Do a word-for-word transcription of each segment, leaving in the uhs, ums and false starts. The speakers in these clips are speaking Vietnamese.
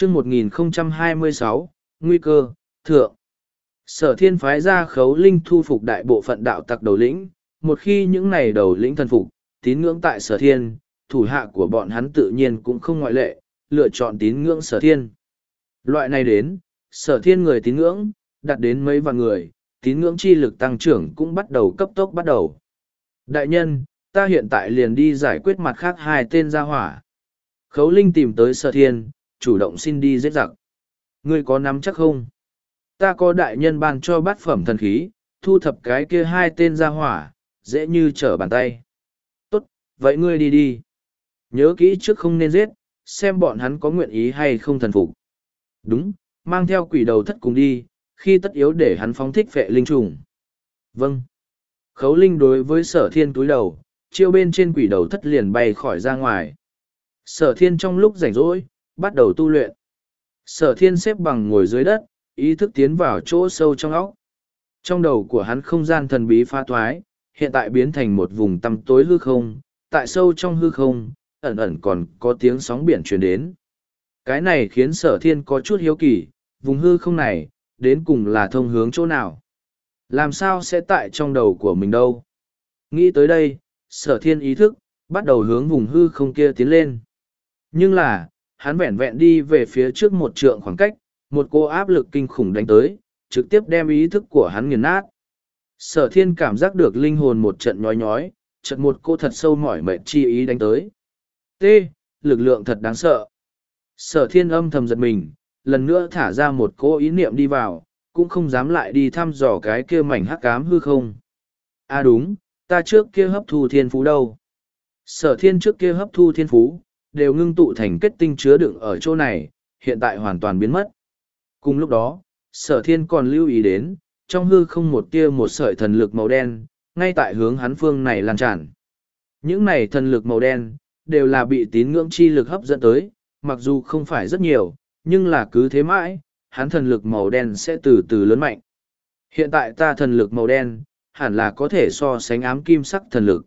chương một nghìn không trăm hai mươi sáu, nguy cơ, thượng. Sở thiên phái ra khấu linh thu phục đại bộ phận đạo tặc đầu lĩnh, một khi những này đầu lĩnh thần phục, tín ngưỡng tại sở thiên, thủ hạ của bọn hắn tự nhiên cũng không ngoại lệ, lựa chọn tín ngưỡng sở thiên. Loại này đến, sở thiên người tín ngưỡng, đạt đến mấy vạn người, tín ngưỡng chi lực tăng trưởng cũng bắt đầu cấp tốc bắt đầu. Đại nhân, ta hiện tại liền đi giải quyết mặt khác hai tên gia hỏa. Khấu linh tìm tới sở thiên, chủ động xin đi giết giặc. Ngươi có nắm chắc không? Ta có đại nhân ban cho bát phẩm thần khí, thu thập cái kia hai tên gia hỏa, dễ như trở bàn tay. Tốt, vậy ngươi đi đi. Nhớ kỹ trước không nên giết, xem bọn hắn có nguyện ý hay không thần phục. Đúng, mang theo quỷ đầu thất cùng đi, khi tất yếu để hắn phóng thích phệ linh trùng. Vâng. Khấu linh đối với sở thiên túi đầu, chiêu bên trên quỷ đầu thất liền bay khỏi ra ngoài. Sở thiên trong lúc rảnh rỗi, bắt đầu tu luyện. Sở thiên xếp bằng ngồi dưới đất, ý thức tiến vào chỗ sâu trong óc. Trong đầu của hắn không gian thần bí phá thoái, hiện tại biến thành một vùng tăm tối hư không, tại sâu trong hư không, ẩn ẩn còn có tiếng sóng biển truyền đến. Cái này khiến sở thiên có chút hiếu kỳ, vùng hư không này, đến cùng là thông hướng chỗ nào? Làm sao sẽ tại trong đầu của mình đâu? Nghĩ tới đây, sở thiên ý thức, bắt đầu hướng vùng hư không kia tiến lên. Nhưng là, hắn vẹn vẹn đi về phía trước một trượng khoảng cách, một cô áp lực kinh khủng đánh tới, trực tiếp đem ý thức của hắn nghiền nát. Sở thiên cảm giác được linh hồn một trận nhói nhói, chợt một cô thật sâu mỏi mệt chi ý đánh tới. T, lực lượng thật đáng sợ. Sở thiên âm thầm giật mình, lần nữa thả ra một cô ý niệm đi vào, cũng không dám lại đi thăm dò cái kia mảnh hắc ám hư không. À đúng, ta trước kia hấp thu thiên phú đâu. Sở thiên trước kia hấp thu thiên phú, đều ngưng tụ thành kết tinh chứa đựng ở chỗ này, hiện tại hoàn toàn biến mất. Cùng lúc đó, sở thiên còn lưu ý đến, trong hư không một tia một sợi thần lực màu đen, ngay tại hướng hắn phương này lan tràn. Những này thần lực màu đen, đều là bị tín ngưỡng chi lực hấp dẫn tới, mặc dù không phải rất nhiều, nhưng là cứ thế mãi, hắn thần lực màu đen sẽ từ từ lớn mạnh. Hiện tại ta thần lực màu đen, hẳn là có thể so sánh ám kim sắc thần lực.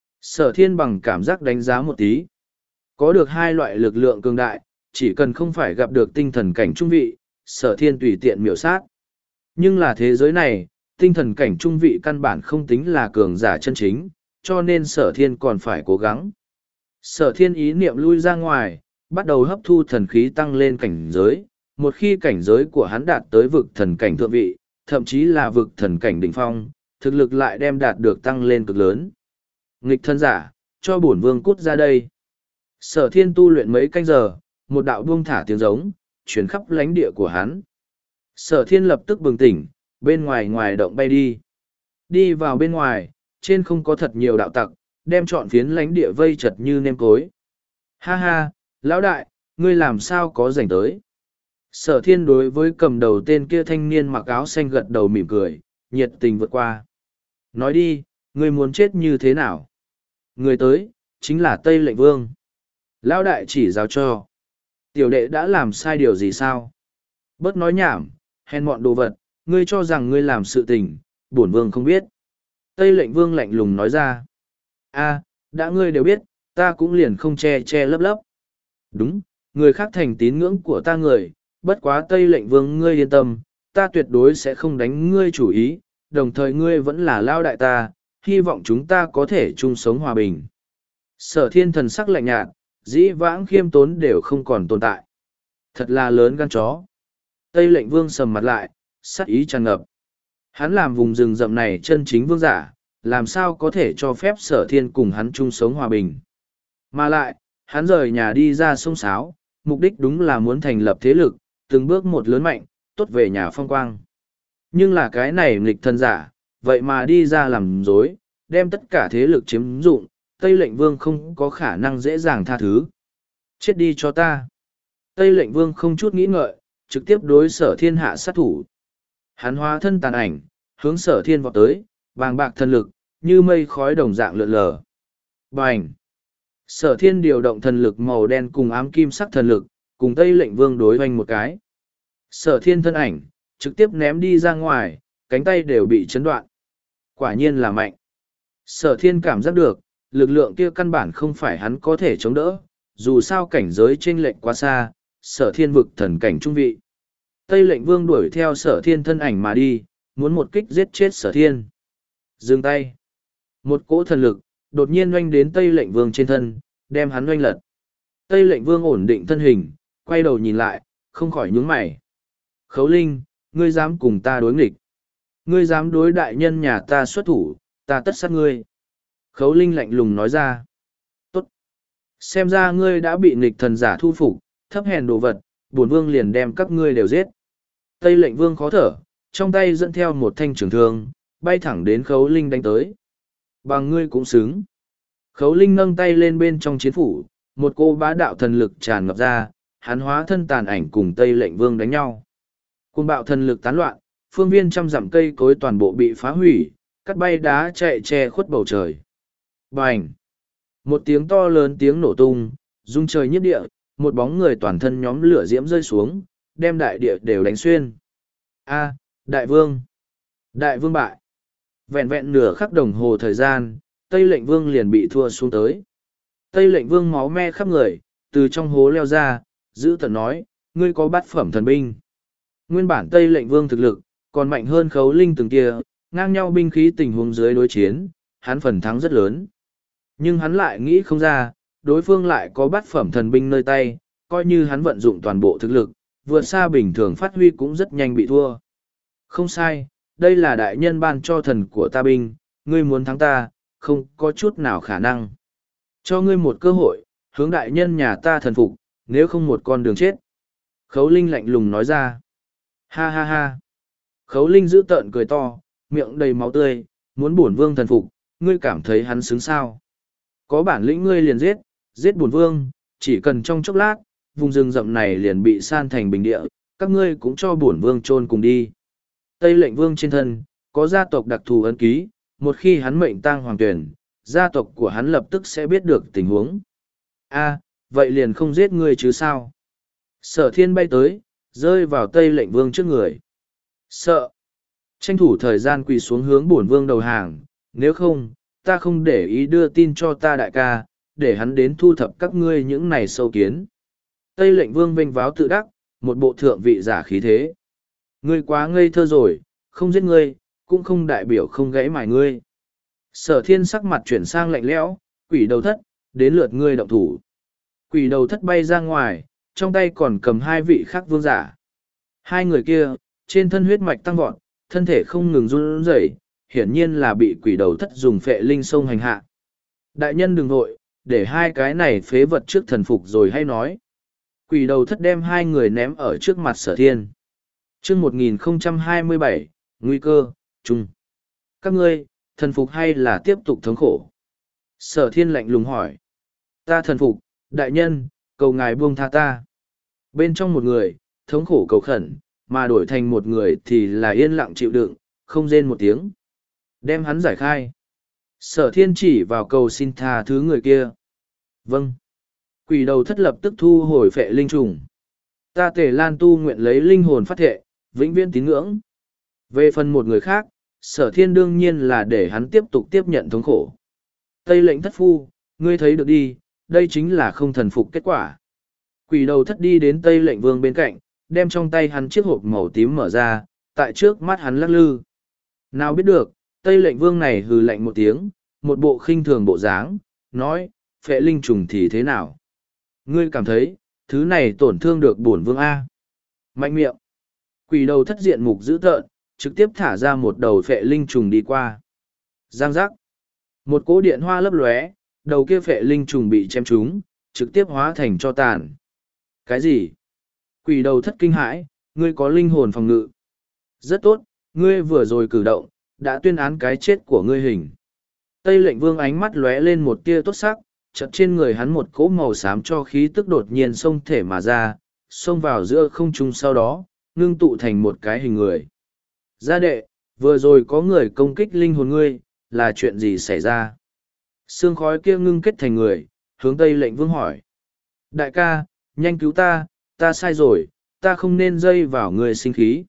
Sở thiên bằng cảm giác đánh giá một tí. Có được hai loại lực lượng cường đại, chỉ cần không phải gặp được tinh thần cảnh trung vị, sở thiên tùy tiện miểu sát. Nhưng là thế giới này, tinh thần cảnh trung vị căn bản không tính là cường giả chân chính, cho nên sở thiên còn phải cố gắng. Sở thiên ý niệm lui ra ngoài, bắt đầu hấp thu thần khí tăng lên cảnh giới. Một khi cảnh giới của hắn đạt tới vực thần cảnh thượng vị, thậm chí là vực thần cảnh đỉnh phong, thực lực lại đem đạt được tăng lên cực lớn. Nghịch thân giả, cho bổn vương cút ra đây. Sở thiên tu luyện mấy canh giờ, một đạo buông thả tiếng giống, chuyển khắp lánh địa của hắn. Sở thiên lập tức bừng tỉnh, bên ngoài ngoài động bay đi. Đi vào bên ngoài, trên không có thật nhiều đạo tặc, đem trọn phiến lánh địa vây chật như nêm cối. Ha ha, lão đại, ngươi làm sao có rảnh tới? Sở thiên đối với cầm đầu tên kia thanh niên mặc áo xanh gật đầu mỉm cười, nhiệt tình vượt qua. Nói đi, ngươi muốn chết như thế nào? Người tới, chính là Tây Lệnh Vương. Lão đại chỉ giáo cho. Tiểu đệ đã làm sai điều gì sao? Bớt nói nhảm, hèn mọn đồ vật, ngươi cho rằng ngươi làm sự tình, bổn vương không biết. Tây Lệnh Vương lạnh lùng nói ra. A, đã ngươi đều biết, ta cũng liền không che che lấp lấp. Đúng, người khác thành tín ngưỡng của ta người, bất quá Tây Lệnh Vương ngươi yên tâm, ta tuyệt đối sẽ không đánh ngươi chủ ý, đồng thời ngươi vẫn là lao đại ta, hy vọng chúng ta có thể chung sống hòa bình. Sở thiên thần sắc lạnh nhạt, dĩ vãng khiêm tốn đều không còn tồn tại. Thật là lớn gan chó. Tây Lệnh Vương sầm mặt lại, sắc ý tràn ngập. Hắn làm vùng rừng rậm này chân chính vương giả, làm sao có thể cho phép sở thiên cùng hắn chung sống hòa bình. Mà lại, hắn rời nhà đi ra sông Sáo, mục đích đúng là muốn thành lập thế lực, từng bước một lớn mạnh, tốt về nhà phong quang. Nhưng là cái này nghịch thân giả, vậy mà đi ra làm dối, đem tất cả thế lực chiếm dụng, Tây Lệnh Vương không có khả năng dễ dàng tha thứ. Chết đi cho ta. Tây Lệnh Vương không chút nghĩ ngợi, trực tiếp đối sở thiên hạ sát thủ. Hắn hóa thân tàn ảnh, hướng sở thiên vọt tới, vàng bạc thần lực, như mây khói đồng dạng lượn lờ. Bành! Sở thiên điều động thần lực màu đen cùng ám kim sắc thần lực, cùng Tây Lệnh Vương đối hoành một cái. Sở thiên thân ảnh, trực tiếp ném đi ra ngoài, cánh tay đều bị chấn đoạn. Quả nhiên là mạnh. Sở thiên cảm giác được, lực lượng kia căn bản không phải hắn có thể chống đỡ, dù sao cảnh giới chênh lệch quá xa, sở thiên vực thần cảnh trung vị. Tây lệnh vương đuổi theo sở thiên thân ảnh mà đi, muốn một kích giết chết sở thiên. Dừng tay. Một cỗ thần lực, đột nhiên oanh đến Tây lệnh vương trên thân, đem hắn oanh lật. Tây lệnh vương ổn định thân hình, quay đầu nhìn lại, không khỏi nhướng mày. Khấu Linh, ngươi dám cùng ta đối nghịch. Ngươi dám đối đại nhân nhà ta xuất thủ, ta tất sát ngươi. Khấu Linh lạnh lùng nói ra. Tốt. Xem ra ngươi đã bị nghịch thần giả thu phục, thấp hèn đồ vật, bổn vương liền đem các ngươi đều giết. Tây lệnh vương khó thở, trong tay dẫn theo một thanh trường thương, bay thẳng đến Khấu Linh đánh tới. Bằng ngươi cũng xứng. Khấu Linh nâng tay lên bên trong chiến phủ, một cô bá đạo thần lực tràn ngập ra, hắn hóa thân tàn ảnh cùng Tây lệnh vương đánh nhau. Cuồng bạo thần lực tán loạn, phương viên trăm dặm cây cối toàn bộ bị phá hủy, cắt bay đá chạy che khuất bầu trời. Bành! Một tiếng to lớn tiếng nổ tung, rung trời nhiếp địa, một bóng người toàn thân nhóm lửa diễm rơi xuống, đem đại địa đều đánh xuyên. A, đại vương! Đại vương bại! Vẹn vẹn nửa khắc đồng hồ thời gian, Tây lệnh vương liền bị thua xuống tới. Tây lệnh vương máu me khắp người, từ trong hố leo ra, giữ tận nói, ngươi có bát phẩm thần binh. Nguyên bản Tây lệnh vương thực lực, còn mạnh hơn Khấu Linh từng kia, ngang nhau binh khí tình huống dưới đối chiến, hắn phần thắng rất lớn. Nhưng hắn lại nghĩ không ra, đối phương lại có bát phẩm thần binh nơi tay, coi như hắn vận dụng toàn bộ thực lực, vượt xa bình thường phát huy cũng rất nhanh bị thua. Không sai, đây là đại nhân ban cho thần của ta binh, ngươi muốn thắng ta, không có chút nào khả năng. Cho ngươi một cơ hội, hướng đại nhân nhà ta thần phục, nếu không một con đường chết. Khấu Linh lạnh lùng nói ra. Ha ha ha. Khấu Linh giữ tợn cười to, miệng đầy máu tươi, muốn bổn vương thần phục, ngươi cảm thấy hắn xứng sao. Có bản lĩnh ngươi liền giết, giết bổn vương, chỉ cần trong chốc lát, vùng rừng rậm này liền bị san thành bình địa, các ngươi cũng cho bổn vương chôn cùng đi. Tây lệnh vương trên thân, có gia tộc đặc thù ấn ký, một khi hắn mệnh tang hoàng tuyển, gia tộc của hắn lập tức sẽ biết được tình huống. A, vậy liền không giết ngươi chứ sao? Sở thiên bay tới, rơi vào Tây lệnh vương trước người. Sợ. Tranh thủ thời gian quỳ xuống hướng bổn vương đầu hàng, nếu không, ta không để ý đưa tin cho ta đại ca, để hắn đến thu thập các ngươi những này sâu kiến. Tây lệnh vương vênh váo tự đắc, một bộ thượng vị giả khí thế. Ngươi quá ngây thơ rồi, không giết ngươi, cũng không đại biểu không gãy mài ngươi. Sở thiên sắc mặt chuyển sang lạnh lẽo, quỷ đầu thất, đến lượt ngươi động thủ. Quỷ đầu thất bay ra ngoài, trong tay còn cầm hai vị khác vương giả. Hai người kia, trên thân huyết mạch tăng vọt, thân thể không ngừng run rẩy, hiển nhiên là bị quỷ đầu thất dùng phệ linh sông hành hạ. Đại nhân đừng vội, để hai cái này phế vật trước thần phục rồi hay nói. Quỷ đầu thất đem hai người ném ở trước mặt sở thiên. chương một nghìn không trăm hai mươi bảy, nguy cơ, chung. Các ngươi, thần phục hay là tiếp tục thống khổ? Sở thiên lạnh lùng hỏi. Ta thần phục, đại nhân, cầu ngài buông tha ta. Bên trong một người, thống khổ cầu khẩn, mà đổi thành một người thì là yên lặng chịu đựng, không rên một tiếng. Đem hắn giải khai. Sở thiên chỉ vào cầu xin tha thứ người kia. Vâng. Quỷ đầu thất lập tức thu hồi phệ linh trùng. Ta Tề Lan tu nguyện lấy linh hồn phát thệ, vĩnh viễn tín ngưỡng. Về phần một người khác, sở thiên đương nhiên là để hắn tiếp tục tiếp nhận thống khổ. Tây lệnh thất phu, ngươi thấy được đi, đây chính là không thần phục kết quả. Quỷ đầu thất đi đến Tây lệnh vương bên cạnh, đem trong tay hắn chiếc hộp màu tím mở ra, tại trước mắt hắn lắc lư. Nào biết được, Tây lệnh vương này hừ lạnh một tiếng, một bộ khinh thường bộ dáng, nói, phệ linh trùng thì thế nào? Ngươi cảm thấy, thứ này tổn thương được bổn vương A. Mạnh miệng. Quỷ đầu thất diện mục dữ tợn, trực tiếp thả ra một đầu phệ linh trùng đi qua. Giang giác. Một cỗ điện hoa lấp lóe, đầu kia phệ linh trùng bị chém trúng, trực tiếp hóa thành cho tàn. Cái gì? Quỷ đầu thất kinh hãi, ngươi có linh hồn phòng ngự. Rất tốt, ngươi vừa rồi cử động, đã tuyên án cái chết của ngươi hình. Tây lệnh vương ánh mắt lóe lên một tia tốt sắc, chợt trên người hắn một cỗ màu xám cho khí tức đột nhiên xông thể mà ra, xông vào giữa không trung sau đó, ngưng tụ thành một cái hình người. Gia đệ, vừa rồi có người công kích linh hồn ngươi, là chuyện gì xảy ra? Sương khói kia ngưng kết thành người, hướng Tây lệnh vương hỏi. Đại ca, nhanh cứu ta, ta sai rồi, ta không nên dây vào người sinh khí.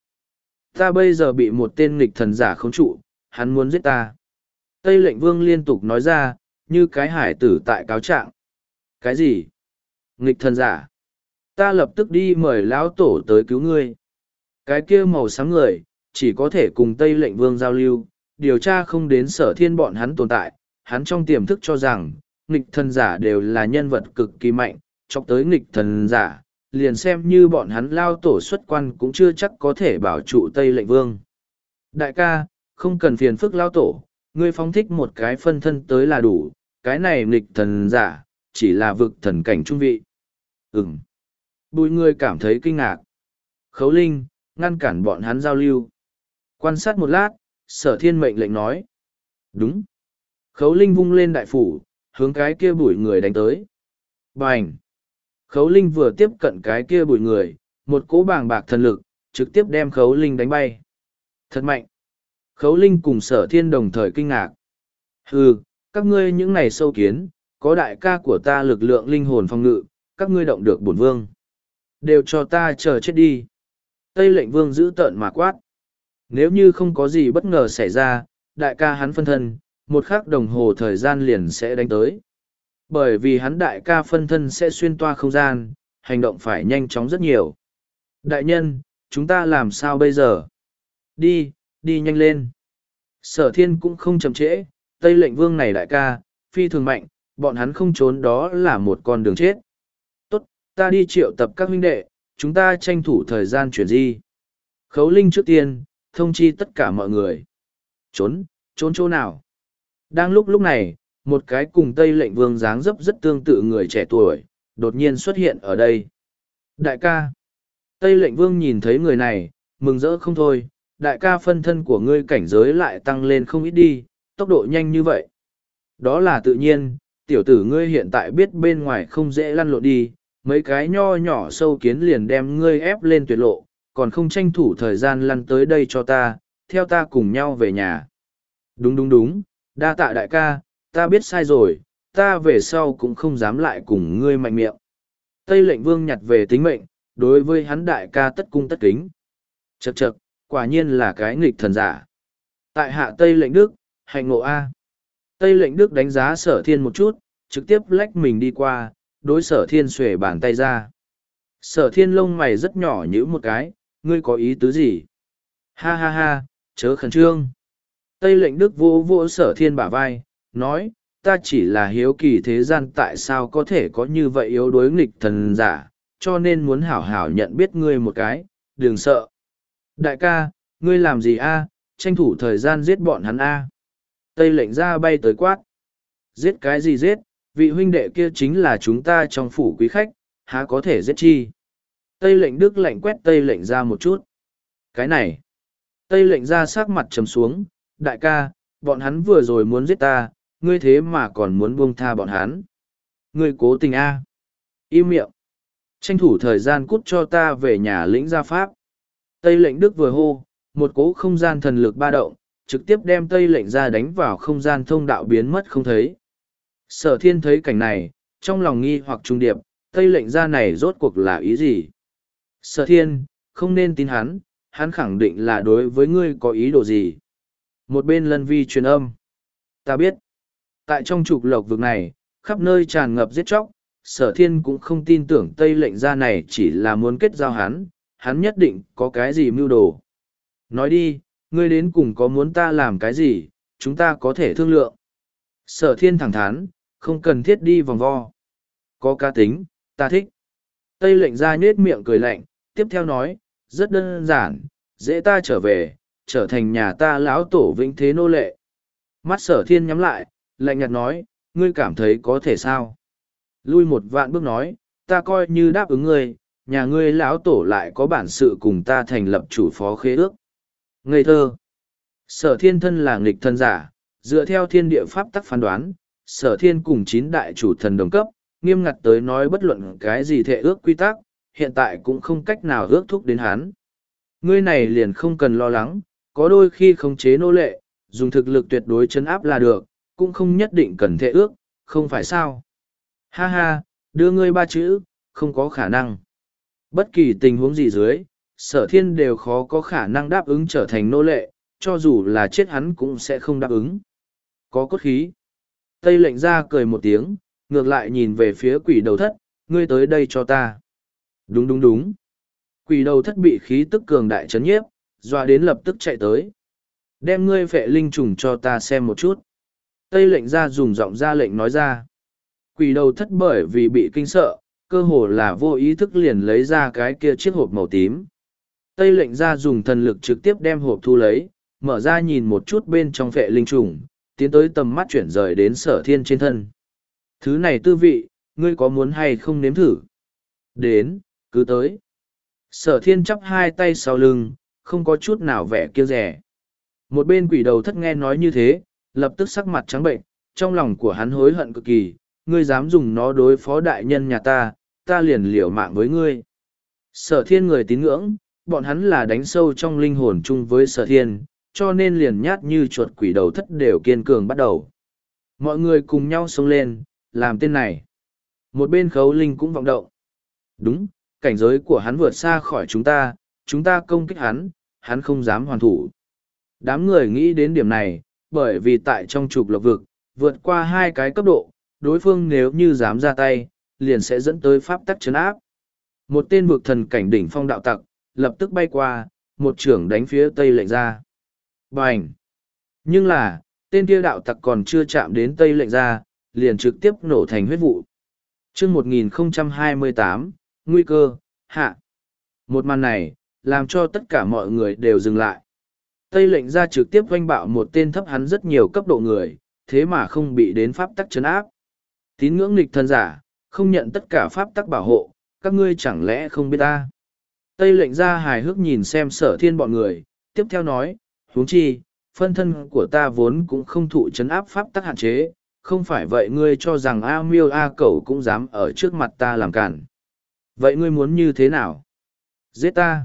Ta bây giờ bị một tên nghịch thần giả khống trụ, hắn muốn giết ta. Tây lệnh vương liên tục nói ra, như cái hải tử tại cáo trạng. Cái gì? Nghịch thần giả. Ta lập tức đi mời lão tổ tới cứu ngươi. Cái kia màu sáng người, chỉ có thể cùng Tây lệnh vương giao lưu, điều tra không đến sở thiên bọn hắn tồn tại. Hắn trong tiềm thức cho rằng, nghịch thần giả đều là nhân vật cực kỳ mạnh, chọc tới nghịch thần giả, liền xem như bọn hắn lao tổ xuất quan cũng chưa chắc có thể bảo trụ Tây lệnh vương. Đại ca, không cần phiền phức lao tổ, ngươi phóng thích một cái phân thân tới là đủ, cái này nghịch thần giả, chỉ là vực thần cảnh trung vị. Ừm. Bùi ngươi cảm thấy kinh ngạc. Khấu Linh, ngăn cản bọn hắn giao lưu. Quan sát một lát, sở thiên mệnh lệnh nói. Đúng. Khấu Linh vung lên đại phủ, hướng cái kia bùi người đánh tới. Bành! Khấu Linh vừa tiếp cận cái kia bùi người, một cỗ bàng bạc thần lực, trực tiếp đem Khấu Linh đánh bay. Thật mạnh! Khấu Linh cùng sở thiên đồng thời kinh ngạc. Hừ, các ngươi những này sâu kiến, có đại ca của ta lực lượng linh hồn phong ngự, các ngươi động được bổn vương. Đều cho ta chờ chết đi. Tây lệnh vương giữ tợn mà quát. Nếu như không có gì bất ngờ xảy ra, đại ca hắn phân thân, một khắc đồng hồ thời gian liền sẽ đánh tới. Bởi vì hắn đại ca phân thân sẽ xuyên toa không gian, hành động phải nhanh chóng rất nhiều. Đại nhân, chúng ta làm sao bây giờ? Đi, đi nhanh lên. Sở thiên cũng không chậm trễ, Tây lệnh vương này đại ca, phi thường mạnh, bọn hắn không trốn đó là một con đường chết. Tốt, ta đi triệu tập các huynh đệ, chúng ta tranh thủ thời gian chuyển di. Khấu Linh trước tiên, thông chi tất cả mọi người. Trốn, trốn chỗ nào? Đang lúc lúc này, một cái cùng Tây lệnh vương dáng dấp rất tương tự người trẻ tuổi, đột nhiên xuất hiện ở đây. Đại ca! Tây lệnh vương nhìn thấy người này, mừng rỡ không thôi, đại ca phân thân của ngươi cảnh giới lại tăng lên không ít đi, tốc độ nhanh như vậy. Đó là tự nhiên, tiểu tử ngươi hiện tại biết bên ngoài không dễ lăn lộn đi, mấy cái nho nhỏ sâu kiến liền đem ngươi ép lên tuyệt lộ, còn không tranh thủ thời gian lăn tới đây cho ta, theo ta cùng nhau về nhà. Đúng đúng đúng, đa tạ đại ca, ta biết sai rồi, ta về sau cũng không dám lại cùng ngươi mạnh miệng. Tây lệnh vương nhặt về tính mệnh, đối với hắn đại ca tất cung tất kính. Chậc chậc, quả nhiên là cái nghịch thần giả. Tại hạ Tây lệnh Đức, hạnh ngộ A. Tây lệnh Đức đánh giá sở thiên một chút, trực tiếp lách mình đi qua, đối sở thiên xuề bàn tay ra. Sở thiên lông mày rất nhỏ nhữ một cái, ngươi có ý tứ gì? Ha ha ha, chớ khẩn trương. Tây lệnh Đức vô vô sở thiên bả vai, nói, ta chỉ là hiếu kỳ thế gian tại sao có thể có như vậy yếu đuối nghịch thần giả, cho nên muốn hảo hảo nhận biết ngươi một cái, đừng sợ. Đại ca, ngươi làm gì a? Tranh thủ thời gian giết bọn hắn a. Tây lệnh ra bay tới quát. Giết cái gì giết, vị huynh đệ kia chính là chúng ta trong phủ quý khách, há có thể giết chi. Tây lệnh Đức lệnh quét Tây lệnh ra một chút. Cái này. Tây lệnh ra sắc mặt trầm xuống, đại ca, bọn hắn vừa rồi muốn giết ta, ngươi thế mà còn muốn buông tha bọn hắn. Ngươi cố tình a. Im miệng. Tranh thủ thời gian cút cho ta về nhà lĩnh gia pháp. Tây lệnh Đức vừa hô, một cỗ không gian thần lực ba động, trực tiếp đem Tây lệnh ra đánh vào không gian thông đạo biến mất không thấy. Sở thiên thấy cảnh này, trong lòng nghi hoặc trung điệp, Tây lệnh ra này rốt cuộc là ý gì? Sở thiên, không nên tin hắn, hắn khẳng định là đối với ngươi có ý đồ gì. Một bên lân vi truyền âm. Ta biết, tại trong trục lộc vực này, khắp nơi tràn ngập giết chóc, sở thiên cũng không tin tưởng Tây lệnh ra này chỉ là muốn kết giao hắn, hắn nhất định có cái gì mưu đồ. Nói đi, ngươi đến cùng có muốn ta làm cái gì, chúng ta có thể thương lượng. Sở thiên thẳng thắn, không cần thiết đi vòng vo. Có cá tính, ta thích. Tây lệnh ra nhết miệng cười lạnh, tiếp theo nói, rất đơn giản, dễ ta trở về, trở thành nhà ta lão tổ vĩnh thế nô lệ. Mắt sở thiên nhắm lại, lạnh nhạt nói, ngươi cảm thấy có thể sao? Lui một vạn bước nói, ta coi như đáp ứng ngươi, nhà ngươi lão tổ lại có bản sự cùng ta thành lập chủ phó khế ước. Ngây thơ. Sở thiên thân là nghịch thân giả, dựa theo thiên địa pháp tắc phán đoán, sở thiên cùng chín đại chủ thần đồng cấp, nghiêm ngặt tới nói bất luận cái gì thệ ước quy tắc, hiện tại cũng không cách nào ước thúc đến hắn. Ngươi này liền không cần lo lắng, có đôi khi khống chế nô lệ, dùng thực lực tuyệt đối chấn áp là được, cũng không nhất định cần thệ ước, không phải sao. Ha ha, đưa ngươi ba chữ, không có khả năng. Bất kỳ tình huống gì dưới, sở thiên đều khó có khả năng đáp ứng trở thành nô lệ, cho dù là chết hắn cũng sẽ không đáp ứng. Có cốt khí. Tây lệnh ra cười một tiếng, ngược lại nhìn về phía quỷ đầu thất, ngươi tới đây cho ta. Đúng đúng đúng. Quỷ đầu thất bị khí tức cường đại chấn nhiếp, dọa đến lập tức chạy tới. Đem ngươi phệ linh trùng cho ta xem một chút. Tây lệnh ra dùng giọng ra lệnh nói ra. Quỷ đầu thất bởi vì bị kinh sợ, cơ hồ là vô ý thức liền lấy ra cái kia chiếc hộp màu tím. Tây lệnh ra dùng thần lực trực tiếp đem hộp thu lấy, mở ra nhìn một chút bên trong phệ linh trùng, tiến tới tầm mắt chuyển rời đến sở thiên trên thân. Thứ này tư vị, ngươi có muốn hay không nếm thử? Đến, cứ tới. Sở thiên chắp hai tay sau lưng, không có chút nào vẻ kiêu rẻ. Một bên quỷ đầu thất nghe nói như thế, lập tức sắc mặt trắng bệnh, trong lòng của hắn hối hận cực kỳ, ngươi dám dùng nó đối phó đại nhân nhà ta, ta liền liều mạng với ngươi. Sở thiên người tín ngưỡng, bọn hắn là đánh sâu trong linh hồn chung với sở thiên, cho nên liền nhát như chuột quỷ đầu thất đều kiên cường bắt đầu. Mọi người cùng nhau xông lên, làm tên này. Một bên khấu linh cũng vọng động. Đúng, cảnh giới của hắn vượt xa khỏi chúng ta, chúng ta công kích hắn, hắn không dám hoàn thủ. Đám người nghĩ đến điểm này, bởi vì tại trong trục lộc vực, vượt qua hai cái cấp độ, đối phương nếu như dám ra tay, liền sẽ dẫn tới pháp tắc chấn áp. Một tên vực thần cảnh đỉnh phong đạo tặc, lập tức bay qua, một trưởng đánh phía Tây lệnh ra. Bành! Nhưng là, tên kia đạo tặc còn chưa chạm đến Tây lệnh ra, liền trực tiếp nổ thành huyết vụ. chương một nghìn không trăm hai mươi tám, nguy cơ, hạ. Một màn này, làm cho tất cả mọi người đều dừng lại. Tây lệnh ra trực tiếp oanh bạo một tên thấp hắn rất nhiều cấp độ người, thế mà không bị đến pháp tắc chấn áp. Tín ngưỡng nghịch thân giả, không nhận tất cả pháp tắc bảo hộ, các ngươi chẳng lẽ không biết ta. Tây lệnh ra hài hước nhìn xem sở thiên bọn người, tiếp theo nói, huống chi, phân thân của ta vốn cũng không thụ chấn áp pháp tắc hạn chế, không phải vậy ngươi cho rằng A miêu A cẩu cũng dám ở trước mặt ta làm cản. Vậy ngươi muốn như thế nào? Giết ta.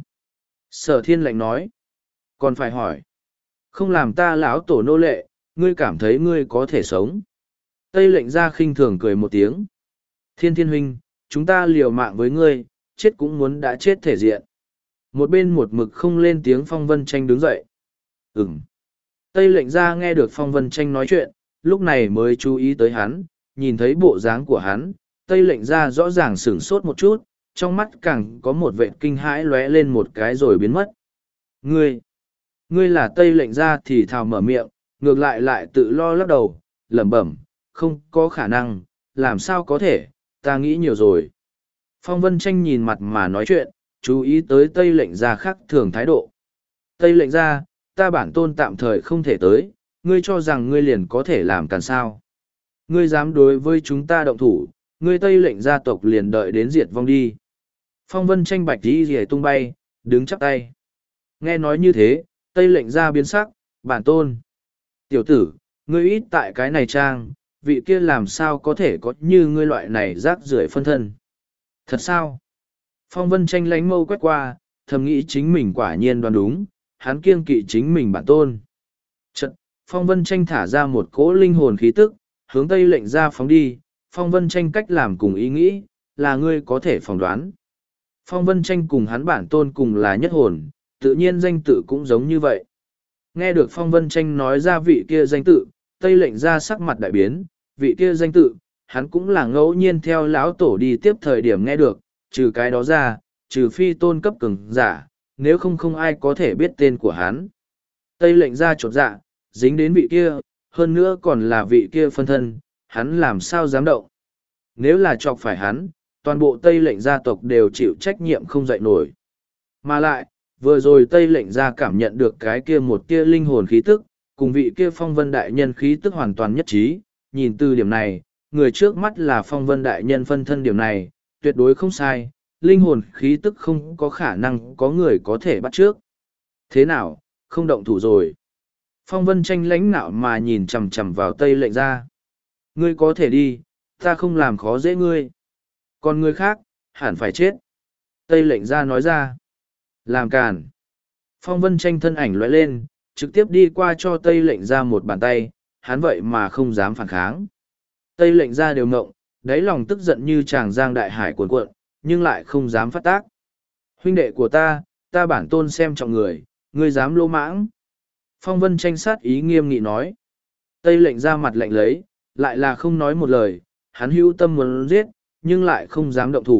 Sở thiên lệnh nói. Còn phải hỏi. Không làm ta lão tổ nô lệ, ngươi cảm thấy ngươi có thể sống. Tây lệnh ra khinh thường cười một tiếng. Thiên thiên huynh, chúng ta liều mạng với ngươi, chết cũng muốn đã chết thể diện. Một bên một mực không lên tiếng Phong Vân Tranh đứng dậy. Ừm. Tây lệnh ra nghe được Phong Vân Tranh nói chuyện, lúc này mới chú ý tới hắn, nhìn thấy bộ dáng của hắn, Tây lệnh ra rõ ràng sửng sốt một chút, trong mắt càng có một vệ kinh hãi lóe lên một cái rồi biến mất. Ngươi, ngươi là Tây lệnh ra thì thào mở miệng, ngược lại lại tự lo lắc đầu, lẩm bẩm, không có khả năng, làm sao có thể, ta nghĩ nhiều rồi. Phong Vân Tranh nhìn mặt mà nói chuyện, chú ý tới Tây lệnh ra khác thường thái độ. Tây lệnh ra, ta bản tôn tạm thời không thể tới, ngươi cho rằng ngươi liền có thể làm càn sao. Ngươi dám đối với chúng ta động thủ, ngươi Tây lệnh gia tộc liền đợi đến diệt vong đi. Phong Vân Tranh bạch đi rìa tung bay, đứng chắp tay. Nghe nói như thế, Tây lệnh gia biến sắc, bản tôn. Tiểu tử, ngươi ít tại cái này trang, vị kia làm sao có thể có như ngươi loại này rác rưởi phân thân. Thật sao? Phong Vân Tranh lánh mâu quét qua, thầm nghĩ chính mình quả nhiên đoán đúng, hắn kiêng kỵ chính mình bản tôn. Chật, Phong Vân Tranh thả ra một cỗ linh hồn khí tức, hướng Tây lệnh ra phóng đi, Phong Vân Tranh cách làm cùng ý nghĩ, là ngươi có thể phỏng đoán. Phong Vân Tranh cùng hắn bản tôn cùng là nhất hồn, tự nhiên danh tự cũng giống như vậy. Nghe được Phong Vân Tranh nói ra vị kia danh tự, Tây lệnh ra sắc mặt đại biến, vị kia danh tự, hắn cũng là ngẫu nhiên theo lão tổ đi tiếp thời điểm nghe được, trừ cái đó ra, trừ phi tôn cấp cường giả, nếu không không ai có thể biết tên của hắn. Tây lệnh ra chột dạ, dính đến vị kia, hơn nữa còn là vị kia phân thân, hắn làm sao dám động. Nếu là chọc phải hắn, toàn bộ Tây lệnh gia tộc đều chịu trách nhiệm không dậy nổi. Mà lại, vừa rồi Tây lệnh gia cảm nhận được cái kia một kia linh hồn khí tức, cùng vị kia phong vân đại nhân khí tức hoàn toàn nhất trí, nhìn từ điểm này, người trước mắt là phong vân đại nhân phân thân điểm này, tuyệt đối không sai, linh hồn khí tức không có khả năng có người có thể bắt trước. Thế nào, không động thủ rồi. Phong Vân Tranh lãnh nạo mà nhìn chằm chằm vào Tây lệnh ra. Ngươi có thể đi, ta không làm khó dễ ngươi. Còn người khác, hẳn phải chết. Tây lệnh ra nói ra. Làm càn. Phong Vân Tranh thân ảnh lóe lên, trực tiếp đi qua cho Tây lệnh ra một bàn tay, hắn vậy mà không dám phản kháng. Tây lệnh ra đều ngộng, đáy lòng tức giận như chàng giang đại hải cuồn cuộn, nhưng lại không dám phát tác. Huynh đệ của ta, ta bản tôn xem trọng người, ngươi dám lô mãng. Phong Vân Tranh sát ý nghiêm nghị nói. Tây lệnh ra mặt lạnh lấy, lại là không nói một lời, hắn hữu tâm muốn giết, nhưng lại không dám động thủ,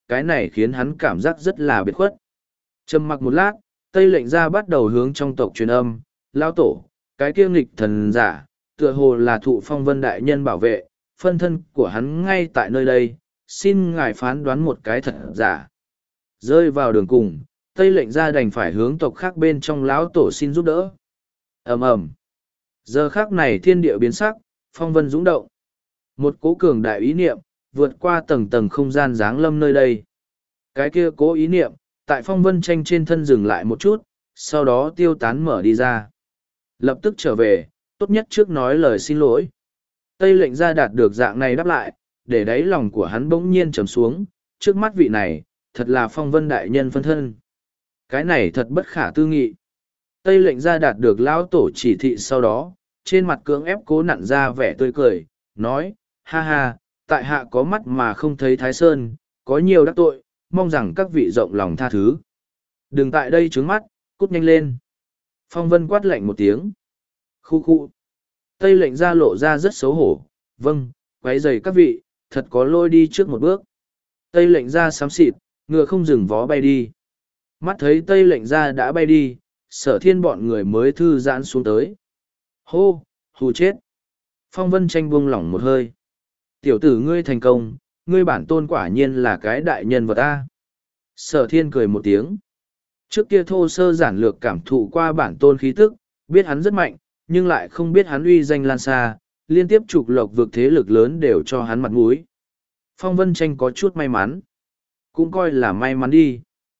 cái này khiến hắn cảm giác rất là biệt khuất. Trầm mặc một lát, Tây lệnh ra bắt đầu hướng trong tộc truyền âm, lao tổ, cái kia nghịch thần giả, tựa hồ là thụ phong vân đại nhân bảo vệ, phân thân của hắn ngay tại nơi đây, xin ngài phán đoán một cái thật giả. Rơi vào đường cùng, Tây lệnh ra đành phải hướng tộc khác bên trong lão tổ xin giúp đỡ. ầm ầm Giờ khác này thiên địa biến sắc, phong vân dũng động. Một cố cường đại ý niệm, vượt qua tầng tầng không gian giáng lâm nơi đây. Cái kia cố ý niệm, tại phong vân tranh trên thân dừng lại một chút, sau đó tiêu tán mở đi ra. Lập tức trở về, tốt nhất trước nói lời xin lỗi. Tây lệnh ra đạt được dạng này đáp lại, để đáy lòng của hắn bỗng nhiên trầm xuống, trước mắt vị này, thật là phong vân đại nhân phân thân. Cái này thật bất khả tư nghị. Tây lệnh ra đạt được lão tổ chỉ thị sau đó, trên mặt cưỡng ép cố nặn ra vẻ tươi cười, nói, ha ha, tại hạ có mắt mà không thấy Thái Sơn, có nhiều đắc tội, mong rằng các vị rộng lòng tha thứ. Đừng tại đây trướng mắt, cút nhanh lên. Phong vân quát lạnh một tiếng. Khu khu. Tây lệnh ra lộ ra rất xấu hổ, vâng, quấy rầy các vị, thật có lôi đi trước một bước. Tây lệnh ra xám xịt, ngựa không dừng vó bay đi. Mắt thấy Tây lệnh ra đã bay đi, sở thiên bọn người mới thư giãn xuống tới. Hô, hù chết. Phong vân tranh buông lỏng một hơi. Tiểu tử ngươi thành công, ngươi bản tôn quả nhiên là cái đại nhân vật ta. Sở thiên cười một tiếng. Trước kia thô sơ giản lược cảm thụ qua bản tôn khí tức, biết hắn rất mạnh, nhưng lại không biết hắn uy danh lan xa, liên tiếp trục lộc vực thế lực lớn đều cho hắn mặt mũi. Phong vân tranh có chút may mắn. Cũng coi là may mắn đi.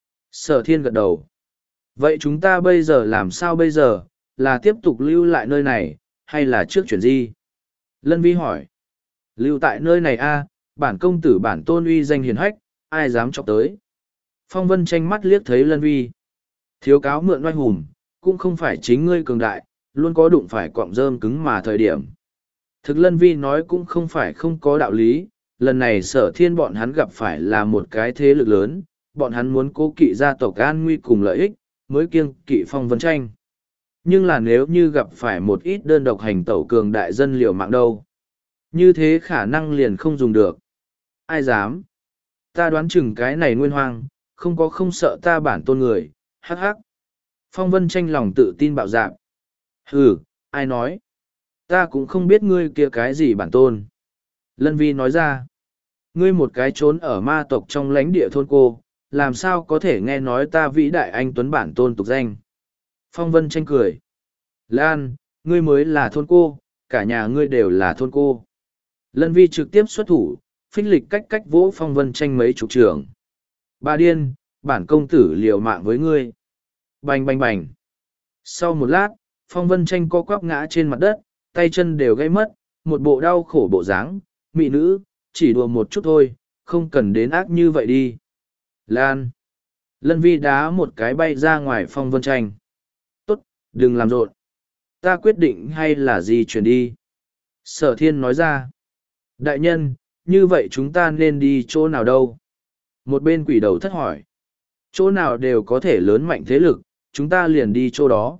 Sở thiên gật đầu. Vậy chúng ta bây giờ làm sao bây giờ, là tiếp tục lưu lại nơi này, hay là trước chuyển di? Lân Vi hỏi. Lưu tại nơi này a, bản công tử bản tôn uy danh hiền hách, ai dám chọc tới. Phong vân tranh mắt liếc thấy Lân Vi. Thiếu cáo mượn oai hùng, cũng không phải chính ngươi cường đại, luôn có đụng phải cọng rơm cứng mà thời điểm. Thực Lân Vi nói cũng không phải không có đạo lý, lần này sở thiên bọn hắn gặp phải là một cái thế lực lớn, bọn hắn muốn cố kỵ gia tộc an nguy cùng lợi ích, mới kiêng kỵ phong vân tranh. Nhưng là nếu như gặp phải một ít đơn độc hành tẩu cường đại dân liều mạng đâu, như thế khả năng liền không dùng được. Ai dám? Ta đoán chừng cái này nguyên hoang, không có không sợ ta bản tôn người, hắc hắc. Phong vân tranh lòng tự tin bạo dạn. Hừ, ai nói? Ta cũng không biết ngươi kia cái gì bản tôn. Lân Vi nói ra. Ngươi một cái trốn ở ma tộc trong lãnh địa thôn cô, làm sao có thể nghe nói ta vĩ đại anh tuấn bản tôn tục danh. Phong vân tranh cười. Lan, ngươi mới là thôn cô, cả nhà ngươi đều là thôn cô. Lân Vi trực tiếp xuất thủ, phích lịch cách cách vỗ phong vân tranh mấy chục trường. Bà điên, bản công tử liều mạng với ngươi. Bành bành bành. Sau một lát, phong vân tranh co quắp ngã trên mặt đất, tay chân đều gãy mất, một bộ đau khổ bộ dáng. Mị nữ, chỉ đùa một chút thôi, không cần đến ác như vậy đi. Lan. Lân Vi đá một cái bay ra ngoài phong vân tranh. Tốt, đừng làm rộn. Ta quyết định hay là gì chuyển đi. Sở thiên nói ra. Đại nhân, như vậy chúng ta nên đi chỗ nào đâu? Một bên quỷ đầu thất hỏi. Chỗ nào đều có thể lớn mạnh thế lực, chúng ta liền đi chỗ đó.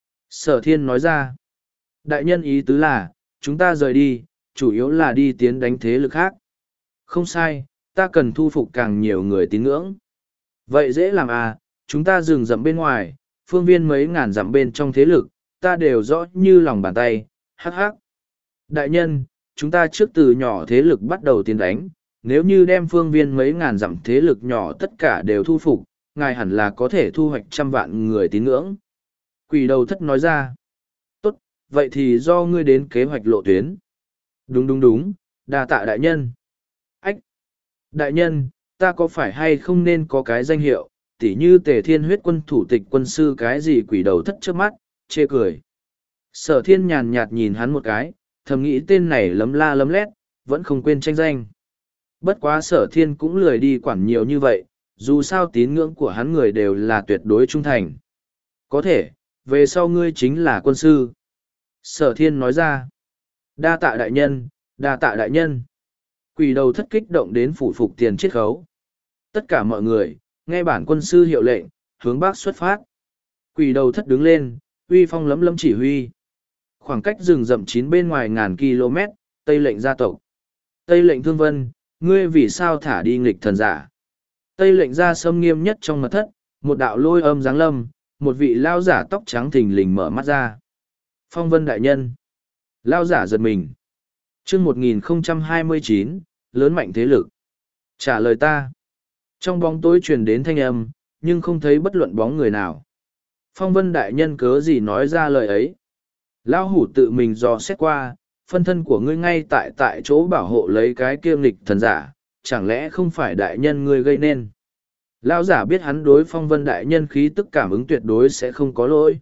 Sở thiên nói ra. Đại nhân ý tứ là, chúng ta rời đi, chủ yếu là đi tiến đánh thế lực khác. Không sai, ta cần thu phục càng nhiều người tín ngưỡng. Vậy dễ làm à, chúng ta dừng dặm bên ngoài, phương viên mấy ngàn dặm bên trong thế lực, ta đều rõ như lòng bàn tay, hắc hắc. Đại nhân, chúng ta trước từ nhỏ thế lực bắt đầu tiến đánh, nếu như đem phương viên mấy ngàn dặm thế lực nhỏ tất cả đều thu phục, ngài hẳn là có thể thu hoạch trăm vạn người tín ngưỡng. Quỷ đầu thất nói ra. Tốt, vậy thì do ngươi đến kế hoạch lộ tuyến. Đúng đúng đúng, đa tạ đại nhân. Ách! Đại nhân, ta có phải hay không nên có cái danh hiệu, tỉ như Tề Thiên huyết quân thủ tịch quân sư cái gì quỷ đầu thất trước mắt, chê cười. Sở thiên nhàn nhạt nhìn hắn một cái, thầm nghĩ tên này lấm la lấm lét, vẫn không quên tranh danh. Bất quá sở thiên cũng lười đi quản nhiều như vậy, dù sao tín ngưỡng của hắn người đều là tuyệt đối trung thành. Có thể, về sau ngươi chính là quân sư. Sở thiên nói ra. Đa tạ đại nhân, đa tạ đại nhân. Quỷ đầu thất kích động đến phủ phục tiền chiết khấu. Tất cả mọi người, nghe bản quân sư hiệu lệnh, hướng bắc xuất phát. Quỷ đầu thất đứng lên, uy phong lấm lấm chỉ huy. Khoảng cách rừng rậm chín bên ngoài ngàn km, Tây lệnh gia tộc. Tây lệnh thương vân, ngươi vì sao thả đi nghịch thần giả? Tây lệnh ra sâm nghiêm nhất trong mật thất, một đạo lôi âm giáng lâm, một vị lao giả tóc trắng thình lình mở mắt ra. Phong vân đại nhân. Lao giả giật mình. chương một nghìn không trăm hai mươi chín, lớn mạnh thế lực. Trả lời ta. Trong bóng tối truyền đến thanh âm, nhưng không thấy bất luận bóng người nào. Phong vân đại nhân cớ gì nói ra lời ấy. Lao hủ tự mình dò xét qua, phân thân của ngươi ngay tại tại chỗ bảo hộ lấy cái kiêm lịch thần giả, chẳng lẽ không phải đại nhân ngươi gây nên. Lao giả biết hắn đối phong vân đại nhân khí tức cảm ứng tuyệt đối sẽ không có lỗi.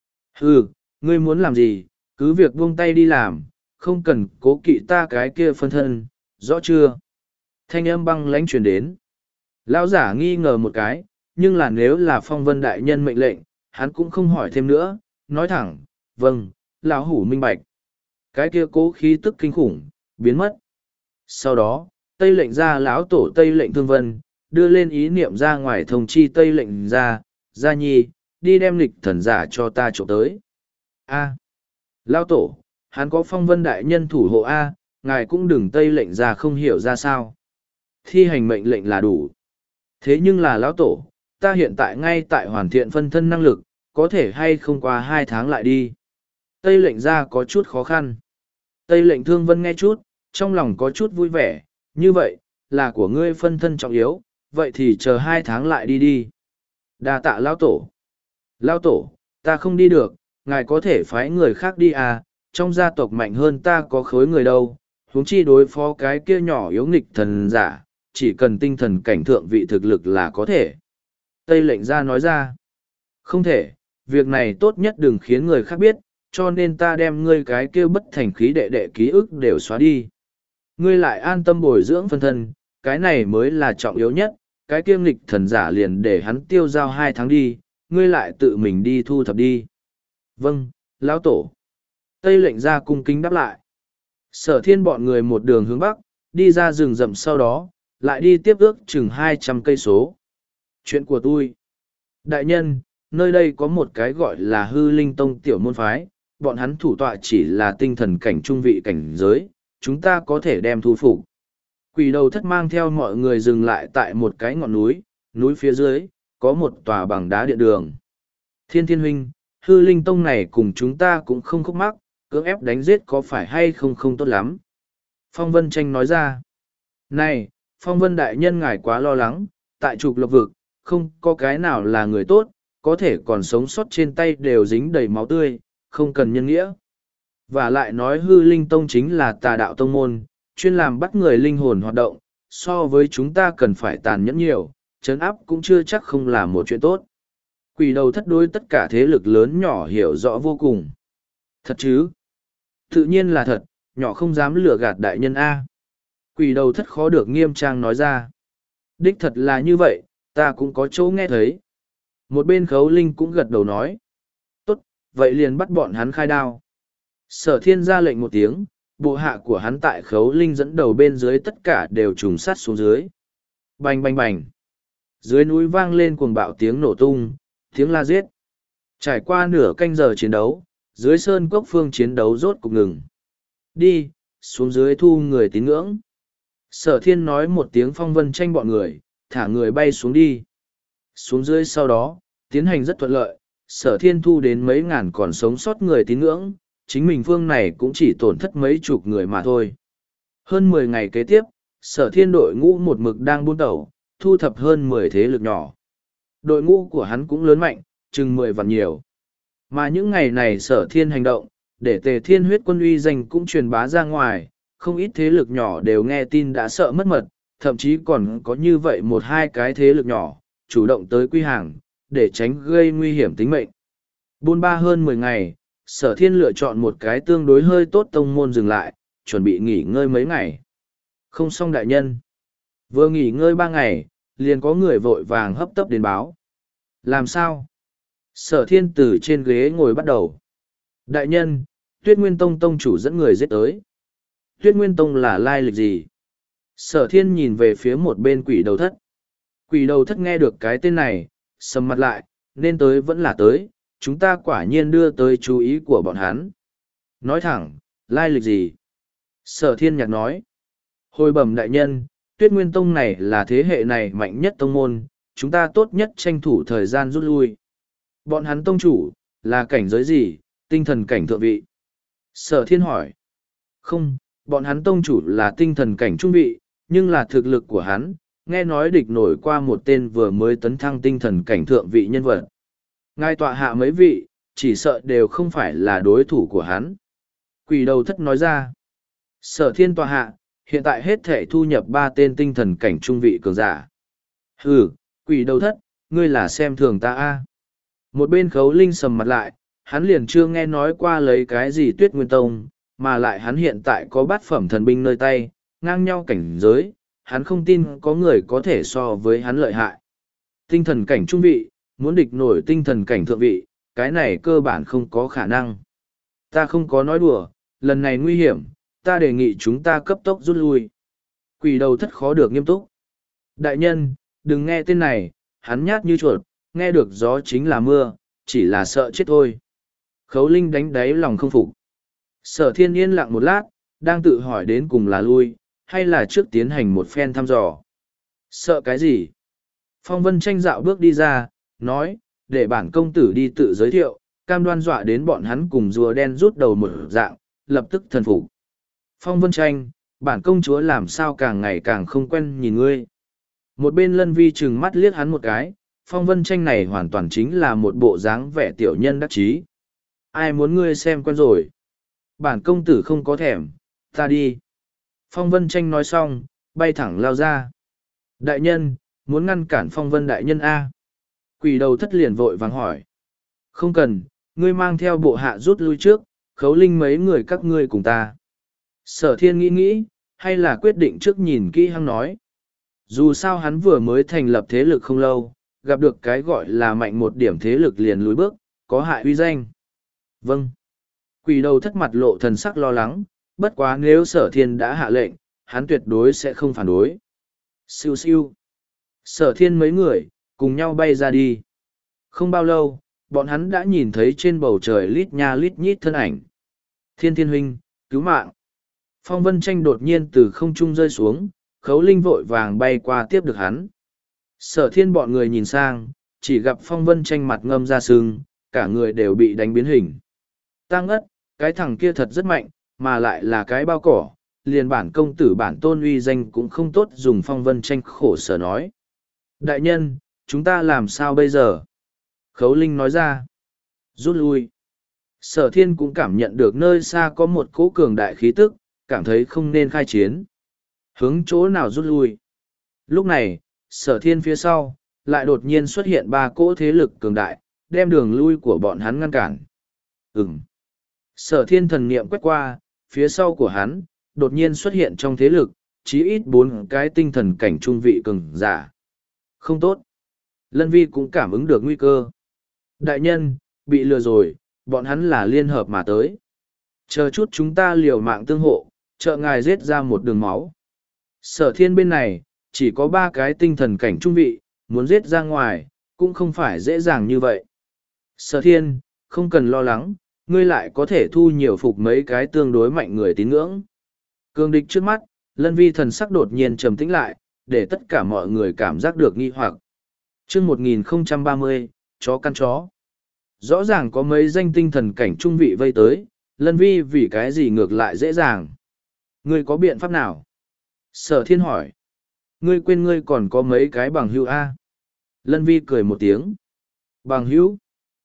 Ừ, ngươi muốn làm gì, cứ việc buông tay đi làm, không cần cố kỵ ta cái kia phân thân, rõ chưa? Thanh âm băng lãnh truyền đến. Lão giả nghi ngờ một cái, nhưng là nếu là phong vân đại nhân mệnh lệnh, hắn cũng không hỏi thêm nữa, nói thẳng, vâng, lão hủ minh bạch. Cái kia cố khí tức kinh khủng, biến mất. Sau đó, Tây lệnh ra lão tổ Tây lệnh thương vân, đưa lên ý niệm ra ngoài thông chi Tây lệnh ra, gia nhi, đi đem lịch thần giả cho ta trộm tới. A. Lão tổ, hắn có phong vân đại nhân thủ hộ A, ngài cũng đừng Tây lệnh ra không hiểu ra sao. Thi hành mệnh lệnh là đủ. Thế nhưng là lão tổ, ta hiện tại ngay tại hoàn thiện phân thân năng lực, có thể hay không qua hai tháng lại đi. Tây lệnh ra có chút khó khăn. Tây lệnh thương vân nghe chút, trong lòng có chút vui vẻ, như vậy, là của ngươi phân thân trọng yếu, vậy thì chờ hai tháng lại đi đi. Đa tạ lão tổ. Lão tổ, ta không đi được, ngài có thể phái người khác đi à, trong gia tộc mạnh hơn ta có khối người đâu, huống chi đối phó cái kia nhỏ yếu nghịch thần giả, chỉ cần tinh thần cảnh thượng vị thực lực là có thể. Tây lệnh gia nói ra, không thể, việc này tốt nhất đừng khiến người khác biết, cho nên ta đem ngươi cái kia bất thành khí đệ đệ ký ức đều xóa đi. Ngươi lại an tâm bồi dưỡng phân thân, cái này mới là trọng yếu nhất, cái kia nghịch thần giả liền để hắn tiêu giao hai tháng đi, ngươi lại tự mình đi thu thập đi. Vâng, lão tổ. Tây lệnh gia cung kính đáp lại. Sở thiên bọn người một đường hướng bắc, đi ra rừng rậm sau đó, lại đi tiếp ước chừng hai trăm cây số. Chuyện của tôi. Đại nhân, nơi đây có một cái gọi là hư linh tông tiểu môn phái, bọn hắn thủ tọa chỉ là tinh thần cảnh trung vị cảnh giới, chúng ta có thể đem thu phục. Quỷ đầu thất mang theo mọi người dừng lại tại một cái ngọn núi, núi phía dưới, có một tòa bằng đá điện đường. Thiên thiên huynh, hư linh tông này cùng chúng ta cũng không khúc mắc, cưỡng ép đánh giết có phải hay không không tốt lắm. Phong Vân Tranh nói ra, này, Phong Vân đại nhân ngài quá lo lắng, tại trục lộc vực, không có cái nào là người tốt, có thể còn sống sót trên tay đều dính đầy máu tươi, không cần nhân nghĩa. Và lại nói hư linh tông chính là tà đạo tông môn, chuyên làm bắt người linh hồn hoạt động, so với chúng ta cần phải tàn nhẫn nhiều, trấn áp cũng chưa chắc không là một chuyện tốt. Quỷ đầu thất đối tất cả thế lực lớn nhỏ hiểu rõ vô cùng. Thật chứ? Tự nhiên là thật, nhỏ không dám lừa gạt đại nhân A. Quỷ đầu thất khó được nghiêm trang nói ra. Đích thật là như vậy, ta cũng có chỗ nghe thấy. Một bên khấu linh cũng gật đầu nói. Tốt, vậy liền bắt bọn hắn khai đao. Sở thiên ra lệnh một tiếng, bộ hạ của hắn tại khấu linh dẫn đầu bên dưới tất cả đều trùng sát xuống dưới. Bành bành bành. Dưới núi vang lên cuồng bạo tiếng nổ tung, tiếng la giết. Trải qua nửa canh giờ chiến đấu, dưới sơn cốc phương chiến đấu rốt cục ngừng. Đi, xuống dưới thu người tín ngưỡng. Sở thiên nói một tiếng Phong Vân Tranh bọn người, thả người bay xuống đi. Xuống dưới sau đó, tiến hành rất thuận lợi, sở thiên thu đến mấy ngàn còn sống sót người tín ngưỡng, chính mình phương này cũng chỉ tổn thất mấy chục người mà thôi. Hơn mười ngày kế tiếp, sở thiên đội ngũ một mực đang buôn tẩu, thu thập hơn mười thế lực nhỏ. Đội ngũ của hắn cũng lớn mạnh, chừng mười vạn nhiều. Mà những ngày này sở thiên hành động, để tề thiên huyết quân uy danh cũng truyền bá ra ngoài, không ít thế lực nhỏ đều nghe tin đã sợ mất mật, thậm chí còn có như vậy một hai cái thế lực nhỏ, chủ động tới quy hàng, để tránh gây nguy hiểm tính mệnh. Buôn ba hơn mười ngày, sở thiên lựa chọn một cái tương đối hơi tốt tông môn dừng lại, chuẩn bị nghỉ ngơi mấy ngày. Không xong đại nhân. Vừa nghỉ ngơi ba ngày, liền có người vội vàng hấp tấp đến báo. Làm sao? Sở thiên từ trên ghế ngồi bắt đầu. Đại nhân, Tuyết Nguyên Tông tông chủ dẫn người giết tới. Tuyết Nguyên Tông là lai lịch gì? Sở thiên nhìn về phía một bên quỷ đầu thất. Quỷ đầu thất nghe được cái tên này, sầm mặt lại, nên tới vẫn là tới, chúng ta quả nhiên đưa tới chú ý của bọn hắn. Nói thẳng, lai lịch gì? Sở thiên nhạc nói. Hồi bẩm đại nhân, Tuyết Nguyên Tông này là thế hệ này mạnh nhất tông môn, chúng ta tốt nhất tranh thủ thời gian rút lui. Bọn hắn tông chủ, là cảnh giới gì, tinh thần cảnh thượng vị? Sở thiên hỏi. Không, bọn hắn tông chủ là tinh thần cảnh trung vị, nhưng là thực lực của hắn, nghe nói địch nổi qua một tên vừa mới tấn thăng tinh thần cảnh thượng vị nhân vật. Ngài tọa hạ mấy vị, chỉ sợ đều không phải là đối thủ của hắn. Quỷ đầu thất nói ra. Sở thiên tọa hạ, hiện tại hết thể thu nhập ba tên tinh thần cảnh trung vị cường giả. Hừ, quỷ đầu thất, ngươi là xem thường ta a. Một bên Khấu Linh sầm mặt lại, hắn liền chưa nghe nói qua lấy cái gì Tuyết Nguyên Tông, mà lại hắn hiện tại có bát phẩm thần binh nơi tay, ngang nhau cảnh giới, hắn không tin có người có thể so với hắn lợi hại. Tinh thần cảnh trung vị, muốn địch nổi tinh thần cảnh thượng vị, cái này cơ bản không có khả năng. Ta không có nói đùa, lần này nguy hiểm, ta đề nghị chúng ta cấp tốc rút lui. Quỷ đầu thất khó được nghiêm túc. Đại nhân, đừng nghe tên này, hắn nhát như chuột, nghe được gió chính là mưa, chỉ là sợ chết thôi. Khấu Linh đánh đáy lòng không phục. Sở thiên yên lặng một lát, đang tự hỏi đến cùng là lui, hay là trước tiến hành một phen thăm dò. Sợ cái gì? Phong Vân Tranh dạo bước đi ra, nói, để bản công tử đi tự giới thiệu, cam đoan dọa đến bọn hắn cùng rùa đen rút đầu một dạng, lập tức thần phục. Phong Vân Tranh, bản công chúa làm sao càng ngày càng không quen nhìn ngươi. Một bên Lân Vi trừng mắt liếc hắn một cái, Phong Vân Tranh này hoàn toàn chính là một bộ dáng vẻ tiểu nhân đắc chí. Ai muốn ngươi xem quen rồi? Bản công tử không có thèm, ta đi. Phong Vân Tranh nói xong, bay thẳng lao ra. Đại nhân, muốn ngăn cản Phong Vân đại nhân A. Quỷ đầu thất liền vội vàng hỏi. Không cần, ngươi mang theo bộ hạ rút lui trước, Khấu Linh mấy người các ngươi cùng ta. Sở thiên nghĩ nghĩ, hay là quyết định trước nhìn kỹ hăng nói. Dù sao hắn vừa mới thành lập thế lực không lâu, gặp được cái gọi là mạnh một điểm thế lực liền lùi bước, có hại uy danh. Vâng. Quỷ đầu thất mặt lộ thần sắc lo lắng, bất quá nếu sở thiên đã hạ lệnh, hắn tuyệt đối sẽ không phản đối. Siêu siêu. Sở thiên mấy người, cùng nhau bay ra đi. Không bao lâu, bọn hắn đã nhìn thấy trên bầu trời lít nha lít nhít thân ảnh. Thiên Thiên huynh, cứu mạng. Phong Vân Tranh đột nhiên từ không trung rơi xuống, Khấu Linh vội vàng bay qua tiếp được hắn. Sở thiên bọn người nhìn sang, chỉ gặp Phong Vân Tranh mặt ngâm ra sưng, cả người đều bị đánh biến hình. Tăng ất, cái thằng kia thật rất mạnh, mà lại là cái bao cỏ, liền bản công tử bản tôn uy danh cũng không tốt dùng. Phong Vân Tranh khổ sở nói. Đại nhân, chúng ta làm sao bây giờ? Khấu Linh nói ra. Rút lui. Sở thiên cũng cảm nhận được nơi xa có một cỗ cường đại khí tức, cảm thấy không nên khai chiến. Hướng chỗ nào rút lui? Lúc này, sở thiên phía sau, lại đột nhiên xuất hiện ba cỗ thế lực cường đại, đem đường lui của bọn hắn ngăn cản. Ừm. Sở thiên thần niệm quét qua, phía sau của hắn, đột nhiên xuất hiện trong thế lực, chí ít bốn cái tinh thần cảnh trung vị cường giả. Không tốt. Lân Vi cũng cảm ứng được nguy cơ. Đại nhân, bị lừa rồi, bọn hắn là liên hợp mà tới. Chờ chút chúng ta liều mạng tương hộ, trợ ngài giết ra một đường máu. Sở thiên bên này, chỉ có ba cái tinh thần cảnh trung vị, muốn giết ra ngoài, cũng không phải dễ dàng như vậy. Sở thiên, không cần lo lắng, ngươi lại có thể thu nhiều phục mấy cái tương đối mạnh người tín ngưỡng. Cương địch trước mắt, Lân Vi thần sắc đột nhiên trầm tĩnh lại, để tất cả mọi người cảm giác được nghi hoặc. Chương một nghìn không trăm ba mươi, chó căn chó. Rõ ràng có mấy danh tinh thần cảnh trung vị vây tới, Lân Vi vì cái gì ngược lại dễ dàng. Ngươi có biện pháp nào? Sở thiên hỏi. Ngươi quên ngươi còn có mấy cái bằng hữu A. Lân Vi cười một tiếng. Bằng hữu?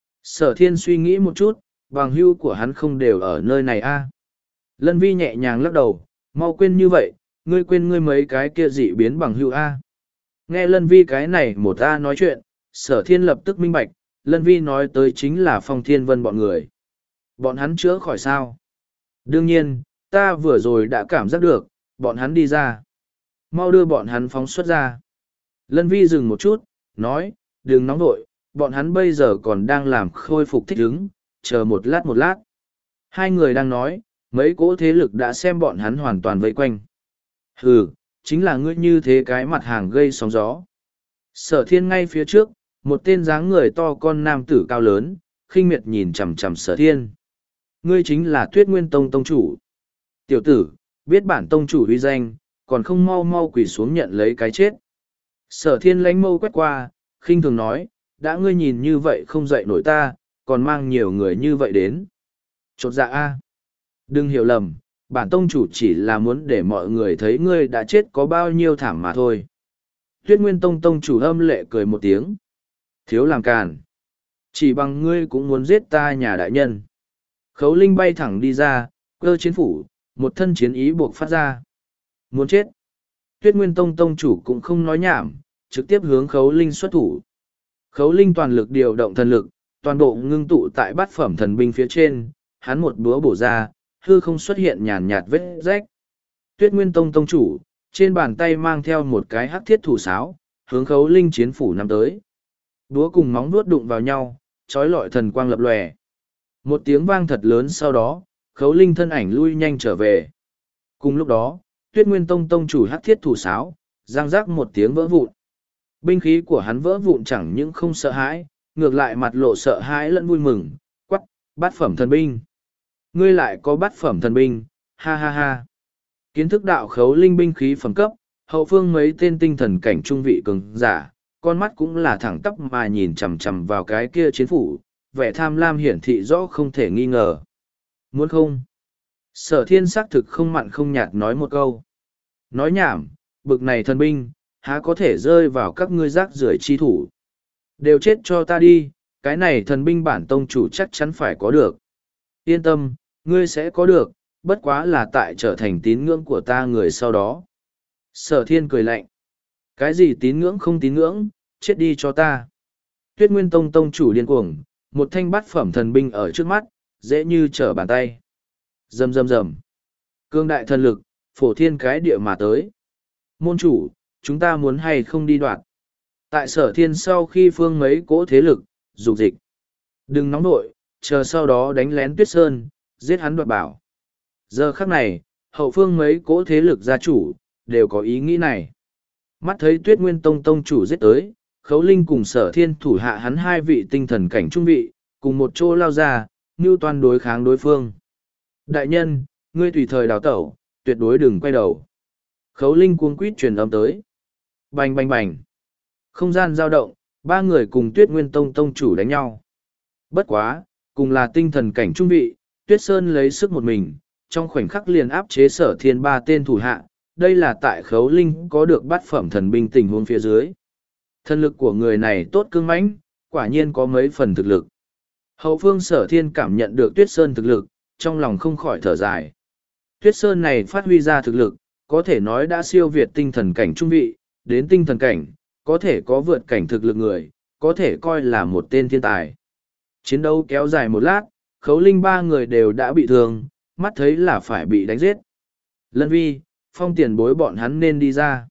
Sở thiên suy nghĩ một chút, bằng hữu của hắn không đều ở nơi này A. Lân Vi nhẹ nhàng lắc đầu, mau quên như vậy, ngươi quên ngươi mấy cái kia dị biến bằng hữu A. Nghe Lân Vi cái này một A nói chuyện, sở thiên lập tức minh bạch, Lân Vi nói tới chính là Phong Thiên Vân bọn người. Bọn hắn chữa khỏi sao? Đương nhiên, ta vừa rồi đã cảm giác được, bọn hắn đi ra. Mau đưa bọn hắn phóng xuất ra. Lân Vi dừng một chút, nói, đừng nóng vội, bọn hắn bây giờ còn đang làm khôi phục thích ứng, chờ một lát một lát. Hai người đang nói, mấy cỗ thế lực đã xem bọn hắn hoàn toàn vây quanh. Hừ, chính là ngươi như thế cái mặt hàng gây sóng gió. Sở thiên ngay phía trước, một tên dáng người to con nam tử cao lớn, khinh miệt nhìn chằm chằm sở thiên. Ngươi chính là Tuyết Nguyên Tông tông chủ. Tiểu tử, biết bản tông chủ uy danh, còn không mau mau quỳ xuống nhận lấy cái chết. Sở thiên lánh mâu quét qua, khinh thường nói, đã ngươi nhìn như vậy không dậy nổi ta, còn mang nhiều người như vậy đến. Chột dạ a, đừng hiểu lầm, bản tông chủ chỉ là muốn để mọi người thấy ngươi đã chết có bao nhiêu thảm mà thôi. Tuyết Nguyên Tông tông chủ âm lệ cười một tiếng. Thiếu làm càn. Chỉ bằng ngươi cũng muốn giết ta nhà đại nhân. Khấu Linh bay thẳng đi ra, cơ chiến phủ, một thân chiến ý buộc phát ra. Muốn chết. Tuyết Nguyên Tông tông chủ cũng không nói nhảm, trực tiếp hướng Khấu Linh xuất thủ. Khấu Linh toàn lực điều động thần lực, toàn bộ ngưng tụ tại bát phẩm thần binh phía trên, hắn một búa bổ ra, hư không xuất hiện nhàn nhạt vết rách. Tuyết Nguyên Tông tông chủ, trên bàn tay mang theo một cái hắc thiết thủ sáo, hướng Khấu Linh chiến phủ nắm tới. Búa cùng móng vuốt đụng vào nhau, trói lọi thần quang lập lòe. Một tiếng vang thật lớn sau đó, Khấu Linh thân ảnh lui nhanh trở về. Cùng lúc đó, Tuyết Nguyên Tông tông chủ hắc thiết thủ sáo, giang rác một tiếng vỡ vụn. Binh khí của hắn vỡ vụn chẳng những không sợ hãi, ngược lại mặt lộ sợ hãi lẫn vui mừng, quắc, bát phẩm thần binh. Ngươi lại có bát phẩm thần binh, ha ha ha. Kiến thức đạo Khấu Linh binh khí phẩm cấp, hậu phương mấy tên tinh thần cảnh trung vị cường giả, con mắt cũng là thẳng tắp mà nhìn chằm chằm vào cái kia chiến phủ, vẻ tham lam hiển thị rõ không thể nghi ngờ. Muốn không? Sở thiên xác thực không mặn không nhạt nói một câu. Nói nhảm, bực này thần binh, há có thể rơi vào các ngươi rác rưởi chi thủ. Đều chết cho ta đi, cái này thần binh bản tông chủ chắc chắn phải có được. Yên tâm, ngươi sẽ có được, bất quá là tại trở thành tín ngưỡng của ta người sau đó. Sở thiên cười lạnh. Cái gì tín ngưỡng không tín ngưỡng, chết đi cho ta. Tuyết Nguyên Tông tông chủ điên cuồng, một thanh bát phẩm thần binh ở trước mắt, dễ như trở bàn tay. Rầm rầm rầm. Cương đại thần lực, phổ thiên cái địa mà tới. Môn chủ, chúng ta muốn hay không đi đoạt. Tại sở thiên sau khi phương mấy cỗ thế lực, dục dịch. Đừng nóng nội, chờ sau đó đánh lén Tuyết Sơn, giết hắn đoạt bảo. Giờ khắc này, hậu phương mấy cỗ thế lực gia chủ, đều có ý nghĩ này. Mắt thấy Tuyết Nguyên Tông tông chủ giết tới, Khấu Linh cùng sở thiên thủ hạ hắn hai vị tinh thần cảnh trung vị, cùng một chỗ lao ra, như toàn đối kháng đối phương. Đại nhân, ngươi tùy thời đào tẩu, tuyệt đối đừng quay đầu. Khấu Linh cuống quýt truyền âm tới. Bành bành bành. Không gian dao động, ba người cùng Tuyết Nguyên Tông tông chủ đánh nhau. Bất quá, cùng là tinh thần cảnh trung vị, Tuyết Sơn lấy sức một mình, trong khoảnh khắc liền áp chế sở thiên ba tên thủ hạ. Đây là tại Khấu Linh có được bát phẩm thần binh tình huống phía dưới. Thần lực của người này tốt cương mãnh, quả nhiên có mấy phần thực lực. Hậu phương sở thiên cảm nhận được Tuyết Sơn thực lực, trong lòng không khỏi thở dài. Tuyết Sơn này phát huy ra thực lực, có thể nói đã siêu việt tinh thần cảnh trung vị, đến tinh thần cảnh, có thể có vượt cảnh thực lực người, có thể coi là một tên thiên tài. Chiến đấu kéo dài một lát, Khấu Linh ba người đều đã bị thương, mắt thấy là phải bị đánh giết. Lân Vi, Phong tiền bối bọn hắn nên đi ra.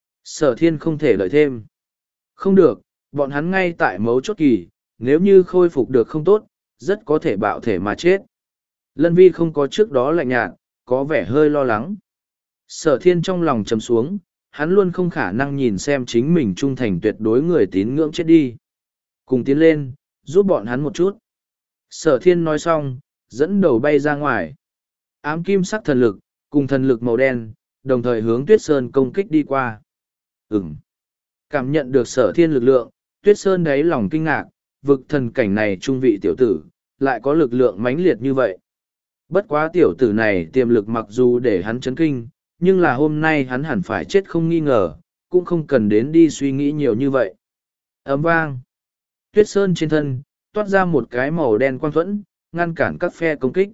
Sở thiên không thể lợi thêm. Không được, bọn hắn ngay tại mấu chốt kỳ, nếu như khôi phục được không tốt, rất có thể bạo thể mà chết. Lân Vi không có trước đó lạnh nhạt, có vẻ hơi lo lắng. Sở thiên trong lòng trầm xuống, hắn luôn không khả năng nhìn xem chính mình trung thành tuyệt đối người tín ngưỡng chết đi. Cùng tiến lên, giúp bọn hắn một chút. Sở thiên nói xong, dẫn đầu bay ra ngoài. Ám kim sắc thần lực, cùng thần lực màu đen, đồng thời hướng Tuyết Sơn công kích đi qua. Ừm. Cảm nhận được sở thiên lực lượng, Tuyết Sơn đáy lòng kinh ngạc, vực thần cảnh này trung vị tiểu tử, lại có lực lượng mãnh liệt như vậy. Bất quá tiểu tử này tiềm lực mặc dù để hắn chấn kinh, nhưng là hôm nay hắn hẳn phải chết không nghi ngờ, cũng không cần đến đi suy nghĩ nhiều như vậy. Ấm vang. Tuyết Sơn trên thân, toát ra một cái màu đen quang thuẫn, ngăn cản các phe công kích.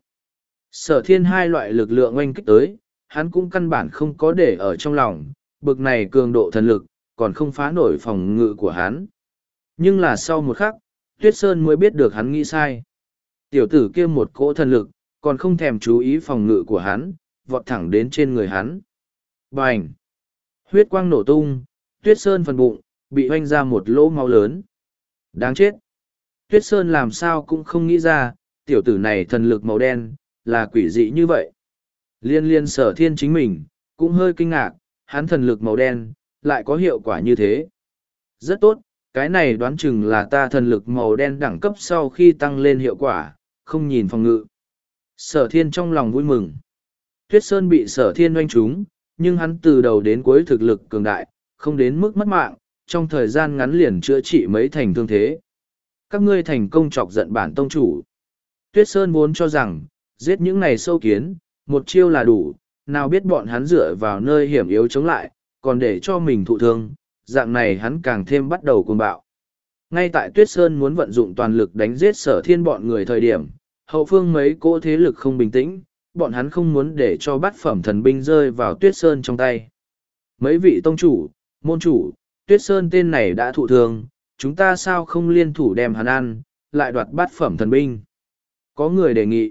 Sở thiên hai loại lực lượng oanh kích tới, hắn cũng căn bản không có để ở trong lòng, bực này cường độ thần lực, còn không phá nổi phòng ngự của hắn. Nhưng là sau một khắc, Tuyết Sơn mới biết được hắn nghĩ sai. Tiểu tử kia một cỗ thần lực, còn không thèm chú ý phòng ngự của hắn, vọt thẳng đến trên người hắn. Bành! Huyết quang nổ tung, Tuyết Sơn phần bụng, bị hoanh ra một lỗ máu lớn. Đáng chết! Tuyết Sơn làm sao cũng không nghĩ ra, tiểu tử này thần lực màu đen, là quỷ dị như vậy. Liên liên sở thiên chính mình, cũng hơi kinh ngạc, hắn thần lực màu đen, lại có hiệu quả như thế. Rất tốt, cái này đoán chừng là ta thần lực màu đen đẳng cấp sau khi tăng lên hiệu quả, không nhìn phòng ngự. Sở thiên trong lòng vui mừng. Tuyết Sơn bị sở thiên oanh trúng, nhưng hắn từ đầu đến cuối thực lực cường đại, không đến mức mất mạng, trong thời gian ngắn liền chữa trị mấy thành thương thế. Các ngươi thành công chọc giận bản tông chủ. Tuyết Sơn vốn cho rằng, giết những này sâu kiến, một chiêu là đủ, nào biết bọn hắn dựa vào nơi hiểm yếu chống lại, còn để cho mình thụ thương, dạng này hắn càng thêm bắt đầu cuồng bạo. Ngay tại Tuyết Sơn muốn vận dụng toàn lực đánh giết Sở Thiên bọn người thời điểm, hậu phương mấy cỗ thế lực không bình tĩnh, bọn hắn không muốn để cho bát phẩm thần binh rơi vào Tuyết Sơn trong tay. Mấy vị tông chủ, môn chủ, Tuyết Sơn tên này đã thụ thương, chúng ta sao không liên thủ đem hắn ăn, lại đoạt bát phẩm thần binh. Có người đề nghị.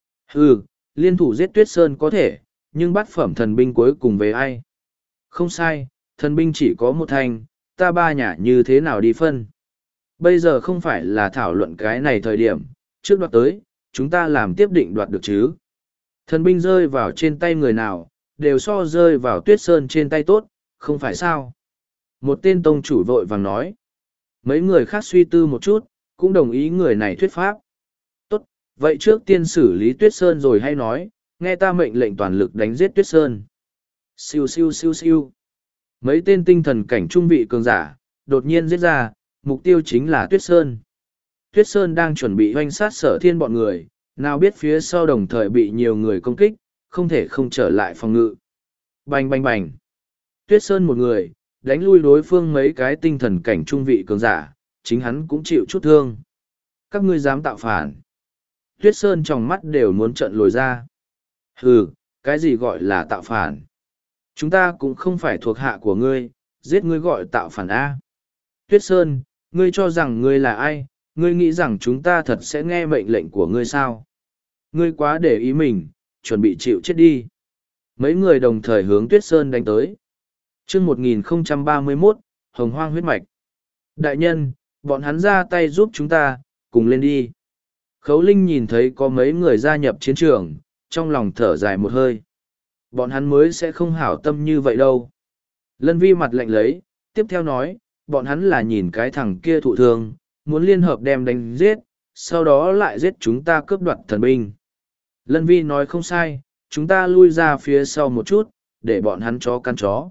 Ừ, liên thủ giết Tuyết Sơn có thể, nhưng bát phẩm thần binh cuối cùng về ai? Không sai, thần binh chỉ có một thanh, ta ba nhà như thế nào đi phân? Bây giờ không phải là thảo luận cái này thời điểm, trước đoạt tới, chúng ta làm tiếp định đoạt được chứ. Thần binh rơi vào trên tay người nào, đều so rơi vào Tuyết Sơn trên tay tốt, không phải sao? Một tên tông chủ vội vàng nói. Mấy người khác suy tư một chút, cũng đồng ý người này thuyết pháp. Tốt, vậy trước tiên xử lý Tuyết Sơn rồi hay nói, nghe ta mệnh lệnh toàn lực đánh giết Tuyết Sơn. Siêu siêu siêu siêu. Mấy tên tinh thần cảnh trung vị cường giả, đột nhiên giết ra, mục tiêu chính là Tuyết Sơn. Tuyết Sơn đang chuẩn bị hoanh sát Sở Thiên bọn người, nào biết phía sau đồng thời bị nhiều người công kích, không thể không trở lại phòng ngự. Bành bành bành. Tuyết Sơn một người, đánh lui đối phương mấy cái tinh thần cảnh trung vị cường giả, chính hắn cũng chịu chút thương. Các ngươi dám tạo phản. Tuyết Sơn trong mắt đều muốn trợn lồi ra. Hừ, cái gì gọi là tạo phản? Chúng ta cũng không phải thuộc hạ của ngươi, giết ngươi gọi tạo phản A. Tuyết Sơn, ngươi cho rằng ngươi là ai? Ngươi nghĩ rằng chúng ta thật sẽ nghe mệnh lệnh của ngươi sao? Ngươi quá để ý mình, chuẩn bị chịu chết đi. Mấy người đồng thời hướng Tuyết Sơn đánh tới. Chương một nghìn không trăm ba mươi mốt, Hồng Hoang huyết mạch. Đại nhân, bọn hắn ra tay giúp chúng ta, cùng lên đi. Khấu Linh nhìn thấy có mấy người gia nhập chiến trường, trong lòng thở dài một hơi. Bọn hắn mới sẽ không hảo tâm như vậy đâu. Lân Vi mặt lạnh lấy, tiếp theo nói, bọn hắn là nhìn cái thằng kia thụ thương, muốn liên hợp đem đánh giết, sau đó lại giết chúng ta cướp đoạt thần binh. Lân Vi nói không sai, chúng ta lui ra phía sau một chút, để bọn hắn chó căn chó.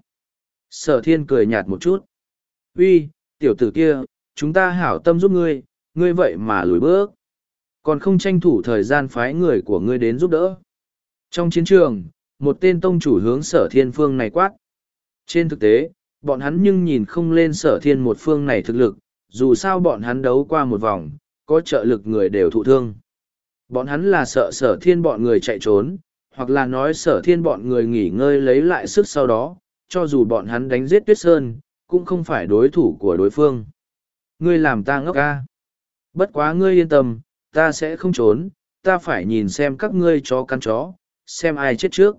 Sở Thiên cười nhạt một chút. Uy, tiểu tử kia, chúng ta hảo tâm giúp ngươi, ngươi vậy mà lùi bước. Còn không tranh thủ thời gian phái người của ngươi đến giúp đỡ. Trong chiến trường, một tên tông chủ hướng Sở Thiên phương này quát. Trên thực tế, bọn hắn nhưng nhìn không lên Sở Thiên một phương này thực lực, dù sao bọn hắn đấu qua một vòng, có trợ lực người đều thụ thương. Bọn hắn là sợ Sở Thiên bọn người chạy trốn, hoặc là nói Sở Thiên bọn người nghỉ ngơi lấy lại sức sau đó, cho dù bọn hắn đánh giết Tuyết Sơn, cũng không phải đối thủ của đối phương. Ngươi làm ta ngốc ca. Bất quá ngươi yên tâm, ta sẽ không trốn, ta phải nhìn xem các ngươi chó căn chó, xem ai chết trước.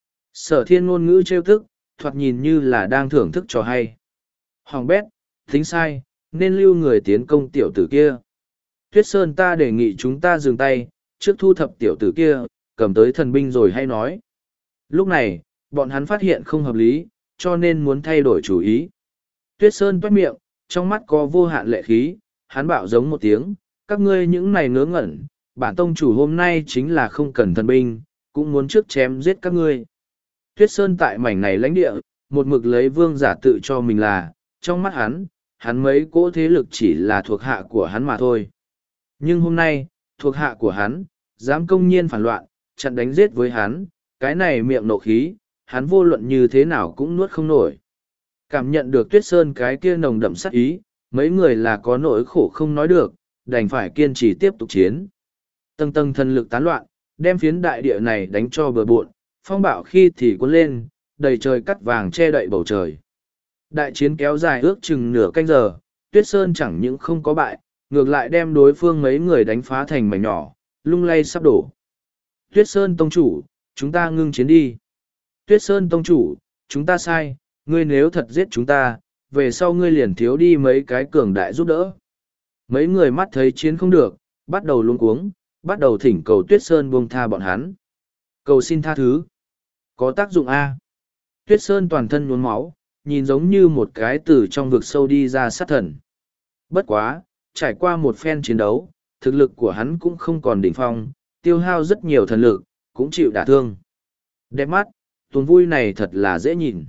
Sở Thiên ngôn ngữ trêu tức, thoạt nhìn như là đang thưởng thức trò hay. Hoàng bét, tính sai, nên lưu người tiến công tiểu tử kia. Tuyết Sơn, ta đề nghị chúng ta dừng tay, trước thu thập tiểu tử kia, cầm tới thần binh rồi hay nói. Lúc này, bọn hắn phát hiện không hợp lý, cho nên muốn thay đổi chủ ý. Tuyết Sơn toét miệng, trong mắt có vô hạn lệ khí, hắn bảo giống một tiếng, các ngươi những này ngớ ngẩn, bản tông chủ hôm nay chính là không cần thần binh, cũng muốn trước chém giết các ngươi. Tuyết Sơn tại mảnh này lãnh địa, một mực lấy vương giả tự cho mình là, trong mắt hắn, hắn mấy cỗ thế lực chỉ là thuộc hạ của hắn mà thôi. Nhưng hôm nay, thuộc hạ của hắn, dám công nhiên phản loạn, chặn đánh giết với hắn, cái này miệng nộ khí, hắn vô luận như thế nào cũng nuốt không nổi. Cảm nhận được Tuyết Sơn cái kia nồng đậm sát ý, mấy người là có nỗi khổ không nói được, đành phải kiên trì tiếp tục chiến. Tầng tầng thần lực tán loạn, đem phiến đại địa này đánh cho bừa bộn, phong bạo khi thì cuốn lên, đầy trời cắt vàng che đậy bầu trời. Đại chiến kéo dài ước chừng nửa canh giờ, Tuyết Sơn chẳng những không có bại, ngược lại đem đối phương mấy người đánh phá thành mảnh nhỏ, lung lay sắp đổ. Tuyết Sơn tông chủ, chúng ta ngưng chiến đi. Tuyết Sơn tông chủ, chúng ta sai, ngươi nếu thật giết chúng ta, về sau ngươi liền thiếu đi mấy cái cường đại giúp đỡ. Mấy người mắt thấy chiến không được, bắt đầu luống cuống, bắt đầu thỉnh cầu Tuyết Sơn buông tha bọn hắn. Cầu xin tha thứ. Có tác dụng A. Tuyết Sơn toàn thân nhuốm máu, nhìn giống như một cái từ trong vực sâu đi ra sát thần. Bất quá, trải qua một phen chiến đấu, thực lực của hắn cũng không còn đỉnh phong, tiêu hao rất nhiều thần lực, cũng chịu đả thương. Đẹp mắt, tuần vui này thật là dễ nhìn.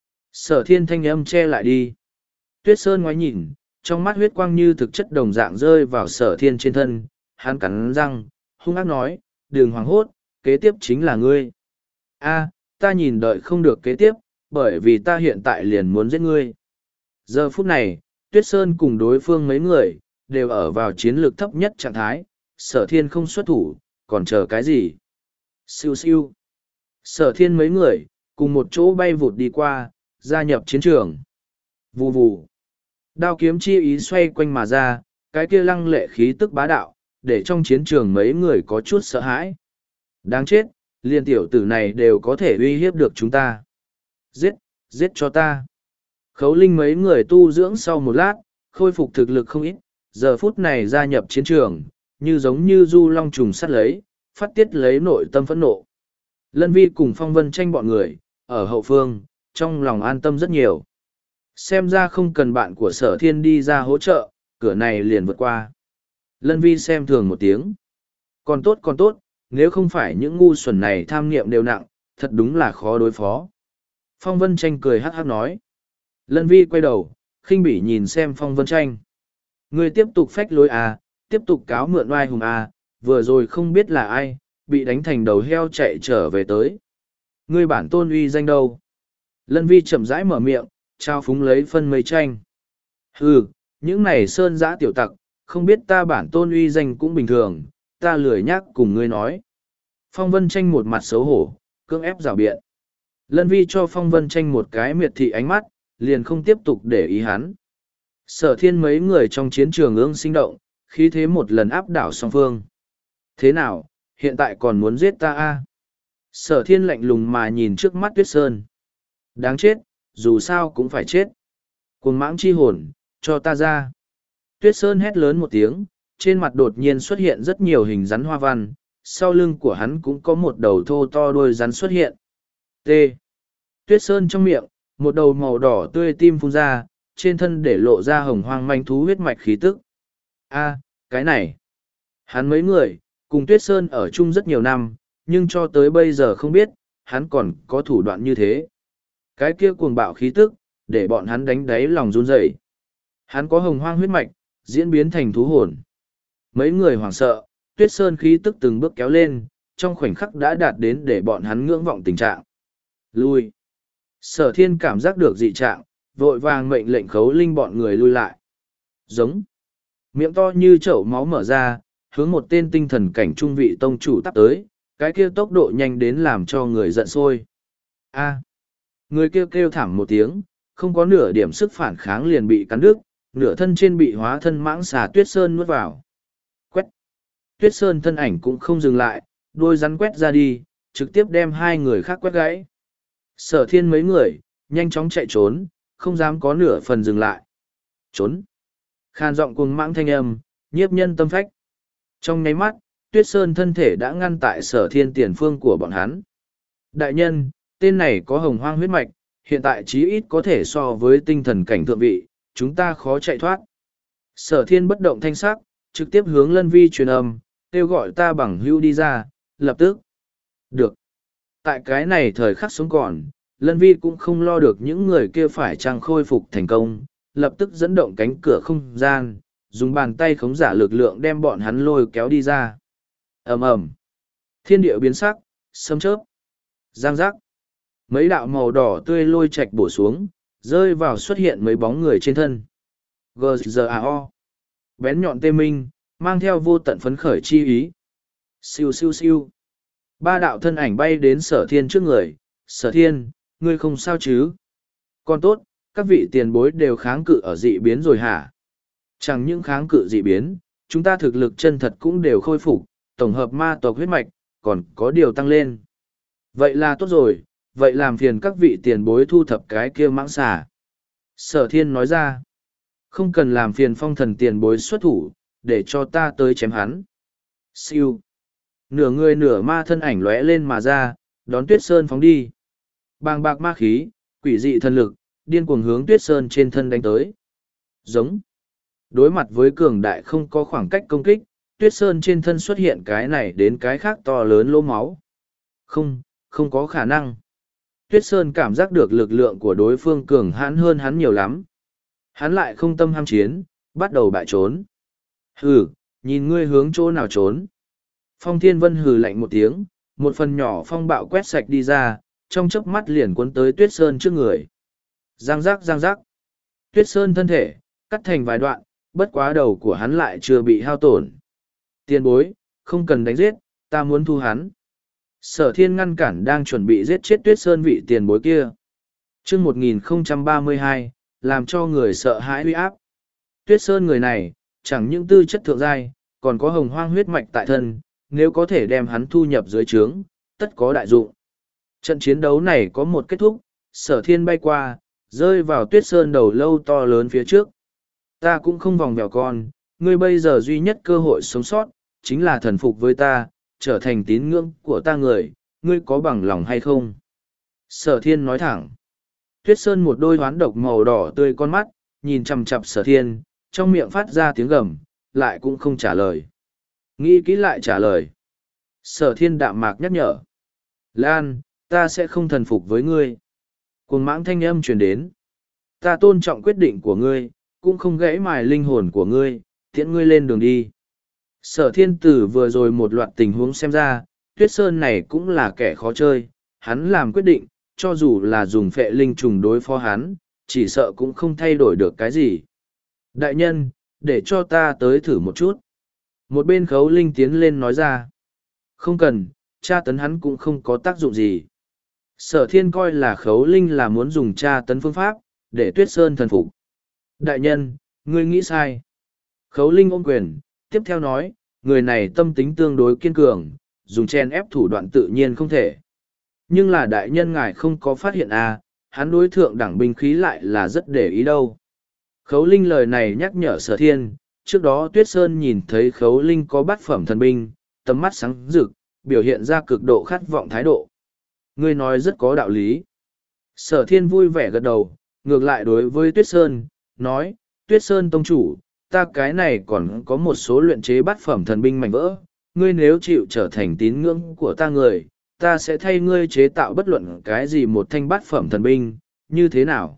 Sở thiên thanh âm che lại đi. Tuyết Sơn ngoái nhìn, trong mắt huyết quang như thực chất đồng dạng rơi vào sở thiên trên thân, hắn cắn răng, hung ác nói, đừng hoảng hốt, kế tiếp chính là ngươi. A, ta nhìn đợi không được kế tiếp, bởi vì ta hiện tại liền muốn giết ngươi. Giờ phút này, Tuyết Sơn cùng đối phương mấy người, đều ở vào chiến lược thấp nhất trạng thái, sở thiên không xuất thủ, còn chờ cái gì? Siêu siêu. Sở thiên mấy người, cùng một chỗ bay vụt đi qua, gia nhập chiến trường. Vù vù. Đao kiếm chi ý xoay quanh mà ra, cái kia lăng lệ khí tức bá đạo, để trong chiến trường mấy người có chút sợ hãi. Đáng chết, liên tiểu tử này đều có thể uy hiếp được chúng ta. Giết, giết cho ta. Khấu linh mấy người tu dưỡng sau một lát, khôi phục thực lực không ít, giờ phút này gia nhập chiến trường, như giống như du long trùng sắt lấy, phát tiết lấy nội tâm phẫn nộ. Lân Vi cùng Phong Vân Tranh bọn người, ở hậu phương, trong lòng an tâm rất nhiều. Xem ra không cần bạn của sở thiên đi ra hỗ trợ, cửa này liền vượt qua. Lân Vi xem thường một tiếng. Còn tốt còn tốt, nếu không phải những ngu xuẩn này tham nghiệm đều nặng, thật đúng là khó đối phó. Phong Vân Tranh cười hát hát nói. Lân Vi quay đầu, khinh bỉ nhìn xem Phong Vân Tranh. Ngươi tiếp tục phách lối à, tiếp tục cáo mượn oai hùng à, vừa rồi không biết là ai, bị đánh thành đầu heo chạy trở về tới. Ngươi bản tôn uy danh đâu? Lân Vi chậm rãi mở miệng, trao phúng lấy phân mây tranh. Hừ, những này sơn giã tiểu tặc, không biết ta bản tôn uy danh cũng bình thường, ta lười nhác cùng ngươi nói. Phong Vân Tranh một mặt xấu hổ, cưỡng ép rào biện. Lân Vi cho Phong Vân Tranh một cái miệt thị ánh mắt, liền không tiếp tục để ý hắn. Sở thiên mấy người trong chiến trường ương sinh động, khí thế một lần áp đảo song phương. Thế nào, hiện tại còn muốn giết ta a? Sở thiên lạnh lùng mà nhìn trước mắt Tuyết Sơn. Đáng chết, dù sao cũng phải chết. Cuồng mãng chi hồn, cho ta ra. Tuyết Sơn hét lớn một tiếng, trên mặt đột nhiên xuất hiện rất nhiều hình rắn hoa văn, sau lưng của hắn cũng có một đầu thô to đuôi rắn xuất hiện. T. Tuyết Sơn trong miệng, một đầu màu đỏ tươi tim phun ra, trên thân để lộ ra hồng hoang manh thú huyết mạch khí tức. A, cái này. Hắn mấy người, cùng Tuyết Sơn ở chung rất nhiều năm, nhưng cho tới bây giờ không biết, hắn còn có thủ đoạn như thế. Cái kia cuồng bạo khí tức, để bọn hắn đánh đáy lòng run rẩy. Hắn có hồng hoang huyết mạch, diễn biến thành thú hồn. Mấy người hoảng sợ, Tuyết Sơn khí tức từng bước kéo lên, trong khoảnh khắc đã đạt đến để bọn hắn ngưỡng vọng tình trạng. Lui. Sở thiên cảm giác được dị trạng, vội vàng mệnh lệnh khấu linh bọn người lui lại. Giống. Miệng to như chậu máu mở ra, hướng một tên tinh thần cảnh trung vị tông chủ tắp tới, cái kia tốc độ nhanh đến làm cho người giận sôi. A. Người kêu kêu thảm một tiếng, không có nửa điểm sức phản kháng liền bị cắn đứt, nửa thân trên bị hóa thân mãng xà Tuyết Sơn nuốt vào. Quét. Tuyết Sơn thân ảnh cũng không dừng lại, đôi rắn quét ra đi, trực tiếp đem hai người khác quét gãy. Sở thiên mấy người, nhanh chóng chạy trốn, không dám có nửa phần dừng lại. Trốn. Khan giọng cuồng mãng thanh âm, nhiếp nhân tâm phách. Trong nháy mắt, Tuyết Sơn thân thể đã ngăn tại sở thiên tiền phương của bọn hắn. Đại nhân, tên này có hồng hoang huyết mạch, hiện tại chí ít có thể so với tinh thần cảnh thượng vị, chúng ta khó chạy thoát. Sở thiên bất động thanh sắc, trực tiếp hướng Lân Vi truyền âm, kêu gọi ta bằng hữu đi ra, lập tức. Được. Tại cái này thời khắc sống còn, Lân Vi cũng không lo được những người kia phải chăng khôi phục thành công, lập tức dẫn động cánh cửa không gian, dùng bàn tay khống giả lực lượng đem bọn hắn lôi kéo đi ra. Ầm ầm. Thiên địa biến sắc, sấm chớp, giang giác. Mấy đạo màu đỏ tươi lôi chạch bổ xuống, rơi vào xuất hiện mấy bóng người trên thân. giê giê a o. Bén nhọn tê minh, mang theo vô tận phấn khởi chi ý. Siêu siêu siêu. Ba đạo thân ảnh bay đến sở thiên trước người. Sở thiên, ngươi không sao chứ? Còn tốt, các vị tiền bối đều kháng cự ở dị biến rồi hả? Chẳng những kháng cự dị biến, chúng ta thực lực chân thật cũng đều khôi phục, tổng hợp ma tộc huyết mạch, còn có điều tăng lên. Vậy là tốt rồi, vậy làm phiền các vị tiền bối thu thập cái kia mãng xà. Sở thiên nói ra, không cần làm phiền phong thần tiền bối xuất thủ, để cho ta tới chém hắn. Siêu. Nửa người nửa ma thân ảnh lóe lên mà ra, đón Tuyết Sơn phóng đi. Bàng bạc ma khí, quỷ dị thần lực, điên cuồng hướng Tuyết Sơn trên thân đánh tới. Giống. Đối mặt với cường đại không có khoảng cách công kích, Tuyết Sơn trên thân xuất hiện cái này đến cái khác to lớn lỗ máu. Không, không có khả năng. Tuyết Sơn cảm giác được lực lượng của đối phương cường hãn hơn hắn nhiều lắm. Hắn lại không tâm ham chiến, bắt đầu bại trốn. Hừ, nhìn ngươi hướng chỗ nào trốn. Phong Thiên Vân hừ lạnh một tiếng, một phần nhỏ phong bạo quét sạch đi ra, trong chớp mắt liền cuốn tới Tuyết Sơn trước người. Giang giác giang giác. Tuyết Sơn thân thể, cắt thành vài đoạn, bất quá đầu của hắn lại chưa bị hao tổn. Tiền bối, không cần đánh giết, ta muốn thu hắn. Sở Thiên ngăn cản đang chuẩn bị giết chết Tuyết Sơn vị tiền bối kia. Chương một nghìn không trăm ba mươi hai, làm cho người sợ hãi uy áp. Tuyết Sơn người này, chẳng những tư chất thượng giai, còn có hồng hoang huyết mạch tại thân, nếu có thể đem hắn thu nhập dưới trướng, tất có đại dụng. Trận chiến đấu này có một kết thúc, Sở Thiên bay qua, rơi vào Tuyết Sơn đầu lâu to lớn phía trước. Ta cũng không vòng vèo con, ngươi bây giờ duy nhất cơ hội sống sót, chính là thần phục với ta, trở thành tín ngưỡng của ta người, ngươi có bằng lòng hay không? Sở Thiên nói thẳng. Tuyết Sơn một đôi hoán độc màu đỏ tươi con mắt, nhìn chằm chằm Sở Thiên, trong miệng phát ra tiếng gầm, lại cũng không trả lời. Nghĩ kỹ lại trả lời. Sở Thiên đạm mạc nhắc nhở. Lan, ta sẽ không thần phục với ngươi. Cuồng mãng thanh âm truyền đến. Ta tôn trọng quyết định của ngươi, cũng không gãy mài linh hồn của ngươi, tiễn ngươi lên đường đi. Sở Thiên Tử vừa rồi một loạt tình huống xem ra, Tuyết Sơn này cũng là kẻ khó chơi, hắn làm quyết định, cho dù là dùng phệ linh trùng đối phó hắn, chỉ sợ cũng không thay đổi được cái gì. Đại nhân, để cho ta tới thử một chút. Một bên Khấu Linh tiến lên nói ra. Không cần, tra tấn hắn cũng không có tác dụng gì. Sở Thiên coi là Khấu Linh là muốn dùng tra tấn phương pháp, để Tuyết Sơn thần phục. Đại nhân, ngươi nghĩ sai. Khấu Linh ôm quyền, tiếp theo nói, người này tâm tính tương đối kiên cường, dùng chen ép thủ đoạn tự nhiên không thể. Nhưng là đại nhân ngài không có phát hiện à, hắn đối thượng đẳng binh khí lại là rất để ý đâu. Khấu Linh lời này nhắc nhở Sở Thiên, trước đó Tuyết Sơn nhìn thấy Khấu Linh có bát phẩm thần binh, tầm mắt sáng rực, biểu hiện ra cực độ khát vọng thái độ. Ngươi nói rất có đạo lý. Sở Thiên vui vẻ gật đầu, ngược lại đối với Tuyết Sơn, nói, Tuyết Sơn tông chủ, ta cái này còn có một số luyện chế bát phẩm thần binh mảnh vỡ, ngươi nếu chịu trở thành tín ngưỡng của ta người, ta sẽ thay ngươi chế tạo bất luận cái gì một thanh bát phẩm thần binh, như thế nào?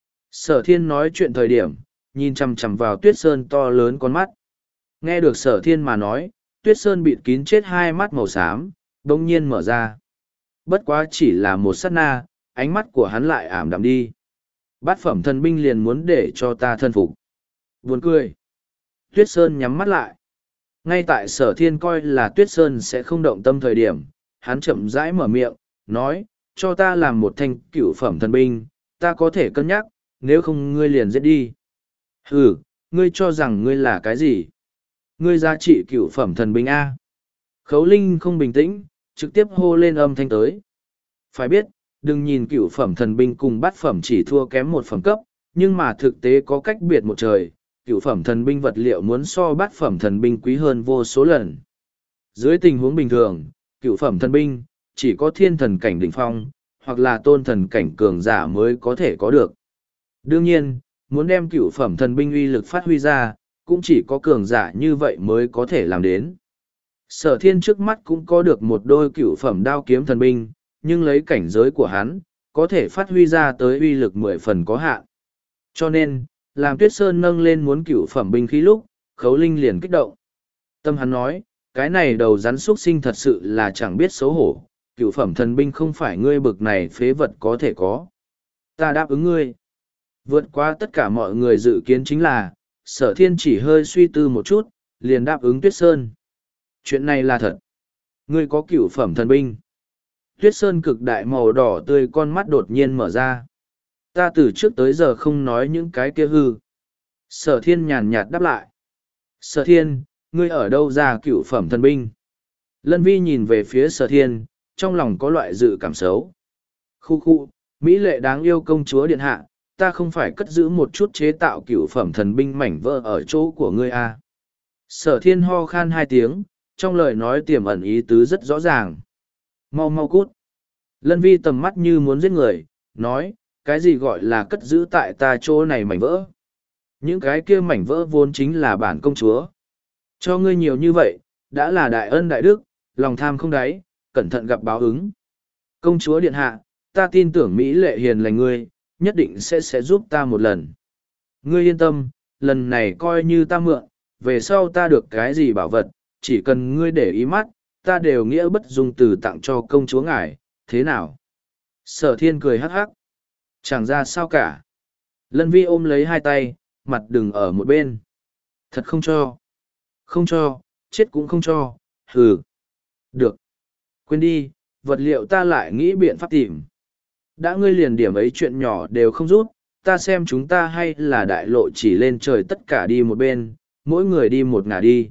Sở Thiên nói chuyện thời điểm, nhìn chằm chằm vào Tuyết Sơn to lớn con mắt. Nghe được Sở Thiên mà nói, Tuyết Sơn bịt kín chết hai mắt màu xám, bỗng nhiên mở ra. Bất quá chỉ là một sát na, ánh mắt của hắn lại ảm đạm đi. Bát phẩm thần binh liền muốn để cho ta thân phục. Buồn cười. Tuyết Sơn nhắm mắt lại. Ngay tại Sở Thiên coi là Tuyết Sơn sẽ không động tâm thời điểm, hắn chậm rãi mở miệng, nói, cho ta làm một thanh cửu phẩm thần binh, ta có thể cân nhắc, nếu không ngươi liền giết đi. Ừ, ngươi cho rằng ngươi là cái gì? Ngươi giá trị cửu phẩm thần binh A. Khấu Linh không bình tĩnh, trực tiếp hô lên âm thanh tới. Phải biết, đừng nhìn cửu phẩm thần binh cùng bát phẩm chỉ thua kém một phẩm cấp, nhưng mà thực tế có cách biệt một trời, cửu phẩm thần binh vật liệu muốn so bát phẩm thần binh quý hơn vô số lần. Dưới tình huống bình thường, cửu phẩm thần binh, chỉ có thiên thần cảnh đỉnh phong, hoặc là tôn thần cảnh cường giả mới có thể có được. Đương nhiên, muốn đem cửu phẩm thần binh uy lực phát huy ra, cũng chỉ có cường giả như vậy mới có thể làm đến. Sở Thiên trước mắt cũng có được một đôi cửu phẩm đao kiếm thần binh, nhưng lấy cảnh giới của hắn, có thể phát huy ra tới uy lực mười phần có hạn. Cho nên, làm Tuyết Sơn nâng lên muốn cửu phẩm binh khí lúc, Khấu Linh liền kích động. Tâm hắn nói, cái này đầu rắn xuất sinh thật sự là chẳng biết xấu hổ, cửu phẩm thần binh không phải ngươi bực này phế vật có thể có. Ta đáp ứng ngươi. Vượt qua tất cả mọi người dự kiến chính là, Sở Thiên chỉ hơi suy tư một chút, liền đáp ứng Tuyết Sơn. Chuyện này là thật. Ngươi có cửu phẩm thần binh. Tuyết Sơn cực đại màu đỏ tươi con mắt đột nhiên mở ra. Ta từ trước tới giờ không nói những cái kia hư. Sở Thiên nhàn nhạt đáp lại. Sở Thiên, ngươi ở đâu ra cửu phẩm thần binh? Lân Vi nhìn về phía Sở Thiên, trong lòng có loại dự cảm xấu. Khu khu, Mỹ lệ đáng yêu công chúa điện hạ, ta không phải cất giữ một chút chế tạo cửu phẩm thần binh mảnh vỡ ở chỗ của ngươi à. Sở Thiên ho khan hai tiếng, trong lời nói tiềm ẩn ý tứ rất rõ ràng. Mau mau cút. Lân Vi tầm mắt như muốn giết người, nói, cái gì gọi là cất giữ tại ta chỗ này mảnh vỡ. Những cái kia mảnh vỡ vốn chính là bản công chúa. Cho ngươi nhiều như vậy, đã là đại ân đại đức, lòng tham không đáy, cẩn thận gặp báo ứng. Công chúa điện hạ, ta tin tưởng Mỹ lệ hiền lành ngươi, nhất định sẽ sẽ giúp ta một lần. Ngươi yên tâm, lần này coi như ta mượn, về sau ta được cái gì bảo vật, chỉ cần ngươi để ý mắt, ta đều nghĩa bất dung từ tặng cho công chúa ngài, thế nào? Sở thiên cười hắc hắc. Chẳng ra sao cả. Lân vi ôm lấy hai tay, mặt đừng ở một bên. Thật không cho. Không cho, chết cũng không cho, hừ. Được. Quên đi, vật liệu ta lại nghĩ biện pháp tìm. Đã ngươi liền điểm ấy chuyện nhỏ đều không rút, ta xem chúng ta hay là đại lộ chỉ lên trời tất cả đi một bên, mỗi người đi một ngả đi.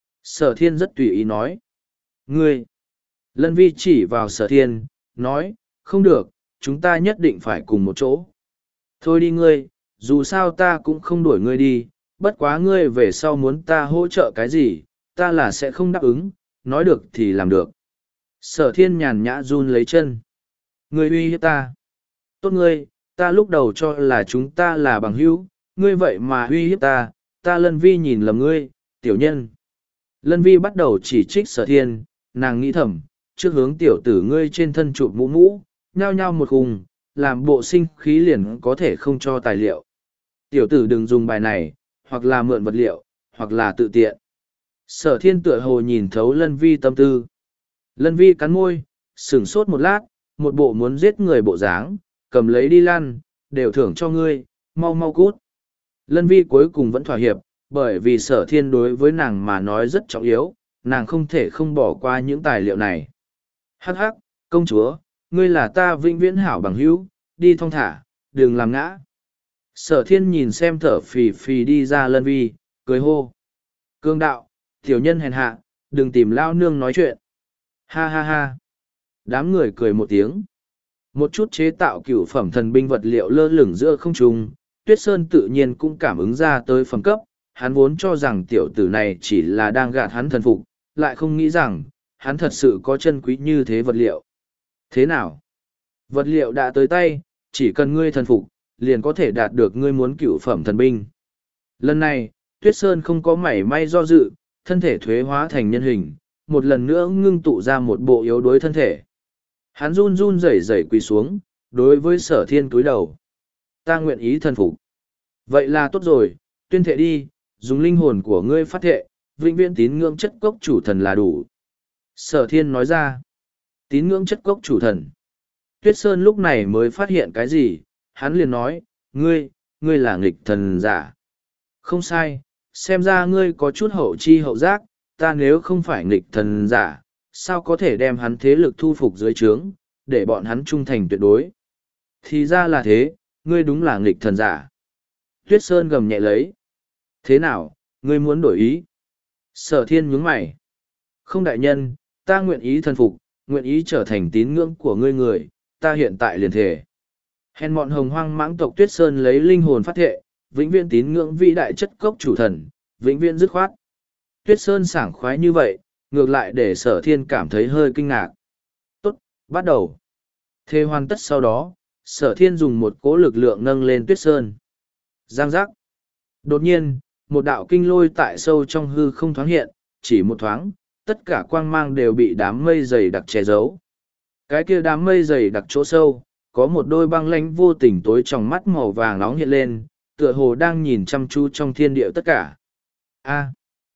Sở thiên rất tùy ý nói. Ngươi. Lân vi chỉ vào sở thiên, nói, không được, chúng ta nhất định phải cùng một chỗ. Thôi đi ngươi, dù sao ta cũng không đuổi ngươi đi, bất quá ngươi về sau muốn ta hỗ trợ cái gì, ta là sẽ không đáp ứng, nói được thì làm được. Sở thiên nhàn nhã run lấy chân. Ngươi uy hiếp ta. Tốt ngươi, ta lúc đầu cho là chúng ta là bằng hữu, ngươi vậy mà uy hiếp ta, ta Lân vi nhìn lầm ngươi, tiểu nhân. Lân vi bắt đầu chỉ trích sở thiên, nàng nghĩ thầm, trước hướng tiểu tử ngươi trên thân chụp mũ mũ, nhao nhao một khùng, làm bộ sinh khí liền có thể không cho tài liệu. Tiểu tử đừng dùng bài này, hoặc là mượn vật liệu, hoặc là tự tiện. Sở thiên tựa hồ nhìn thấu Lân vi tâm tư. Lân vi cắn môi, sửng sốt một lát, một bộ muốn giết người bộ dáng, cầm lấy đi lăn, đều thưởng cho ngươi, mau mau cút. Lân vi cuối cùng vẫn thỏa hiệp, bởi vì sở thiên đối với nàng mà nói rất trọng yếu, nàng không thể không bỏ qua những tài liệu này. Hắc hắc, công chúa, ngươi là ta vĩnh viễn hảo bằng hữu, đi thong thả, đừng làm ngã. Sở thiên nhìn xem thở phì phì đi ra Lân vi, cười hô. Cương đạo, tiểu nhân hèn hạ, đừng tìm lao nương nói chuyện. Ha ha ha. Đám người cười một tiếng. Một chút chế tạo cửu phẩm thần binh vật liệu lơ lửng giữa không trung, Tuyết Sơn tự nhiên cũng cảm ứng ra tới phẩm cấp, hắn vốn cho rằng tiểu tử này chỉ là đang gạt hắn thần phục, lại không nghĩ rằng, hắn thật sự có chân quý như thế vật liệu. Thế nào? Vật liệu đã tới tay, chỉ cần ngươi thần phục, liền có thể đạt được ngươi muốn cửu phẩm thần binh. Lần này, Tuyết Sơn không có mảy may do dự, thân thể thuế hóa thành nhân hình, một lần nữa ngưng tụ ra một bộ yếu đuối thân thể. Hắn run run rẩy rẩy quỳ xuống, đối với sở thiên cúi đầu. Ta nguyện ý thần phục. Vậy là tốt rồi, tuyên thệ đi, dùng linh hồn của ngươi phát thệ, vĩnh viễn tín ngưỡng chất cốc chủ thần là đủ. Sở thiên nói ra. Tín ngưỡng chất cốc chủ thần. Tuyết Sơn lúc này mới phát hiện cái gì, hắn liền nói, ngươi, ngươi là nghịch thần giả. Không sai, xem ra ngươi có chút hậu chi hậu giác, ta nếu không phải nghịch thần giả, sao có thể đem hắn thế lực thu phục dưới trướng, để bọn hắn trung thành tuyệt đối. Thì ra là thế, ngươi đúng là nghịch thần giả. Tuyết Sơn gầm nhẹ lấy. Thế nào, ngươi muốn đổi ý? Sở thiên nhướng mày. Không đại nhân, ta nguyện ý thần phục, nguyện ý trở thành tín ngưỡng của ngươi người, ta hiện tại liền thể. Hèn mọn hồng hoang mãng tộc Tuyết Sơn lấy linh hồn phát thệ, vĩnh viễn tín ngưỡng vĩ đại chất cốc chủ thần, vĩnh viễn dứt khoát. Tuyết Sơn sảng khoái như vậy, ngược lại để sở thiên cảm thấy hơi kinh ngạc. Tốt, bắt đầu. Thề hoàn tất sau đó, sở thiên dùng một cỗ lực lượng nâng lên Tuyết Sơn. Giang giác. Đột nhiên, một đạo kinh lôi tại sâu trong hư không thoáng hiện, chỉ một thoáng, tất cả quang mang đều bị đám mây dày đặc che giấu. Cái kia đám mây dày đặc chỗ sâu, có một đôi băng lãnh vô tình tối trong mắt màu vàng nóng hiện lên, tựa hồ đang nhìn chăm chú trong thiên địa tất cả. A.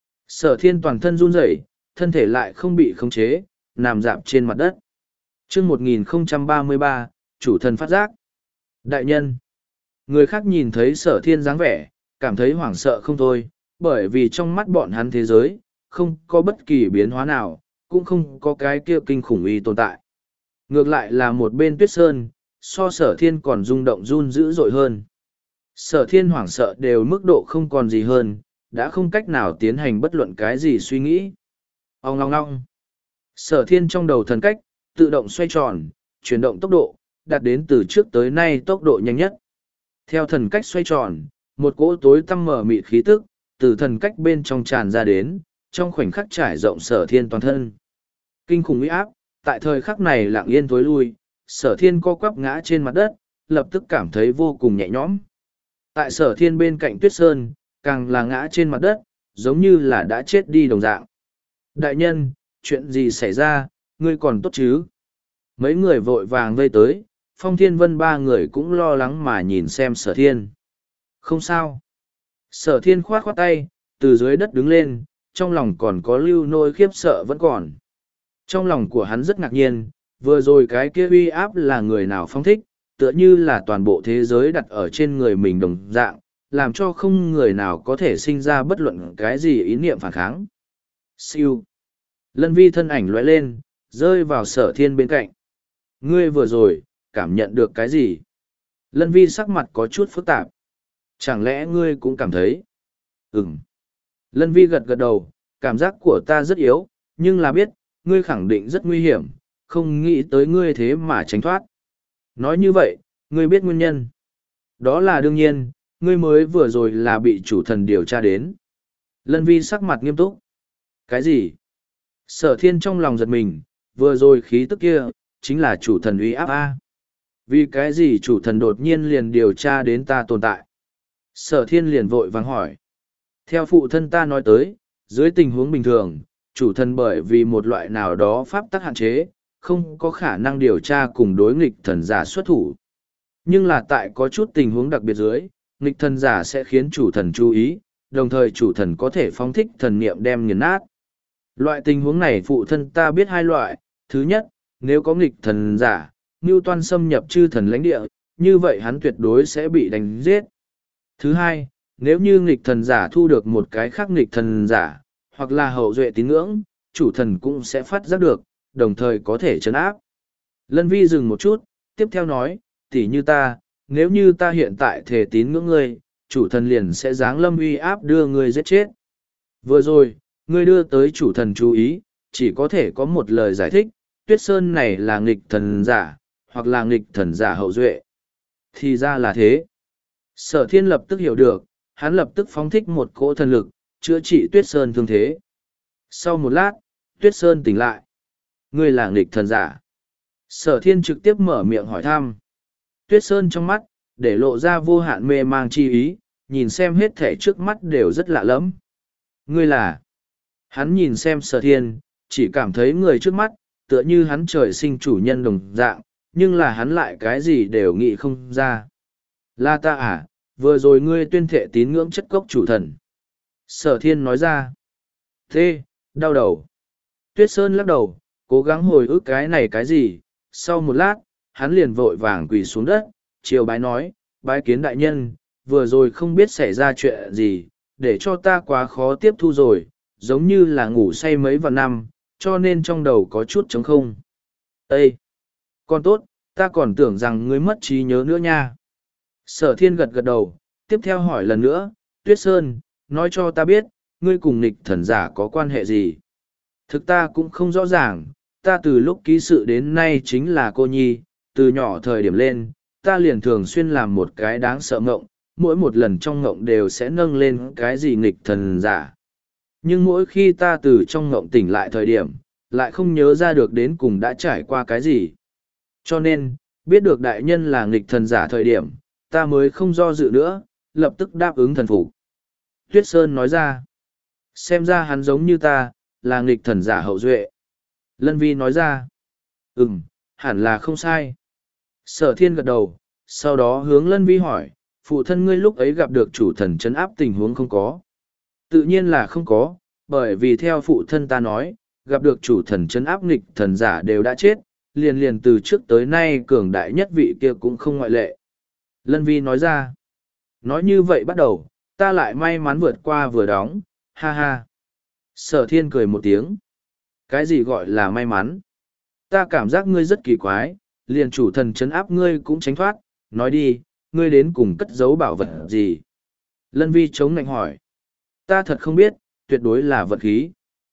Sở thiên toàn thân run rẩy, thân thể lại không bị khống chế, nằm dạp trên mặt đất. Chương một nghìn không trăm ba mươi ba, chủ thần phát giác. Đại nhân. Người khác nhìn thấy sở thiên dáng vẻ, cảm thấy hoảng sợ không thôi, bởi vì trong mắt bọn hắn thế giới, không có bất kỳ biến hóa nào, cũng không có cái kia kinh khủng uy tồn tại. Ngược lại là một bên Tuyết Sơn, so sở thiên còn rung động run dữ dội hơn. Sở thiên hoảng sợ đều mức độ không còn gì hơn, đã không cách nào tiến hành bất luận cái gì suy nghĩ. Ông ngong ngong. Sở thiên trong đầu thần cách, tự động xoay tròn, chuyển động tốc độ, đạt đến từ trước tới nay tốc độ nhanh nhất. Theo thần cách xoay tròn, một cỗ tối tăm mở mịt khí tức, từ thần cách bên trong tràn ra đến, trong khoảnh khắc trải rộng sở thiên toàn thân. Kinh khủng uy áp, tại thời khắc này lặng yên tối lui, sở thiên co quắp ngã trên mặt đất, lập tức cảm thấy vô cùng nhẹ nhõm. Tại sở thiên bên cạnh Tuyết Sơn, càng là ngã trên mặt đất, giống như là đã chết đi đồng dạng. Đại nhân, chuyện gì xảy ra, ngươi còn tốt chứ? Mấy người vội vàng vây tới, Phong Thiên Vân ba người cũng lo lắng mà nhìn xem Sở Thiên. Không sao. Sở Thiên khoát khoát tay, từ dưới đất đứng lên, trong lòng còn có lưu nỗi khiếp sợ vẫn còn. Trong lòng của hắn rất ngạc nhiên, vừa rồi cái kia uy áp là người nào phong thích, tựa như là toàn bộ thế giới đặt ở trên người mình đồng dạng, làm cho không người nào có thể sinh ra bất luận cái gì ý niệm phản kháng. Siêu. Lân Vi thân ảnh lóe lên, rơi vào Sở Thiên bên cạnh. Ngươi vừa rồi, cảm nhận được cái gì? Lân Vi sắc mặt có chút phức tạp. Chẳng lẽ ngươi cũng cảm thấy? Ừm. Lân Vi gật gật đầu, cảm giác của ta rất yếu, nhưng là biết, ngươi khẳng định rất nguy hiểm, không nghĩ tới ngươi thế mà tránh thoát. Nói như vậy, ngươi biết nguyên nhân. Đó là đương nhiên, ngươi mới vừa rồi là bị chủ thần điều tra đến. Lân Vi sắc mặt nghiêm túc. Cái gì? Sở Thiên trong lòng giật mình, vừa rồi khí tức kia, chính là chủ thần uy áp A. Vì cái gì chủ thần đột nhiên liền điều tra đến ta tồn tại? Sở Thiên liền vội vàng hỏi. Theo phụ thân ta nói tới, dưới tình huống bình thường, chủ thần bởi vì một loại nào đó pháp tắc hạn chế, không có khả năng điều tra cùng đối nghịch thần giả xuất thủ. Nhưng là tại có chút tình huống đặc biệt dưới, nghịch thần giả sẽ khiến chủ thần chú ý, đồng thời chủ thần có thể phóng thích thần niệm đem nghiền nát. Loại tình huống này phụ thân ta biết hai loại, thứ nhất, nếu có nghịch thần giả, Newton xâm nhập chư thần lãnh địa, như vậy hắn tuyệt đối sẽ bị đánh giết. Thứ hai, nếu như nghịch thần giả thu được một cái khác nghịch thần giả, hoặc là hậu duệ tín ngưỡng, chủ thần cũng sẽ phát giác được, đồng thời có thể chấn áp. Lân Vi dừng một chút, tiếp theo nói, tỉ như ta, nếu như ta hiện tại thể tín ngưỡng ngươi, chủ thần liền sẽ giáng lâm uy áp đưa ngươi giết chết. Vừa rồi, ngươi đưa tới chủ thần chú ý, chỉ có thể có một lời giải thích, Tuyết Sơn này là nghịch thần giả, hoặc là nghịch thần giả hậu duệ. Thì ra là thế. Sở Thiên lập tức hiểu được, hắn lập tức phóng thích một cỗ thần lực, chữa trị Tuyết Sơn thương thế. Sau một lát, Tuyết Sơn tỉnh lại. Ngươi là nghịch thần giả. Sở Thiên trực tiếp mở miệng hỏi thăm. Tuyết Sơn trong mắt, để lộ ra vô hạn mê mang chi ý, nhìn xem hết thể trước mắt đều rất lạ lẫm. Ngươi là... Hắn nhìn xem Sở Thiên, chỉ cảm thấy người trước mắt, tựa như hắn trời sinh chủ nhân đồng dạng, nhưng là hắn lại cái gì đều nghĩ không ra. Là ta à, vừa rồi ngươi tuyên thệ tín ngưỡng chất cốc chủ thần. Sở Thiên nói ra. Thế, đau đầu. Tuyết Sơn lắc đầu, cố gắng hồi ức cái này cái gì, sau một lát, hắn liền vội vàng quỳ xuống đất, chiều bái nói, bái kiến đại nhân, vừa rồi không biết xảy ra chuyện gì, để cho ta quá khó tiếp thu rồi, giống như là ngủ say mấy vạn năm, cho nên trong đầu có chút trống không. Ê! Còn tốt, ta còn tưởng rằng ngươi mất trí nhớ nữa nha. Sở Thiên gật gật đầu, tiếp theo hỏi lần nữa, Tuyết Sơn, nói cho ta biết, ngươi cùng nghịch thần giả có quan hệ gì? Thực ta cũng không rõ ràng, ta từ lúc ký sự đến nay chính là cô nhi, từ nhỏ thời điểm lên, ta liền thường xuyên làm một cái đáng sợ ngộng, mỗi một lần trong ngộng đều sẽ nâng lên cái gì nghịch thần giả. Nhưng mỗi khi ta từ trong ngộng tỉnh lại thời điểm, lại không nhớ ra được đến cùng đã trải qua cái gì. Cho nên, biết được đại nhân là nghịch thần giả thời điểm, ta mới không do dự nữa, lập tức đáp ứng thần phục. Tuyết Sơn nói ra, xem ra hắn giống như ta, là nghịch thần giả hậu duệ. Lân Vi nói ra, ừm, hẳn là không sai. Sở Thiên gật đầu, sau đó hướng Lân Vi hỏi, phụ thân ngươi lúc ấy gặp được chủ thần trấn áp tình huống không có? Tự nhiên là không có, bởi vì theo phụ thân ta nói, gặp được chủ thần trấn áp nghịch thần giả đều đã chết, liền liền từ trước tới nay cường đại nhất vị kia cũng không ngoại lệ. Lân Vi nói ra, nói như vậy bắt đầu, ta lại may mắn vượt qua vừa đóng, ha ha. Sở Thiên cười một tiếng. Cái gì gọi là may mắn? Ta cảm giác ngươi rất kỳ quái, liền chủ thần trấn áp ngươi cũng tránh thoát, nói đi, ngươi đến cùng cất giấu bảo vật gì? Lân Vi chống nạnh hỏi. Ta thật không biết, tuyệt đối là vật khí.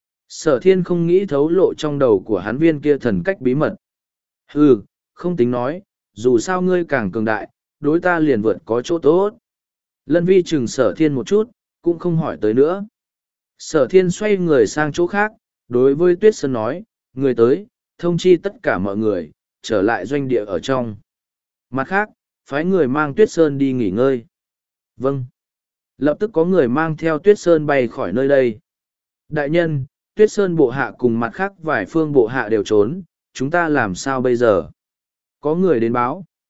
Sở Thiên không nghĩ thấu lộ trong đầu của hắn viên kia thần cách bí mật. Hừ, không tính nói, dù sao ngươi càng cường đại, đối ta liền vượt có chỗ tốt. Lân Vi chừng Sở Thiên một chút, cũng không hỏi tới nữa. Sở Thiên xoay người sang chỗ khác, đối với Tuyết Sơn nói, người tới, thông chi tất cả mọi người, trở lại doanh địa ở trong. Mặt khác, phái người mang Tuyết Sơn đi nghỉ ngơi. Vâng. Lập tức có người mang theo Tuyết Sơn bay khỏi nơi đây. Đại nhân, Tuyết Sơn bộ hạ cùng mặt khác vài phương bộ hạ đều trốn, chúng ta làm sao bây giờ? Có người đến báo.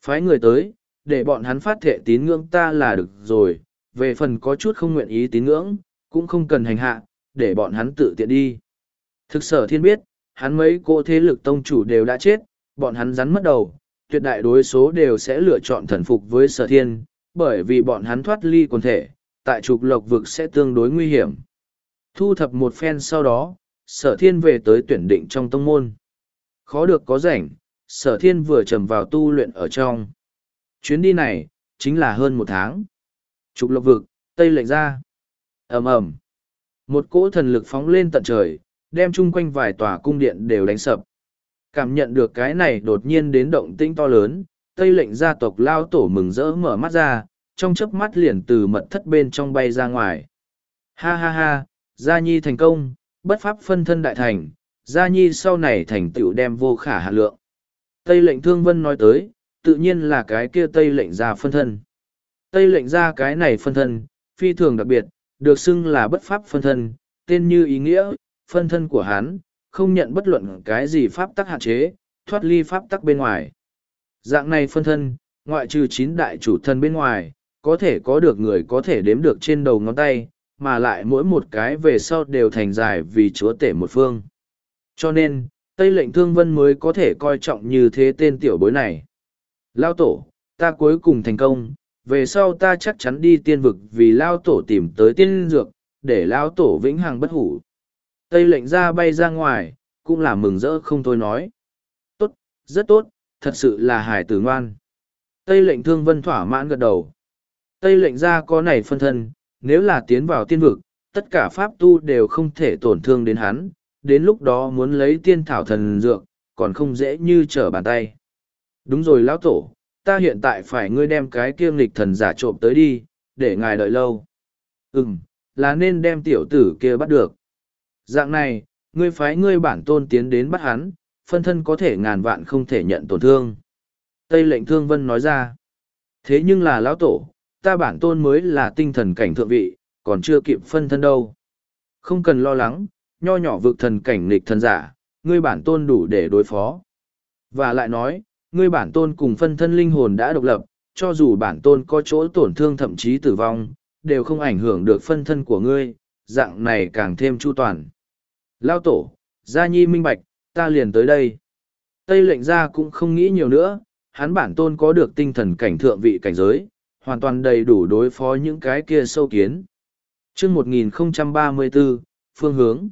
Phái người tới, để bọn hắn phát thệ tín ngưỡng ta là được rồi, về phần có chút không nguyện ý tín ngưỡng, cũng không cần hành hạ, để bọn hắn tự tiện đi. Thực sở thiên biết, hắn mấy cỗ thế lực tông chủ đều đã chết, bọn hắn rắn mất đầu, tuyệt đại đối số đều sẽ lựa chọn thần phục với sở thiên, bởi vì bọn hắn thoát ly quần thể, tại trục lộc vực sẽ tương đối nguy hiểm. Thu thập một phen sau đó, sở thiên về tới tuyển định trong tông môn. Khó được có rảnh, sở thiên vừa trầm vào tu luyện ở trong. Chuyến đi này, chính là hơn một tháng. Trục lộc vực, Tây lệnh ra. ầm ầm, một cỗ thần lực phóng lên tận trời, đem chung quanh vài tòa cung điện đều đánh sập. Cảm nhận được cái này đột nhiên đến động tĩnh to lớn, Tây lệnh gia tộc lao tổ mừng rỡ mở mắt ra, trong chớp mắt liền từ mật thất bên trong bay ra ngoài. Ha ha ha, Gia Nhi thành công, bất pháp phân thân đại thành, Gia Nhi sau này thành tựu đem vô khả hạn lượng. Tây lệnh thương vân nói tới, tự nhiên là cái kia Tây lệnh gia phân thân. Tây lệnh gia cái này phân thân, phi thường đặc biệt, được xưng là bất pháp phân thân, tên như ý nghĩa, phân thân của hắn, không nhận bất luận cái gì pháp tắc hạn chế, thoát ly pháp tắc bên ngoài. Dạng này phân thân, ngoại trừ chín đại chủ thân bên ngoài, có thể có được người có thể đếm được trên đầu ngón tay, mà lại mỗi một cái về sau đều thành dài vì chúa tể một phương. Cho nên, Tây lệnh thương vân mới có thể coi trọng như thế tên tiểu bối này. Lao tổ, ta cuối cùng thành công, về sau ta chắc chắn đi tiên vực vì Lao tổ tìm tới tiên dược, để Lao tổ vĩnh hằng bất hủ. Tây lệnh ra bay ra ngoài, cũng là mừng rỡ không thôi nói. Tốt, rất tốt, thật sự là hài tử ngoan. Tây lệnh thương vân thỏa mãn gật đầu. Tây lệnh ra có này phân thân, nếu là tiến vào tiên vực, tất cả pháp tu đều không thể tổn thương đến hắn, đến lúc đó muốn lấy tiên thảo thần dược, còn không dễ như trở bàn tay. Đúng rồi lão tổ, ta hiện tại phải ngươi đem cái kiêm lịch thần giả trộm tới đi, để ngài đợi lâu. Ừm, là nên đem tiểu tử kia bắt được. Dạng này, ngươi phái ngươi bản tôn tiến đến bắt hắn, phân thân có thể ngàn vạn không thể nhận tổn thương. Tây lệnh thương vân nói ra. Thế nhưng là lão tổ, ta bản tôn mới là tinh thần cảnh thượng vị, còn chưa kịp phân thân đâu. Không cần lo lắng, nho nhỏ vực thần cảnh nghịch thần giả, ngươi bản tôn đủ để đối phó. Và lại nói, ngươi bản tôn cùng phân thân linh hồn đã độc lập, cho dù bản tôn có chỗ tổn thương thậm chí tử vong, đều không ảnh hưởng được phân thân của ngươi, dạng này càng thêm chu toàn. Lao tổ, Gia Nhi minh bạch, ta liền tới đây. Tây lệnh gia cũng không nghĩ nhiều nữa, hắn bản tôn có được tinh thần cảnh thượng vị cảnh giới, hoàn toàn đầy đủ đối phó những cái kia sâu kiến. Trước một nghìn không trăm ba mươi tư, phương hướng.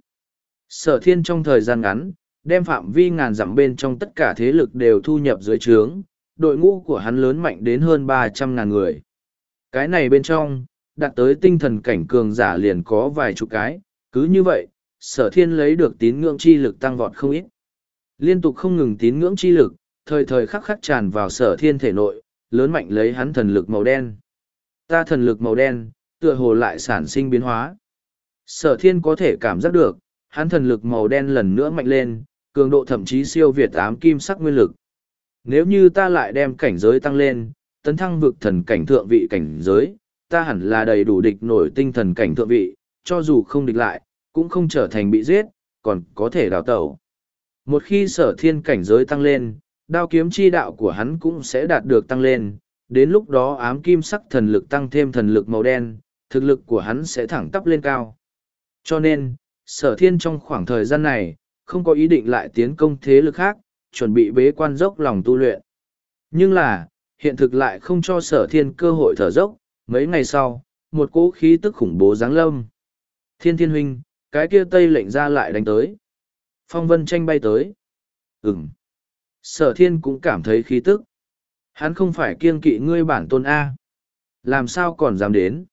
Sở thiên trong thời gian ngắn, đem phạm vi ngàn dặm bên trong tất cả thế lực đều thu nhập dưới trướng, đội ngũ của hắn lớn mạnh đến hơn ba trăm ngàn người. Cái này bên trong, đạt tới tinh thần cảnh cường giả liền có vài chục cái, cứ như vậy, sở thiên lấy được tín ngưỡng chi lực tăng vọt không ít. Liên tục không ngừng tín ngưỡng chi lực, thời thời khắc khắc tràn vào sở thiên thể nội, lớn mạnh lấy hắn thần lực màu đen. Ta thần lực màu đen, tựa hồ lại sản sinh biến hóa. Sở thiên có thể cảm giác được, hắn thần lực màu đen lần nữa mạnh lên, cường độ thậm chí siêu việt ám kim sắc nguyên lực. Nếu như ta lại đem cảnh giới tăng lên, tấn thăng vực thần cảnh thượng vị cảnh giới, ta hẳn là đầy đủ địch nổi tinh thần cảnh thượng vị, cho dù không địch lại, cũng không trở thành bị giết, còn có thể đào tẩu. Một khi sở thiên cảnh giới tăng lên, đao kiếm chi đạo của hắn cũng sẽ đạt được tăng lên, đến lúc đó ám kim sắc thần lực tăng thêm thần lực màu đen, thực lực của hắn sẽ thẳng tắp lên cao. Cho nên, sở thiên trong khoảng thời gian này, không có ý định lại tiến công thế lực khác, chuẩn bị bế quan dốc lòng tu luyện. Nhưng là, hiện thực lại không cho sở thiên cơ hội thở dốc, mấy ngày sau, một cỗ khí tức khủng bố giáng lâm. Thiên thiên huynh, cái kia tây lệnh ra lại đánh tới. Phong vân tranh bay tới. Ừm. Sở thiên cũng cảm thấy khí tức. Hắn không phải kiêng kỵ ngươi bản tôn A. Làm sao còn dám đến?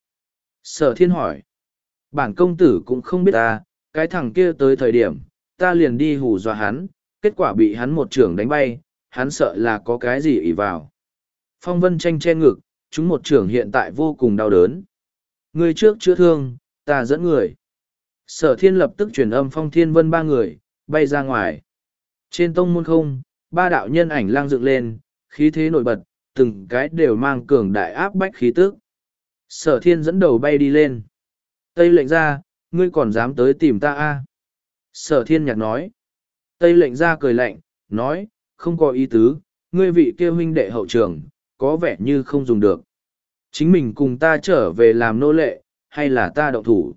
Sở thiên hỏi. Bản công tử cũng không biết ta, cái thằng kia tới thời điểm, ta liền đi hù dọa hắn, kết quả bị hắn một trưởng đánh bay, hắn sợ là có cái gì ỷ vào. Phong vân tranh che ngực, chúng một trưởng hiện tại vô cùng đau đớn. Người trước chữa thương, ta dẫn người. Sở thiên lập tức truyền âm phong thiên vân ba người, bay ra ngoài. Trên tông môn không, ba đạo nhân ảnh lang dựng lên, khí thế nổi bật, từng cái đều mang cường đại áp bách khí tức. Sở thiên dẫn đầu bay đi lên. Tây lệnh ra, ngươi còn dám tới tìm ta a? Sở thiên nhạc nói. Tây lệnh ra cười lạnh, nói, không có ý tứ, ngươi vị kia huynh đệ hậu trường, có vẻ như không dùng được. Chính mình cùng ta trở về làm nô lệ, hay là ta động thủ?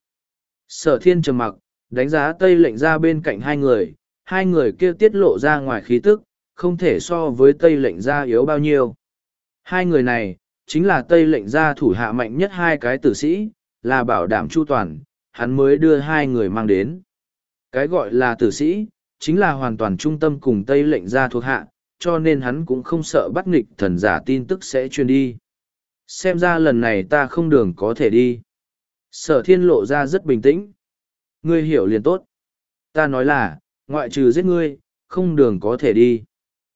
Sở thiên trầm mặc, đánh giá Tây lệnh ra bên cạnh hai người, hai người kia tiết lộ ra ngoài khí tức, không thể so với Tây lệnh ra yếu bao nhiêu. Hai người này, chính là Tây lệnh ra thủ hạ mạnh nhất hai cái tử sĩ, là bảo đảm chu toàn, hắn mới đưa hai người mang đến. Cái gọi là tử sĩ, chính là hoàn toàn trung tâm cùng Tây lệnh ra thuộc hạ, cho nên hắn cũng không sợ bắt nghịch thần giả tin tức sẽ truyền đi. Xem ra lần này ta không đường có thể đi. Sở thiên lộ ra rất bình tĩnh. Ngươi hiểu liền tốt. Ta nói là, ngoại trừ giết ngươi, không đường có thể đi.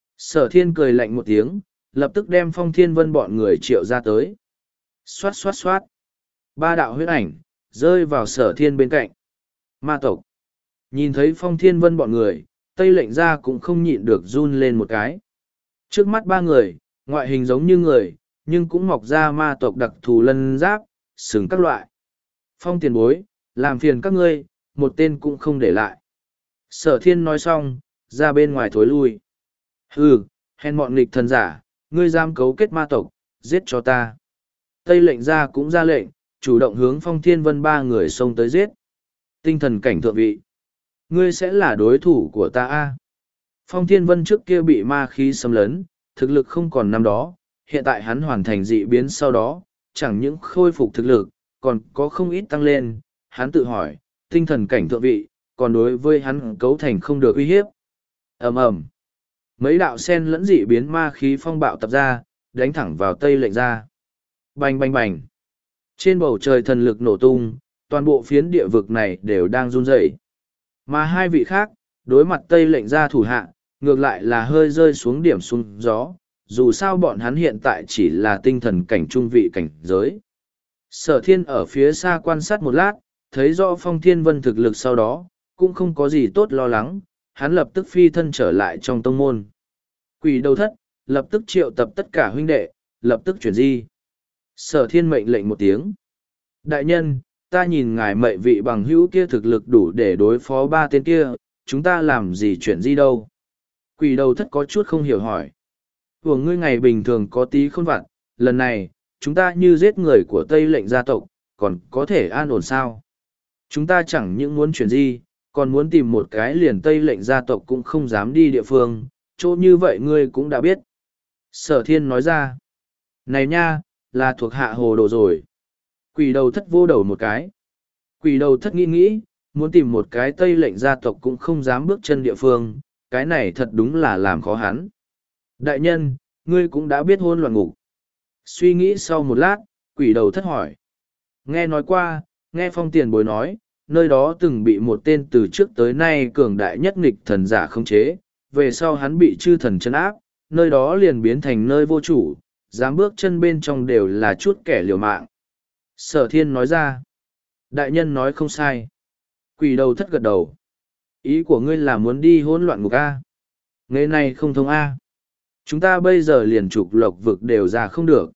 Sở thiên cười lạnh một tiếng, lập tức đem Phong Thiên Vân bọn người triệu ra tới. Xoát xoát xoát. Ba đạo huyết ảnh, rơi vào sở thiên bên cạnh. Ma tộc. Nhìn thấy Phong Thiên Vân bọn người, Tây lệnh ra cũng không nhịn được run lên một cái. Trước mắt ba người, ngoại hình giống như người, nhưng cũng mọc ra ma tộc đặc thù lân giáp, sừng các loại. Phong tiền bối, làm phiền các ngươi, một tên cũng không để lại. Sở thiên nói xong, ra bên ngoài thối lui. Hừ, hèn mọn nghịch thần giả, ngươi giam cấu kết ma tộc, giết cho ta. Tây lệnh ra cũng ra lệnh, chủ động hướng Phong Thiên Vân ba người xông tới giết. Tinh thần cảnh thượng vị. Ngươi sẽ là đối thủ của ta a. Phong Thiên Vân trước kia bị ma khí xâm lấn, thực lực không còn năm đó, hiện tại hắn hoàn thành dị biến sau đó, chẳng những khôi phục thực lực, còn có không ít tăng lên. Hắn tự hỏi, tinh thần cảnh thượng vị, còn đối với hắn cấu thành không được uy hiếp. Ầm ầm. Mấy đạo sen lẫn dị biến ma khí phong bạo tập ra, đánh thẳng vào Tây lệnh ra. Bành bành bành. Trên bầu trời thần lực nổ tung, toàn bộ phiến địa vực này đều đang run rẩy. Mà hai vị khác, đối mặt Tây lệnh ra thủ hạ, ngược lại là hơi rơi xuống điểm xuống gió, dù sao bọn hắn hiện tại chỉ là tinh thần cảnh trung vị cảnh giới. Sở thiên ở phía xa quan sát một lát, thấy rõ Phong Thiên Vân thực lực sau đó, cũng không có gì tốt lo lắng, hắn lập tức phi thân trở lại trong tông môn. Quỷ đầu thất, lập tức triệu tập tất cả huynh đệ, lập tức chuyển di. Sở thiên mệnh lệnh một tiếng. Đại nhân, ta nhìn ngài mệnh vị bằng hữu kia thực lực đủ để đối phó ba tên kia, chúng ta làm gì chuyển di đâu? Quỷ đầu thất có chút không hiểu hỏi. Của ngươi ngày bình thường có tí khôn vặt, lần này, chúng ta như giết người của Tây lệnh gia tộc, còn có thể an ổn sao? Chúng ta chẳng những muốn chuyển di, còn muốn tìm một cái liền Tây lệnh gia tộc cũng không dám đi địa phương, chỗ như vậy ngươi cũng đã biết. Sở thiên nói ra. Này nha, là thuộc hạ hồ đồ rồi. Quỷ đầu thất vô đầu một cái. Quỷ đầu thất nghĩ nghĩ, muốn tìm một cái Tây lệnh gia tộc cũng không dám bước chân địa phương, cái này thật đúng là làm khó hắn. Đại nhân, ngươi cũng đã biết hôn loạn ngục. Suy nghĩ sau một lát, quỷ đầu thất hỏi. Nghe nói qua, nghe Phong tiền bối nói, nơi đó từng bị một tên từ trước tới nay cường đại nhất nghịch thần giả khống chế, về sau hắn bị chư thần chân áp, nơi đó liền biến thành nơi vô chủ, dám bước chân bên trong đều là chút kẻ liều mạng. Sở thiên nói ra. Đại nhân nói không sai. Quỷ đầu thất gật đầu. Ý của ngươi là muốn đi hỗn loạn ngục A. Nghề này không thông A. Chúng ta bây giờ liền trục lộc vực đều ra không được.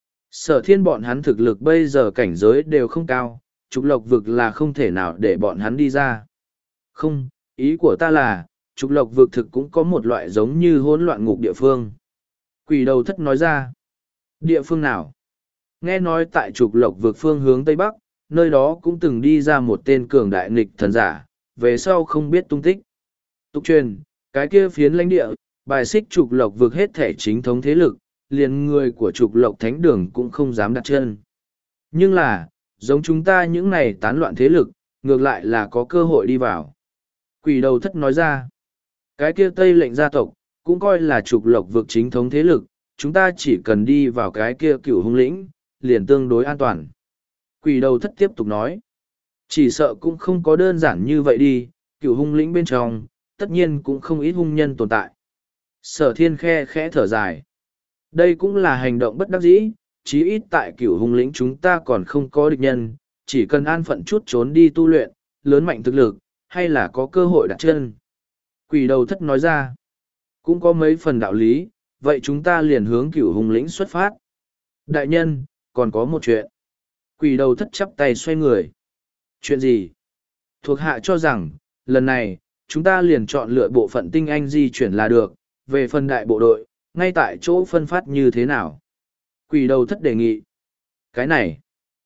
Sở thiên bọn hắn thực lực bây giờ cảnh giới đều không cao, trục lộc vực là không thể nào để bọn hắn đi ra. Không, ý của ta là, trục lộc vực thực cũng có một loại giống như hỗn loạn ngục địa phương. Quỷ đầu thất nói ra. Địa phương nào? Nghe nói tại trục lộc vực phương hướng Tây Bắc, nơi đó cũng từng đi ra một tên cường đại nghịch thần giả, về sau không biết tung tích. Tục truyền, cái kia phiến lãnh địa, bài xích trục lộc vực hết thể chính thống thế lực, liền người của trục lộc thánh đường cũng không dám đặt chân. Nhưng là, giống chúng ta những này tán loạn thế lực, ngược lại là có cơ hội đi vào. Quỷ đầu thất nói ra, cái kia Tây lệnh gia tộc, cũng coi là trục lộc vực chính thống thế lực, chúng ta chỉ cần đi vào cái kia cửu hung lĩnh, liền tương đối an toàn. Quỷ đầu thất tiếp tục nói, chỉ sợ cũng không có đơn giản như vậy đi, cửu hung lĩnh bên trong, tất nhiên cũng không ít hung nhân tồn tại. Sở thiên khe khẽ thở dài. Đây cũng là hành động bất đắc dĩ, chí ít tại cửu hung lĩnh chúng ta còn không có địch nhân, chỉ cần an phận chút trốn đi tu luyện, lớn mạnh thực lực, hay là có cơ hội đặt chân. Quỷ đầu thất nói ra, cũng có mấy phần đạo lý, vậy chúng ta liền hướng cửu hung lĩnh xuất phát. Đại nhân, còn có một chuyện. Quỷ đầu thất chắp tay xoay người. Chuyện gì? Thuộc hạ cho rằng, lần này, chúng ta liền chọn lựa bộ phận tinh anh di chuyển là được, về phần đại bộ đội, ngay tại chỗ phân phát như thế nào? Quỷ đầu thất đề nghị. Cái này.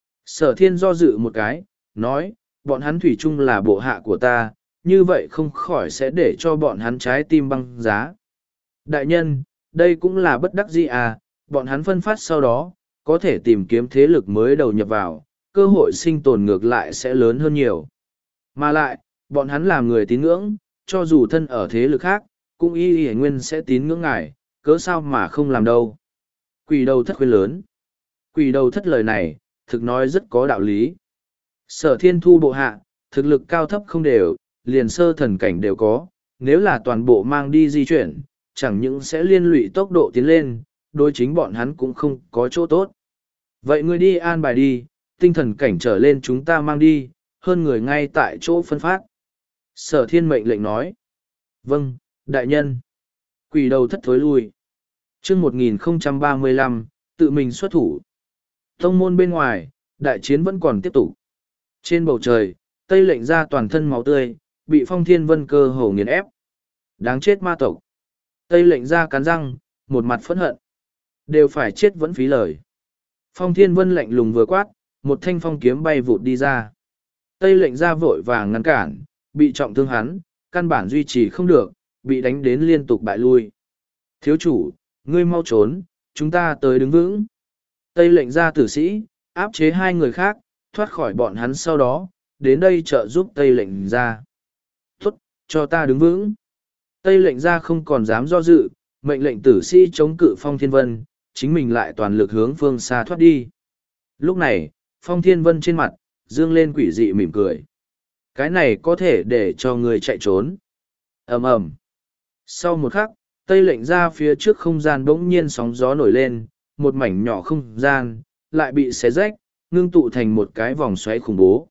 Sở thiên do dự một cái, nói, bọn hắn thủy chung là bộ hạ của ta, như vậy không khỏi sẽ để cho bọn hắn trái tim băng giá. Đại nhân, đây cũng là bất đắc dĩ à, bọn hắn phân phát sau đó, có thể tìm kiếm thế lực mới đầu nhập vào, cơ hội sinh tồn ngược lại sẽ lớn hơn nhiều. Mà lại, bọn hắn làm người tín ngưỡng, cho dù thân ở thế lực khác, cũng y y nguyên sẽ tín ngưỡng ngài, cớ sao mà không làm đâu. Quỷ đầu thất khuyên lớn. Quỷ đầu thất lời này, thực nói rất có đạo lý. Sở thiên thu bộ hạ, thực lực cao thấp không đều, liền sơ thần cảnh đều có, nếu là toàn bộ mang đi di chuyển, chẳng những sẽ liên lụy tốc độ tiến lên, đối chính bọn hắn cũng không có chỗ tốt. Vậy ngươi đi an bài đi, tinh thần cảnh trở lên chúng ta mang đi, hơn người ngay tại chỗ phân phát. Sở thiên mệnh lệnh nói. Vâng, đại nhân. Quỷ đầu thất thối lui. chương một nghìn không trăm ba mươi lăm, tự mình xuất thủ. Tông môn bên ngoài, đại chiến vẫn còn tiếp tục. Trên bầu trời, Tây lệnh ra toàn thân máu tươi, bị Phong Thiên Vân cơ hồ nghiền ép. Đáng chết ma tộc. Tây lệnh ra cắn răng, một mặt phẫn hận. Đều phải chết vẫn phí lời. Phong Thiên Vân lạnh lùng vừa quát, một thanh phong kiếm bay vụt đi ra. Tây lệnh ra vội vàng ngăn cản, bị trọng thương hắn, căn bản duy trì không được, bị đánh đến liên tục bại lui. Thiếu chủ, ngươi mau trốn, chúng ta tới đứng vững. Tây lệnh ra tử sĩ, áp chế hai người khác, thoát khỏi bọn hắn sau đó, đến đây trợ giúp Tây lệnh ra. Tốt, cho ta đứng vững. Tây lệnh ra không còn dám do dự, mệnh lệnh tử sĩ chống cự Phong Thiên Vân, chính mình lại toàn lực hướng phương xa thoát đi. Lúc này, Phong Thiên Vân trên mặt, dương lên quỷ dị mỉm cười. Cái này có thể để cho người chạy trốn. ầm ầm. Sau một khắc, Tây lệnh ra phía trước không gian bỗng nhiên sóng gió nổi lên, một mảnh nhỏ không gian, lại bị xé rách, ngưng tụ thành một cái vòng xoáy khủng bố.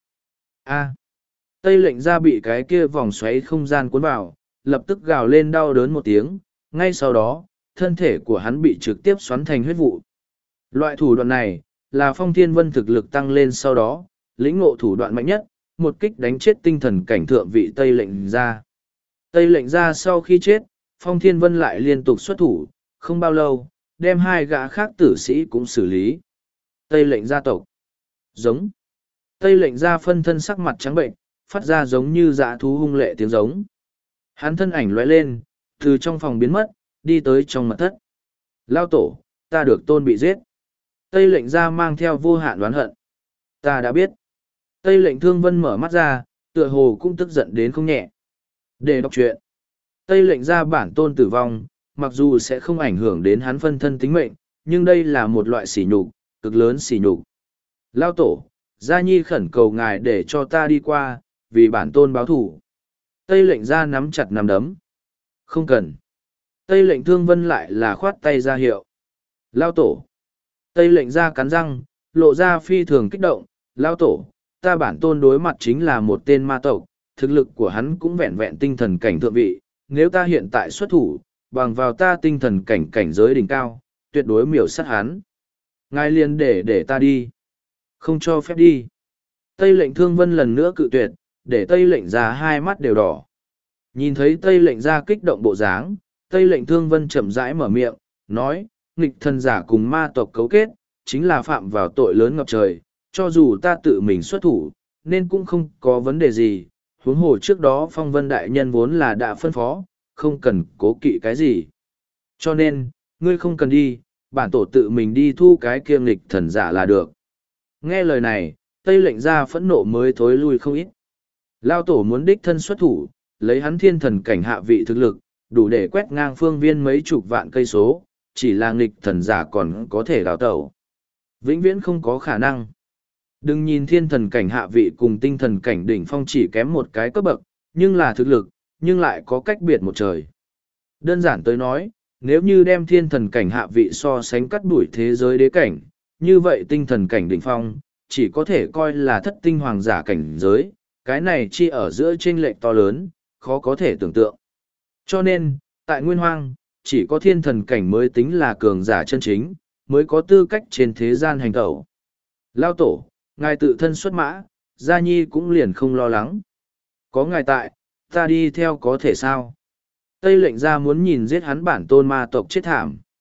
A. Tây lệnh ra bị cái kia vòng xoáy không gian cuốn vào, lập tức gào lên đau đớn một tiếng, ngay sau đó, thân thể của hắn bị trực tiếp xoắn thành huyết vụ. Loại thủ đoạn này, là Phong Thiên Vân thực lực tăng lên sau đó, lĩnh ngộ thủ đoạn mạnh nhất, một kích đánh chết tinh thần cảnh thượng vị Tây lệnh ra. Tây lệnh ra sau khi chết, Phong Thiên Vân lại liên tục xuất thủ, không bao lâu, đem hai gã khác tử sĩ cũng xử lý. Tây lệnh gia tộc. Giống. Tây lệnh ra phân thân sắc mặt trắng bệnh, phát ra giống như dã thú hung lệ tiếng giống. Hắn thân ảnh lóe lên, từ trong phòng biến mất, đi tới trong mật thất. Lao tổ, ta được tôn bị giết. Tây lệnh ra mang theo vô hạn oán hận. Ta đã biết. Tây lệnh thương vân mở mắt ra, tựa hồ cũng tức giận đến không nhẹ. Để đọc chuyện. Tây lệnh ra bản tôn tử vong, mặc dù sẽ không ảnh hưởng đến hắn phân thân tính mệnh, nhưng đây là một loại sỉ nhục, cực lớn sỉ nhục. Lao tổ, Gia Nhi khẩn cầu ngài để cho ta đi qua, vì bản tôn báo thủ. Tây lệnh ra nắm chặt nắm đấm. Không cần. Tây lệnh thương vân lại là khoát tay ra hiệu. Lao tổ. Tây lệnh ra cắn răng, lộ ra phi thường kích động. Lao tổ, ta bản tôn đối mặt chính là một tên ma tộc, thực lực của hắn cũng vẹn vẹn tinh thần cảnh thượng vị. Nếu ta hiện tại xuất thủ, bằng vào ta tinh thần cảnh cảnh giới đỉnh cao, tuyệt đối miểu sát hắn. Ngài liền để để ta đi. Không cho phép đi. Tây lệnh thương vân lần nữa cự tuyệt, để Tây lệnh ra hai mắt đều đỏ. Nhìn thấy Tây lệnh ra kích động bộ dáng, Tây lệnh thương vân chậm rãi mở miệng, nói, nghịch thần giả cùng ma tộc cấu kết, chính là phạm vào tội lớn ngập trời, cho dù ta tự mình xuất thủ, nên cũng không có vấn đề gì. Huống hồ trước đó phong vân đại nhân vốn là đã phân phó, không cần cố kỵ cái gì. Cho nên, ngươi không cần đi, bản tổ tự mình đi thu cái kiêng nghịch thần giả là được. Nghe lời này, Tây lệnh ra phẫn nộ mới thối lui không ít. Lao tổ muốn đích thân xuất thủ, lấy hắn thiên thần cảnh hạ vị thực lực, đủ để quét ngang phương viên mấy chục vạn cây số, chỉ là nghịch thần giả còn có thể đào tẩu. Vĩnh viễn không có khả năng. Đừng nhìn thiên thần cảnh hạ vị cùng tinh thần cảnh đỉnh phong chỉ kém một cái cấp bậc, nhưng là thực lực, nhưng lại có cách biệt một trời. Đơn giản tới nói, nếu như đem thiên thần cảnh hạ vị so sánh cắt đuổi thế giới đế cảnh, như vậy tinh thần cảnh đỉnh phong, chỉ có thể coi là thất tinh hoàng giả cảnh giới, cái này chi ở giữa chênh lệch to lớn, khó có thể tưởng tượng. Cho nên, tại Nguyên Hoang, chỉ có thiên thần cảnh mới tính là cường giả chân chính, mới có tư cách trên thế gian hành tẩu. Lao tổ, ngài tự thân xuất mã, Gia Nhi cũng liền không lo lắng. Có ngài tại, ta đi theo có thể sao? Tây lệnh ra muốn nhìn giết hắn bản tôn ma tộc chết thảm,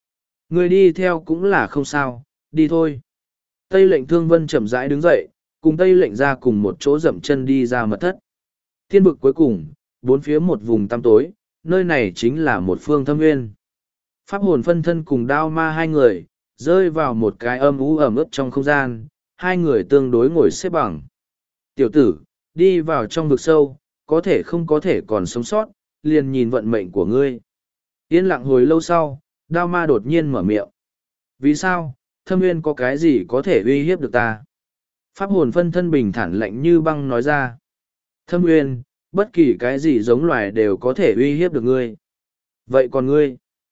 Ngươi đi theo cũng là không sao, đi thôi. Tây lệnh thương vân chậm rãi đứng dậy, cùng Tây lệnh ra cùng một chỗ dậm chân đi ra mật thất. Thiên vực cuối cùng, bốn phía một vùng tăm tối, nơi này chính là một phương thâm nguyên. Pháp hồn phân thân cùng đao ma hai người, rơi vào một cái âm u ẩm ướt trong không gian, hai người tương đối ngồi xếp bằng. Tiểu tử, đi vào trong vực sâu, có thể không có thể còn sống sót, liền nhìn vận mệnh của ngươi. Yên lặng hồi lâu sau, đao ma đột nhiên mở miệng. Vì sao, thâm nguyên có cái gì có thể uy hiếp được ta? Pháp hồn phân thân bình thản lạnh như băng nói ra. Thâm nguyên, bất kỳ cái gì giống loài đều có thể uy hiếp được ngươi. Vậy còn ngươi?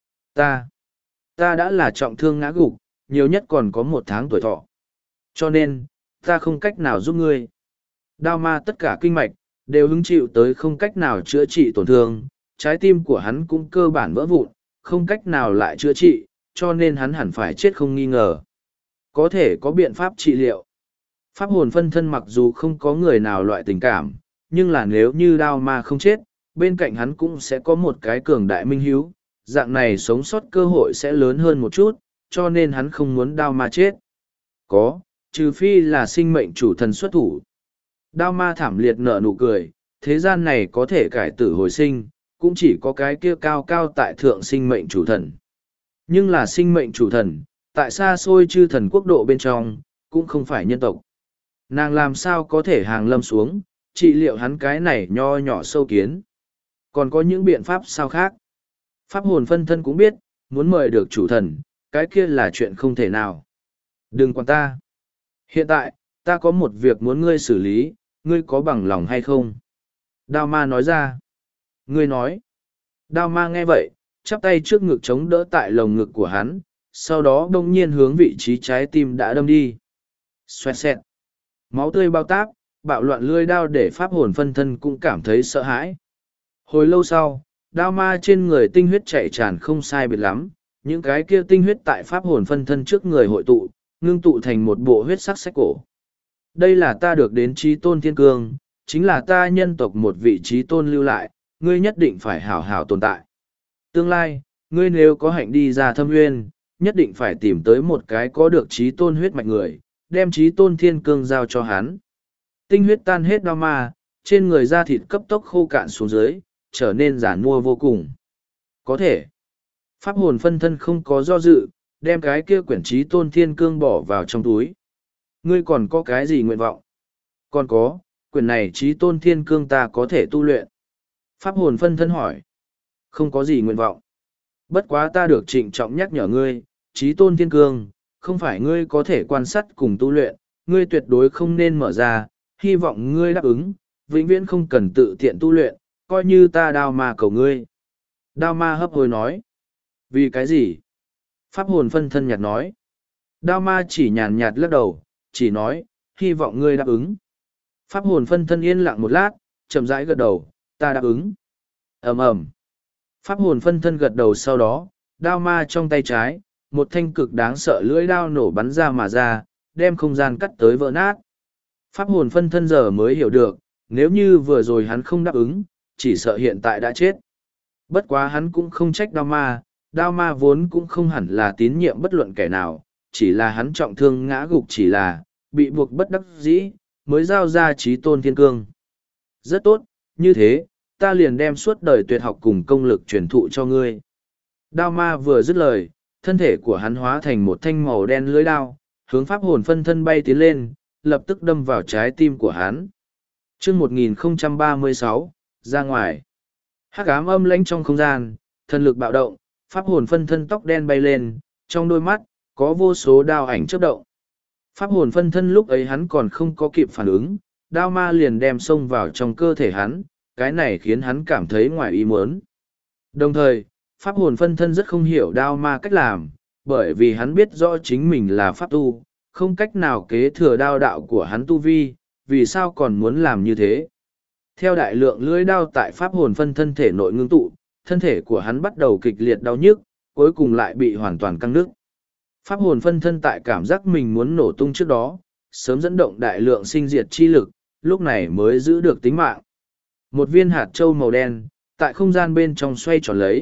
Ta, ta đã là trọng thương ngã gục, nhiều nhất còn có một tháng tuổi thọ. Cho nên, ta không cách nào giúp ngươi. Đao ma tất cả kinh mạch, đều hứng chịu tới không cách nào chữa trị tổn thương, trái tim của hắn cũng cơ bản vỡ vụn, không cách nào lại chữa trị, cho nên hắn hẳn phải chết không nghi ngờ. Có thể có biện pháp trị liệu. Pháp hồn phân thân mặc dù không có người nào loại tình cảm, nhưng là nếu như đao ma không chết, bên cạnh hắn cũng sẽ có một cái cường đại minh hiếu, dạng này sống sót cơ hội sẽ lớn hơn một chút, cho nên hắn không muốn đao ma chết. Có, trừ phi là sinh mệnh chủ thần xuất thủ. Đao ma thảm liệt nở nụ cười, thế gian này có thể cải tử hồi sinh, cũng chỉ có cái kia cao cao tại thượng sinh mệnh chủ thần. Nhưng là sinh mệnh chủ thần, tại xa xôi chư thần quốc độ bên trong, cũng không phải nhân tộc. Nàng làm sao có thể hàng lâm xuống, trị liệu hắn cái này nho nhỏ sâu kiến. Còn có những biện pháp sao khác? Pháp hồn phân thân cũng biết, muốn mời được chủ thần, cái kia là chuyện không thể nào. Đừng quản ta. Hiện tại, ta có một việc muốn ngươi xử lý, ngươi có bằng lòng hay không? Đao ma nói ra. Ngươi nói. Đao ma nghe vậy, chắp tay trước ngực chống đỡ tại lồng ngực của hắn, sau đó đông nhiên hướng vị trí trái tim đã đâm đi. Xoẹt xẹt. Máu tươi bao táp, bạo loạn lưỡi đao để pháp hồn phân thân cũng cảm thấy sợ hãi. Hồi lâu sau, đao ma trên người tinh huyết chảy tràn không sai biệt lắm, những cái kia tinh huyết tại pháp hồn phân thân trước người hội tụ, ngưng tụ thành một bộ huyết sắc sách cổ. Đây là ta được đến trí tôn thiên cương, chính là ta nhân tộc một vị trí tôn lưu lại, ngươi nhất định phải hảo hảo tồn tại. Tương lai, ngươi nếu có hạnh đi ra thâm nguyên, nhất định phải tìm tới một cái có được trí tôn huyết mạch người, đem trí tôn thiên cương giao cho hắn. Tinh huyết tan hết đao ma, trên người da thịt cấp tốc khô cạn xuống dưới, trở nên giản mua vô cùng. Có thể, pháp hồn phân thân không có do dự, đem cái kia quyển trí tôn thiên cương bỏ vào trong túi. Ngươi còn có cái gì nguyện vọng? Còn có, quyển này trí tôn thiên cương ta có thể tu luyện. Pháp hồn phân thân hỏi. Không có gì nguyện vọng. Bất quá ta được trịnh trọng nhắc nhở ngươi, trí tôn thiên cương, không phải ngươi có thể quan sát cùng tu luyện, ngươi tuyệt đối không nên mở ra, hy vọng ngươi đáp ứng, vĩnh viễn không cần tự tiện tu luyện, coi như ta đao ma cầu ngươi. Đao ma hấp hối nói. Vì cái gì? Pháp hồn phân thân nhạt nói. Đao ma chỉ nhàn nhạt lắc đầu, chỉ nói, hy vọng ngươi đáp ứng. Pháp hồn phân thân yên lặng một lát, chậm rãi gật đầu, ta đáp ứng. ầm ầm. Pháp hồn phân thân gật đầu sau đó, đao ma trong tay trái, một thanh cực đáng sợ lưỡi đao nổ bắn ra mà ra, đem không gian cắt tới vỡ nát. Pháp hồn phân thân giờ mới hiểu được, nếu như vừa rồi hắn không đáp ứng, chỉ sợ hiện tại đã chết. Bất quá hắn cũng không trách đao ma, đao ma vốn cũng không hẳn là tín nhiệm bất luận kẻ nào, chỉ là hắn trọng thương ngã gục chỉ là, bị buộc bất đắc dĩ, mới giao ra trí tôn thiên cương. Rất tốt, như thế, ta liền đem suốt đời tuyệt học cùng công lực truyền thụ cho ngươi. Đao ma vừa dứt lời, thân thể của hắn hóa thành một thanh màu đen lưới đao, hướng pháp hồn phân thân bay tiến lên, lập tức đâm vào trái tim của hắn. chương một nghìn không trăm ba mươi sáu, ra ngoài. Hắc ám âm lãnh trong không gian, thần lực bạo động, pháp hồn phân thân tóc đen bay lên, trong đôi mắt, có vô số đao ảnh chớp động. Pháp hồn phân thân lúc ấy hắn còn không có kịp phản ứng, đao ma liền đem xông vào trong cơ thể hắn, cái này khiến hắn cảm thấy ngoài ý muốn. Đồng thời, pháp hồn phân thân rất không hiểu đao ma cách làm, bởi vì hắn biết rõ chính mình là pháp tu, không cách nào kế thừa đao đạo của hắn tu vi, vì sao còn muốn làm như thế. Theo đại lượng lưỡi đao tại pháp hồn phân thân thể nội ngưng tụ, thân thể của hắn bắt đầu kịch liệt đau nhức, cuối cùng lại bị hoàn toàn căng nứt. Pháp hồn phân thân tại cảm giác mình muốn nổ tung trước đó, sớm dẫn động đại lượng sinh diệt chi lực, lúc này mới giữ được tính mạng. Một viên hạt trâu màu đen, tại không gian bên trong xoay tròn lấy,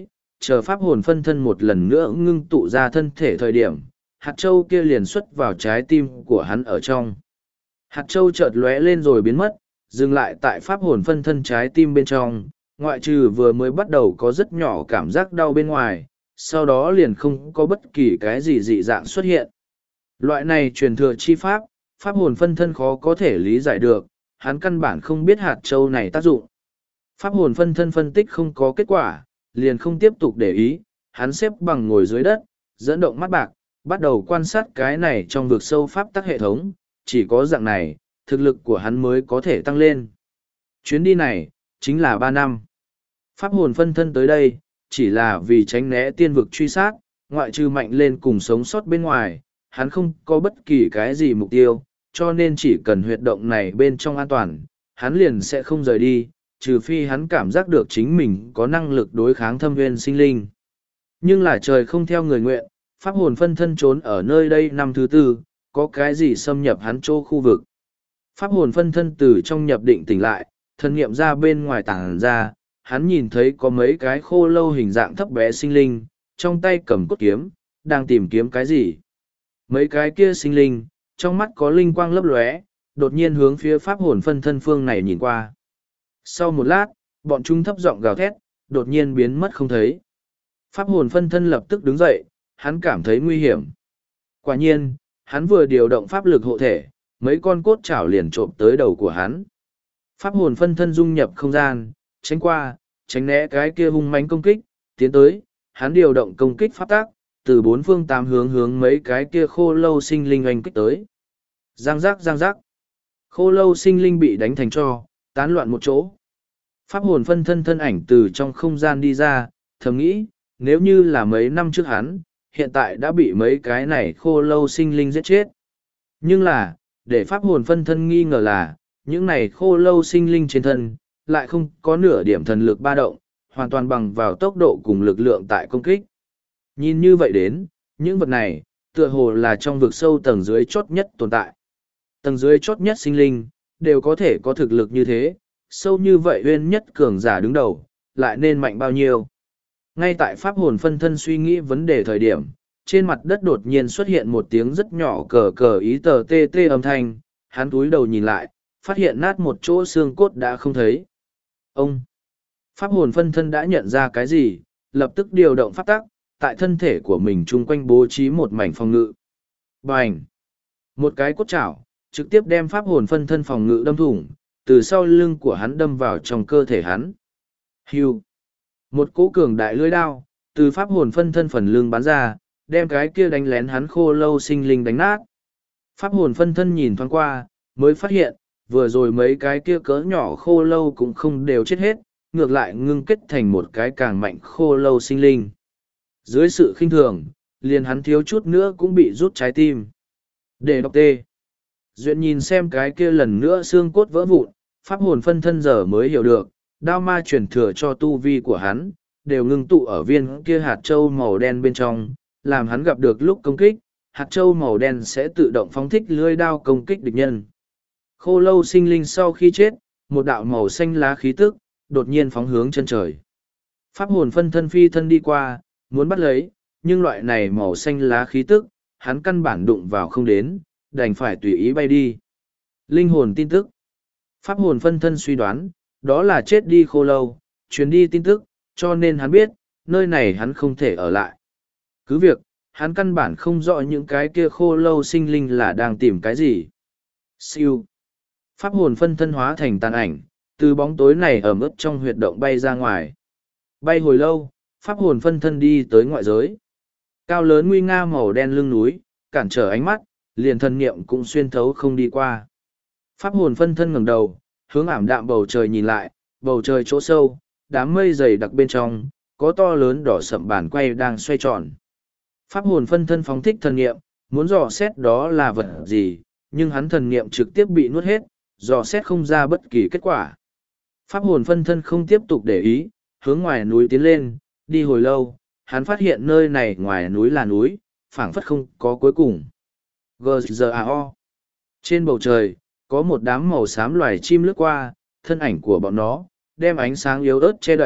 chờ pháp hồn phân thân một lần nữa ngưng tụ ra thân thể thời điểm, hạt châu kia liền xuất vào trái tim của hắn ở trong. Hạt châu chợt lóe lên rồi biến mất, dừng lại tại pháp hồn phân thân trái tim bên trong, ngoại trừ vừa mới bắt đầu có rất nhỏ cảm giác đau bên ngoài, sau đó liền không có bất kỳ cái gì dị dạng xuất hiện. Loại này truyền thừa chi pháp, pháp hồn phân thân khó có thể lý giải được, hắn căn bản không biết hạt châu này tác dụng. Pháp hồn phân thân phân tích không có kết quả, liền không tiếp tục để ý, hắn xếp bằng ngồi dưới đất, dẫn động mắt bạc, bắt đầu quan sát cái này trong vực sâu pháp tắc hệ thống, chỉ có dạng này, thực lực của hắn mới có thể tăng lên. Chuyến đi này, chính là ba năm. Pháp hồn phân thân tới đây, chỉ là vì tránh né tiên vực truy sát, ngoại trừ mạnh lên cùng sống sót bên ngoài, hắn không có bất kỳ cái gì mục tiêu, cho nên chỉ cần huyệt động này bên trong an toàn, hắn liền sẽ không rời đi, trừ phi hắn cảm giác được chính mình có năng lực đối kháng thâm nguyên sinh linh. Nhưng là trời không theo người nguyện, pháp hồn phân thân trốn ở nơi đây năm thứ tư, có cái gì xâm nhập hắn chỗ khu vực. Pháp hồn phân thân từ trong nhập định tỉnh lại, thân nghiệm ra bên ngoài tảng ra, hắn nhìn thấy có mấy cái khô lâu hình dạng thấp bé sinh linh, trong tay cầm cốt kiếm, đang tìm kiếm cái gì. Mấy cái kia sinh linh, trong mắt có linh quang lấp lóe, đột nhiên hướng phía pháp hồn phân thân phương này nhìn qua. Sau một lát, bọn chúng thấp giọng gào thét, đột nhiên biến mất không thấy. Pháp hồn phân thân lập tức đứng dậy, hắn cảm thấy nguy hiểm. Quả nhiên, hắn vừa điều động pháp lực hộ thể, mấy con cốt chảo liền trộm tới đầu của hắn. Pháp hồn phân thân dung nhập không gian, tránh qua, tránh né cái kia hung mãnh công kích, tiến tới, hắn điều động công kích pháp tác, từ bốn phương tám hướng hướng mấy cái kia khô lâu sinh linh oanh kích tới. Giang giác giang giác. Khô lâu sinh linh bị đánh thành tro, tán loạn một chỗ. Pháp hồn phân thân thân ảnh từ trong không gian đi ra, thầm nghĩ, nếu như là mấy năm trước hắn, hiện tại đã bị mấy cái này khô lâu sinh linh giết chết. Nhưng là, để pháp hồn phân thân nghi ngờ là, những này khô lâu sinh linh trên thân, lại không có nửa điểm thần lực ba động, hoàn toàn bằng vào tốc độ cùng lực lượng tại công kích. Nhìn như vậy đến, những vật này, tựa hồ là trong vực sâu tầng dưới chốt nhất tồn tại. Tầng dưới chốt nhất sinh linh, đều có thể có thực lực như thế, sâu như vậy uyên nhất cường giả đứng đầu, lại nên mạnh bao nhiêu. Ngay tại pháp hồn phân thân suy nghĩ vấn đề thời điểm, trên mặt đất đột nhiên xuất hiện một tiếng rất nhỏ cờ cờ ý tờ tê tê âm thanh, hắn túi đầu nhìn lại, phát hiện nát một chỗ xương cốt đã không thấy. Ông! Pháp hồn phân thân đã nhận ra cái gì, lập tức điều động pháp tắc, tại thân thể của mình chung quanh bố trí một mảnh phòng ngự. Bành! Một cái cốt chảo, trực tiếp đem pháp hồn phân thân phòng ngự đâm thủng, từ sau lưng của hắn đâm vào trong cơ thể hắn. Hưu! Một cỗ cường đại lưỡi đao, từ pháp hồn phân thân phần lưng bắn ra, đem cái kia đánh lén hắn khô lâu sinh linh đánh nát. Pháp hồn phân thân nhìn thoáng qua, mới phát hiện, vừa rồi mấy cái kia cỡ nhỏ khô lâu cũng không đều chết hết, ngược lại ngưng kết thành một cái càng mạnh khô lâu sinh linh. Dưới sự khinh thường, liền hắn thiếu chút nữa cũng bị rút trái tim. Để đọc tê. Duyện nhìn xem cái kia lần nữa xương cốt vỡ vụn, pháp hồn phân thân giờ mới hiểu được, đao ma truyền thừa cho tu vi của hắn, đều ngưng tụ ở viên kia hạt châu màu đen bên trong, làm hắn gặp được lúc công kích, hạt châu màu đen sẽ tự động phóng thích lưỡi đao công kích địch nhân. Khô lâu sinh linh sau khi chết, một đạo màu xanh lá khí tức, đột nhiên phóng hướng chân trời. Pháp hồn phân thân phi thân đi qua, muốn bắt lấy, nhưng loại này màu xanh lá khí tức, hắn căn bản đụng vào không đến, đành phải tùy ý bay đi. Linh hồn tin tức. Pháp hồn phân thân suy đoán, đó là chết đi khô lâu, truyền đi tin tức, cho nên hắn biết, nơi này hắn không thể ở lại. Cứ việc, hắn căn bản không rõ những cái kia khô lâu sinh linh là đang tìm cái gì. Siêu. Pháp hồn phân thân hóa thành tàn ảnh, từ bóng tối này ẩm ướt trong huyệt động bay ra ngoài. Bay hồi lâu, pháp hồn phân thân đi tới ngoại giới. Cao lớn nguy nga màu đen lưng núi, cản trở ánh mắt, liền thân niệm cũng xuyên thấu không đi qua. Pháp hồn phân thân ngẩng đầu, hướng ảm đạm bầu trời nhìn lại, bầu trời chỗ sâu, đám mây dày đặc bên trong, có to lớn đỏ sậm bản quay đang xoay tròn. Pháp hồn phân thân phóng thích thần niệm, muốn dò xét đó là vật gì, nhưng hắn thần niệm trực tiếp bị nuốt hết, dò xét không ra bất kỳ kết quả. Pháp hồn phân thân không tiếp tục để ý, hướng ngoài núi tiến lên, đi hồi lâu, hắn phát hiện nơi này ngoài núi là núi, phảng phất không có cuối cùng. giê giê a o. Trên bầu trời, có một đám màu xám loài chim lướt qua, thân ảnh của bọn nó, đem ánh sáng yếu ớt che đậy,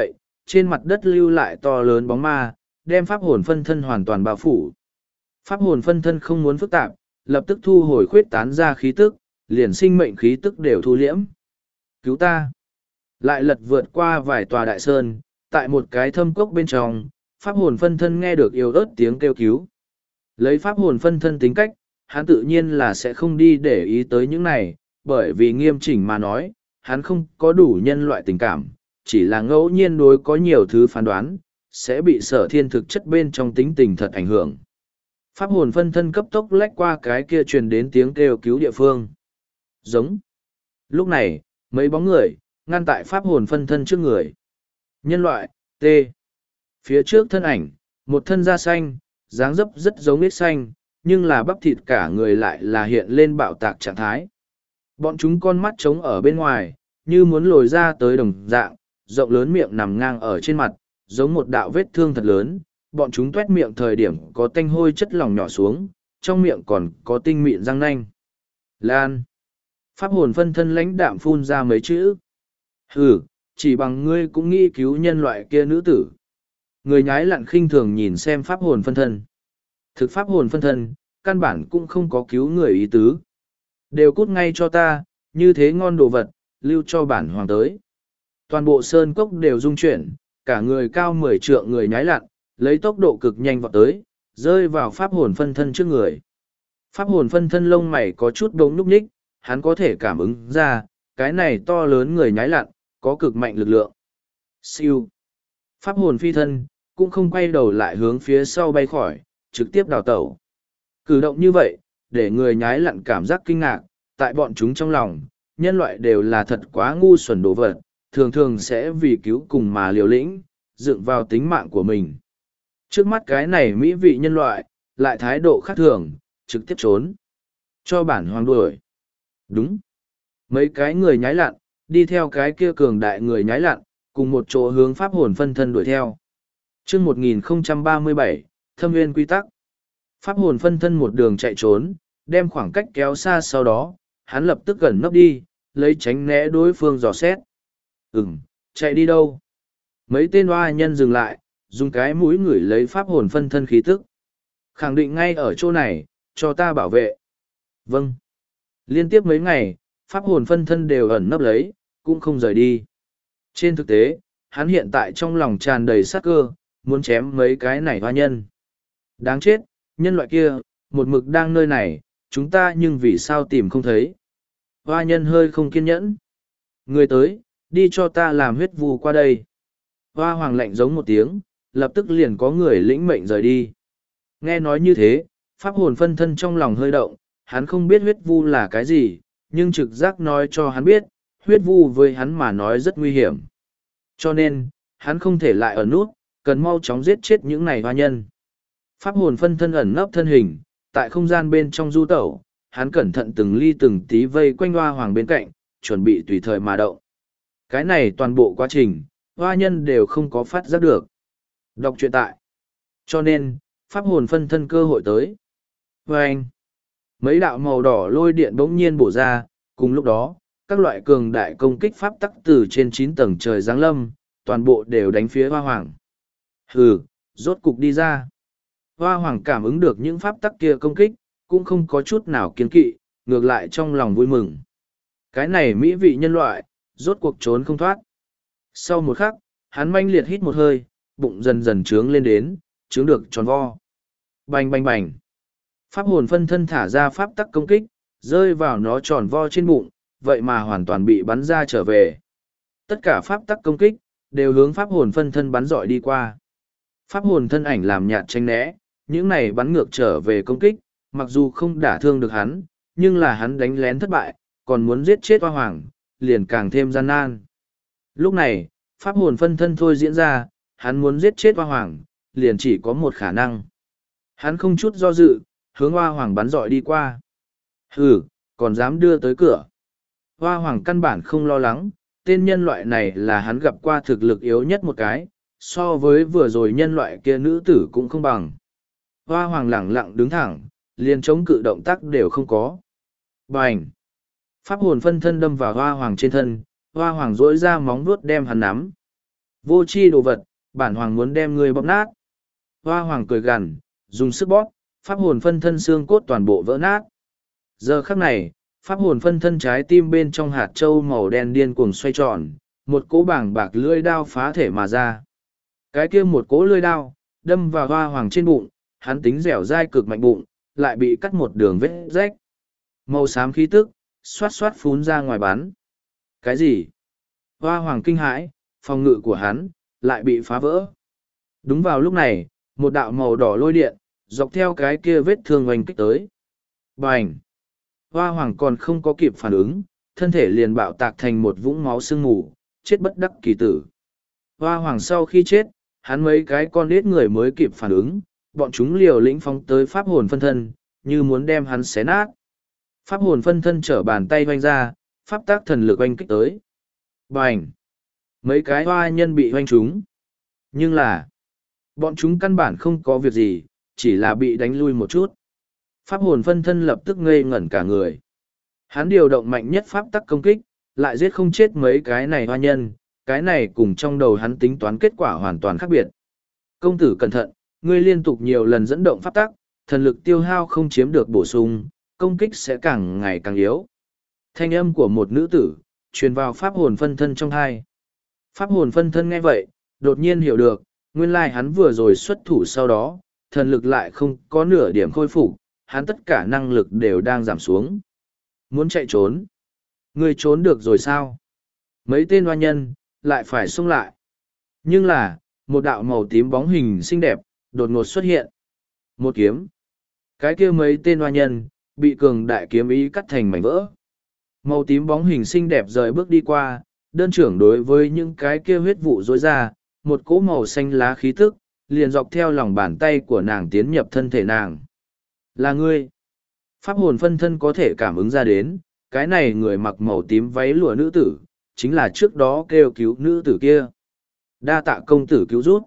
trên mặt đất lưu lại to lớn bóng ma, đem pháp hồn phân thân hoàn toàn bao phủ. Pháp hồn phân thân không muốn phức tạp, lập tức thu hồi khuyết tán ra khí tức, liền sinh mệnh khí tức đều thu liễm. Cứu ta! Lại lật vượt qua vài tòa đại sơn, tại một cái thâm cốc bên trong, pháp hồn phân thân nghe được yếu ớt tiếng kêu cứu. Lấy pháp hồn phân thân tính cách, hắn tự nhiên là sẽ không đi để ý tới những này, bởi vì nghiêm chỉnh mà nói, hắn không có đủ nhân loại tình cảm, chỉ là ngẫu nhiên đối có nhiều thứ phán đoán, sẽ bị sở thiên thực chất bên trong tính tình thật ảnh hưởng. Pháp hồn phân thân cấp tốc lách qua cái kia truyền đến tiếng kêu cứu địa phương. Giống. Lúc này, mấy bóng người, ngăn tại pháp hồn phân thân trước người. Nhân loại, T. Phía trước thân ảnh, một thân da xanh, dáng dấp rất giống nết xanh, nhưng là bắp thịt cả người lại là hiện lên bạo tạc trạng thái. Bọn chúng con mắt trống ở bên ngoài, như muốn lồi ra tới đồng dạng, rộng lớn miệng nằm ngang ở trên mặt, giống một đạo vết thương thật lớn. Bọn chúng tuét miệng thời điểm có tanh hôi chất lỏng nhỏ xuống, trong miệng còn có tinh mịn răng nanh. Lan. Pháp hồn phân thân lãnh đạm phun ra mấy chữ. Hừ, chỉ bằng ngươi cũng nghĩ cứu nhân loại kia nữ tử. Người nhái lặn khinh thường nhìn xem pháp hồn phân thân. Thực pháp hồn phân thân, căn bản cũng không có cứu người ý tứ. Đều cút ngay cho ta, như thế ngon đồ vật, lưu cho bản hoàng tới. Toàn bộ sơn cốc đều rung chuyển, cả người cao mười trượng người nhái lặn, lấy tốc độ cực nhanh vọt tới, rơi vào pháp hồn phân thân trước người. Pháp hồn phân thân lông mày có chút đống núc ních, hắn có thể cảm ứng ra, cái này to lớn người nhái lặn, có cực mạnh lực lượng. Siêu. Pháp hồn phi thân, cũng không quay đầu lại hướng phía sau bay khỏi, trực tiếp đào tẩu. Cử động như vậy, để người nhái lặn cảm giác kinh ngạc, tại bọn chúng trong lòng, nhân loại đều là thật quá ngu xuẩn đồ vật, thường thường sẽ vì cứu cùng mà liều lĩnh, dựng vào tính mạng của mình. Trước mắt cái này mỹ vị nhân loại, lại thái độ khác thường, trực tiếp trốn. Cho bản hoàng đuổi. Đúng. Mấy cái người nhái lặn, đi theo cái kia cường đại người nhái lặn, cùng một chỗ hướng pháp hồn phân thân đuổi theo. Trước một nghìn không trăm ba mươi bảy, Thâm Nguyên quy tắc. Pháp hồn phân thân một đường chạy trốn, đem khoảng cách kéo xa sau đó, hắn lập tức gần nấp đi, lấy tránh né đối phương dò xét. Ừm, chạy đi đâu? Mấy tên oa nhân dừng lại, dùng cái mũi ngửi lấy pháp hồn phân thân khí tức. Khẳng định ngay ở chỗ này, cho ta bảo vệ. Vâng. Liên tiếp mấy ngày, pháp hồn phân thân đều ẩn nấp lấy, cũng không rời đi. Trên thực tế, hắn hiện tại trong lòng tràn đầy sát cơ, muốn chém mấy cái này hoa nhân. Đáng chết, nhân loại kia, một mực đang nơi này, chúng ta nhưng vì sao tìm không thấy. Hoa nhân hơi không kiên nhẫn. Người tới, đi cho ta làm huyết vù qua đây. Hoa hoàng lạnh giống một tiếng, lập tức liền có người lĩnh mệnh rời đi. Nghe nói như thế, pháp hồn phân thân trong lòng hơi động, hắn không biết huyết vu là cái gì, nhưng trực giác nói cho hắn biết, huyết vu với hắn mà nói rất nguy hiểm. Cho nên, hắn không thể lại ở nút, cần mau chóng giết chết những này hoa nhân. Pháp hồn phân thân ẩn nấp thân hình, tại không gian bên trong du tẩu, hắn cẩn thận từng ly từng tí vây quanh hoa hoàng bên cạnh, chuẩn bị tùy thời mà động. Cái này toàn bộ quá trình, hoa nhân đều không có phát giác được. Đọc truyện tại. Cho nên, pháp hồn phân thân cơ hội tới. Và anh, mấy đạo màu đỏ lôi điện bỗng nhiên bổ ra, cùng lúc đó, các loại cường đại công kích pháp tắc từ trên chín tầng trời giáng lâm, toàn bộ đều đánh phía hoa hoàng. Hừ, rốt cục đi ra. Hoa hoàng cảm ứng được những pháp tắc kia công kích, cũng không có chút nào kiên kỵ, ngược lại trong lòng vui mừng. Cái này mỹ vị nhân loại, rốt cuộc trốn không thoát. Sau một khắc, hắn manh liệt hít một hơi, bụng dần dần trướng lên đến, trướng được tròn vo. Bành bành bành. Pháp hồn phân thân thả ra pháp tắc công kích, rơi vào nó tròn vo trên bụng, vậy mà hoàn toàn bị bắn ra trở về. Tất cả pháp tắc công kích, đều hướng pháp hồn phân thân bắn dọi đi qua. Pháp hồn thân ảnh làm nhạt tranh né, những này bắn ngược trở về công kích, mặc dù không đả thương được hắn, nhưng là hắn đánh lén thất bại, còn muốn giết chết hoa hoàng, liền càng thêm gian nan. Lúc này, pháp hồn phân thân thôi diễn ra, hắn muốn giết chết hoa hoàng, liền chỉ có một khả năng. Hắn không chút do dự, hướng hoa hoàng bắn dọi đi qua. Hừ, còn dám đưa tới cửa. Hoa hoàng căn bản không lo lắng, tên nhân loại này là hắn gặp qua thực lực yếu nhất một cái, so với vừa rồi nhân loại kia nữ tử cũng không bằng. Hoa hoàng lẳng lặng đứng thẳng, liền chống cự động tác đều không có. Bành! Pháp hồn phân thân đâm vào hoa hoàng trên thân, hoa hoàng rỗi ra móng vuốt đem hắn nắm. Vô tri đồ vật, bản hoàng muốn đem ngươi bóp nát. Hoa hoàng cười gằn, dùng sức bóp, pháp hồn phân thân xương cốt toàn bộ vỡ nát. Giờ khắc này, pháp hồn phân thân trái tim bên trong hạt trâu màu đen điên cuồng xoay tròn, một cỗ bảng bạc lưỡi đao phá thể mà ra. Cái kia một cỗ lưỡi đao, đâm vào hoa hoàng trên bụng, hắn tính dẻo dai cực mạnh bụng, lại bị cắt một đường vết rách. Màu xám khí tức, xoát xoát phún ra ngoài bắn. Cái gì? Hoa hoàng kinh hãi, phòng ngự của hắn, lại bị phá vỡ. Đúng vào lúc này, một đạo màu đỏ lôi điện, dọc theo cái kia vết thương oanh kích tới. Bành! Hoa hoàng còn không có kịp phản ứng, thân thể liền bạo tạc thành một vũng máu sương mù, chết bất đắc kỳ tử. Hoa hoàng sau khi chết, hắn mấy cái con nết người mới kịp phản ứng, bọn chúng liều lĩnh phóng tới pháp hồn phân thân, như muốn đem hắn xé nát. Pháp hồn phân thân trở bàn tay oanh ra, pháp tác thần lực oanh kích tới. Bành! Mấy cái hoa nhân bị oanh trúng. Nhưng là, bọn chúng căn bản không có việc gì, chỉ là bị đánh lui một chút. Pháp hồn phân thân lập tức ngây ngẩn cả người. Hắn điều động mạnh nhất pháp tắc công kích, lại giết không chết mấy cái này hoa nhân, cái này cùng trong đầu hắn tính toán kết quả hoàn toàn khác biệt. Công tử cẩn thận, ngươi liên tục nhiều lần dẫn động pháp tắc, thần lực tiêu hao không chiếm được bổ sung, công kích sẽ càng ngày càng yếu. Thanh âm của một nữ tử, truyền vào pháp hồn phân thân trong hai. Pháp hồn phân thân nghe vậy, đột nhiên hiểu được, nguyên lai hắn vừa rồi xuất thủ sau đó, thần lực lại không có nửa điểm khôi phục, hắn tất cả năng lực đều đang giảm xuống. Muốn chạy trốn? Ngươi trốn được rồi sao? Mấy tên hoa nhân, lại phải xông lại. Nhưng là, một đạo màu tím bóng hình xinh đẹp, đột ngột xuất hiện. Một kiếm. Cái kia mấy tên hoa nhân, bị cường đại kiếm ý cắt thành mảnh vỡ. Màu tím bóng hình xinh đẹp rời bước đi qua, đơn trưởng đối với những cái kia huyết vụ rối ra, một cỗ màu xanh lá khí tức, liền dọc theo lòng bàn tay của nàng tiến nhập thân thể nàng. Là ngươi. Pháp hồn phân thân có thể cảm ứng ra đến, cái này người mặc màu tím váy lụa nữ tử, chính là trước đó kêu cứu nữ tử kia. Đa tạ công tử cứu rút.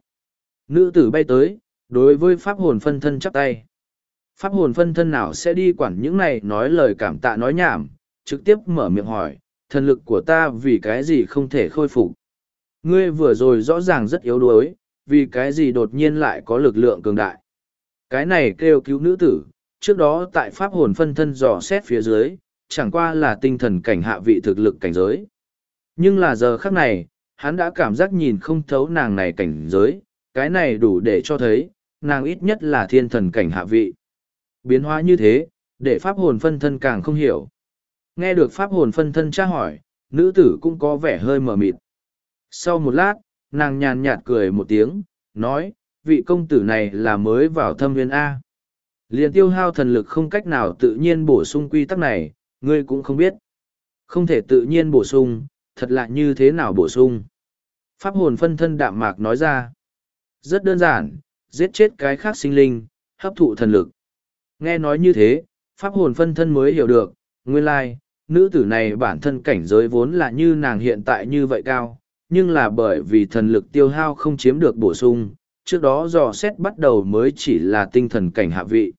Nữ tử bay tới, đối với pháp hồn phân thân chắp tay. Pháp hồn phân thân nào sẽ đi quản những này nói lời cảm tạ nói nhảm, trực tiếp mở miệng hỏi, thần lực của ta vì cái gì không thể khôi phục. Ngươi vừa rồi rõ ràng rất yếu đuối, vì cái gì đột nhiên lại có lực lượng cường đại. Cái này kêu cứu nữ tử, trước đó tại pháp hồn phân thân dò xét phía dưới, chẳng qua là tinh thần cảnh hạ vị thực lực cảnh giới. Nhưng là giờ khắc này, hắn đã cảm giác nhìn không thấu nàng này cảnh giới, cái này đủ để cho thấy, nàng ít nhất là thiên thần cảnh hạ vị. Biến hóa như thế, để pháp hồn phân thân càng không hiểu. Nghe được pháp hồn phân thân tra hỏi, nữ tử cũng có vẻ hơi mờ mịt. Sau một lát, nàng nhàn nhạt cười một tiếng, nói, vị công tử này là mới vào thâm viên A. Liền tiêu hao thần lực không cách nào tự nhiên bổ sung quy tắc này, ngươi cũng không biết. Không thể tự nhiên bổ sung, thật lạ như thế nào bổ sung. Pháp hồn phân thân đạm mạc nói ra. Rất đơn giản, giết chết cái khác sinh linh, hấp thụ thần lực. Nghe nói như thế, pháp hồn phân thân mới hiểu được, nguyên lai, nữ tử này bản thân cảnh giới vốn là như nàng hiện tại như vậy cao, nhưng là bởi vì thần lực tiêu hao không chiếm được bổ sung, trước đó dò xét bắt đầu mới chỉ là tinh thần cảnh hạ vị.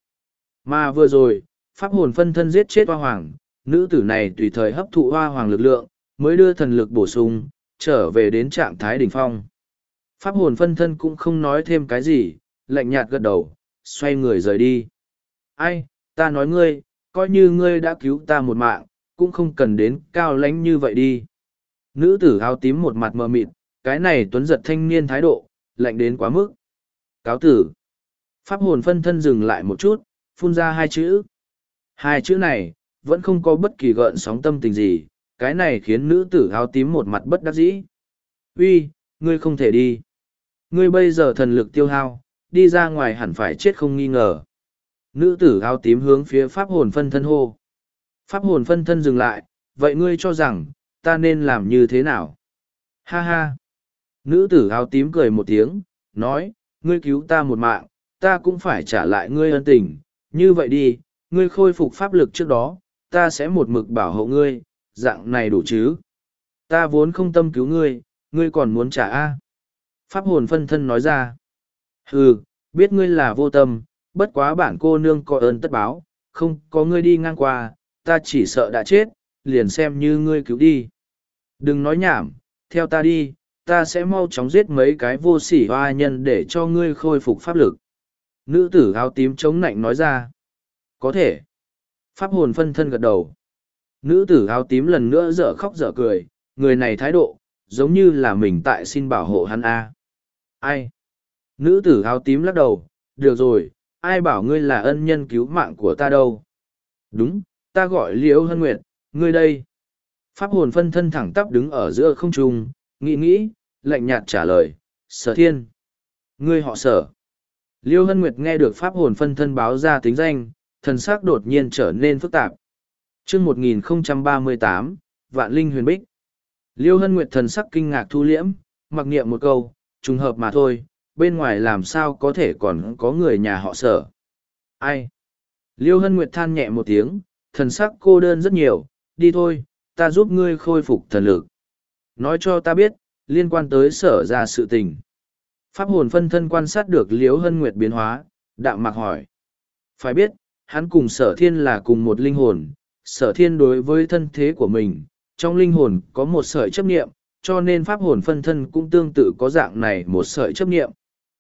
Mà vừa rồi, pháp hồn phân thân giết chết hoa hoàng, nữ tử này tùy thời hấp thụ hoa hoàng lực lượng, mới đưa thần lực bổ sung, trở về đến trạng thái đỉnh phong. Pháp hồn phân thân cũng không nói thêm cái gì, lạnh nhạt gật đầu, xoay người rời đi. Ai, ta nói ngươi, coi như ngươi đã cứu ta một mạng, cũng không cần đến cao lãnh như vậy đi. Nữ tử áo tím một mặt mờ mịt, cái này tuấn giật thanh niên thái độ, lạnh đến quá mức. Cáo tử. Pháp hồn phân thân dừng lại một chút, phun ra hai chữ. Hai chữ này, vẫn không có bất kỳ gợn sóng tâm tình gì, cái này khiến nữ tử áo tím một mặt bất đắc dĩ. Uy, ngươi không thể đi. Ngươi bây giờ thần lực tiêu hao, đi ra ngoài hẳn phải chết không nghi ngờ. Nữ tử áo tím hướng phía pháp hồn phân thân hô. Pháp hồn phân thân dừng lại, vậy ngươi cho rằng, ta nên làm như thế nào? Ha ha! Nữ tử áo tím cười một tiếng, nói, ngươi cứu ta một mạng, ta cũng phải trả lại ngươi ân tình. Như vậy đi, ngươi khôi phục pháp lực trước đó, ta sẽ một mực bảo hộ ngươi, dạng này đủ chứ? Ta vốn không tâm cứu ngươi, ngươi còn muốn trả a? Pháp hồn phân thân nói ra. Hừ, biết ngươi là vô tâm, bất quá bản cô nương có ơn tất báo, không có ngươi đi ngang qua, ta chỉ sợ đã chết, liền xem như ngươi cứu đi. Đừng nói nhảm, theo ta đi, ta sẽ mau chóng giết mấy cái vô sỉ hoa nhân để cho ngươi khôi phục pháp lực. Nữ tử áo tím chống nạnh nói ra. Có thể. Pháp hồn phân thân gật đầu. Nữ tử áo tím lần nữa dở khóc dở cười, người này thái độ, giống như là mình tại xin bảo hộ hắn a. Ai? Nữ tử áo tím lắc đầu, được rồi, ai bảo ngươi là ân nhân cứu mạng của ta đâu. Đúng, ta gọi Liễu Hân Nguyệt, ngươi đây. Pháp hồn phân thân thẳng tắp đứng ở giữa không trung, nghĩ nghĩ, lạnh nhạt trả lời, Sở Thiên. Ngươi họ Sở. Liễu Hân Nguyệt nghe được pháp hồn phân thân báo ra tính danh, thần sắc đột nhiên trở nên phức tạp. Chương một nghìn không trăm ba mươi tám, Vạn Linh Huyền Bích. Liễu Hân Nguyệt thần sắc kinh ngạc thu liễm, mặc niệm một câu, trùng hợp mà thôi, bên ngoài làm sao có thể còn có người nhà họ Sở. Ai? Liễu Hân Nguyệt than nhẹ một tiếng, thần sắc cô đơn rất nhiều, đi thôi, ta giúp ngươi khôi phục thần lực. Nói cho ta biết, liên quan tới Sở ra sự tình. Pháp hồn phân thân quan sát được Liễu Hân Nguyệt biến hóa, đạm mạc hỏi. Phải biết, hắn cùng Sở Thiên là cùng một linh hồn, Sở Thiên đối với thân thế của mình, trong linh hồn có một sợi chấp niệm, cho nên pháp hồn phân thân cũng tương tự có dạng này một sợi chấp niệm.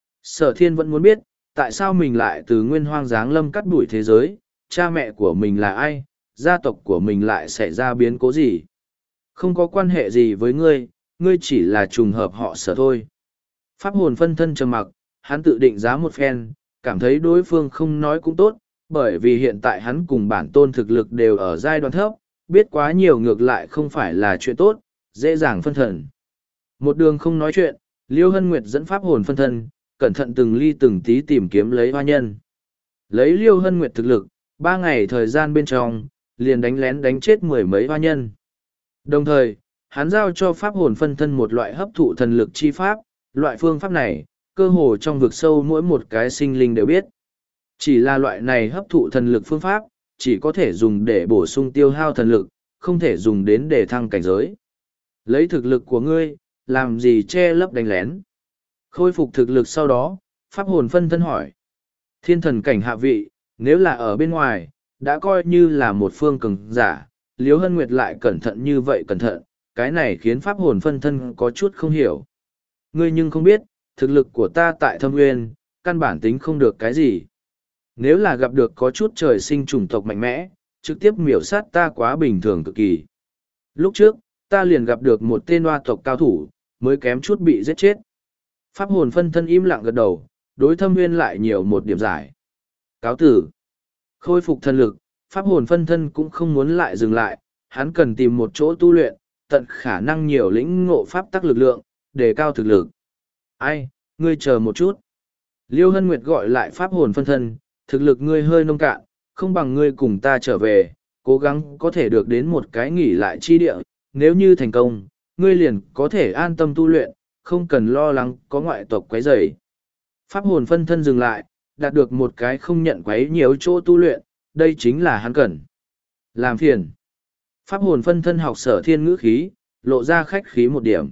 Sở Thiên vẫn muốn biết, tại sao mình lại từ nguyên hoang giáng lâm cắt đuổi thế giới, cha mẹ của mình là ai, gia tộc của mình lại xảy ra biến cố gì. Không có quan hệ gì với ngươi, ngươi chỉ là trùng hợp họ Sở thôi. Pháp hồn phân thân trầm mặc, hắn tự định giá một phen, cảm thấy đối phương không nói cũng tốt, bởi vì hiện tại hắn cùng bản tôn thực lực đều ở giai đoạn thấp, biết quá nhiều ngược lại không phải là chuyện tốt, dễ dàng phân thần. Một đường không nói chuyện, Liễu Hân Nguyệt dẫn pháp hồn phân thân, cẩn thận từng ly từng tí tìm kiếm lấy hoa nhân. Lấy Liễu Hân Nguyệt thực lực, ba ngày thời gian bên trong, liền đánh lén đánh chết mười mấy hoa nhân. Đồng thời, hắn giao cho pháp hồn phân thân một loại hấp thụ thần lực chi pháp, loại phương pháp này, cơ hồ trong vực sâu mỗi một cái sinh linh đều biết. Chỉ là loại này hấp thụ thần lực phương pháp, chỉ có thể dùng để bổ sung tiêu hao thần lực, không thể dùng đến để thăng cảnh giới. Lấy thực lực của ngươi, làm gì che lấp đánh lén. Khôi phục thực lực sau đó, pháp hồn phân thân hỏi. Thiên thần cảnh hạ vị, nếu là ở bên ngoài, đã coi như là một phương cường giả, Liễu Hân Nguyệt lại cẩn thận như vậy cẩn thận, cái này khiến pháp hồn phân thân có chút không hiểu. Ngươi nhưng không biết, thực lực của ta tại Thâm Nguyên, căn bản tính không được cái gì. Nếu là gặp được có chút trời sinh chủng tộc mạnh mẽ, trực tiếp miểu sát ta quá bình thường cực kỳ. Lúc trước, ta liền gặp được một tên hoa tộc cao thủ, mới kém chút bị giết chết. Pháp hồn phân thân im lặng gật đầu, đối Thâm Nguyên lại nhiều một điểm giải. Cáo tử. Khôi phục thần lực, pháp hồn phân thân cũng không muốn lại dừng lại, hắn cần tìm một chỗ tu luyện, tận khả năng nhiều lĩnh ngộ pháp tắc lực lượng, đề cao thực lực. Ai, ngươi chờ một chút. Liễu Hân Nguyệt gọi lại pháp hồn phân thân, thực lực ngươi hơi nông cạn, không bằng ngươi cùng ta trở về, cố gắng có thể được đến một cái nghỉ lại chi địa, nếu như thành công, ngươi liền có thể an tâm tu luyện, không cần lo lắng có ngoại tộc quấy rầy. Pháp hồn phân thân dừng lại, đạt được một cái không nhận quấy nhiều chỗ tu luyện, đây chính là hắn cần. Làm phiền. Pháp hồn phân thân học Sở Thiên ngữ khí, lộ ra khách khí một điểm.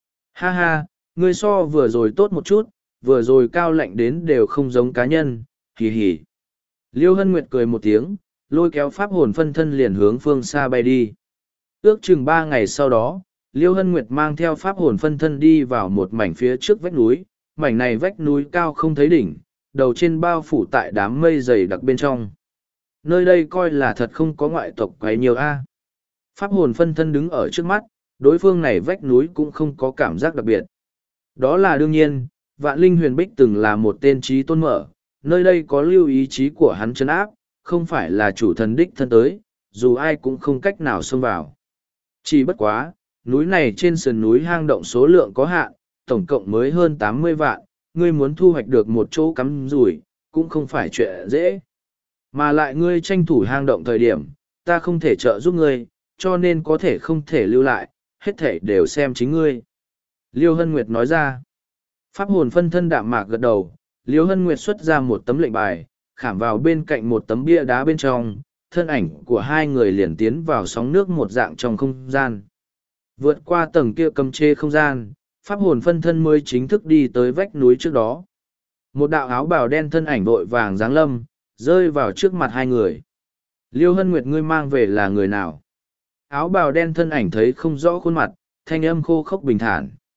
Ha ha, ngươi so vừa rồi tốt một chút, vừa rồi cao lạnh đến đều không giống cá nhân, hì hì. Liễu Hân Nguyệt cười một tiếng, lôi kéo pháp hồn phân thân liền hướng phương xa bay đi. Ước chừng ba ngày sau đó, Liễu Hân Nguyệt mang theo pháp hồn phân thân đi vào một mảnh phía trước vách núi, mảnh này vách núi cao không thấy đỉnh, đầu trên bao phủ tại đám mây dày đặc bên trong. Nơi đây coi là thật không có ngoại tộc quấy nhiều a. Pháp hồn phân thân đứng ở trước mắt, đối phương này vách núi cũng không có cảm giác đặc biệt. Đó là đương nhiên, Vạn Linh Huyền Bích từng là một tên trí tôn mở, nơi đây có lưu ý chí của hắn trấn áp, không phải là chủ thần đích thân tới, dù ai cũng không cách nào xông vào. Chỉ bất quá, núi này trên sườn núi hang động số lượng có hạn, tổng cộng mới hơn tám mươi vạn, ngươi muốn thu hoạch được một chỗ cắm rủi, cũng không phải chuyện dễ. Mà lại ngươi tranh thủ hang động thời điểm, ta không thể trợ giúp ngươi, cho nên có thể không thể lưu lại, hết thể đều xem chính ngươi. Liễu Hân Nguyệt nói ra. Pháp hồn phân thân đạm mạc gật đầu, Liễu Hân Nguyệt xuất ra một tấm lệnh bài, khảm vào bên cạnh một tấm bia đá bên trong, thân ảnh của hai người liền tiến vào sóng nước một dạng trong không gian. Vượt qua tầng kia cấm chế không gian, pháp hồn phân thân mới chính thức đi tới vách núi trước đó. Một đạo áo bào đen thân ảnh vội vàng giáng lâm, rơi vào trước mặt hai người. Liễu Hân Nguyệt, ngươi mang về là người nào? Áo bào đen thân ảnh thấy không rõ khuôn mặt, thanh âm khô khốc bình thản.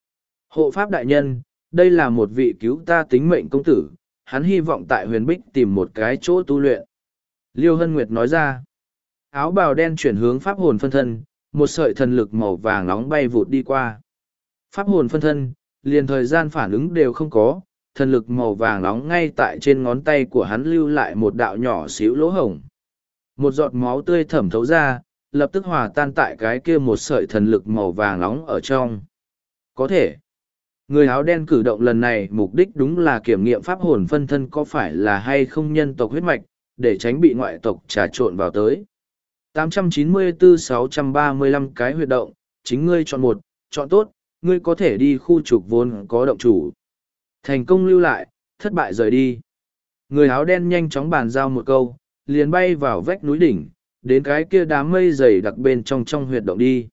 Hộ pháp đại nhân, đây là một vị cứu ta tính mệnh công tử, hắn hy vọng tại huyền bích tìm một cái chỗ tu luyện. Liêu Hân Nguyệt nói ra. Áo bào đen chuyển hướng pháp hồn phân thân, một sợi thần lực màu vàng nóng bay vụt đi qua. Pháp hồn phân thân, liền thời gian phản ứng đều không có, thần lực màu vàng nóng ngay tại trên ngón tay của hắn lưu lại một đạo nhỏ xíu lỗ hổng. Một giọt máu tươi thẩm thấu ra, lập tức hòa tan tại cái kia một sợi thần lực màu vàng nóng ở trong. Có thể, người áo đen cử động lần này mục đích đúng là kiểm nghiệm pháp hồn phân thân có phải là hay không nhân tộc huyết mạch, để tránh bị ngoại tộc trà trộn vào tới. tám trăm chín mươi bốn sáu trăm ba mươi lăm cái huyệt động, chính ngươi chọn một, chọn tốt, ngươi có thể đi khu trục vốn có động chủ. Thành công lưu lại, thất bại rời đi. Người áo đen nhanh chóng bàn giao một câu, liền bay vào vách núi đỉnh, đến cái kia đám mây dày đặc bên trong trong huyệt động đi.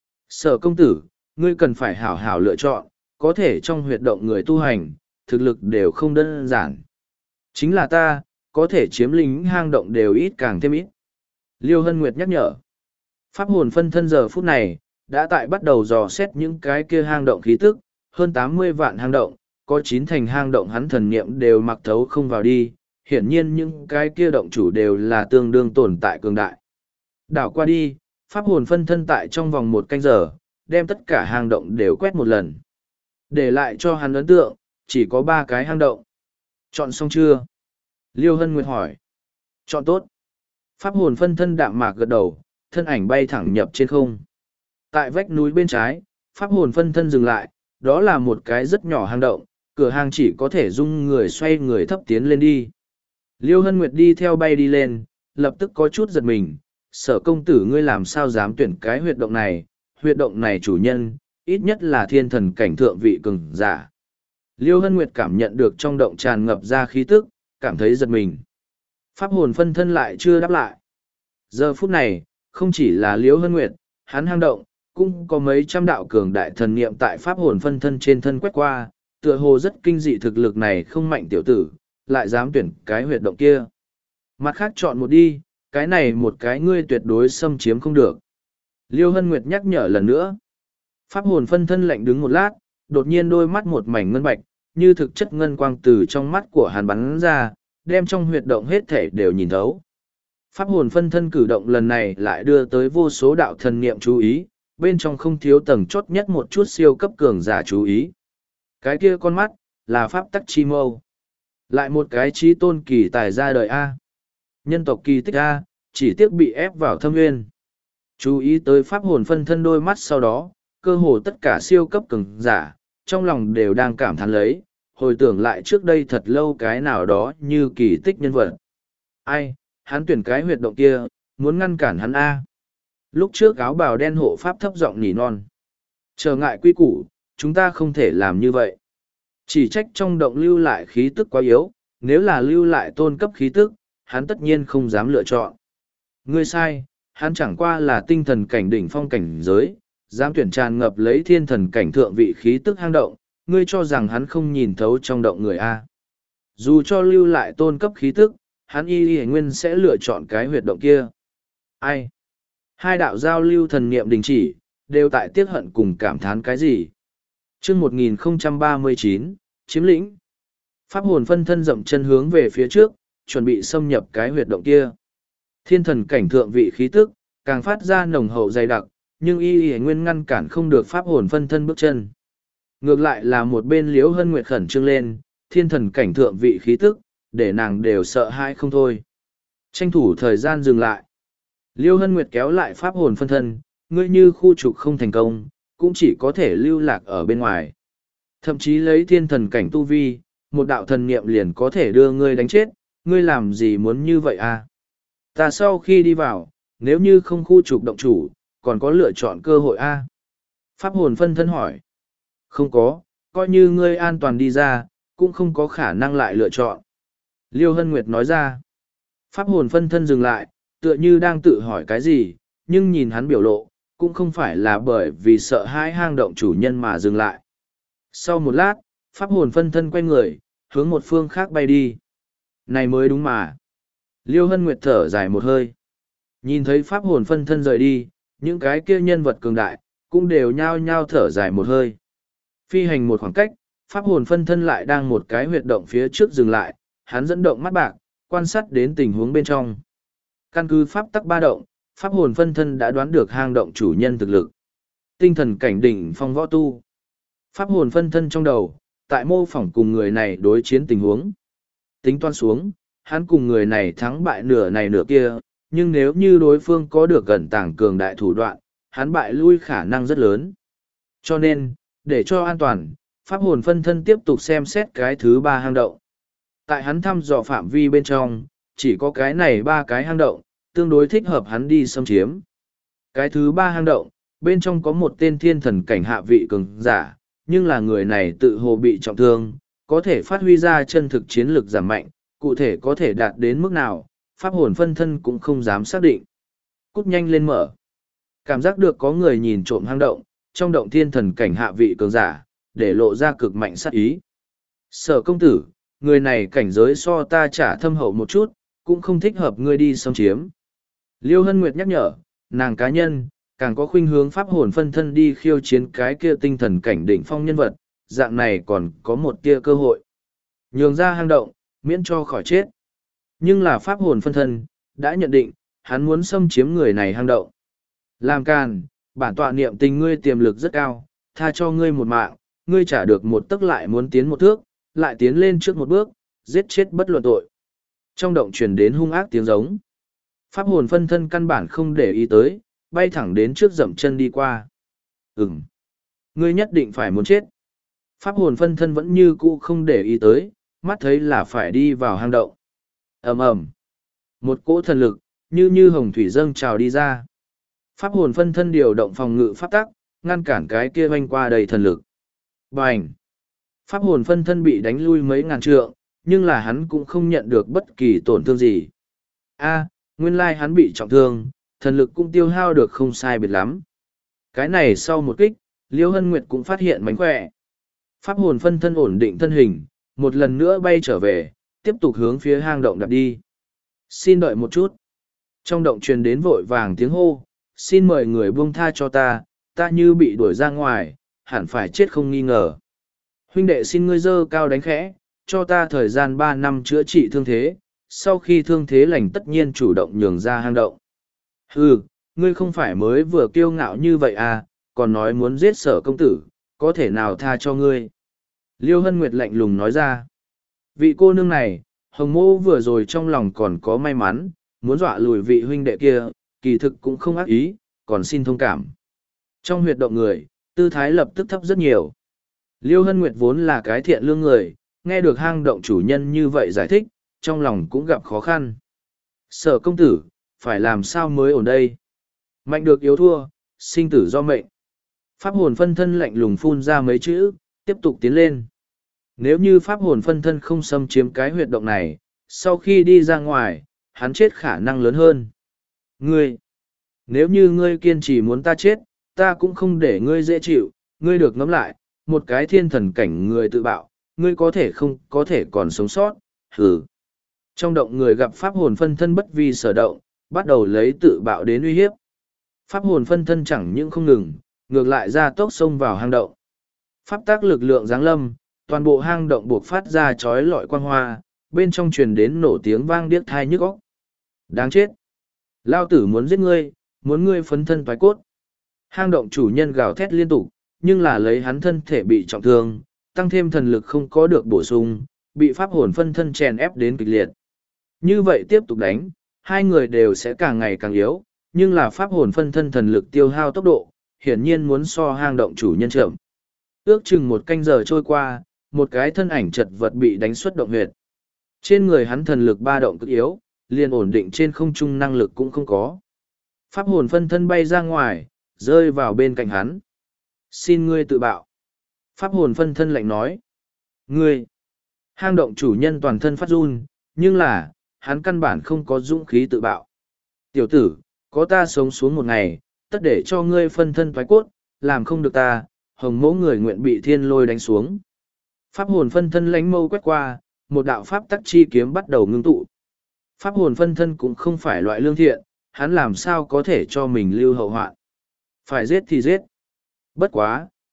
Sở công tử, ngươi cần phải hảo hảo lựa chọn, có thể trong huyệt động người tu hành, thực lực đều không đơn giản. Chính là ta, có thể chiếm lính hang động đều ít càng thêm ít. Liêu Hân Nguyệt nhắc nhở. Pháp hồn phân thân giờ phút này, đã tại bắt đầu dò xét những cái kia hang động khí tức, hơn tám mươi vạn hang động, có chín thành hang động hắn thần niệm đều mặc thấu không vào đi, hiển nhiên những cái kia động chủ đều là tương đương tồn tại cường đại. Đảo qua đi, pháp hồn phân thân tại trong vòng một canh giờ, đem tất cả hang động đều quét một lần. Để lại cho hắn ấn tượng, chỉ có ba cái hang động. Chọn xong chưa? Liêu Hân Nguyệt hỏi. Chọn tốt. Pháp hồn phân thân đạm mạc gật đầu, thân ảnh bay thẳng nhập trên không. Tại vách núi bên trái, pháp hồn phân thân dừng lại, đó là một cái rất nhỏ hang động, cửa hang chỉ có thể dung người xoay người thấp tiến lên đi. Liêu Hân Nguyệt đi theo bay đi lên, lập tức có chút giật mình, sở công tử ngươi làm sao dám tuyển cái huyệt động này, huyệt động này chủ nhân, ít nhất là thiên thần cảnh thượng vị cường giả. Liêu Hân Nguyệt cảm nhận được trong động tràn ngập ra khí tức, cảm thấy giật mình. Pháp hồn phân thân lại chưa đáp lại. Giờ phút này, không chỉ là Liêu Hân Nguyệt, hắn hang động, cũng có mấy trăm đạo cường đại thần niệm tại pháp hồn phân thân trên thân quét qua, tựa hồ rất kinh dị thực lực này không mạnh tiểu tử, lại dám tuyển cái huyệt động kia. Mặt khác chọn một đi, cái này một cái ngươi tuyệt đối xâm chiếm không được. Liêu Hân Nguyệt nhắc nhở lần nữa. Pháp hồn phân thân lạnh đứng một lát, đột nhiên đôi mắt một mảnh ngân bạch, như thực chất ngân quang từ trong mắt của hắn bắn ra, đem trong huyệt động hết thể đều nhìn thấu. Pháp hồn phân thân cử động lần này lại đưa tới vô số đạo thần niệm chú ý, bên trong không thiếu tầng chốt nhất một chút siêu cấp cường giả chú ý. Cái kia con mắt, là pháp tắc chi mâu. Lại một cái trí tôn kỳ tài ra đời A. Nhân tộc kỳ tích A, chỉ tiếc bị ép vào thâm nguyên. Chú ý tới pháp hồn phân thân đôi mắt sau đó, cơ hồ tất cả siêu cấp cường giả, trong lòng đều đang cảm thán lấy, hồi tưởng lại trước đây thật lâu cái nào đó như kỳ tích nhân vật. Ai, hắn tuyển cái huyệt động kia, muốn ngăn cản hắn A. Lúc trước áo bào đen hộ pháp thấp giọng nỉ non. Trở ngại quy củ, chúng ta không thể làm như vậy. Chỉ trách trong động lưu lại khí tức quá yếu, nếu là lưu lại tôn cấp khí tức, hắn tất nhiên không dám lựa chọn. Ngươi sai, hắn chẳng qua là tinh thần cảnh đỉnh phong cảnh giới, dám tuyển tràn ngập lấy thiên thần cảnh thượng vị khí tức hang động, ngươi cho rằng hắn không nhìn thấu trong động người A. Dù cho lưu lại tôn cấp khí tức, hắn y y nguyên sẽ lựa chọn cái huyệt động kia. Ai? Hai đạo giao lưu thần niệm đình chỉ, đều tại tiếc hận cùng cảm thán cái gì? chương một nghìn không trăm ba mươi chín, chiếm lĩnh. Pháp hồn phân thân dậm chân hướng về phía trước, chuẩn bị xâm nhập cái huyệt động kia. Thiên thần cảnh thượng vị khí tức, càng phát ra nồng hậu dày đặc, nhưng y y nguyên ngăn cản không được pháp hồn phân thân bước chân. Ngược lại là một bên Liễu Hân Nguyệt khẩn trương lên, thiên thần cảnh thượng vị khí tức, để nàng đều sợ hãi không thôi. Tranh thủ thời gian dừng lại. Liêu Hân Nguyệt kéo lại pháp hồn phân thân, ngươi như khu trục không thành công, cũng chỉ có thể lưu lạc ở bên ngoài. Thậm chí lấy thiên thần cảnh tu vi, một đạo thần niệm liền có thể đưa ngươi đánh chết, ngươi làm gì muốn như vậy à? Ta sau khi đi vào, nếu như không khu trục động chủ, còn có lựa chọn cơ hội a? Pháp hồn phân thân hỏi. Không có, coi như ngươi an toàn đi ra, cũng không có khả năng lại lựa chọn. Liêu Hân Nguyệt nói ra. Pháp hồn phân thân dừng lại, tựa như đang tự hỏi cái gì, nhưng nhìn hắn biểu lộ, cũng không phải là bởi vì sợ hãi hang động chủ nhân mà dừng lại. Sau một lát, pháp hồn phân thân quay người, hướng một phương khác bay đi. Này mới đúng mà. Liêu Hân Nguyệt thở dài một hơi. Nhìn thấy pháp hồn phân thân rời đi, những cái kia nhân vật cường đại, cũng đều nhao nhao thở dài một hơi. Phi hành một khoảng cách, pháp hồn phân thân lại đang một cái huyệt động phía trước dừng lại, hắn dẫn động mắt bạc, quan sát đến tình huống bên trong. Căn cứ pháp tắc ba động, pháp hồn phân thân đã đoán được hang động chủ nhân thực lực. Tinh thần cảnh đỉnh phong võ tu. Pháp hồn phân thân trong đầu, tại mô phỏng cùng người này đối chiến tình huống. Tính toán xuống, hắn cùng người này thắng bại nửa này nửa kia, nhưng nếu như đối phương có được gần tàng cường đại thủ đoạn, hắn bại lui khả năng rất lớn. Cho nên, để cho an toàn, pháp hồn phân thân tiếp tục xem xét cái thứ ba hang động. Tại hắn thăm dò phạm vi bên trong, chỉ có cái này ba cái hang động, tương đối thích hợp hắn đi xâm chiếm. Cái thứ ba hang động, bên trong có một tên thiên thần cảnh hạ vị cường giả, nhưng là người này tự hồ bị trọng thương, có thể phát huy ra chân thực chiến lực giảm mạnh, cụ thể có thể đạt đến mức nào, pháp hồn phân thân cũng không dám xác định. Cút nhanh lên mở. Cảm giác được có người nhìn trộm hang động, trong động thiên thần cảnh hạ vị cường giả, để lộ ra cực mạnh sát ý. Sở công tử, người này cảnh giới so ta trả thâm hậu một chút, cũng không thích hợp ngươi đi xâm chiếm. Liêu Hân Nguyệt nhắc nhở, nàng cá nhân, càng có khuynh hướng pháp hồn phân thân đi khiêu chiến cái kia tinh thần cảnh đỉnh phong nhân vật, dạng này còn có một tia cơ hội. Nhường ra hang động, miễn cho khỏi chết. Nhưng là pháp hồn phân thân, đã nhận định, hắn muốn xâm chiếm người này hang động. Làm càn, bản tọa niệm tình ngươi tiềm lực rất cao, tha cho ngươi một mạng, ngươi trả được một tức lại muốn tiến một thước, lại tiến lên trước một bước, giết chết bất luận tội. Trong động truyền đến hung ác tiếng giống. Pháp hồn phân thân căn bản không để ý tới, bay thẳng đến trước dậm chân đi qua. Ừm, ngươi nhất định phải muốn chết. Pháp hồn phân thân vẫn như cũ không để ý tới, mắt thấy là phải đi vào hang động. Ầm ầm, một cỗ thần lực, như như hồng thủy dâng trào đi ra. Pháp hồn phân thân điều động phòng ngự pháp tắc, ngăn cản cái kia oanh qua đầy thần lực. Bành! Pháp hồn phân thân bị đánh lui mấy ngàn trượng, nhưng là hắn cũng không nhận được bất kỳ tổn thương gì. A, nguyên lai hắn bị trọng thương, thần lực cũng tiêu hao được không sai biệt lắm. Cái này sau một kích, Liêu Hân Nguyệt cũng phát hiện mánh khỏe. Pháp hồn phân thân ổn định thân hình, một lần nữa bay trở về, tiếp tục hướng phía hang động đạp đi. Xin đợi một chút. Trong động truyền đến vội vàng tiếng hô, xin mời người buông tha cho ta, ta như bị đuổi ra ngoài, hẳn phải chết không nghi ngờ. Huynh đệ xin ngươi dơ cao đánh khẽ, cho ta thời gian ba năm chữa trị thương thế, sau khi thương thế lành tất nhiên chủ động nhường ra hang động. Hừ, ngươi không phải mới vừa kiêu ngạo như vậy à, còn nói muốn giết sở công tử, có thể nào tha cho ngươi. Liêu Hân Nguyệt lạnh lùng nói ra. Vị cô nương này, Hồng Mô vừa rồi trong lòng còn có may mắn, muốn dọa lùi vị huynh đệ kia, kỳ thực cũng không ác ý, còn xin thông cảm. Trong huyệt động người, tư thái lập tức thấp rất nhiều. Liêu Hân Nguyệt vốn là cái thiện lương người, nghe được hang động chủ nhân như vậy giải thích, trong lòng cũng gặp khó khăn. Sở công tử, phải làm sao mới ổn đây? Mạnh được yếu thua, sinh tử do mệnh. Pháp hồn phân thân lạnh lùng phun ra mấy chữ, tiếp tục tiến lên. Nếu như pháp hồn phân thân không xâm chiếm cái huyệt động này, sau khi đi ra ngoài, hắn chết khả năng lớn hơn. Ngươi, nếu như ngươi kiên trì muốn ta chết, ta cũng không để ngươi dễ chịu, ngươi được ngẫm lại, một cái thiên thần cảnh người tự bạo, ngươi có thể không có thể còn sống sót, hừ. Trong động người gặp pháp hồn phân thân bất vi sở động, bắt đầu lấy tự bạo đến uy hiếp. Pháp hồn phân thân chẳng những không ngừng, ngược lại ra tốc xông vào hang động. Pháp tác lực lượng giáng lâm, toàn bộ hang động buộc phát ra chói lọi quang hoa, bên trong truyền đến nổ tiếng vang điếc thai nhức óc. Đáng chết! Lao tử muốn giết ngươi, muốn ngươi phấn thân toái cốt. Hang động chủ nhân gào thét liên tục, nhưng là lấy hắn thân thể bị trọng thương, tăng thêm thần lực không có được bổ sung, bị pháp hồn phân thân chèn ép đến kịch liệt. Như vậy tiếp tục đánh, hai người đều sẽ càng ngày càng yếu, nhưng là pháp hồn phân thân thần lực tiêu hao tốc độ, hiển nhiên muốn so hang động chủ nhân chậm. Ước chừng một canh giờ trôi qua, một cái thân ảnh chật vật bị đánh xuất động huyệt. Trên người hắn thần lực ba động cực yếu, liền ổn định trên không trung năng lực cũng không có. Pháp hồn phân thân bay ra ngoài, rơi vào bên cạnh hắn. Xin ngươi tự bạo. Pháp hồn phân thân lạnh nói. Ngươi. Hang động chủ nhân toàn thân phát run, nhưng là, hắn căn bản không có dũng khí tự bạo. Tiểu tử, có ta sống xuống một ngày, tất để cho ngươi phân thân thoái cốt, làm không được ta, hồng mẫu người nguyện bị thiên lôi đánh xuống. Pháp hồn phân thân lánh mâu quét qua, một đạo pháp tắc chi kiếm bắt đầu ngưng tụ. Pháp hồn phân thân cũng không phải loại lương thiện, hắn làm sao có thể cho mình lưu hậu hoạn. Phải giết thì giết. Bất quá,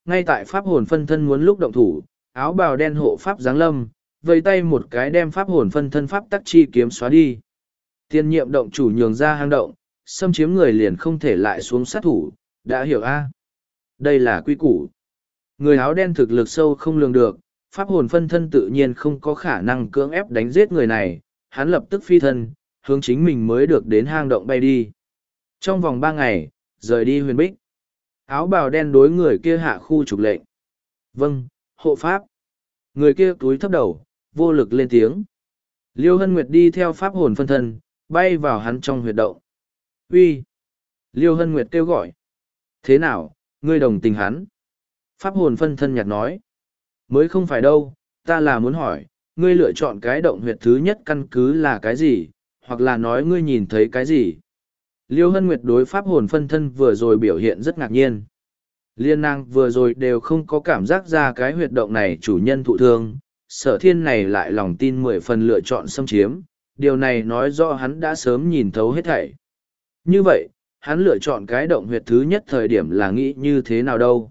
Ngay tại pháp hồn phân thân muốn lúc động thủ, áo bào đen hộ pháp giáng lâm, vây tay một cái đem pháp hồn phân thân pháp tắc chi kiếm xóa đi. Tiên nhiệm động chủ nhường ra hang động, xâm chiếm người liền không thể lại xuống sát thủ, đã hiểu a? Đây là quy củ. Người áo đen thực lực sâu không lường được, pháp hồn phân thân tự nhiên không có khả năng cưỡng ép đánh giết người này, hắn lập tức phi thân, hướng chính mình mới được đến hang động bay đi. Trong vòng ba ngày, rời đi huyền bích. Áo bào đen đối người kia hạ khu trục lệnh. Vâng, hộ pháp. Người kia túi thấp đầu, vô lực lên tiếng. Liêu Hân Nguyệt đi theo pháp hồn phân thân, bay vào hắn trong huyệt động. Uy! Liêu Hân Nguyệt kêu gọi. Thế nào, ngươi đồng tình hắn? Pháp hồn phân thân nhạt nói. Mới không phải đâu, ta là muốn hỏi, ngươi lựa chọn cái động huyệt thứ nhất căn cứ là cái gì, hoặc là nói ngươi nhìn thấy cái gì? Liêu Hân Nguyệt đối pháp hồn phân thân vừa rồi biểu hiện rất ngạc nhiên. Liên năng vừa rồi đều không có cảm giác ra cái huyệt động này chủ nhân thụ thương, sở thiên này lại lòng tin mười phần lựa chọn xâm chiếm, điều này nói rõ hắn đã sớm nhìn thấu hết thảy. Như vậy, hắn lựa chọn cái động huyệt thứ nhất thời điểm là nghĩ như thế nào đâu?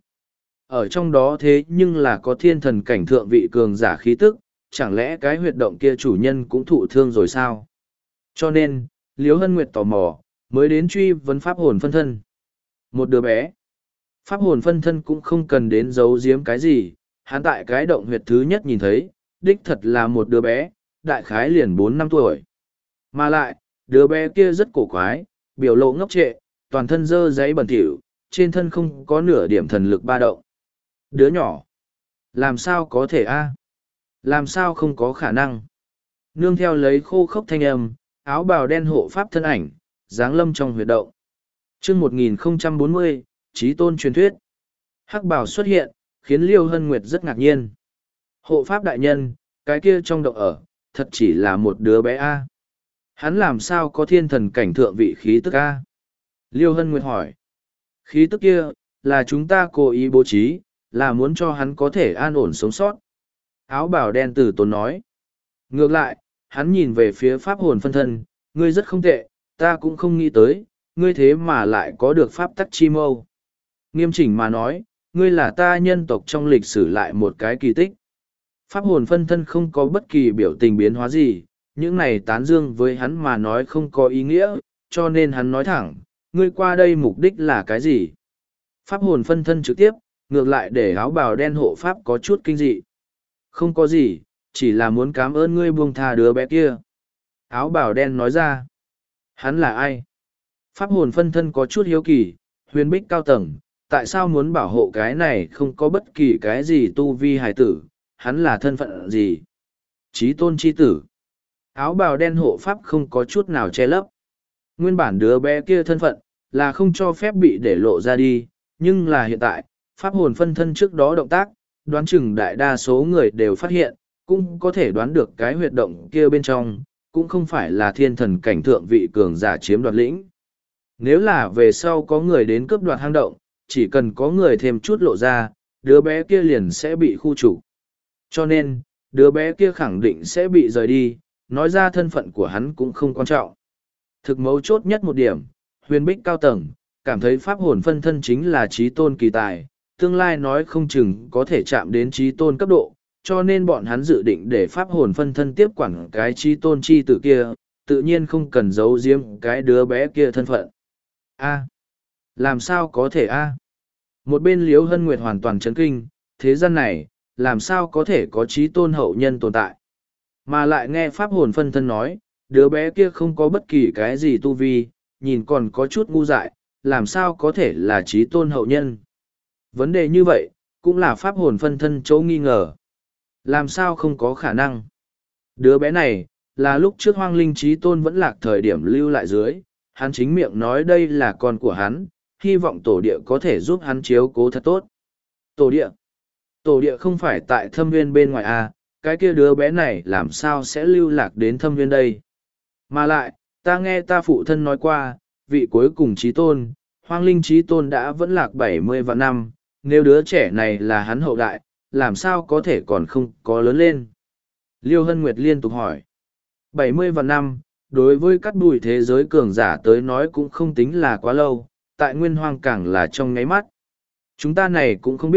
Ở trong đó thế nhưng là có thiên thần cảnh thượng vị cường giả khí tức, chẳng lẽ cái huyệt động kia chủ nhân cũng thụ thương rồi sao? Cho nên, Liêu Hân Nguyệt tò mò, mới đến truy vấn pháp hồn phân thân. Một đứa bé. Pháp hồn phân thân cũng không cần đến giấu giếm cái gì, hắn tại cái động huyệt thứ nhất nhìn thấy, đích thật là một đứa bé, đại khái liền bốn năm tuổi. Mà lại, đứa bé kia rất cổ quái, biểu lộ ngốc trệ, toàn thân dơ giấy bẩn thỉu, trên thân không có nửa điểm thần lực ba động. Đứa nhỏ. Làm sao có thể a? Làm sao không có khả năng? Nương theo lấy khô khốc thanh âm, áo bào đen hộ pháp thân ảnh, giáng lâm trong huyệt động. Chương một nghìn không trăm bốn mươi, Chí Tôn truyền thuyết. Hắc bào xuất hiện, khiến Liêu Hân Nguyệt rất ngạc nhiên. Hộ pháp đại nhân, cái kia trong động ở, thật chỉ là một đứa bé a. Hắn làm sao có thiên thần cảnh thượng vị khí tức a? Liêu Hân Nguyệt hỏi. Khí tức kia, là chúng ta cố ý bố trí, là muốn cho hắn có thể an ổn sống sót. Áo bào đen từ tốn nói. Ngược lại, hắn nhìn về phía pháp hồn phân thân, ngươi rất không tệ, ta cũng không nghĩ tới, ngươi thế mà lại có được pháp tắc chi mâu. Nghiêm chỉnh mà nói, ngươi là ta nhân tộc trong lịch sử lại một cái kỳ tích. Pháp hồn phân thân không có bất kỳ biểu tình biến hóa gì, những này tán dương với hắn mà nói không có ý nghĩa, cho nên hắn nói thẳng, ngươi qua đây mục đích là cái gì? Pháp hồn phân thân trực tiếp, ngược lại để áo bào đen hộ pháp có chút kinh dị. Không có gì, chỉ là muốn cảm ơn ngươi buông tha đứa bé kia. Áo bào đen nói ra. Hắn là ai? Pháp hồn phân thân có chút hiếu kỳ, huyền bích cao tầng, tại sao muốn bảo hộ cái này không có bất kỳ cái gì tu vi hài tử, hắn là thân phận gì? Chí tôn chi tử. Áo bào đen hộ pháp không có chút nào che lấp. Nguyên bản đứa bé kia thân phận, là không cho phép bị để lộ ra đi, nhưng là hiện tại, pháp hồn phân thân trước đó động tác, đoán chừng đại đa số người đều phát hiện, cũng có thể đoán được cái huyệt động kia bên trong, cũng không phải là thiên thần cảnh thượng vị cường giả chiếm đoạt lĩnh. Nếu là về sau có người đến cướp đoạt hang động, chỉ cần có người thêm chút lộ ra, đứa bé kia liền sẽ bị khu trục. Cho nên, đứa bé kia khẳng định sẽ bị rời đi, nói ra thân phận của hắn cũng không quan trọng. Thực mấu chốt nhất một điểm, huyền bích cao tầng, cảm thấy pháp hồn phân thân chính là trí tôn kỳ tài, tương lai nói không chừng có thể chạm đến trí tôn cấp độ, cho nên bọn hắn dự định để pháp hồn phân thân tiếp quản cái trí tôn chi tử kia, tự nhiên không cần giấu giếm cái đứa bé kia thân phận. A. Làm sao có thể A? Một bên Liễu Hân Nguyệt hoàn toàn chấn kinh, thế gian này, làm sao có thể có trí tôn hậu nhân tồn tại? Mà lại nghe pháp hồn phân thân nói, đứa bé kia không có bất kỳ cái gì tu vi, nhìn còn có chút ngu dại, làm sao có thể là trí tôn hậu nhân? Vấn đề như vậy, cũng là pháp hồn phân thân chỗ nghi ngờ. Làm sao không có khả năng? Đứa bé này, là lúc trước hoang linh trí tôn vẫn lạc thời điểm lưu lại dưới, hắn chính miệng nói đây là con của hắn, hy vọng tổ địa có thể giúp hắn chiếu cố thật tốt. Tổ địa? Tổ địa không phải tại thâm viên bên ngoài à, cái kia đứa bé này làm sao sẽ lưu lạc đến thâm viên đây? Mà lại, ta nghe ta phụ thân nói qua, vị cuối cùng trí tôn, hoang linh trí tôn đã vẫn lạc bảy mươi vạn năm, nếu đứa trẻ này là hắn hậu đại, làm sao có thể còn không có lớn lên? Liêu Hân Nguyệt liên tục hỏi. bảy mươi vạn năm, đối với các bùi thế giới cường giả tới nói cũng không tính là quá lâu, tại nguyên hoang càng là trong ngáy mắt. Chúng ta này cũng không biết,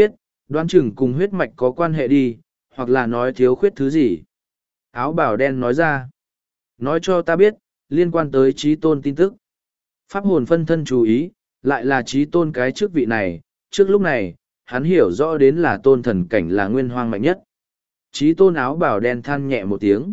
Đoán chừng cùng huyết mạch có quan hệ đi, hoặc là nói thiếu khuyết thứ gì. Áo bào đen nói ra. Nói cho ta biết, liên quan tới trí tôn tin tức. Pháp hồn phân thân chú ý, lại là trí tôn cái chức vị này, trước lúc này, hắn hiểu rõ đến là tôn thần cảnh là nguyên hoang mạnh nhất. Trí tôn áo bào đen than nhẹ một tiếng.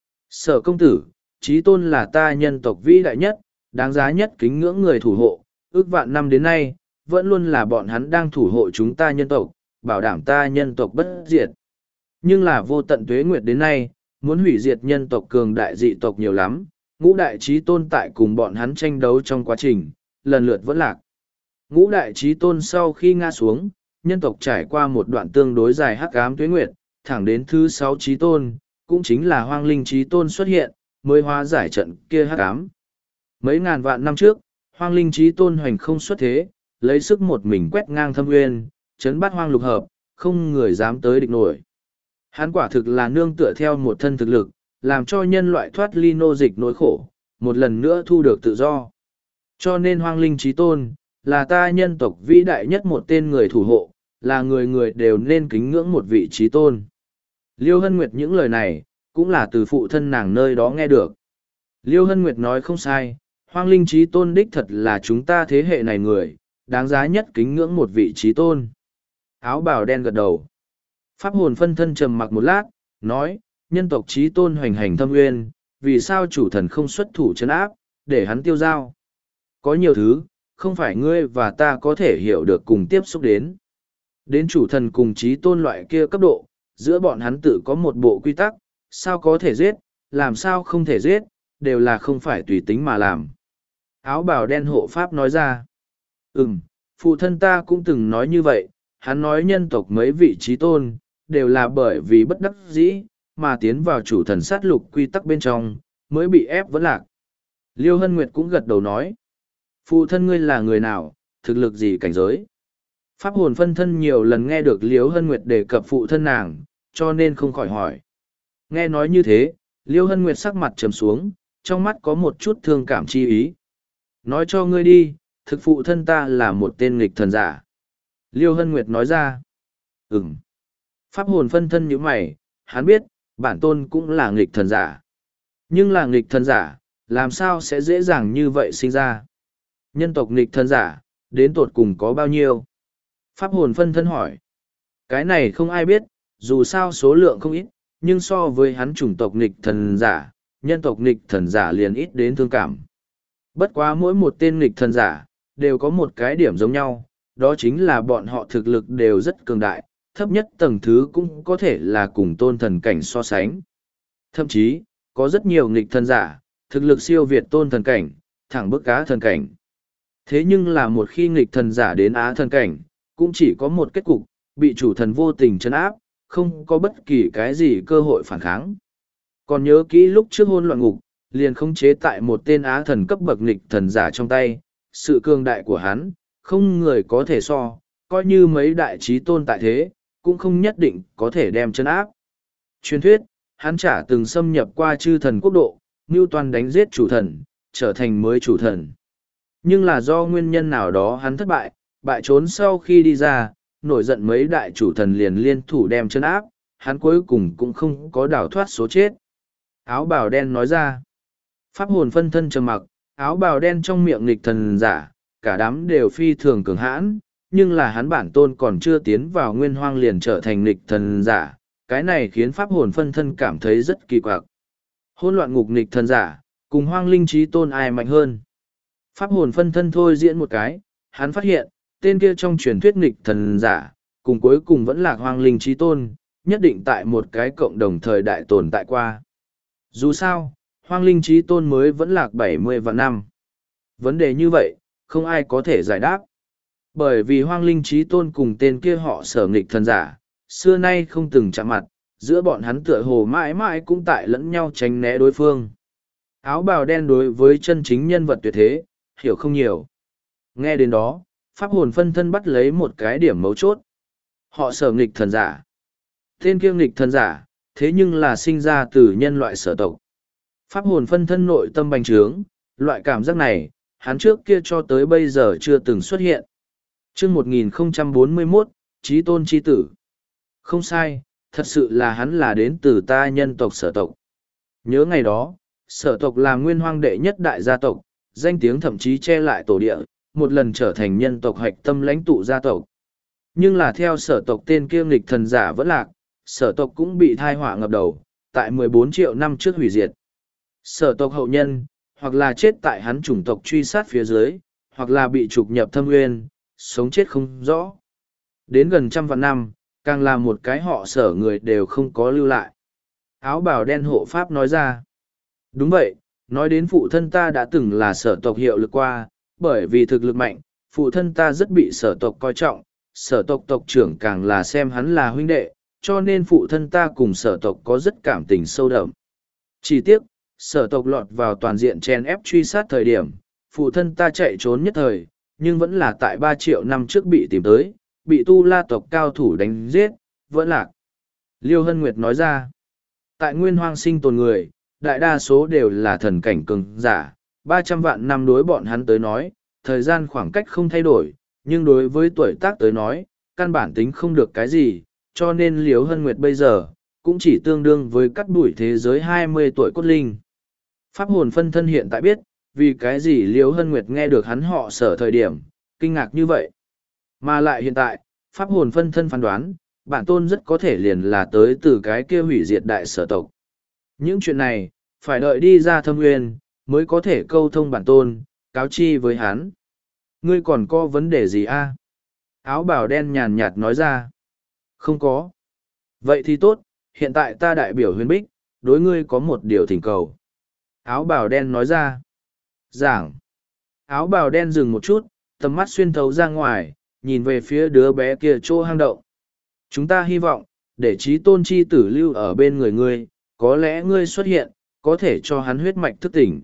Sở công tử, trí tôn là ta nhân tộc vĩ đại nhất, đáng giá nhất kính ngưỡng người thủ hộ, ước vạn năm đến nay, vẫn luôn là bọn hắn đang thủ hộ chúng ta nhân tộc, bảo đảm ta nhân tộc bất diệt. Nhưng là vô tận tuế nguyệt đến nay, muốn hủy diệt nhân tộc cường đại dị tộc nhiều lắm, ngũ đại trí tôn tại cùng bọn hắn tranh đấu trong quá trình, lần lượt vẫn lạc. Ngũ đại trí tôn sau khi ngã xuống, nhân tộc trải qua một đoạn tương đối dài hắc ám tuế nguyệt, thẳng đến thứ sáu trí tôn, cũng chính là hoang linh trí tôn xuất hiện, mới hóa giải trận kia hắc ám. Mấy ngàn vạn năm trước, hoang linh trí tôn hoành không xuất thế, lấy sức một mình quét ngang thâm nguyên, chấn bát hoang lục hợp, không người dám tới địch nổi. Hắn quả thực là nương tựa theo một thân thực lực, làm cho nhân loại thoát ly nô dịch nỗi khổ, một lần nữa thu được tự do. Cho nên hoang linh trí tôn, là ta nhân tộc vĩ đại nhất một tên người thủ hộ, là người người đều nên kính ngưỡng một vị trí tôn. Liêu Hân Nguyệt những lời này, cũng là từ phụ thân nàng nơi đó nghe được. Liêu Hân Nguyệt nói không sai, hoang linh trí tôn đích thật là chúng ta thế hệ này người, đáng giá nhất kính ngưỡng một vị trí tôn. Áo bào đen gật đầu. Pháp hồn phân thân trầm mặc một lát, nói, nhân tộc trí tôn hoành hành thâm nguyên, vì sao chủ thần không xuất thủ trấn áp, để hắn tiêu dao. Có nhiều thứ, không phải ngươi và ta có thể hiểu được cùng tiếp xúc đến. Đến chủ thần cùng trí tôn loại kia cấp độ, giữa bọn hắn tự có một bộ quy tắc, sao có thể giết, làm sao không thể giết, đều là không phải tùy tính mà làm. Áo bào đen hộ pháp nói ra. Ừm, phụ thân ta cũng từng nói như vậy, hắn nói nhân tộc mấy vị trí tôn, đều là bởi vì bất đắc dĩ, mà tiến vào chủ thần sát lục quy tắc bên trong, mới bị ép vẫn lạc. Liêu Hân Nguyệt cũng gật đầu nói. Phụ thân ngươi là người nào, thực lực gì cảnh giới? Pháp hồn phân thân nhiều lần nghe được Liêu Hân Nguyệt đề cập phụ thân nàng, cho nên không khỏi hỏi. Nghe nói như thế, Liêu Hân Nguyệt sắc mặt trầm xuống, trong mắt có một chút thương cảm chi ý. Nói cho ngươi đi, thực phụ thân ta là một tên nghịch thần giả. Liêu Hân Nguyệt nói ra. Ừm. Pháp hồn phân thân như mày, hắn biết, bản tôn cũng là nghịch thần giả. Nhưng là nghịch thần giả, làm sao sẽ dễ dàng như vậy sinh ra? Nhân tộc nghịch thần giả, đến tột cùng có bao nhiêu? Pháp hồn phân thân hỏi. Cái này không ai biết, dù sao số lượng không ít, nhưng so với hắn chủng tộc nghịch thần giả, nhân tộc nghịch thần giả liền ít đến thương cảm. Bất quá mỗi một tên nghịch thần giả, đều có một cái điểm giống nhau, đó chính là bọn họ thực lực đều rất cường đại, thấp nhất tầng thứ cũng có thể là cùng tôn thần cảnh so sánh. Thậm chí, có rất nhiều nghịch thần giả, thực lực siêu việt tôn thần cảnh, thẳng bức á thần cảnh. Thế nhưng là một khi nghịch thần giả đến á thần cảnh, cũng chỉ có một kết cục, bị chủ thần vô tình trấn áp, không có bất kỳ cái gì cơ hội phản kháng. Còn nhớ kỹ lúc trước hôn loạn ngục, liền khống chế tại một tên á thần cấp bậc nghịch thần giả trong tay, sự cường đại của hắn, không người có thể so, coi như mấy đại trí tôn tại thế, cũng không nhất định có thể đem chân áp. Truyền thuyết, hắn chả từng xâm nhập qua chư thần quốc độ, mưu toàn đánh giết chủ thần, trở thành mới chủ thần. Nhưng là do nguyên nhân nào đó hắn thất bại, bại trốn sau khi đi ra, nổi giận mấy đại chủ thần liền liên thủ đem chân áp, hắn cuối cùng cũng không có đào thoát số chết. Áo bào đen nói ra. Pháp hồn phân thân trầm mặc, áo bào đen trong miệng nghịch thần giả, cả đám đều phi thường cường hãn, nhưng là hắn bản tôn còn chưa tiến vào nguyên hoang liền trở thành nghịch thần giả, cái này khiến pháp hồn phân thân cảm thấy rất kỳ quặc. Hỗn loạn ngục nghịch thần giả, cùng hoang linh trí tôn ai mạnh hơn. Pháp hồn phân thân thôi diễn một cái, hắn phát hiện, tên kia trong truyền thuyết nghịch thần giả, cùng cuối cùng vẫn là hoang linh trí tôn, nhất định tại một cái cộng đồng thời đại tồn tại qua. Dù sao, hoang linh trí tôn mới vẫn lạc bảy mươi vạn năm. Vấn đề như vậy, không ai có thể giải đáp. Bởi vì hoang linh trí tôn cùng tên kia họ sở nghịch thần giả, xưa nay không từng chạm mặt, giữa bọn hắn tựa hồ mãi mãi cũng tại lẫn nhau tránh né đối phương. Áo bào đen đối với chân chính nhân vật tuyệt thế, hiểu không nhiều. Nghe đến đó, pháp hồn phân thân bắt lấy một cái điểm mấu chốt. Họ sở nghịch thần giả. Tên kia nghịch thần giả, thế nhưng là sinh ra từ nhân loại sở tộc. Pháp hồn phân thân nội tâm bành trướng, loại cảm giác này, hắn trước kia cho tới bây giờ chưa từng xuất hiện. Chương một nghìn không trăm bốn mươi mốt, Chí tôn chi tử. Không sai, thật sự là hắn là đến từ ta nhân tộc sở tộc. Nhớ ngày đó, sở tộc là nguyên hoang đệ nhất đại gia tộc, danh tiếng thậm chí che lại tổ địa, một lần trở thành nhân tộc hạch tâm lãnh tụ gia tộc. Nhưng là theo sở tộc tên kiêm lịch thần giả vẫn lạc, sở tộc cũng bị thai họa ngập đầu, tại mười bốn triệu năm trước hủy diệt. Sở tộc hậu nhân, hoặc là chết tại hắn chủng tộc truy sát phía dưới, hoặc là bị trục nhập thâm nguyên, sống chết không rõ. Đến gần trăm vạn năm, càng là một cái họ sở người đều không có lưu lại. Áo bào đen hộ pháp nói ra. Đúng vậy, nói đến phụ thân ta đã từng là sở tộc hiệu lực qua, bởi vì thực lực mạnh, phụ thân ta rất bị sở tộc coi trọng, sở tộc tộc trưởng càng là xem hắn là huynh đệ, cho nên phụ thân ta cùng sở tộc có rất cảm tình sâu đậm. Chỉ tiếc, sở tộc lọt vào toàn diện chen ép truy sát thời điểm, phụ thân ta chạy trốn nhất thời, nhưng vẫn là tại ba triệu năm trước bị tìm tới, bị tu la tộc cao thủ đánh giết, vẫn lạc. Liêu Hân Nguyệt nói ra, tại nguyên hoang sinh tồn người, đại đa số đều là thần cảnh cường giả, ba trăm vạn năm đối bọn hắn tới nói, thời gian khoảng cách không thay đổi, nhưng đối với tuổi tác tới nói, căn bản tính không được cái gì, cho nên Liêu Hân Nguyệt bây giờ, cũng chỉ tương đương với cắt đuổi thế giới hai mươi tuổi cốt linh. Pháp hồn phân thân hiện tại biết, vì cái gì Liêu Hân Nguyệt nghe được hắn họ sở thời điểm, kinh ngạc như vậy. Mà lại hiện tại, Pháp hồn phân thân phán đoán, bản tôn rất có thể liền là tới từ cái kia hủy diệt đại sở tộc. Những chuyện này, phải đợi đi ra thâm nguyên, mới có thể câu thông bản tôn, cáo chi với hắn. Ngươi còn có vấn đề gì a? Áo bào đen nhàn nhạt nói ra. Không có. Vậy thì tốt, hiện tại ta đại biểu huyền bích, đối ngươi có một điều thỉnh cầu. Áo bào đen nói ra. Giảng. Áo bào đen dừng một chút, tầm mắt xuyên thấu ra ngoài, nhìn về phía đứa bé kia chỗ hang động. Chúng ta hy vọng, để trí tôn chi tử lưu ở bên người ngươi, có lẽ ngươi xuất hiện, có thể cho hắn huyết mạch thức tỉnh.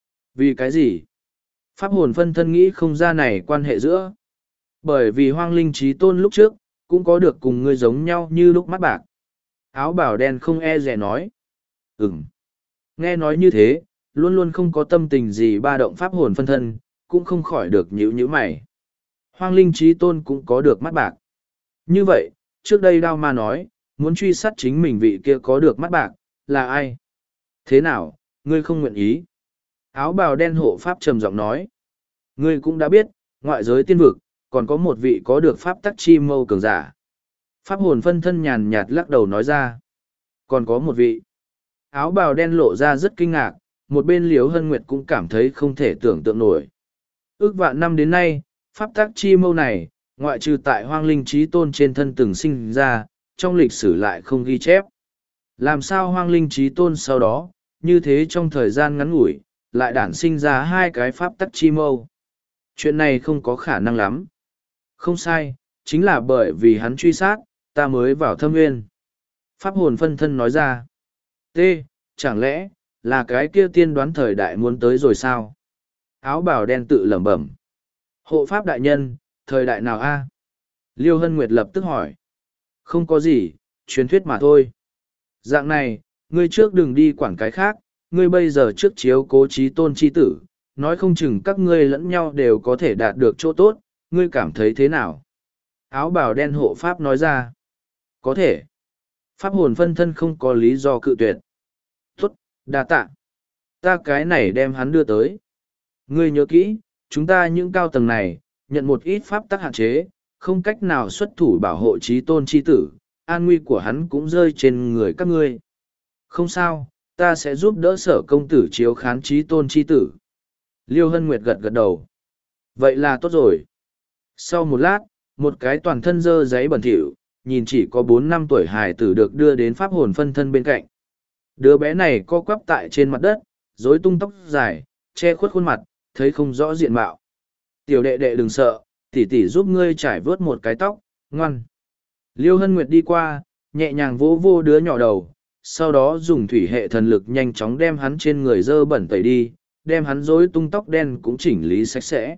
Vì cái gì? Pháp hồn phân thân nghĩ không ra này quan hệ giữa. Bởi vì hoang linh trí tôn lúc trước, cũng có được cùng ngươi giống nhau như lúc mắt bạc. Áo bảo đen không e dè nói. Ừm. Nghe nói như thế, luôn luôn không có tâm tình gì ba động pháp hồn phân thân, cũng không khỏi được nhíu nhíu mày. Hoang linh trí tôn cũng có được mắt bạc. Như vậy, trước đây Đao Ma nói, muốn truy sát chính mình vị kia có được mắt bạc, là ai? Thế nào, ngươi không nguyện ý? Áo bào đen hộ pháp trầm giọng nói. Ngươi cũng đã biết, ngoại giới tiên vực, còn có một vị có được pháp tắc chi mâu cường giả. Pháp hồn phân thân nhàn nhạt lắc đầu nói ra. Còn có một vị. Áo bào đen lộ ra rất kinh ngạc, một bên Liễu Hân Nguyệt cũng cảm thấy không thể tưởng tượng nổi. Ước vạn năm đến nay, pháp tắc chi mâu này, ngoại trừ tại hoang linh trí tôn trên thân từng sinh ra, trong lịch sử lại không ghi chép. Làm sao hoang linh trí tôn sau đó, như thế trong thời gian ngắn ngủi, lại đản sinh ra hai cái pháp tắc chi mâu. Chuyện này không có khả năng lắm. Không sai, chính là bởi vì hắn truy sát, ta mới vào thâm nguyên. Pháp hồn phân thân nói ra. T, chẳng lẽ, là cái kia tiên đoán thời đại muốn tới rồi sao? Áo bào đen tự lẩm bẩm. Hộ pháp đại nhân, thời đại nào a? Liêu Hân Nguyệt lập tức hỏi. Không có gì, truyền thuyết mà thôi. Dạng này, ngươi trước đừng đi quản cái khác, ngươi bây giờ trước chiếu cố trí tôn chi tử, nói không chừng các ngươi lẫn nhau đều có thể đạt được chỗ tốt, ngươi cảm thấy thế nào? Áo bào đen hộ pháp nói ra. Có thể. Pháp hồn phân thân không có lý do cự tuyệt. Tốt, đa tạ. Ta cái này đem hắn đưa tới. Ngươi nhớ kỹ, chúng ta những cao tầng này, nhận một ít pháp tắc hạn chế, không cách nào xuất thủ bảo hộ trí tôn chi tử, an nguy của hắn cũng rơi trên người các ngươi. Không sao, ta sẽ giúp đỡ sở công tử chiếu khán trí tôn chi tử. Liêu Hân Nguyệt gật gật đầu. Vậy là tốt rồi. Sau một lát, một cái toàn thân dơ giấy bẩn thỉu, nhìn chỉ có bốn năm tuổi hài tử được đưa đến pháp hồn phân thân bên cạnh. Đứa bé này co quắp tại trên mặt đất, rối tung tóc dài, che khuất khuôn mặt, thấy không rõ diện mạo. Tiểu đệ đệ đừng sợ, tỷ tỷ giúp ngươi trải vớt một cái tóc, ngoan. Liêu Hân Nguyệt đi qua, nhẹ nhàng vỗ vô đứa nhỏ đầu, sau đó dùng thủy hệ thần lực nhanh chóng đem hắn trên người dơ bẩn tẩy đi, đem hắn rối tung tóc đen cũng chỉnh lý sạch sẽ.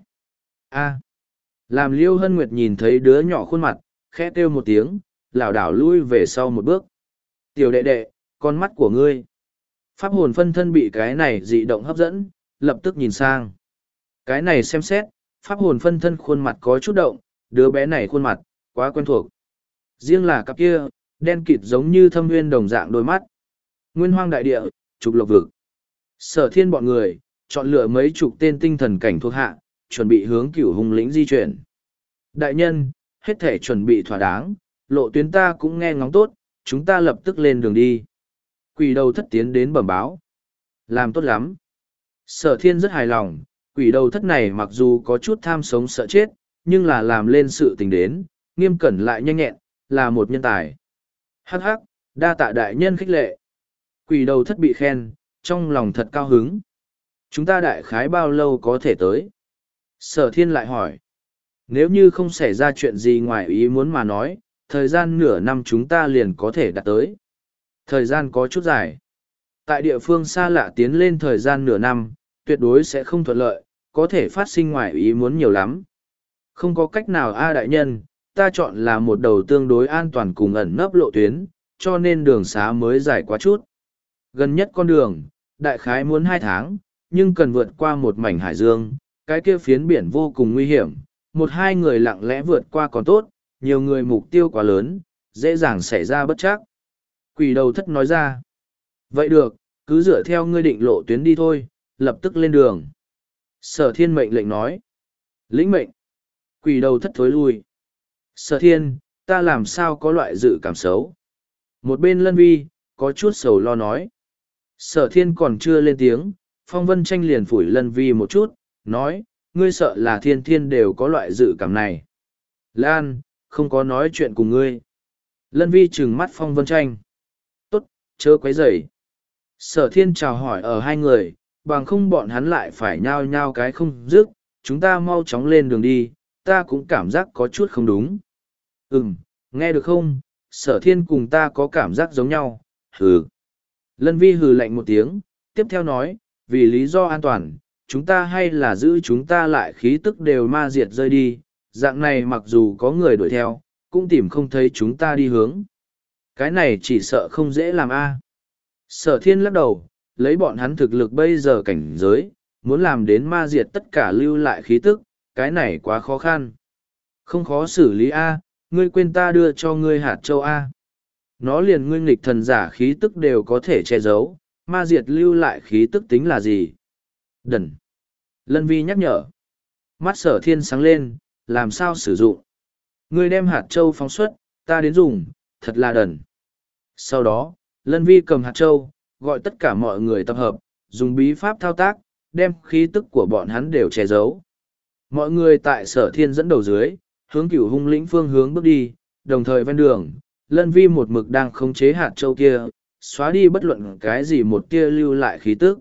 A. Làm Liêu Hân Nguyệt nhìn thấy đứa nhỏ khuôn mặt, khẽ kêu một tiếng, lảo đảo lui về sau một bước. Tiểu đệ đệ, con mắt của ngươi. Pháp hồn phân thân bị cái này dị động hấp dẫn, lập tức nhìn sang. Cái này xem xét, pháp hồn phân thân khuôn mặt có chút động, đứa bé này khuôn mặt, quá quen thuộc. Riêng là cặp kia, đen kịt giống như thâm nguyên đồng dạng đôi mắt. Nguyên hoang đại địa, trục lộc vực. Sở thiên bọn người, chọn lựa mấy chục tên tinh thần cảnh thuộc hạ, chuẩn bị hướng cửu hùng lĩnh di chuyển. Đại nhân, hết thể chuẩn bị thỏa đáng, lộ tuyến ta cũng nghe ngóng tốt, chúng ta lập tức lên đường đi. Quỷ đầu thất tiến đến bẩm báo. Làm tốt lắm. Sở thiên rất hài lòng, quỷ đầu thất này mặc dù có chút tham sống sợ chết, nhưng là làm lên sự tình đến, nghiêm cẩn lại nhanh nhẹn, là một nhân tài. Hắc hắc, đa tạ đại nhân khích lệ. Quỷ đầu thất bị khen, trong lòng thật cao hứng. Chúng ta đại khái bao lâu có thể tới? Sở thiên lại hỏi. Nếu như không xảy ra chuyện gì ngoài ý muốn mà nói, thời gian nửa năm chúng ta liền có thể đạt tới. Thời gian có chút dài. Tại địa phương xa lạ tiến lên thời gian nửa năm, tuyệt đối sẽ không thuận lợi, có thể phát sinh ngoài ý muốn nhiều lắm. Không có cách nào a đại nhân, ta chọn là một đầu tương đối an toàn cùng ẩn nấp lộ tuyến, cho nên đường xá mới dài quá chút. Gần nhất con đường, đại khái muốn hai tháng, nhưng cần vượt qua một mảnh hải dương, cái kia phiến biển vô cùng nguy hiểm, một hai người lặng lẽ vượt qua còn tốt, nhiều người mục tiêu quá lớn, dễ dàng xảy ra bất trắc. Quỷ đầu thất nói ra. Vậy được, cứ dựa theo ngươi định lộ tuyến đi thôi, lập tức lên đường. Sở thiên mệnh lệnh nói. Lĩnh mệnh. Quỷ đầu thất thối lui. Sở thiên, ta làm sao có loại dự cảm xấu. Một bên lân vi, có chút sầu lo nói. Sở thiên còn chưa lên tiếng, phong vân tranh liền phủi lân vi một chút, nói, ngươi sợ là thiên thiên đều có loại dự cảm này. Lan, không có nói chuyện cùng ngươi. Lân vi trừng mắt phong vân tranh. Tốt, chớ quấy rầy. Sở thiên chào hỏi ở hai người, bằng không bọn hắn lại phải nhao nhao cái không dứt, chúng ta mau chóng lên đường đi, ta cũng cảm giác có chút không đúng. Ừm, nghe được không, sở thiên cùng ta có cảm giác giống nhau, hừ. Lân vi hừ lạnh một tiếng, tiếp theo nói, vì lý do an toàn, chúng ta hay là giữ chúng ta lại khí tức đều ma diệt rơi đi, dạng này mặc dù có người đuổi theo, cũng tìm không thấy chúng ta đi hướng. Cái này chỉ sợ không dễ làm a. Sở thiên lắc đầu, lấy bọn hắn thực lực bây giờ cảnh giới, muốn làm đến ma diệt tất cả lưu lại khí tức, cái này quá khó khăn. Không khó xử lý a, ngươi quên ta đưa cho ngươi hạt châu a. Nó liền ngươi nghịch thần giả khí tức đều có thể che giấu, ma diệt lưu lại khí tức tính là gì? Đần. Lân vi nhắc nhở. Mắt sở thiên sáng lên, làm sao sử dụng? Ngươi đem hạt châu phóng xuất, ta đến dùng, thật là đần. Sau đó, Lân vi cầm hạt châu, gọi tất cả mọi người tập hợp, dùng bí pháp thao tác, đem khí tức của bọn hắn đều che giấu. Mọi người tại sở thiên dẫn đầu dưới, hướng cửu hung lĩnh phương hướng bước đi, đồng thời ven đường, Lân vi một mực đang khống chế hạt châu kia, xóa đi bất luận cái gì một tia lưu lại khí tức.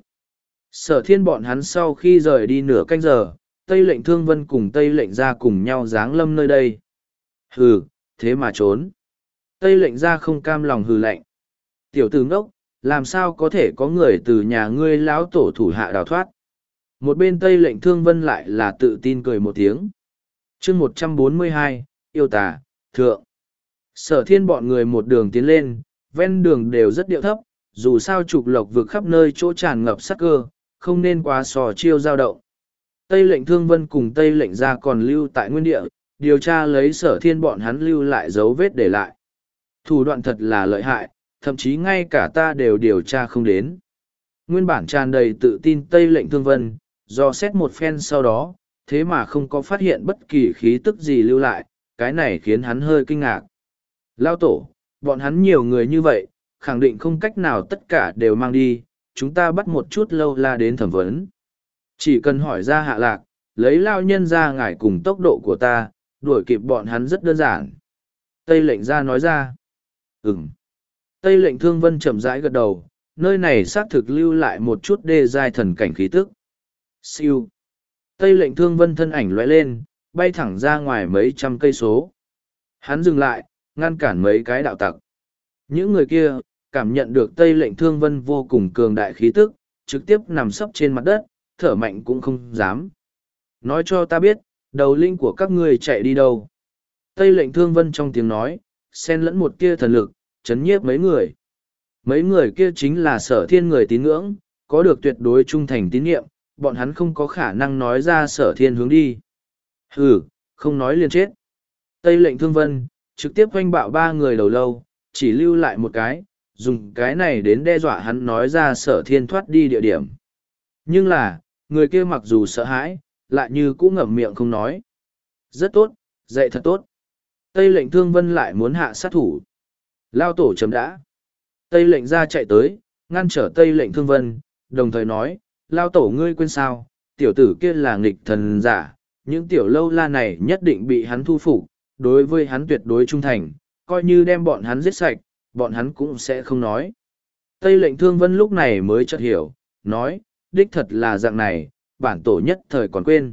Sở thiên bọn hắn sau khi rời đi nửa canh giờ, Tây lệnh Thương Vân cùng Tây lệnh ra cùng nhau giáng lâm nơi đây. Hừ, thế mà trốn. Tây lệnh ra không cam lòng hừ lạnh. Tiểu tử ngốc, làm sao có thể có người từ nhà ngươi lão tổ thủ hạ đào thoát. Một bên Tây lệnh Thương Vân lại là tự tin cười một tiếng. chương một trăm bốn mươi hai, yêu tà, thượng. Sở thiên bọn người một đường tiến lên, ven đường đều rất điệu thấp, dù sao trục lộc vực khắp nơi chỗ tràn ngập sắc cơ, không nên quá sò chiêu dao động. Tây lệnh Thương Vân cùng Tây lệnh ra còn lưu tại nguyên địa, điều tra lấy sở thiên bọn hắn lưu lại dấu vết để lại. Thủ đoạn thật là lợi hại, thậm chí ngay cả ta đều điều tra không đến. Nguyên bản tràn đầy tự tin Tây lệnh Thương Vân, do xét một phen sau đó, thế mà không có phát hiện bất kỳ khí tức gì lưu lại, cái này khiến hắn hơi kinh ngạc. Lao tổ, bọn hắn nhiều người như vậy, khẳng định không cách nào tất cả đều mang đi, chúng ta bắt một chút lâu la đến thẩm vấn. Chỉ cần hỏi ra hạ lạc, lấy lao nhân ra ngải cùng tốc độ của ta, đuổi kịp bọn hắn rất đơn giản. Tây lệnh ra nói ra. Ừm. Tây lệnh Thương Vân chậm rãi gật đầu, nơi này xác thực lưu lại một chút đê giai thần cảnh khí tức. Siêu. Tây lệnh Thương Vân thân ảnh lóe lên, bay thẳng ra ngoài mấy trăm cây số. Hắn dừng lại, ngăn cản mấy cái đạo tặc. Những người kia, cảm nhận được Tây lệnh Thương Vân vô cùng cường đại khí tức, trực tiếp nằm sấp trên mặt đất, thở mạnh cũng không dám. Nói cho ta biết, đầu linh của các ngươi chạy đi đâu. Tây lệnh Thương Vân trong tiếng nói, xen lẫn một tia thần lực, chấn nhiếp mấy người. Mấy người kia chính là sở thiên người tín ngưỡng, có được tuyệt đối trung thành tín nhiệm, bọn hắn không có khả năng nói ra sở thiên hướng đi. Hừ, không nói liền chết. Tây lệnh Thương Vân, trực tiếp oanh bạo ba người đầu lâu, chỉ lưu lại một cái, dùng cái này đến đe dọa hắn nói ra Sở Thiên thoát đi địa điểm. Nhưng là, người kia mặc dù sợ hãi, lại như cũng ngậm miệng không nói. Rất tốt, dạy thật tốt. Tây lệnh Thương Vân lại muốn hạ sát thủ. Lao tổ chấm đã. Tây lệnh ra chạy tới, ngăn trở Tây lệnh Thương Vân, đồng thời nói, Lao tổ ngươi quên sao, tiểu tử kia là nghịch thần giả, những tiểu lâu la này nhất định bị hắn thu phục, đối với hắn tuyệt đối trung thành, coi như đem bọn hắn giết sạch, bọn hắn cũng sẽ không nói. Tây lệnh Thương Vân lúc này mới chợt hiểu, nói, đích thật là dạng này, bản tổ nhất thời còn quên.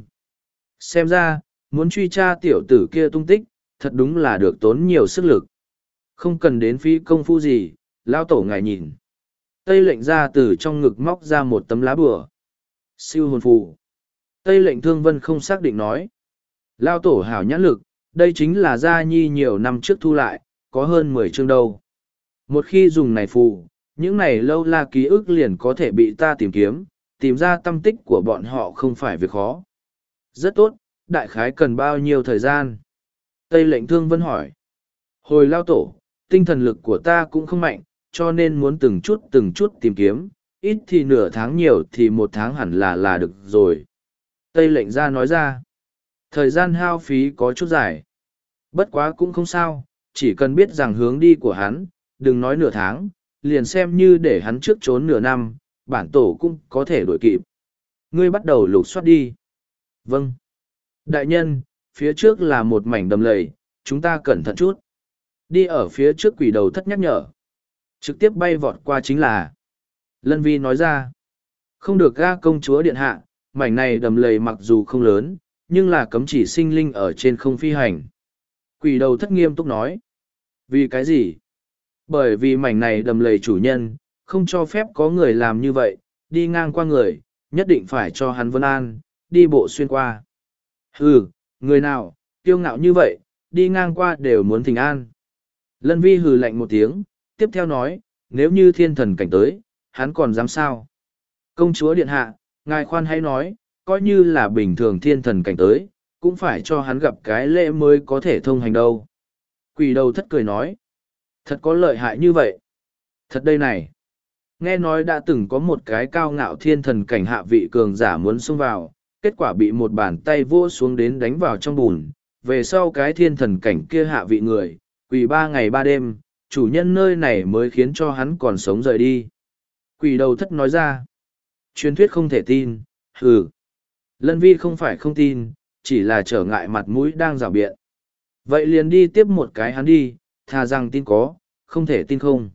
Xem ra, muốn truy tra tiểu tử kia tung tích, thật đúng là được tốn nhiều sức lực. Không cần đến phí công phu gì, lao tổ ngài nhìn. Tây lệnh ra từ trong ngực móc ra một tấm lá bùa. Siêu hồn phù. Tây lệnh Thương Vân không xác định nói. Lao tổ hảo nhãn lực, đây chính là gia nhi nhiều năm trước thu lại, có hơn mười chương đâu. Một khi dùng này phù, những này lâu la ký ức liền có thể bị ta tìm kiếm, tìm ra tâm tích của bọn họ không phải việc khó. Rất tốt, đại khái cần bao nhiêu thời gian? Tây lệnh Thương Vân hỏi. Hồi lao tổ, tinh thần lực của ta cũng không mạnh, cho nên muốn từng chút từng chút tìm kiếm, ít thì nửa tháng nhiều thì một tháng hẳn là là được rồi. Tây lệnh ra nói ra. Thời gian hao phí có chút dài. Bất quá cũng không sao, chỉ cần biết rằng hướng đi của hắn, đừng nói nửa tháng, liền xem như để hắn trước trốn nửa năm, bản tổ cũng có thể đuổi kịp. Ngươi bắt đầu lục soát đi. Vâng. Đại nhân, phía trước là một mảnh đầm lầy, chúng ta cẩn thận chút. Đi ở phía trước quỷ đầu thất nhắc nhở. Trực tiếp bay vọt qua chính là. Lân Vi nói ra. Không được ga công chúa điện hạ, mảnh này đầm lầy mặc dù không lớn, nhưng là cấm chỉ sinh linh ở trên không phi hành. Quỷ đầu thất nghiêm túc nói. Vì cái gì? Bởi vì mảnh này đầm lầy chủ nhân, không cho phép có người làm như vậy, đi ngang qua người, nhất định phải cho hắn vân an, đi bộ xuyên qua. Hừ, người nào, kiêu ngạo như vậy, đi ngang qua đều muốn thỉnh an. Lân Vi hừ lạnh một tiếng, tiếp theo nói, nếu như thiên thần cảnh tới, hắn còn dám sao? Công chúa điện hạ, ngài khoan hãy nói, coi như là bình thường thiên thần cảnh tới, cũng phải cho hắn gặp cái lễ mới có thể thông hành đâu. Quỷ đầu thất cười nói, thật có lợi hại như vậy. Thật đây này. Nghe nói đã từng có một cái cao ngạo thiên thần cảnh hạ vị cường giả muốn xông vào, kết quả bị một bàn tay vỗ xuống đến đánh vào trong bùn. Về sau cái thiên thần cảnh kia hạ vị người, quỳ ba ngày ba đêm, chủ nhân nơi này mới khiến cho hắn còn sống rời đi. Quỷ đầu thất nói ra. Truyền thuyết không thể tin, hừ. Lân Vi không phải không tin, chỉ là trở ngại mặt mũi đang rào biện. Vậy liền đi tiếp một cái hắn đi, thà rằng tin có, không thể tin không.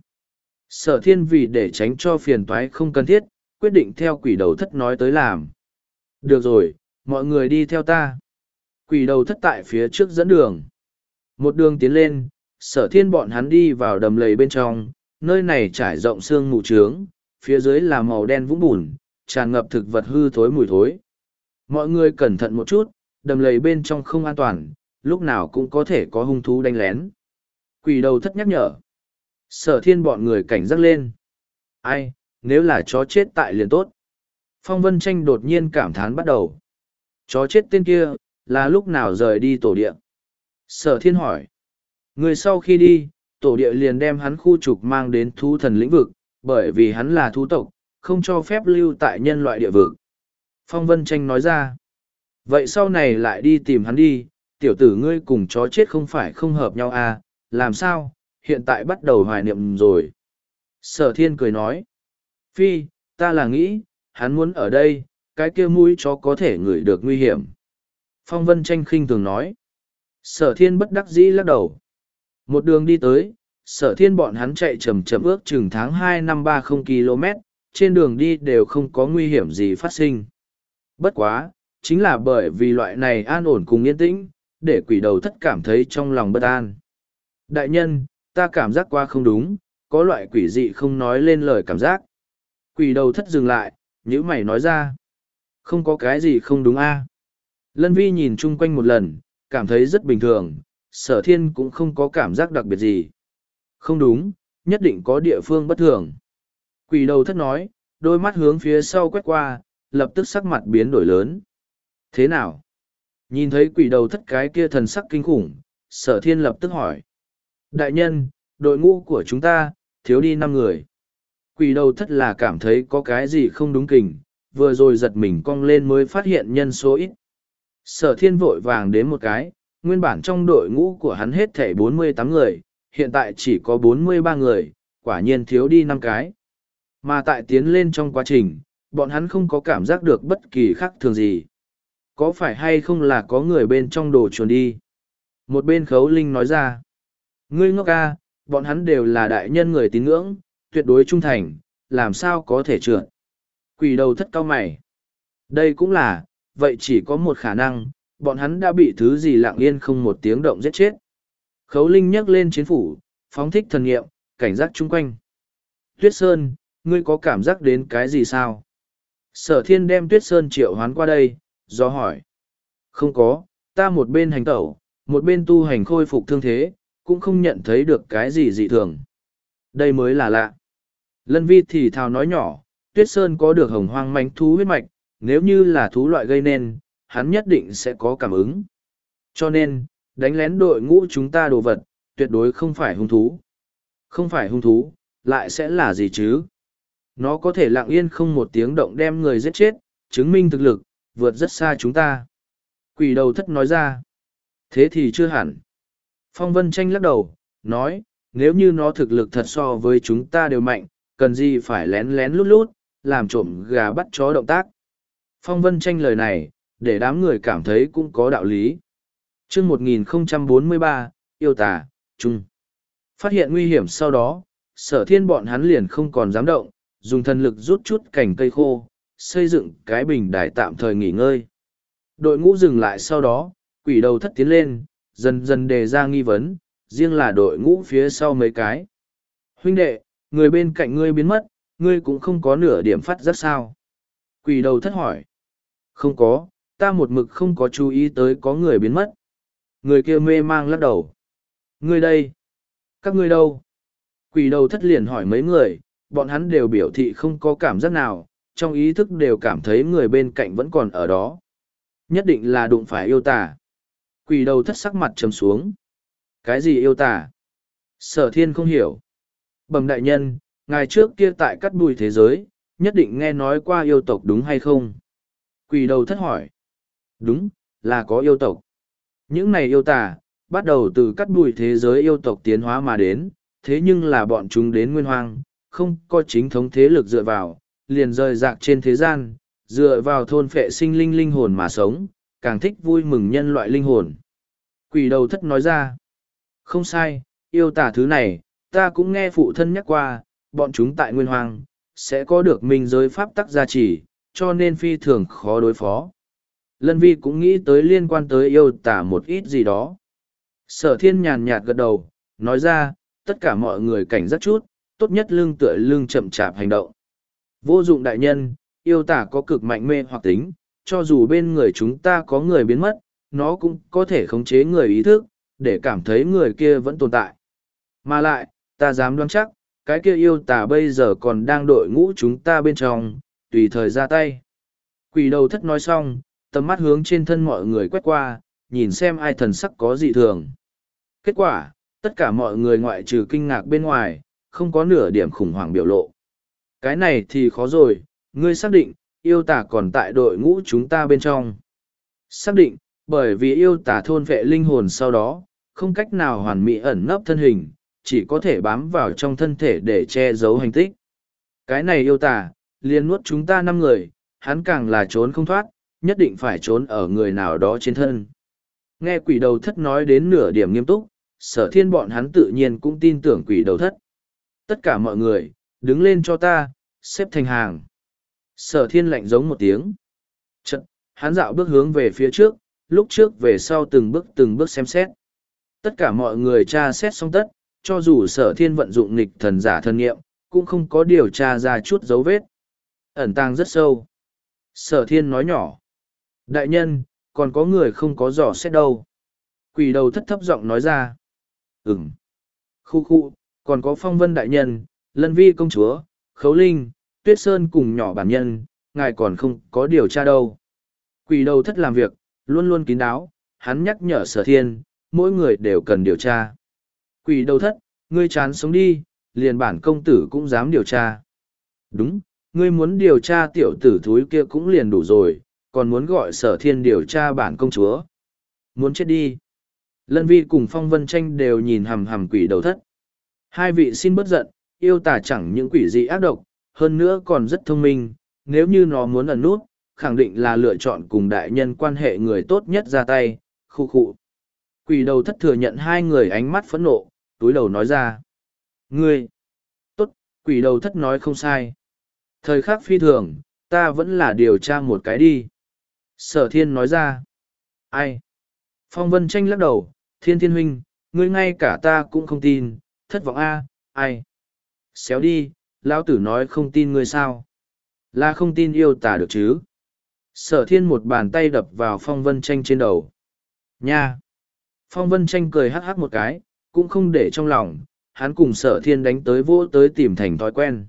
Sở thiên vì để tránh cho phiền toái không cần thiết, quyết định theo quỷ đầu thất nói tới làm. Được rồi, mọi người đi theo ta. Quỷ đầu thất tại phía trước dẫn đường. Một đường tiến lên, sở thiên bọn hắn đi vào đầm lầy bên trong, nơi này trải rộng xương mù trướng, phía dưới là màu đen vũng bùn, tràn ngập thực vật hư thối mùi thối. Mọi người cẩn thận một chút, đầm lầy bên trong không an toàn, lúc nào cũng có thể có hung thú đánh lén. Quỷ đầu thất nhắc nhở. Sở thiên bọn người cảnh giác lên. Ai, nếu là chó chết tại liền tốt. Phong Vân Tranh đột nhiên cảm thán bắt đầu. Chó chết tên kia, là lúc nào rời đi tổ địa? Sở thiên hỏi. Người sau khi đi, tổ địa liền đem hắn khu trục mang đến thú thần lĩnh vực, bởi vì hắn là thú tộc, không cho phép lưu tại nhân loại địa vực. Phong Vân Tranh nói ra. Vậy sau này lại đi tìm hắn đi, tiểu tử ngươi cùng chó chết không phải không hợp nhau à, làm sao, hiện tại bắt đầu hoài niệm rồi. Sở thiên cười nói. Phi, ta là nghĩ, hắn muốn ở đây, cái kia mũi chó có thể ngửi được nguy hiểm. Phong Vân Tranh khinh thường nói. Sở thiên bất đắc dĩ lắc đầu. Một đường đi tới, sở thiên bọn hắn chạy chậm chậm ước chừng tháng hai năm ba mươi ki lô mét, trên đường đi đều không có nguy hiểm gì phát sinh. Bất quá, chính là bởi vì loại này an ổn cùng yên tĩnh, để quỷ đầu thất cảm thấy trong lòng bất an. Đại nhân, ta cảm giác qua không đúng, có loại quỷ dị không nói lên lời cảm giác. Quỷ đầu thất dừng lại, nhữ mày nói ra. Không có cái gì không đúng a. Lân Vi nhìn chung quanh một lần, cảm thấy rất bình thường, sở thiên cũng không có cảm giác đặc biệt gì. Không đúng, nhất định có địa phương bất thường. Quỷ đầu thất nói, đôi mắt hướng phía sau quét qua, lập tức sắc mặt biến đổi lớn. Thế nào? Nhìn thấy quỷ đầu thất cái kia thần sắc kinh khủng, sở thiên lập tức hỏi. Đại nhân, đội ngũ của chúng ta, thiếu đi năm người. Quỷ đầu thất là cảm thấy có cái gì không đúng kình, vừa rồi giật mình cong lên mới phát hiện nhân số ít. Sở thiên vội vàng đến một cái, nguyên bản trong đội ngũ của hắn hết thảy bốn mươi tám người, hiện tại chỉ có bốn mươi ba người, quả nhiên thiếu đi năm cái. Mà tại tiến lên trong quá trình, bọn hắn không có cảm giác được bất kỳ khác thường gì. Có phải hay không là có người bên trong đồ chuồn đi? Một bên khấu linh nói ra. Ngươi ngốc ca, bọn hắn đều là đại nhân người tín ngưỡng, tuyệt đối trung thành, làm sao có thể trượt. Quỷ đầu thất cao mày. Đây cũng là, vậy chỉ có một khả năng, bọn hắn đã bị thứ gì lặng yên không một tiếng động giết chết. Khấu linh nhấc lên chiến phủ, phóng thích thần nghiệm, cảnh giác chung quanh. Tuyết Sơn, ngươi có cảm giác đến cái gì sao? Sở thiên đem Tuyết Sơn triệu hoán qua đây, do hỏi. Không có, ta một bên hành tẩu, một bên tu hành khôi phục thương thế, cũng không nhận thấy được cái gì dị thường. Đây mới là lạ. Lân Vi thì thào nói nhỏ, Tuyết Sơn có được hồng hoang mãnh thú huyết mạch, nếu như là thú loại gây nên, hắn nhất định sẽ có cảm ứng. Cho nên, đánh lén đội ngũ chúng ta đồ vật, tuyệt đối không phải hung thú. Không phải hung thú, lại sẽ là gì chứ? Nó có thể lặng yên không một tiếng động đem người giết chết, chứng minh thực lực, vượt rất xa chúng ta. Quỷ đầu thất nói ra. Thế thì chưa hẳn. Phong Vân Tranh lắc đầu, nói, nếu như nó thực lực thật so với chúng ta đều mạnh, cần gì phải lén lén lút lút, làm trộm gà bắt chó động tác. Phong Vân Tranh lời này, để đám người cảm thấy cũng có đạo lý. chương một nghìn không trăm bốn mươi ba, yêu tà, chung. Phát hiện nguy hiểm sau đó, sở thiên bọn hắn liền không còn dám động, dùng thần lực rút chút cành cây khô, xây dựng cái bình đài tạm thời nghỉ ngơi. Đội ngũ dừng lại sau đó, quỷ đầu thất tiến lên, dần dần đề ra nghi vấn, riêng là đội ngũ phía sau mấy cái. Huynh đệ, người bên cạnh ngươi biến mất, ngươi cũng không có nửa điểm phát giác sao. Quỷ đầu thất hỏi. Không có, ta một mực không có chú ý tới có người biến mất. Người kia mê mang lắc đầu. Ngươi đây? Các ngươi đâu? Quỷ đầu thất liền hỏi mấy người, bọn hắn đều biểu thị không có cảm giác nào, trong ý thức đều cảm thấy người bên cạnh vẫn còn ở đó. Nhất định là đụng phải yêu tà. Quỷ đầu thất sắc mặt trầm xuống. Cái gì yêu tà? Sở thiên không hiểu. Bẩm đại nhân, ngày trước kia tại cắt bùi thế giới, nhất định nghe nói qua yêu tộc đúng hay không? Quỷ đầu thất hỏi. Đúng, là có yêu tộc. Những này yêu tà, bắt đầu từ cắt bùi thế giới yêu tộc tiến hóa mà đến, thế nhưng là bọn chúng đến nguyên hoang, không có chính thống thế lực dựa vào, liền rời rạc trên thế gian, dựa vào thôn phệ sinh linh linh hồn mà sống, càng thích vui mừng nhân loại linh hồn. Quỷ đầu thất nói ra. Không sai, yêu tà thứ này, ta cũng nghe phụ thân nhắc qua, bọn chúng tại nguyên hoang, sẽ có được minh giới pháp tắc gia trì, cho nên phi thường khó đối phó. Lân Vi cũng nghĩ tới liên quan tới yêu tà một ít gì đó. Sở thiên nhàn nhạt gật đầu, nói ra, tất cả mọi người cảnh giác chút, tốt nhất lưng tựa lưng chậm chạp hành động. Vô dụng đại nhân, yêu tà có cực mạnh mê hoặc tính, cho dù bên người chúng ta có người biến mất, nó cũng có thể khống chế người ý thức, để cảm thấy người kia vẫn tồn tại. Mà lại, ta dám đoán chắc, cái kia yêu tà bây giờ còn đang đội ngũ chúng ta bên trong, tùy thời ra tay. Quỷ đầu thất nói xong, tầm mắt hướng trên thân mọi người quét qua, nhìn xem ai thần sắc có dị thường. Kết quả, tất cả mọi người ngoại trừ kinh ngạc bên ngoài, không có nửa điểm khủng hoảng biểu lộ. Cái này thì khó rồi, ngươi xác định, yêu tà còn tại đội ngũ chúng ta bên trong. Xác định, bởi vì yêu tà thôn vệ linh hồn sau đó, không cách nào hoàn mỹ ẩn nấp thân hình, chỉ có thể bám vào trong thân thể để che giấu hành tích. Cái này yêu tà, liền nuốt chúng ta năm người, hắn càng là trốn không thoát, nhất định phải trốn ở người nào đó trên thân. Nghe quỷ đầu thất nói đến nửa điểm nghiêm túc, sở thiên bọn hắn tự nhiên cũng tin tưởng quỷ đầu thất. Tất cả mọi người, đứng lên cho ta, xếp thành hàng. Sở thiên lạnh giống một tiếng. Chật, hắn dạo bước hướng về phía trước, lúc trước về sau từng bước từng bước xem xét. Tất cả mọi người tra xét xong tất, cho dù sở thiên vận dụng nghịch thần giả thân nghiệm, cũng không có điều tra ra chút dấu vết. Ẩn tàng rất sâu. Sở thiên nói nhỏ. Đại nhân, còn có người không có dò xét đâu. Quỷ đầu thất thấp giọng nói ra. Ừm. Khu khu, còn có phong vân đại nhân, lân vi công chúa, khấu linh, tuyết sơn cùng nhỏ bản nhân, ngài còn không có điều tra đâu. Quỷ đầu thất làm việc, luôn luôn kín đáo, hắn nhắc nhở sở thiên, mỗi người đều cần điều tra. Quỷ đầu thất, ngươi chán sống đi, liền bản công tử cũng dám điều tra. Đúng, ngươi muốn điều tra tiểu tử thúi kia cũng liền đủ rồi, còn muốn gọi sở thiên điều tra bản công chúa. Muốn chết đi. Lân Vi cùng Phong Vân Tranh đều nhìn hằm hằm quỷ đầu thất. Hai vị xin bất giận, yêu tà chẳng những quỷ dị ác độc, hơn nữa còn rất thông minh, nếu như nó muốn ẩn nút, khẳng định là lựa chọn cùng đại nhân quan hệ người tốt nhất ra tay, khu khụ. Quỷ đầu thất thừa nhận hai người ánh mắt phẫn nộ, túi đầu nói ra. Ngươi! Tốt, quỷ đầu thất nói không sai. Thời khắc phi thường, ta vẫn là điều tra một cái đi. Sở thiên nói ra. Ai? Phong Vân Tranh lắc đầu, thiên thiên huynh, ngươi ngay cả ta cũng không tin, thất vọng a, ai? Xéo đi, lão tử nói không tin ngươi sao? Là không tin yêu tà được chứ? Sở thiên một bàn tay đập vào Phong Vân Tranh trên đầu. Nha! Phong Vân Tranh cười hắc hắc một cái, cũng không để trong lòng, hắn cùng sở thiên đánh tới vỗ tới tìm thành thói quen.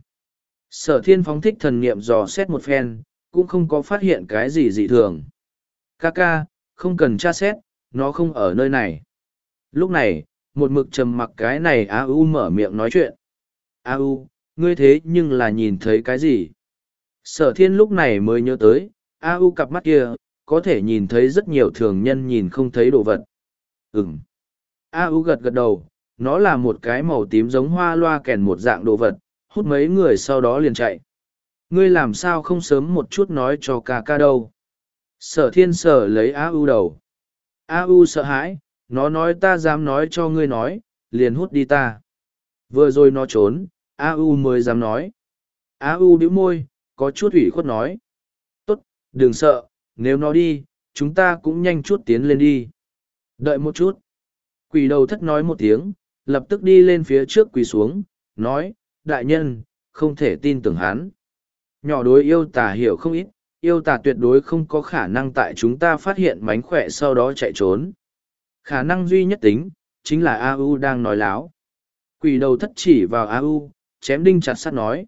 Sở thiên phóng thích thần niệm dò xét một phen, cũng không có phát hiện cái gì dị thường. Ca ca, không cần tra xét, nó không ở nơi này. Lúc này, một mực trầm mặc cái này A U mở miệng nói chuyện. A U, ngươi thế nhưng là nhìn thấy cái gì? Sở thiên lúc này mới nhớ tới, A U cặp mắt kia, có thể nhìn thấy rất nhiều thường nhân nhìn không thấy đồ vật. Ừm. A U gật gật đầu, nó là một cái màu tím giống hoa loa kèn một dạng đồ vật, hút mấy người sau đó liền chạy. Ngươi làm sao không sớm một chút nói cho ca ca đâu? Sở thiên sở lấy A U đầu. A U sợ hãi, nó nói ta dám nói cho ngươi nói, liền hút đi ta. Vừa rồi nó trốn, A U mới dám nói. A U bĩu môi, có chút ủy khuất nói. Tốt, đừng sợ, nếu nó đi, chúng ta cũng nhanh chút tiến lên đi. Đợi một chút. Quỷ đầu thất nói một tiếng, lập tức đi lên phía trước quỳ xuống, nói, đại nhân, không thể tin tưởng hắn. Nhỏ đối yêu tà hiểu không ít, yêu tà tuyệt đối không có khả năng tại chúng ta phát hiện mánh khỏe sau đó chạy trốn. Khả năng duy nhất tính, chính là A U đang nói láo. Quỷ đầu thất chỉ vào A U, chém đinh chặt sắt nói.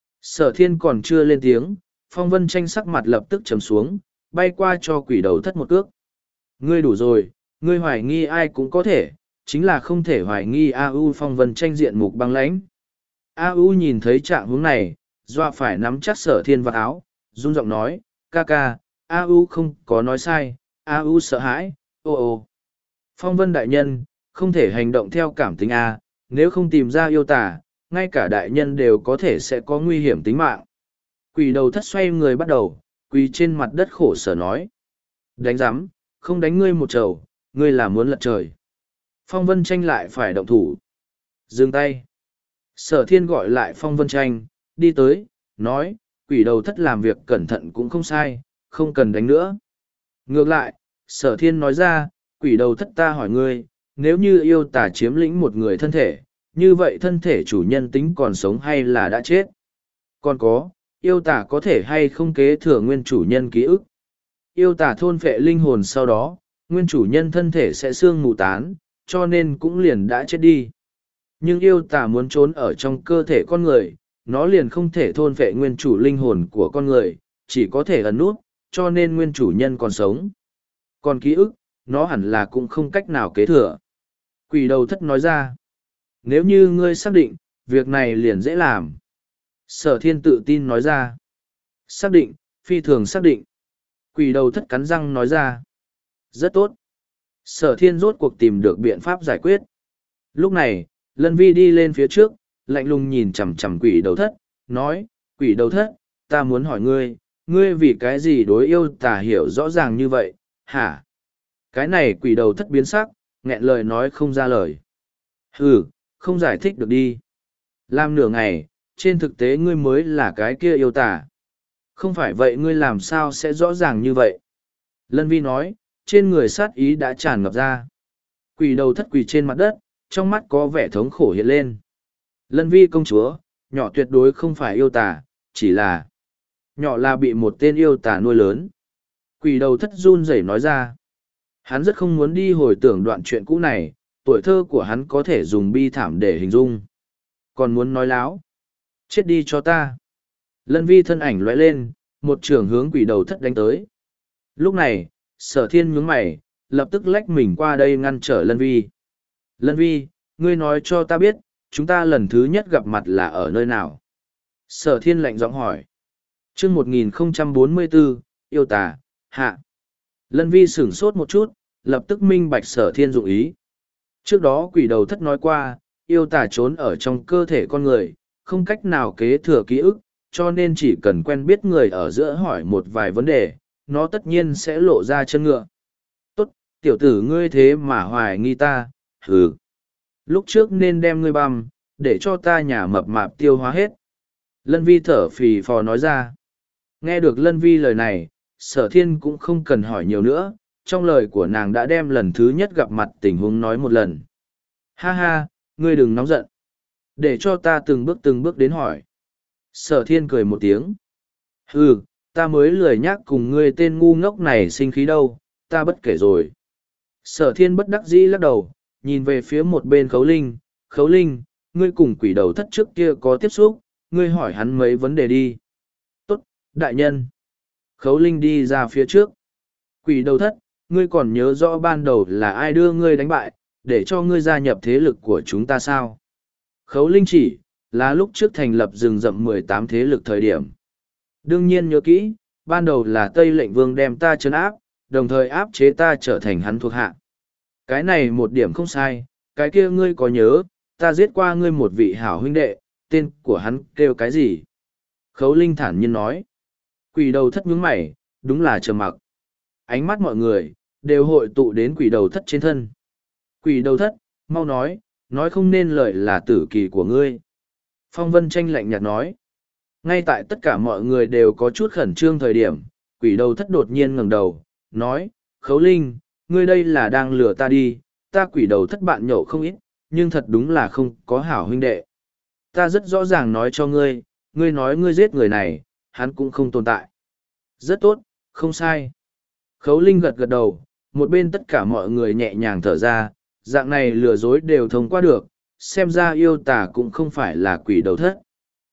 Sở thiên còn chưa lên tiếng, Phong Vân Tranh sắc mặt lập tức trầm xuống, bay qua cho quỷ đầu thất một cước. Ngươi đủ rồi, ngươi hoài nghi ai cũng có thể, chính là không thể hoài nghi A U. Phong Vân Tranh diện mục băng lãnh. A U nhìn thấy trạng hướng này, dọa phải nắm chắc sở thiên vào áo, run giọng nói, ca ca, A U không có nói sai, A U sợ hãi, ô ô. Phong Vân đại nhân, không thể hành động theo cảm tính A, nếu không tìm ra yêu tà, ngay cả đại nhân đều có thể sẽ có nguy hiểm tính mạng. Quỷ đầu thất xoay người bắt đầu, quỳ trên mặt đất khổ sở nói. Đánh giám, không đánh ngươi một trầu, ngươi là muốn lật trời. Phong Vân Tranh lại phải động thủ. Dừng tay. Sở thiên gọi lại Phong Vân Tranh, đi tới, nói, quỷ đầu thất làm việc cẩn thận cũng không sai, không cần đánh nữa. Ngược lại, sở thiên nói ra, quỷ đầu thất ta hỏi ngươi, nếu như yêu tà chiếm lĩnh một người thân thể, như vậy thân thể chủ nhân tính còn sống hay là đã chết? Còn có, yêu tà có thể hay không kế thừa nguyên chủ nhân ký ức? Yêu tà thôn phệ linh hồn sau đó, nguyên chủ nhân thân thể sẽ xương mù tán, cho nên cũng liền đã chết đi. Nhưng yêu tà muốn trốn ở trong cơ thể con người, nó liền không thể thôn phệ nguyên chủ linh hồn của con người, chỉ có thể ẩn nút, cho nên nguyên chủ nhân còn sống. Còn ký ức, nó hẳn là cũng không cách nào kế thừa. Quỷ đầu thất nói ra, nếu như ngươi xác định, việc này liền dễ làm. Sở thiên tự tin nói ra, xác định, phi thường xác định. Quỷ đầu thất cắn răng nói ra, rất tốt. Sở thiên rốt cuộc tìm được biện pháp giải quyết. Lúc này, Lân Vi đi lên phía trước, lạnh lùng nhìn chằm chằm quỷ đầu thất, nói, quỷ đầu thất, ta muốn hỏi ngươi, ngươi vì cái gì đối yêu tà hiểu rõ ràng như vậy, hả? Cái này quỷ đầu thất biến sắc, nghẹn lời nói không ra lời. Hừ, không giải thích được đi. Làm nửa ngày, trên thực tế ngươi mới là cái kia yêu tà. Không phải vậy ngươi làm sao sẽ rõ ràng như vậy? Lân Vi nói, trên người sát ý đã tràn ngập ra. Quỷ đầu thất quỳ trên mặt đất, trong mắt có vẻ thống khổ hiện lên. Lân Vi công chúa, nhỏ tuyệt đối không phải yêu tà, chỉ là nhỏ là bị một tên yêu tà nuôi lớn. Quỷ đầu thất run rẩy nói ra. Hắn rất không muốn đi hồi tưởng đoạn chuyện cũ này, tuổi thơ của hắn có thể dùng bi thảm để hình dung. Còn muốn nói láo. Chết đi cho ta. Lân Vi thân ảnh lóe lên, một trường hướng quỷ đầu thất đánh tới. Lúc này, sở thiên nhướng mày, lập tức lách mình qua đây ngăn trở Lân Vi. Lân Vi, ngươi nói cho ta biết, chúng ta lần thứ nhất gặp mặt là ở nơi nào? Sở thiên lạnh giọng hỏi. chương một nghìn không trăm bốn mươi bốn, yêu tà, hạ. Lân vi sửng sốt một chút, lập tức minh bạch sở thiên dụng ý. Trước đó quỷ đầu thất nói qua, yêu tà trốn ở trong cơ thể con người, không cách nào kế thừa ký ức, cho nên chỉ cần quen biết người ở giữa hỏi một vài vấn đề, nó tất nhiên sẽ lộ ra chân ngựa. Tốt, tiểu tử ngươi thế mà hoài nghi ta, hừ. Lúc trước nên đem ngươi băm, để cho ta nhà mập mạp tiêu hóa hết. Lân vi thở phì phò nói ra. Nghe được lân vi lời này, sở thiên cũng không cần hỏi nhiều nữa, trong lời của nàng đã đem lần thứ nhất gặp mặt tình huống nói một lần. Ha ha, ngươi đừng nóng giận. Để cho ta từng bước từng bước đến hỏi. Sở thiên cười một tiếng. Ừ, ta mới lười nhắc cùng ngươi tên ngu ngốc này sinh khí đâu, ta bất kể rồi. Sở thiên bất đắc dĩ lắc đầu, nhìn về phía một bên khấu linh. Khấu linh, ngươi cùng quỷ đầu thất trước kia có tiếp xúc, ngươi hỏi hắn mấy vấn đề đi. Tốt, đại nhân. Khấu linh đi ra phía trước. Quỷ đầu thất, ngươi còn nhớ rõ ban đầu là ai đưa ngươi đánh bại, để cho ngươi gia nhập thế lực của chúng ta sao? Khấu linh chỉ, là lúc trước thành lập rừng rậm mười tám thế lực thời điểm. Đương nhiên nhớ kỹ, ban đầu là Tây lệnh vương đem ta trấn áp, đồng thời áp chế ta trở thành hắn thuộc hạ. Cái này một điểm không sai, cái kia ngươi có nhớ, ta giết qua ngươi một vị hảo huynh đệ, tên của hắn kêu cái gì? Khấu linh thản nhiên nói. Quỷ đầu thất nhướng mày, đúng là trầm mặc. Ánh mắt mọi người, đều hội tụ đến quỷ đầu thất trên thân. Quỷ đầu thất, mau nói, nói không nên lời là tử kỳ của ngươi. Phong Vân Tranh lạnh nhạt nói. Ngay tại tất cả mọi người đều có chút khẩn trương thời điểm, quỷ đầu thất đột nhiên ngẩng đầu, nói, Khấu linh, ngươi đây là đang lừa ta đi, ta quỷ đầu thất bạn nhậu không ít, nhưng thật đúng là không có hảo huynh đệ. Ta rất rõ ràng nói cho ngươi, ngươi nói ngươi giết người này, hắn cũng không tồn tại. Rất tốt, không sai. Khấu linh gật gật đầu, một bên tất cả mọi người nhẹ nhàng thở ra, dạng này lừa dối đều thông qua được, xem ra yêu tà cũng không phải là quỷ đầu thất.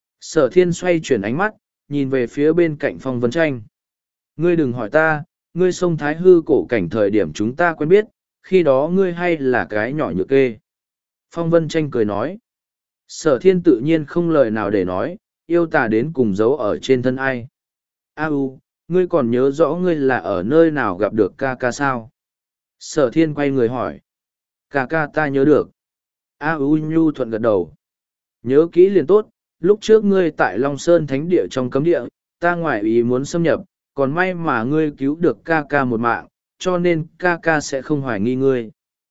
Sở thiên xoay chuyển ánh mắt, nhìn về phía bên cạnh Phong Vân Tranh. Ngươi đừng hỏi ta, ngươi sông Thái Hư cổ cảnh thời điểm chúng ta quen biết, khi đó ngươi hay là cái nhỏ nhược kê. Phong Vân Tranh cười nói. Sở thiên tự nhiên không lời nào để nói, yêu tà đến cùng giấu ở trên thân ai. A u, ngươi còn nhớ rõ ngươi là ở nơi nào gặp được ca ca sao? Sở thiên quay người hỏi. Ca ca ta nhớ được. A u nhu thuận gật đầu. Nhớ kỹ liền tốt, lúc trước ngươi tại Long Sơn Thánh Địa trong cấm địa, ta ngoại ý muốn xâm nhập, còn may mà ngươi cứu được ca ca một mạng, cho nên ca ca sẽ không hoài nghi ngươi.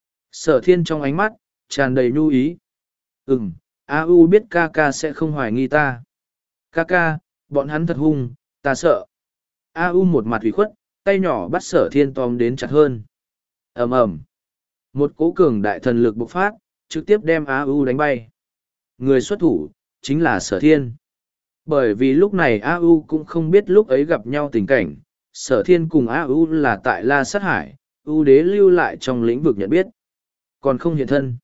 Sở thiên trong ánh mắt, tràn đầy nhu ý. Ừm, A U biết ca ca sẽ không hoài nghi ta. Ca ca, bọn hắn thật hung, ta sợ. A U một mặt ủy khuất, tay nhỏ bắt sở thiên tóm đến chặt hơn. ầm ầm, một cỗ cường đại thần lực bộc phát, trực tiếp đem A U đánh bay. Người xuất thủ, chính là sở thiên. Bởi vì lúc này A U cũng không biết lúc ấy gặp nhau tình cảnh, sở thiên cùng A U là tại La Sát Hải, U đế lưu lại trong lĩnh vực nhận biết. Còn không hiện thân.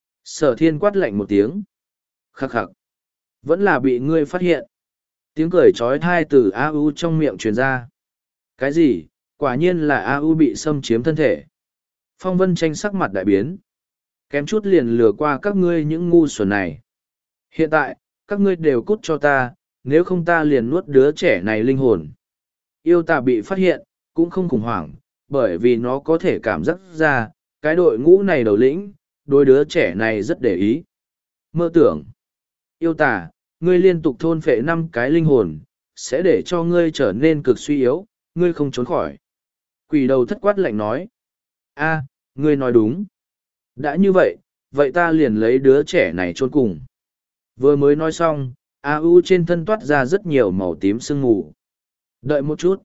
Sở thiên quát lạnh một tiếng. Khắc khắc. Vẫn là bị ngươi phát hiện. Tiếng cười trói thai từ A U trong miệng truyền ra. Cái gì? Quả nhiên là A U bị xâm chiếm thân thể. Phong Vân Tranh sắc mặt đại biến. Kém chút liền lừa qua các ngươi những ngu xuẩn này. Hiện tại, các ngươi đều cút cho ta, nếu không ta liền nuốt đứa trẻ này linh hồn. Yêu tà bị phát hiện, cũng không khủng hoảng, bởi vì nó có thể cảm giác ra, cái đội ngũ này đầu lĩnh, đôi đứa trẻ này rất để ý. Mơ tưởng. Yêu tà, ngươi liên tục thôn phệ năm cái linh hồn, sẽ để cho ngươi trở nên cực suy yếu, ngươi không trốn khỏi. Quỷ đầu thất quát lạnh nói. A, ngươi nói đúng. Đã như vậy, vậy ta liền lấy đứa trẻ này chôn cùng. Vừa mới nói xong, A U trên thân toát ra rất nhiều màu tím sương mù. Đợi một chút.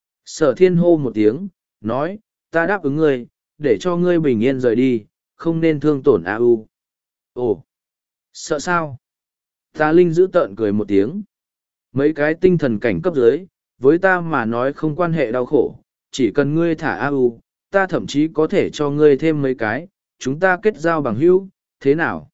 Sở thiên hô một tiếng, nói, ta đáp ứng ngươi, để cho ngươi bình yên rời đi, không nên thương tổn A U. Ồ, sợ sao? Ta Linh giữ tợn cười một tiếng. Mấy cái tinh thần cảnh cấp dưới, với ta mà nói không quan hệ đau khổ, chỉ cần ngươi thả A U, ta thậm chí có thể cho ngươi thêm mấy cái, chúng ta kết giao bằng hữu, thế nào?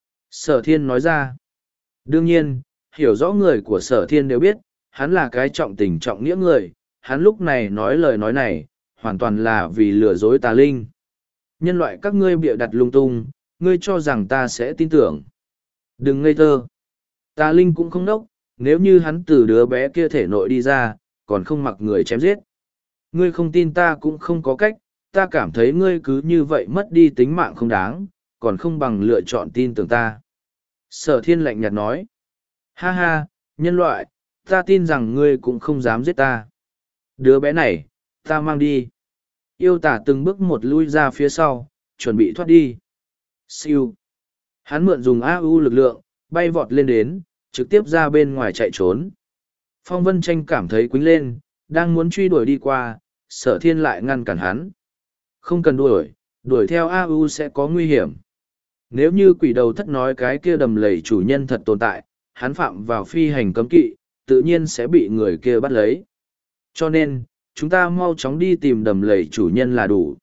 Sở thiên nói ra. Đương nhiên, hiểu rõ người của sở thiên đều biết, hắn là cái trọng tình trọng nghĩa người, hắn lúc này nói lời nói này, hoàn toàn là vì lừa dối tà linh. Nhân loại các ngươi bịa đặt lung tung, ngươi cho rằng ta sẽ tin tưởng. Đừng ngây thơ. Tà linh cũng không đốc, nếu như hắn từ đứa bé kia thể nội đi ra, còn không mặc người chém giết. Ngươi không tin ta cũng không có cách, ta cảm thấy ngươi cứ như vậy mất đi tính mạng không đáng, còn không bằng lựa chọn tin tưởng ta. Sở thiên lạnh nhạt nói. Ha ha, nhân loại, ta tin rằng ngươi cũng không dám giết ta. Đứa bé này, ta mang đi. Yêu tả từng bước một lui ra phía sau, chuẩn bị thoát đi. Siêu. Hắn mượn dùng a u lực lượng, bay vọt lên đến, trực tiếp ra bên ngoài chạy trốn. Phong Vân Tranh cảm thấy quính lên, đang muốn truy đuổi đi qua, sở thiên lại ngăn cản hắn. Không cần đuổi, đuổi theo a u sẽ có nguy hiểm. Nếu như quỷ đầu thất nói cái kia đầm lầy chủ nhân thật tồn tại, hắn phạm vào phi hành cấm kỵ, tự nhiên sẽ bị người kia bắt lấy. Cho nên, chúng ta mau chóng đi tìm đầm lầy chủ nhân là đủ.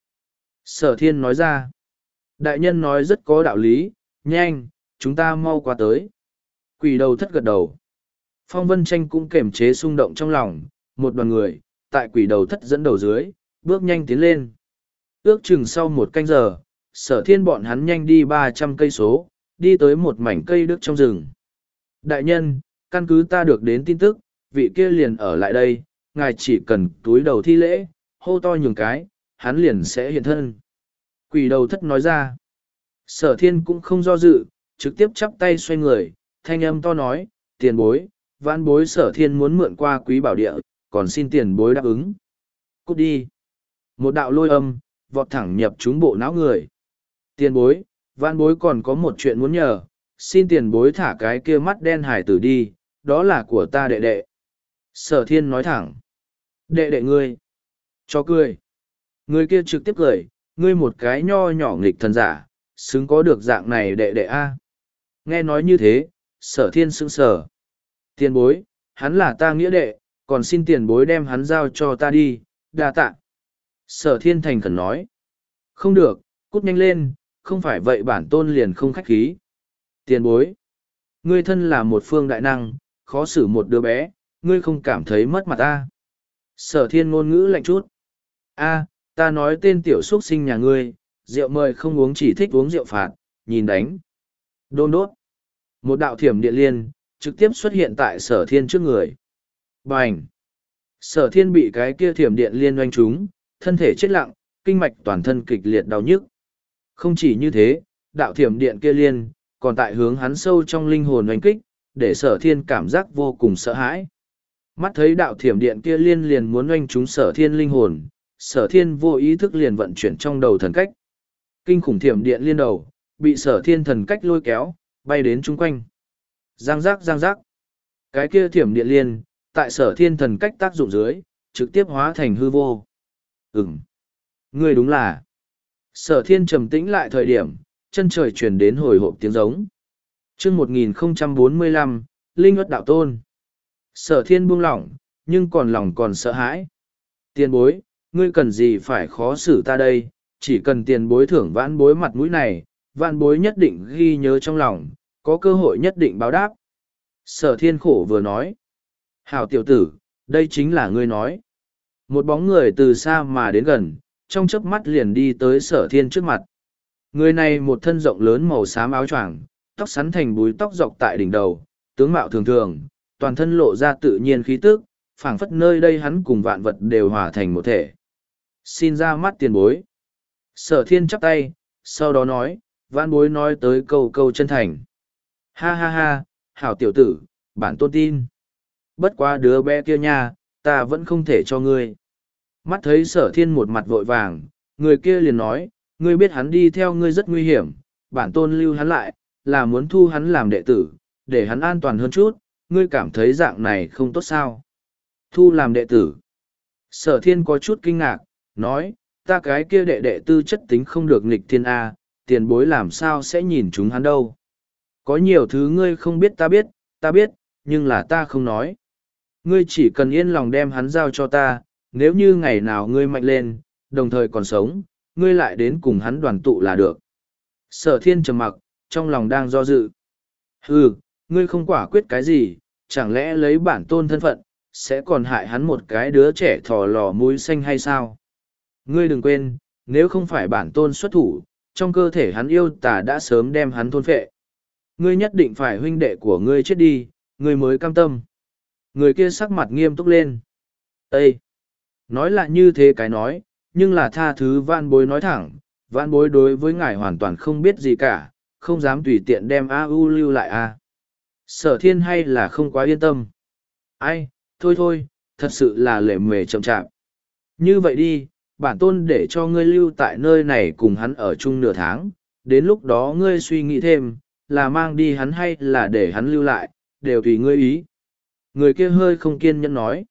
Sở thiên nói ra. Đại nhân nói rất có đạo lý, nhanh, chúng ta mau qua tới. Quỷ đầu thất gật đầu. Phong Vân Tranh cũng kềm chế xung động trong lòng, một đoàn người, tại quỷ đầu thất dẫn đầu dưới, bước nhanh tiến lên. Ước chừng sau một canh giờ, sở thiên bọn hắn nhanh đi ba trăm cây số, đi tới một mảnh cây đức trong rừng. Đại nhân, căn cứ ta được đến tin tức, vị kia liền ở lại đây, ngài chỉ cần túi đầu thi lễ, hô to nhường cái, hắn liền sẽ hiện thân. Quỷ đầu thất nói ra. Sở thiên cũng không do dự, trực tiếp chắp tay xoay người, thanh âm to nói, tiền bối, vãn bối sở thiên muốn mượn qua quý bảo địa, còn xin tiền bối đáp ứng. Cút đi. Một đạo lôi âm, vọt thẳng nhập trúng bộ não người. Tiền bối, vãn bối còn có một chuyện muốn nhờ, xin tiền bối thả cái kia mắt đen hải tử đi, đó là của ta đệ đệ. Sở thiên nói thẳng. Đệ đệ ngươi. Cho cười. Người kia trực tiếp cười, ngươi một cái nho nhỏ nghịch thần giả, xứng có được dạng này đệ đệ A. Nghe nói như thế, sở thiên sững sờ. Tiền bối, hắn là ta nghĩa đệ, còn xin tiền bối đem hắn giao cho ta đi, đa tạ. Sở thiên thành khẩn nói. Không được, cút nhanh lên, không phải vậy bản tôn liền không khách khí. Tiền bối, ngươi thân là một phương đại năng, khó xử một đứa bé, ngươi không cảm thấy mất mặt ta. Sở thiên ngôn ngữ lạnh chút. A, ta nói tên tiểu xuất sinh nhà ngươi, rượu mời không uống chỉ thích uống rượu phạt, nhìn đánh. Đôn đốt. Một đạo thiểm điện liên, trực tiếp xuất hiện tại sở thiên trước người. Bành! Sở thiên bị cái kia thiểm điện liên oanh trúng, thân thể chết lặng, kinh mạch toàn thân kịch liệt đau nhức. Không chỉ như thế, đạo thiểm điện kia liên, còn tại hướng hắn sâu trong linh hồn oanh kích, để sở thiên cảm giác vô cùng sợ hãi. Mắt thấy đạo thiểm điện kia liên liền muốn oanh trúng sở thiên linh hồn, sở thiên vô ý thức liền vận chuyển trong đầu thần cách. Kinh khủng thiểm điện liên đầu, bị sở thiên thần cách lôi kéo, bay đến chung quanh. Giang giác giang giác. Cái kia thiểm điện liên, tại sở thiên thần cách tác dụng dưới, trực tiếp hóa thành hư vô. Ừm. Ngươi đúng là. Sở thiên trầm tĩnh lại thời điểm, chân trời truyền đến hồi hộp tiếng giống. chương một nghìn không trăm bốn mươi lăm, Linh ất đạo tôn. Sở thiên buông lỏng, nhưng còn lòng còn sợ hãi. Tiền bối, ngươi cần gì phải khó xử ta đây, chỉ cần tiền bối thưởng vãn bối mặt mũi này, vãn bối nhất định ghi nhớ trong lòng, có cơ hội nhất định báo đáp. Sở thiên khổ vừa nói. Hảo tiểu tử, đây chính là ngươi nói. Một bóng người từ xa mà đến gần, trong chớp mắt liền đi tới sở thiên trước mặt. Người này một thân rộng lớn màu xám áo choàng, tóc sắn thành búi tóc dọc tại đỉnh đầu, tướng mạo thường thường, toàn thân lộ ra tự nhiên khí tức, phảng phất nơi đây hắn cùng vạn vật đều hòa thành một thể. Xin ra mắt tiền bối. Sở thiên chắp tay, sau đó nói, vạn bối nói tới câu câu chân thành. Ha ha ha, hảo tiểu tử, bản tôn tin. Bất quá đứa bé kia nha, ta vẫn không thể cho ngươi. Mắt thấy sở thiên một mặt vội vàng, người kia liền nói, ngươi biết hắn đi theo ngươi rất nguy hiểm, bản tôn lưu hắn lại, là muốn thu hắn làm đệ tử, để hắn an toàn hơn chút, ngươi cảm thấy dạng này không tốt sao. Thu làm đệ tử. Sở thiên có chút kinh ngạc, nói, ta cái kia đệ đệ tư chất tính không được nghịch thiên A, tiền bối làm sao sẽ nhìn chúng hắn đâu. Có nhiều thứ ngươi không biết ta biết, ta biết, nhưng là ta không nói. Ngươi chỉ cần yên lòng đem hắn giao cho ta, nếu như ngày nào ngươi mạnh lên, đồng thời còn sống, ngươi lại đến cùng hắn đoàn tụ là được. Sở thiên trầm mặc, trong lòng đang do dự. Hừ, ngươi không quả quyết cái gì, chẳng lẽ lấy bản tôn thân phận, sẽ còn hại hắn một cái đứa trẻ thò lò mũi xanh hay sao? Ngươi đừng quên, nếu không phải bản tôn xuất thủ, trong cơ thể hắn yêu tà đã sớm đem hắn thôn phệ. Ngươi nhất định phải huynh đệ của ngươi chết đi, ngươi mới cam tâm. Người kia sắc mặt nghiêm túc lên. Ê! Nói là như thế cái nói, nhưng là tha thứ vạn bối nói thẳng, vạn bối đối với ngài hoàn toàn không biết gì cả, không dám tùy tiện đem A U lưu lại a. Sở thiên hay là không quá yên tâm. Ai, thôi thôi, thật sự là lệ mề chậm chạp. Như vậy đi, bản tôn để cho ngươi lưu tại nơi này cùng hắn ở chung nửa tháng, đến lúc đó ngươi suy nghĩ thêm, là mang đi hắn hay là để hắn lưu lại, đều tùy ngươi ý. Người kia hơi không kiên nhẫn nói.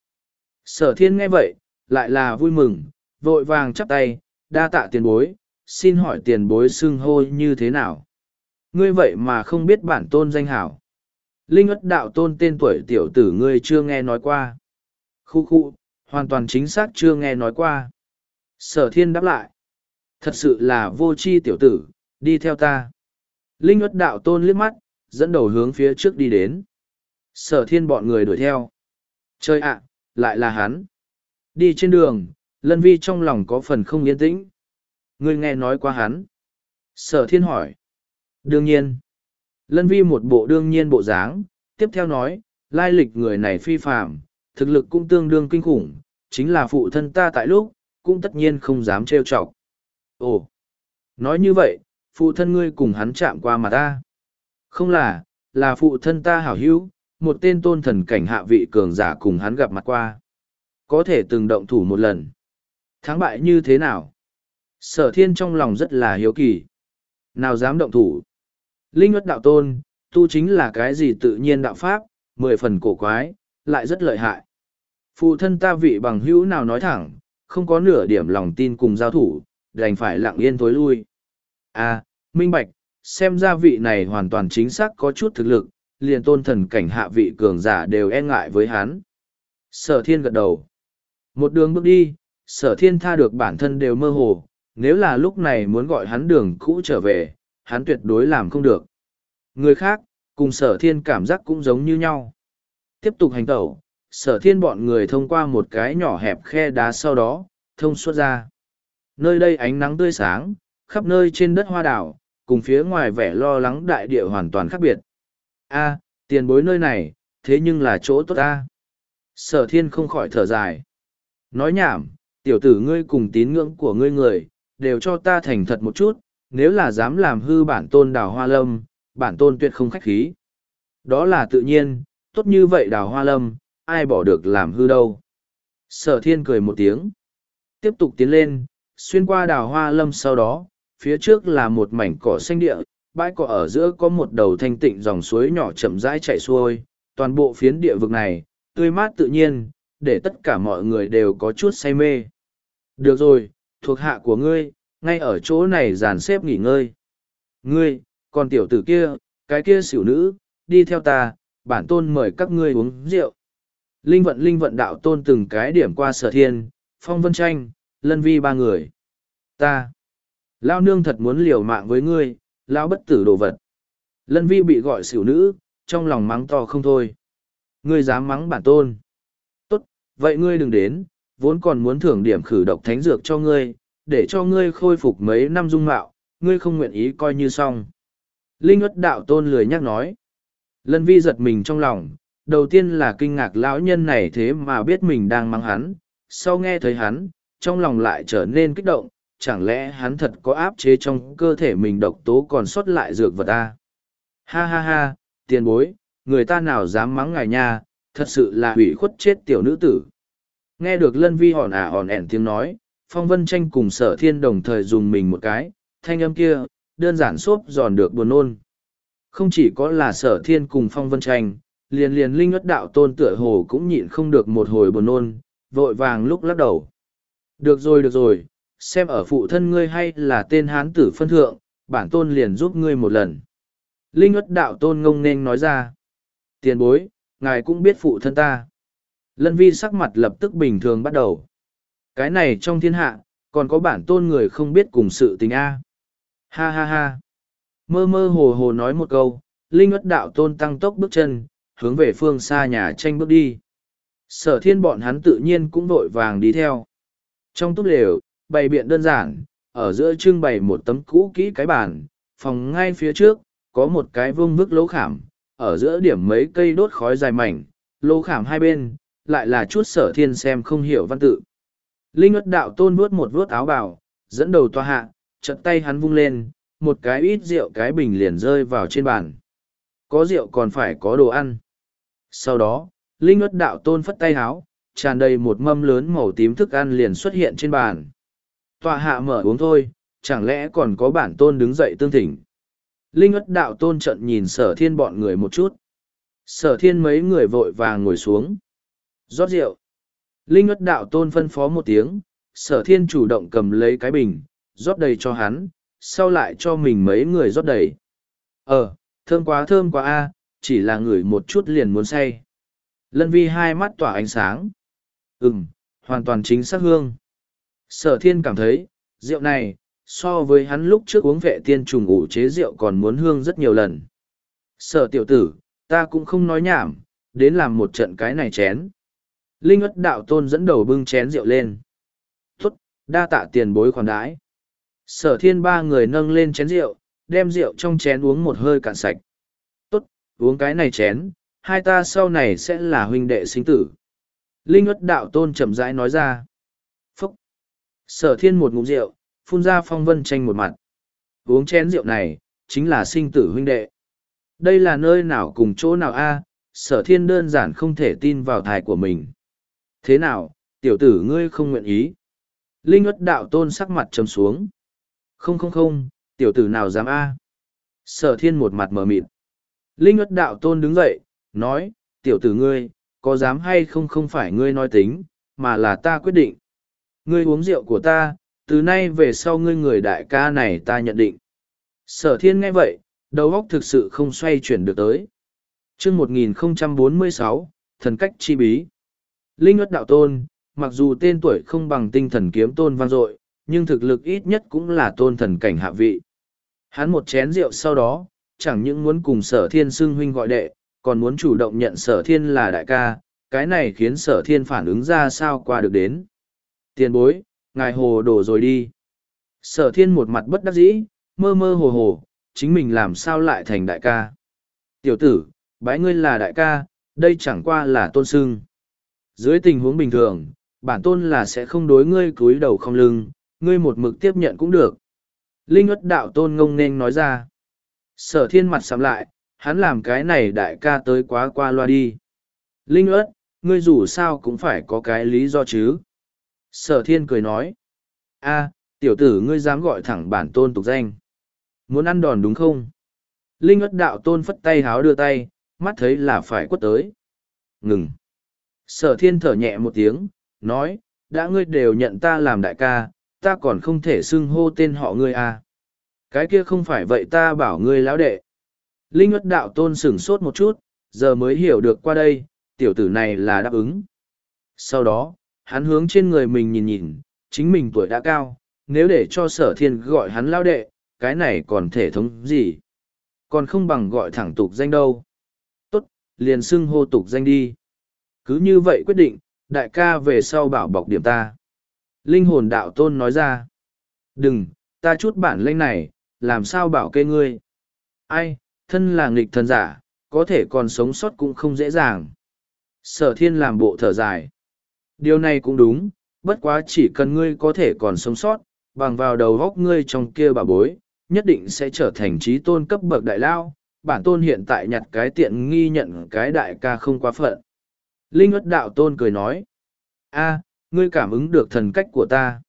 Sở thiên nghe vậy, lại là vui mừng, vội vàng chắp tay, đa tạ tiền bối, xin hỏi tiền bối xưng hô như thế nào. Ngươi vậy mà không biết bản tôn danh hảo. Linh ất đạo tôn tên tuổi tiểu tử ngươi chưa nghe nói qua. Khu khu, hoàn toàn chính xác chưa nghe nói qua. Sở thiên đáp lại. Thật sự là vô tri tiểu tử, đi theo ta. Linh ất đạo tôn liếc mắt, dẫn đầu hướng phía trước đi đến. Sở thiên bọn người đuổi theo. Chơi ạ, lại là hắn. Đi trên đường, Lân Vi trong lòng có phần không yên tĩnh. Ngươi nghe nói qua hắn. Sở thiên hỏi. Đương nhiên. Lân Vi một bộ đương nhiên bộ dáng, tiếp theo nói, lai lịch người này phi phạm, thực lực cũng tương đương kinh khủng, chính là phụ thân ta tại lúc, cũng tất nhiên không dám trêu chọc. Ồ, nói như vậy, phụ thân ngươi cùng hắn chạm qua mà ta. Không là, là phụ thân ta hảo hữu, một tên tôn thần cảnh hạ vị cường giả cùng hắn gặp mặt qua. Có thể từng động thủ một lần. Thắng bại như thế nào? Sở thiên trong lòng rất là hiếu kỳ. Nào dám động thủ? Linh ất đạo tôn, tu chính là cái gì tự nhiên đạo pháp, mười phần cổ quái, lại rất lợi hại. Phụ thân ta vị bằng hữu nào nói thẳng, không có nửa điểm lòng tin cùng giao thủ, đành phải lặng yên tối lui. À, minh bạch, xem ra vị này hoàn toàn chính xác có chút thực lực, liền tôn thần cảnh hạ vị cường giả đều e ngại với hắn. Sở thiên gật đầu. Một đường bước đi, sở thiên tha được bản thân đều mơ hồ, nếu là lúc này muốn gọi hắn đường cũ trở về, hắn tuyệt đối làm không được. Người khác, cùng sở thiên cảm giác cũng giống như nhau. Tiếp tục hành tẩu, sở thiên bọn người thông qua một cái nhỏ hẹp khe đá sau đó, thông suốt ra. Nơi đây ánh nắng tươi sáng, khắp nơi trên đất hoa đảo, cùng phía ngoài vẻ lo lắng đại địa hoàn toàn khác biệt. A, tiền bối nơi này, thế nhưng là chỗ tốt ta. Sở thiên không khỏi thở dài. Nói nhảm, tiểu tử ngươi cùng tín ngưỡng của ngươi người, đều cho ta thành thật một chút, nếu là dám làm hư bản tôn đào hoa lâm, bản tôn tuyệt không khách khí. Đó là tự nhiên, tốt như vậy đào hoa lâm, ai bỏ được làm hư đâu. Sở thiên cười một tiếng. Tiếp tục tiến lên, xuyên qua đào hoa lâm sau đó, phía trước là một mảnh cỏ xanh địa, bãi cỏ ở giữa có một đầu thanh tịnh dòng suối nhỏ chậm rãi chạy xuôi, toàn bộ phiến địa vực này, tươi mát tự nhiên, để tất cả mọi người đều có chút say mê. Được rồi, thuộc hạ của ngươi, ngay ở chỗ này dàn xếp nghỉ ngơi. Ngươi, còn tiểu tử kia, cái kia xỉu nữ, đi theo ta, bản tôn mời các ngươi uống rượu. Linh vận linh vận đạo tôn từng cái điểm qua sở thiên, phong vân tranh, lân vi ba người. Ta, lao nương thật muốn liều mạng với ngươi, lao bất tử đồ vật. Lân vi bị gọi xỉu nữ, trong lòng mắng to không thôi. Ngươi dám mắng bản tôn. Tốt, vậy ngươi đừng đến, vốn còn muốn thưởng điểm khử độc thánh dược cho ngươi, để cho ngươi khôi phục mấy năm dung mạo, ngươi không nguyện ý coi như xong. Linh ất đạo tôn lười nhắc nói. Lân vi giật mình trong lòng, đầu tiên là kinh ngạc lão nhân này thế mà biết mình đang mắng hắn, sau nghe thấy hắn, trong lòng lại trở nên kích động, chẳng lẽ hắn thật có áp chế trong cơ thể mình độc tố còn sót lại dược vật ta. Ha ha ha, tiền bối, người ta nào dám mắng ngài nha, thật sự là hủy khuất chết tiểu nữ tử. Nghe được lân vi hòn ả hòn ẻn tiếng nói, phong vân tranh cùng sở thiên đồng thời dùng mình một cái, thanh âm kia, đơn giản xốp giòn được buồn nôn. Không chỉ có là sở thiên cùng phong vân tranh, liền liền linh ất đạo tôn tựa hồ cũng nhịn không được một hồi buồn nôn, vội vàng lúc lắc đầu. Được rồi được rồi, xem ở phụ thân ngươi hay là tên hán tử phân thượng, bản tôn liền giúp ngươi một lần. Linh ất đạo tôn ngông nên nói ra. Tiền bối, ngài cũng biết phụ thân ta. Lân vi sắc mặt lập tức bình thường bắt đầu. Cái này trong thiên hạ, còn có bản tôn người không biết cùng sự tình A. Ha ha ha. Mơ mơ hồ hồ nói một câu, Linh ất đạo tôn tăng tốc bước chân, hướng về phương xa nhà tranh bước đi. Sở thiên bọn hắn tự nhiên cũng vội vàng đi theo. Trong túp lều, bày biện đơn giản, ở giữa trưng bày một tấm cũ kỹ cái bàn, phòng ngay phía trước, có một cái vương vức lỗ khảm, ở giữa điểm mấy cây đốt khói dài mảnh, lỗ khảm hai bên, lại là chút Sở Thiên xem không hiểu văn tự. Linh Ất Đạo Tôn vuốt một vuốt áo bào, dẫn đầu tòa hạ, chợt tay hắn vung lên, một cái ít rượu cái bình liền rơi vào trên bàn. Có rượu còn phải có đồ ăn. Sau đó, Linh Ất Đạo Tôn phất tay háo, tràn đầy một mâm lớn màu tím thức ăn liền xuất hiện trên bàn. Tòa hạ mở uống thôi, chẳng lẽ còn có bản tôn đứng dậy tương thỉnh. Linh Ất Đạo Tôn trận nhìn Sở Thiên bọn người một chút. Sở Thiên mấy người vội vàng ngồi xuống. Rót rượu. Linh Ất Đạo Tôn phân phó một tiếng, Sở Thiên chủ động cầm lấy cái bình, rót đầy cho hắn, sau lại cho mình mấy người rót đầy. Ờ, thơm quá thơm quá a, chỉ là ngửi một chút liền muốn say. Lân Vi hai mắt tỏa ánh sáng. Ừm, hoàn toàn chính xác hương. Sở Thiên cảm thấy, rượu này, so với hắn lúc trước uống vệ tiên trùng ủ chế rượu còn muốn hương rất nhiều lần. Sở tiểu tử, ta cũng không nói nhảm, đến làm một trận cái này chén. Linh Ất Đạo Tôn dẫn đầu bưng chén rượu lên. Tốt, đa tạ tiền bối khoản đãi. Sở Thiên ba người nâng lên chén rượu, đem rượu trong chén uống một hơi cạn sạch. Tốt, uống cái này chén, hai ta sau này sẽ là huynh đệ sinh tử. Linh Ất Đạo Tôn chậm rãi nói ra. Phúc! Sở Thiên một ngụm rượu, phun ra phong vân tranh một mặt. Uống chén rượu này, chính là sinh tử huynh đệ. Đây là nơi nào cùng chỗ nào a? Sở Thiên đơn giản không thể tin vào thai của mình. Thế nào, tiểu tử ngươi không nguyện ý? Linh Ất Đạo Tôn sắc mặt trầm xuống. Không không không, tiểu tử nào dám a? Sở Thiên một mặt mờ mịt. Linh Ất Đạo Tôn đứng dậy, nói, tiểu tử ngươi, có dám hay không không phải ngươi nói tính, mà là ta quyết định. Ngươi uống rượu của ta, từ nay về sau ngươi người đại ca này ta nhận định. Sở Thiên nghe vậy, đầu óc thực sự không xoay chuyển được tới. Chương một nghìn không trăm bốn mươi sáu, thần cách chi bí. Linh Ất Đạo Tôn, mặc dù tên tuổi không bằng tinh thần kiếm tôn vang dội, nhưng thực lực ít nhất cũng là tôn thần cảnh hạ vị. Hắn một chén rượu sau đó, chẳng những muốn cùng Sở Thiên xưng huynh gọi đệ, còn muốn chủ động nhận Sở Thiên là đại ca, cái này khiến Sở Thiên phản ứng ra sao qua được đến. Tiền bối, ngài hồ đổ rồi đi. Sở Thiên một mặt bất đắc dĩ, mơ mơ hồ hồ, chính mình làm sao lại thành đại ca. Tiểu tử, bái ngươi là đại ca, đây chẳng qua là tôn sưng. Dưới tình huống bình thường, bản tôn là sẽ không đối ngươi cúi đầu không lưng, ngươi một mực tiếp nhận cũng được. Linh Ất Đạo Tôn ngông nên nói ra. Sở Thiên mặt sắm lại, hắn làm cái này đại ca tới quá qua loa đi. Linh Ất, ngươi dù sao cũng phải có cái lý do chứ. Sở Thiên cười nói. A, tiểu tử ngươi dám gọi thẳng bản tôn tục danh. Muốn ăn đòn đúng không? Linh Ất Đạo Tôn phất tay háo đưa tay, mắt thấy là phải quất tới. Ngừng. Sở Thiên thở nhẹ một tiếng, nói, đã ngươi đều nhận ta làm đại ca, ta còn không thể xưng hô tên họ ngươi à. Cái kia không phải vậy ta bảo ngươi lão đệ. Linh Ất Đạo Tôn sửng sốt một chút, giờ mới hiểu được qua đây, tiểu tử này là đáp ứng. Sau đó, hắn hướng trên người mình nhìn nhìn, chính mình tuổi đã cao, nếu để cho Sở Thiên gọi hắn lão đệ, cái này còn thể thống gì? Còn không bằng gọi thẳng tục danh đâu. Tốt, liền xưng hô tục danh đi. Cứ như vậy quyết định, đại ca về sau bảo bọc điểm ta. Linh Hồn Đạo Tôn nói ra. Đừng, ta chút bản lĩnh này, làm sao bảo kê ngươi. Ai, thân là nghịch thần giả, có thể còn sống sót cũng không dễ dàng. Sở Thiên làm bộ thở dài. Điều này cũng đúng, bất quá chỉ cần ngươi có thể còn sống sót, bằng vào đầu góc ngươi trong kia bà bối, nhất định sẽ trở thành trí tôn cấp bậc đại lao. Bản tôn hiện tại nhặt cái tiện nghi nhận cái đại ca không quá phận. Linh Ất Đạo Tôn cười nói. A, ngươi cảm ứng được thần cách của ta.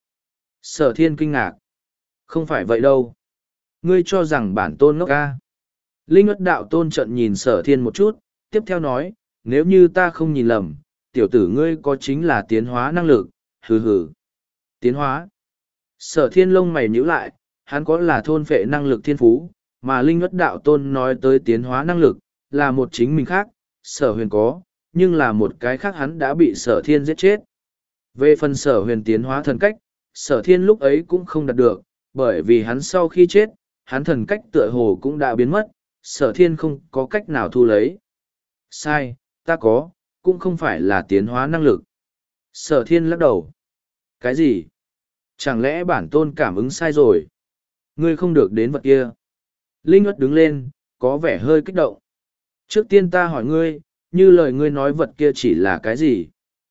Sở Thiên kinh ngạc. Không phải vậy đâu. Ngươi cho rằng bản tôn ngốc ca. Linh Ất Đạo Tôn trận nhìn Sở Thiên một chút, tiếp theo nói, nếu như ta không nhìn lầm, tiểu tử ngươi có chính là tiến hóa năng lực, hừ hừ. Tiến hóa. Sở Thiên lông mày nhíu lại, hắn có là thôn phệ năng lực thiên phú, mà Linh Ất Đạo Tôn nói tới tiến hóa năng lực, là một chính mình khác, Sở Huyền có, nhưng là một cái khác hắn đã bị Sở Thiên giết chết. Về phần Sở Huyền tiến hóa thần cách, Sở Thiên lúc ấy cũng không đạt được, bởi vì hắn sau khi chết, hắn thần cách tựa hồ cũng đã biến mất, Sở Thiên không có cách nào thu lấy. Sai, ta có, cũng không phải là tiến hóa năng lực. Sở Thiên lắc đầu. Cái gì? Chẳng lẽ bản tôn cảm ứng sai rồi? Ngươi không được đến vật kia. Linh ất đứng lên, có vẻ hơi kích động. Trước tiên ta hỏi ngươi, như lời ngươi nói vật kia chỉ là cái gì?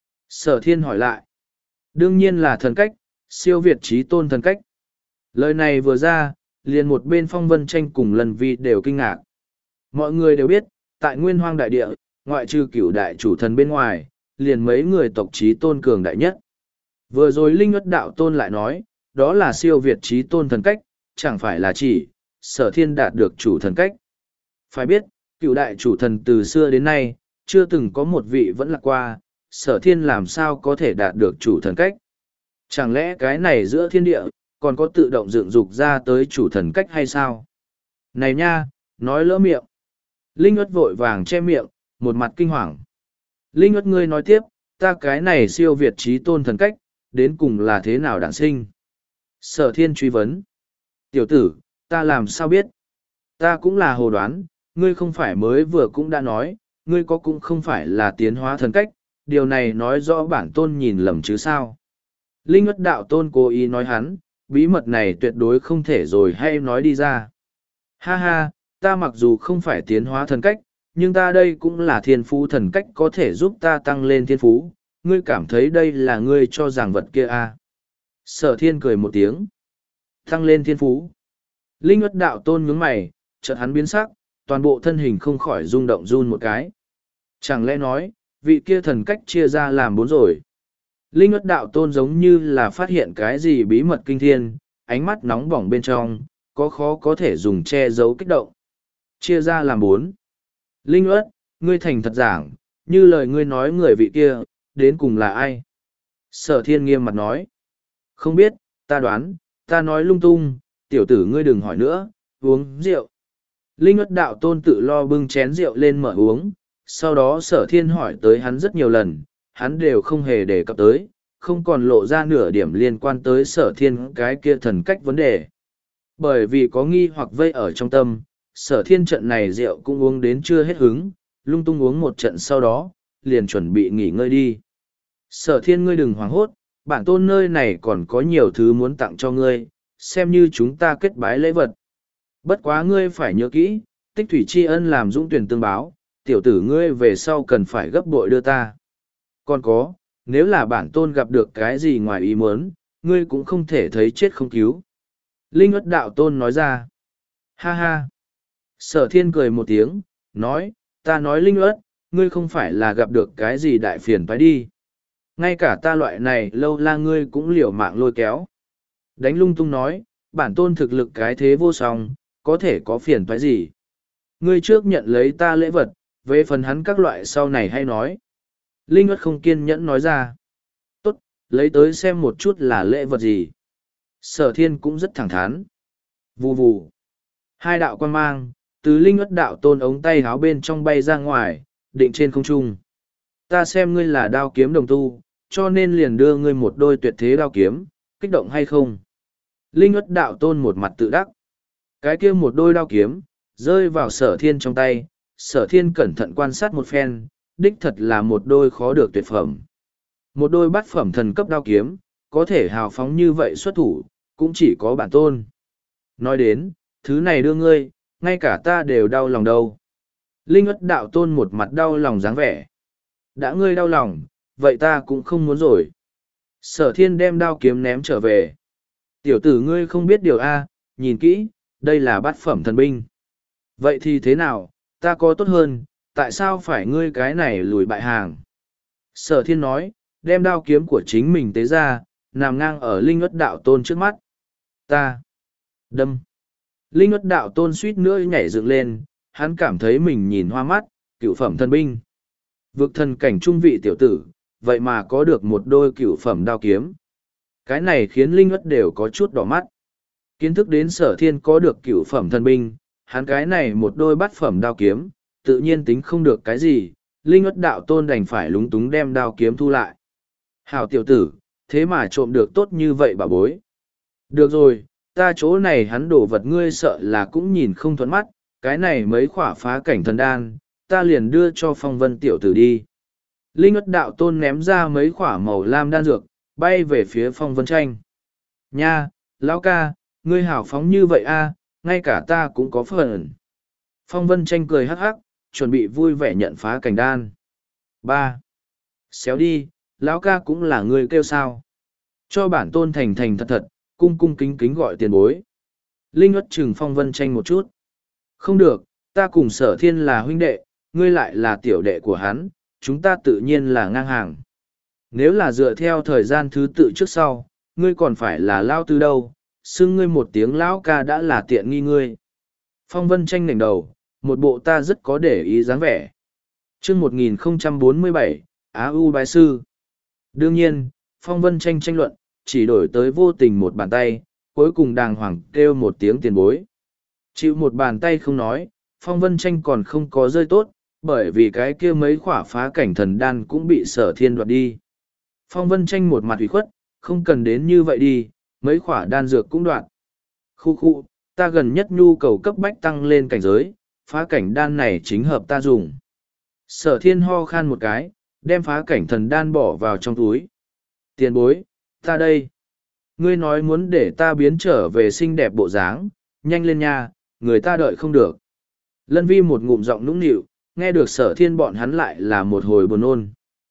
Sở thiên hỏi lại. Đương nhiên là thần cách, siêu việt trí tôn thần cách. Lời này vừa ra, liền một bên phong vân tranh cùng lần vi đều kinh ngạc. Mọi người đều biết, tại nguyên hoang đại địa, ngoại trừ cửu đại chủ thần bên ngoài, liền mấy người tộc trí tôn cường đại nhất. Vừa rồi Linh ất đạo tôn lại nói, đó là siêu việt trí tôn thần cách, chẳng phải là chỉ, sở thiên đạt được chủ thần cách. Phải biết, cửu đại chủ thần từ xưa đến nay, chưa từng có một vị vẫn lạc qua, sở thiên làm sao có thể đạt được chủ thần cách. Chẳng lẽ cái này giữa thiên địa, còn có tự động dựng dục ra tới chủ thần cách hay sao? Này nha, nói lỡ miệng. Linh ất vội vàng che miệng, một mặt kinh hoàng. Linh ất ngươi nói tiếp, ta cái này siêu việt trí tôn thần cách, đến cùng là thế nào đản sinh? Sở thiên truy vấn. Tiểu tử, ta làm sao biết? Ta cũng là hồ đoán, ngươi không phải mới vừa cũng đã nói, ngươi có cũng không phải là tiến hóa thần cách, điều này nói rõ bản tôn nhìn lầm chứ sao? Linh ất đạo tôn cố ý nói hắn, bí mật này tuyệt đối không thể rồi hay nói đi ra. Ha ha, ta mặc dù không phải tiến hóa thần cách, nhưng ta đây cũng là thiên phú thần cách có thể giúp ta tăng lên thiên phú. Ngươi cảm thấy đây là ngươi cho rằng vật kia à? Sở thiên cười một tiếng. Tăng lên thiên phú. Linh ất đạo tôn nhướng mày, chợt hắn biến sắc, toàn bộ thân hình không khỏi rung động run một cái. Chẳng lẽ nói, vị kia thần cách chia ra làm bốn rồi. Linh ất đạo tôn giống như là phát hiện cái gì bí mật kinh thiên, ánh mắt nóng bỏng bên trong, có khó có thể dùng che giấu kích động. Chia ra làm bốn. Linh ất, ngươi thành thật giảng, như lời ngươi nói người vị kia, đến cùng là ai? Sở thiên nghiêm mặt nói. Không biết, ta đoán, ta nói lung tung, tiểu tử ngươi đừng hỏi nữa, uống rượu. Linh ất đạo tôn tự lo bưng chén rượu lên mở uống, sau đó sở thiên hỏi tới hắn rất nhiều lần, hắn đều không hề đề cập tới, không còn lộ ra nửa điểm liên quan tới sở thiên cái kia thần cách vấn đề. Bởi vì có nghi hoặc vây ở trong tâm, sở thiên trận này rượu cũng uống đến chưa hết hứng, lung tung uống một trận sau đó, liền chuẩn bị nghỉ ngơi đi. Sở thiên ngươi đừng hoảng hốt, bản tôn nơi này còn có nhiều thứ muốn tặng cho ngươi, xem như chúng ta kết bái lễ vật. Bất quá ngươi phải nhớ kỹ, tích thủy tri ân làm dũng tuyển tương báo, tiểu tử ngươi về sau cần phải gấp bội đưa ta. Còn có, nếu là bản tôn gặp được cái gì ngoài ý muốn, ngươi cũng không thể thấy chết không cứu. Linh ất đạo tôn nói ra. Ha ha. Sở thiên cười một tiếng, nói, ta nói Linh ất, ngươi không phải là gặp được cái gì đại phiền phải đi. Ngay cả ta loại này lâu la ngươi cũng liều mạng lôi kéo. Đánh lung tung nói, bản tôn thực lực cái thế vô song, có thể có phiền phải gì. Ngươi trước nhận lấy ta lễ vật, về phần hắn các loại sau này hay nói. Linh ất không kiên nhẫn nói ra. Tốt, lấy tới xem một chút là lễ vật gì. Sở thiên cũng rất thẳng thắn. Vù vù. Hai đạo quan mang, từ linh ất đạo tôn ống tay háo bên trong bay ra ngoài, định trên không trung. Ta xem ngươi là đao kiếm đồng tu, cho nên liền đưa ngươi một đôi tuyệt thế đao kiếm, kích động hay không? Linh ất đạo tôn một mặt tự đắc. Cái kia một đôi đao kiếm, rơi vào sở thiên trong tay, sở thiên cẩn thận quan sát một phen, đích thật là một đôi khó được tuyệt phẩm. Một đôi bát phẩm thần cấp đao kiếm, có thể hào phóng như vậy xuất thủ, cũng chỉ có bản tôn. Nói đến, thứ này đưa ngươi, ngay cả ta đều đau lòng đâu. Linh ất đạo tôn một mặt đau lòng dáng vẻ. Đã ngươi đau lòng, vậy ta cũng không muốn rồi. Sở thiên đem đao kiếm ném trở về. Tiểu tử ngươi không biết điều A, nhìn kỹ, đây là bát phẩm thần binh. Vậy thì thế nào, ta có tốt hơn, tại sao phải ngươi cái này lùi bại hàng? Sở thiên nói, đem đao kiếm của chính mình tế ra, nằm ngang ở linh ất đạo tôn trước mắt. Ta. Đâm. Linh ất đạo tôn suýt nữa nhảy dựng lên, hắn cảm thấy mình nhìn hoa mắt, cựu phẩm thần binh. Vực thần cảnh trung vị tiểu tử, vậy mà có được một đôi cựu phẩm đao kiếm. Cái này khiến linh ất đều có chút đỏ mắt. Kiến thức đến sở thiên có được cựu phẩm thần binh, hắn cái này một đôi bát phẩm đao kiếm, tự nhiên tính không được cái gì, linh ất đạo tôn đành phải lúng túng đem đao kiếm thu lại. Hảo tiểu tử, thế mà trộm được tốt như vậy bà bối. Được rồi, ta chỗ này hắn đổ vật ngươi sợ là cũng nhìn không thuận mắt, cái này mấy khỏa phá cảnh thần đan, ta liền đưa cho phong vân tiểu tử đi. Linh ất đạo tôn ném ra mấy khỏa màu lam đan dược, bay về phía phong vân tranh. Nha, lão ca, ngươi hào phóng như vậy a, ngay cả ta cũng có phần. Phong Vân Tranh cười hắc hắc, chuẩn bị vui vẻ nhận phá cảnh đan. Ba, xéo đi, lão ca cũng là người kêu sao. Cho bản tôn thành thành thật thật, cung cung kính kính gọi tiền bối. Linh ất chừng Phong Vân Tranh một chút. Không được, ta cùng Sở Thiên là huynh đệ, ngươi lại là tiểu đệ của hắn, chúng ta tự nhiên là ngang hàng. Nếu là dựa theo thời gian thứ tự trước sau, ngươi còn phải là lao tư đâu, xưng ngươi một tiếng lão ca đã là tiện nghi ngươi. Phong Vân Tranh nảnh đầu, một bộ ta rất có để ý dáng vẻ. Chương một nghìn không trăm bốn mươi bảy, Á U Bái Sư. Đương nhiên, Phong Vân Tranh tranh luận, chỉ đổi tới vô tình một bàn tay, cuối cùng đàng hoàng kêu một tiếng tiền bối. Chịu một bàn tay không nói, Phong Vân Tranh còn không có rơi tốt, bởi vì cái kia mấy khỏa phá cảnh thần đan cũng bị Sở Thiên đoạt đi. Phong Vân Tranh một mặt ủy khuất, không cần đến như vậy đi, mấy khỏa đan dược cũng đoạt. Khu khu, ta gần nhất nhu cầu cấp bách tăng lên cảnh giới, phá cảnh đan này chính hợp ta dùng. Sở Thiên ho khan một cái, đem phá cảnh thần đan bỏ vào trong túi. Tiền bối, ta đây. Ngươi nói muốn để ta biến trở về xinh đẹp bộ dáng, nhanh lên nha, người ta đợi không được. Lân Vi một ngụm giọng nũng nịu, nghe được Sở Thiên bọn hắn lại là một hồi buồn ôn.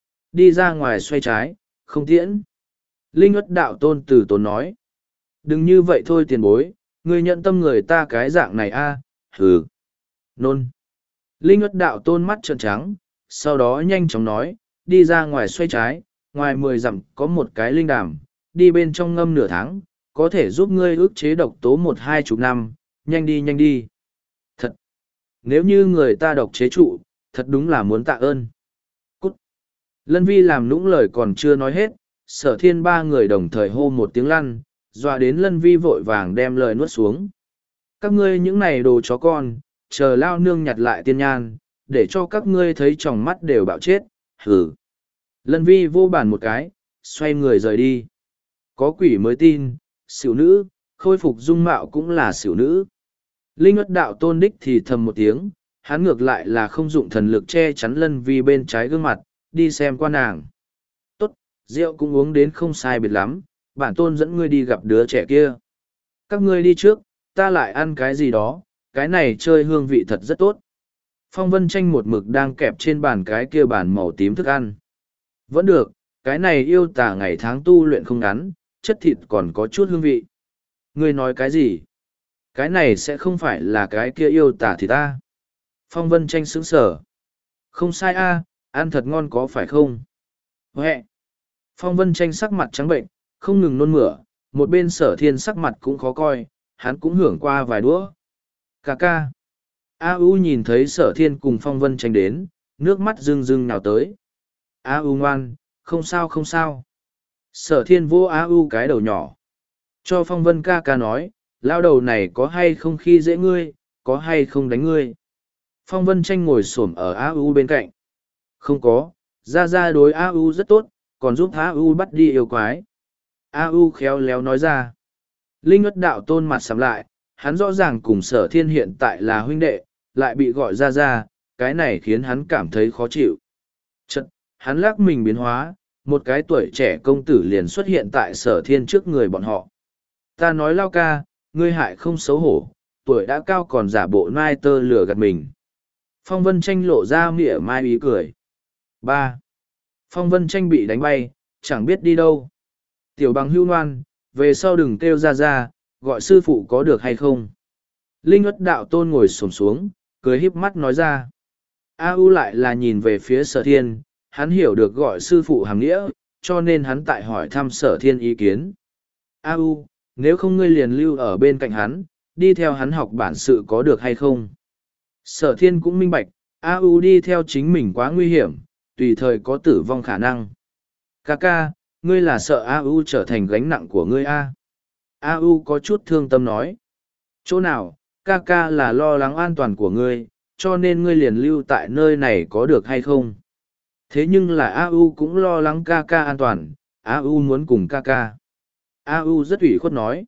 Đi ra ngoài xoay trái, không tiễn. Linh ất đạo tôn từ tốn nói. Đừng như vậy thôi tiền bối, ngươi nhận tâm người ta cái dạng này a, hừ. Nôn. Linh ất đạo tôn mắt trợn trắng, sau đó nhanh chóng nói, đi ra ngoài xoay trái, ngoài mười dặm có một cái linh đàm, đi bên trong ngâm nửa tháng, có thể giúp ngươi ức chế độc tố một hai chục năm, nhanh đi nhanh đi. Thật! Nếu như người ta độc chế trụ, thật đúng là muốn tạ ơn. Cút! Lân Vi làm nũng lời còn chưa nói hết, Sở Thiên ba người đồng thời hô một tiếng lăn, dọa đến Lân Vi vội vàng đem lời nuốt xuống. Các ngươi những này đồ chó con, chờ lao nương nhặt lại tiên nhan, để cho các ngươi thấy tròng mắt đều bạo chết, hừ. Lân Vi vô bàn một cái, xoay người rời đi. Có quỷ mới tin, xỉu nữ, khôi phục dung mạo cũng là xỉu nữ. Linh ất đạo tôn đích thì thầm một tiếng, hắn ngược lại là không dụng thần lực che chắn Lân Vi bên trái gương mặt, đi xem qua nàng. Tốt, rượu cũng uống đến không sai biệt lắm, bản tôn dẫn ngươi đi gặp đứa trẻ kia. Các ngươi đi trước, ta lại ăn cái gì đó, cái này chơi hương vị thật rất tốt. Phong Vân Tranh một mực đang kẹp trên bàn cái kia bàn màu tím thức ăn. Vẫn được, cái này yêu tả ngày tháng tu luyện không ngắn, chất thịt còn có chút hương vị. Ngươi nói cái gì? Cái này sẽ không phải là cái kia yêu tả thì ta. Phong Vân Tranh sững sở. Không sai a, ăn thật ngon có phải không? Huệ! Phong Vân Tranh sắc mặt trắng bệnh, không ngừng nôn mửa, một bên Sở Thiên sắc mặt cũng khó coi, hắn cũng hưởng qua vài đũa. Cà ca! A U nhìn thấy Sở Thiên cùng Phong Vân Tranh đến, nước mắt rưng rưng nào tới. A U ngoan, không sao không sao. Sở Thiên vô A U cái đầu nhỏ. Cho Phong Vân ca ca nói, lao đầu này có hay không khi dễ ngươi, có hay không đánh ngươi. Phong Vân Tranh ngồi xổm ở A U bên cạnh. Không có, ra ra đối A U rất tốt, còn giúp A U bắt đi yêu quái. A U khéo léo nói ra. Linh ất đạo tôn mặt sắm lại, hắn rõ ràng cùng Sở Thiên hiện tại là huynh đệ, lại bị gọi ra ra, cái này khiến hắn cảm thấy khó chịu. Chật, hắn lắc mình biến hóa, một cái tuổi trẻ công tử liền xuất hiện tại Sở Thiên trước người bọn họ. Ta nói lao ca, ngươi hại không xấu hổ, tuổi đã cao còn giả bộ nai tơ lửa gạt mình. Phong Vân Tranh lộ ra mỉa mai ý cười. Ba. Phong Vân Tranh bị đánh bay, chẳng biết đi đâu. Tiểu bằng hưu ngoan, về sau đừng kêu ra ra, gọi sư phụ có được hay không. Linh ất đạo tôn ngồi xổm xuống, cười híp mắt nói ra. A U lại là nhìn về phía Sở Thiên, hắn hiểu được gọi sư phụ hàm nghĩa, cho nên hắn tại hỏi thăm Sở Thiên ý kiến. A U, nếu không ngươi liền lưu ở bên cạnh hắn, đi theo hắn học bản sự có được hay không? Sở Thiên cũng minh bạch, A U đi theo chính mình quá nguy hiểm, tùy thời có tử vong khả năng. Ca ca, ngươi là sợ A U trở thành gánh nặng của ngươi A. A U có chút thương tâm nói. Chỗ nào, ca ca là lo lắng an toàn của ngươi, cho nên ngươi liền lưu tại nơi này có được hay không? Thế nhưng là A U cũng lo lắng ca ca an toàn, A U muốn cùng ca ca. A U rất ủy khuất nói.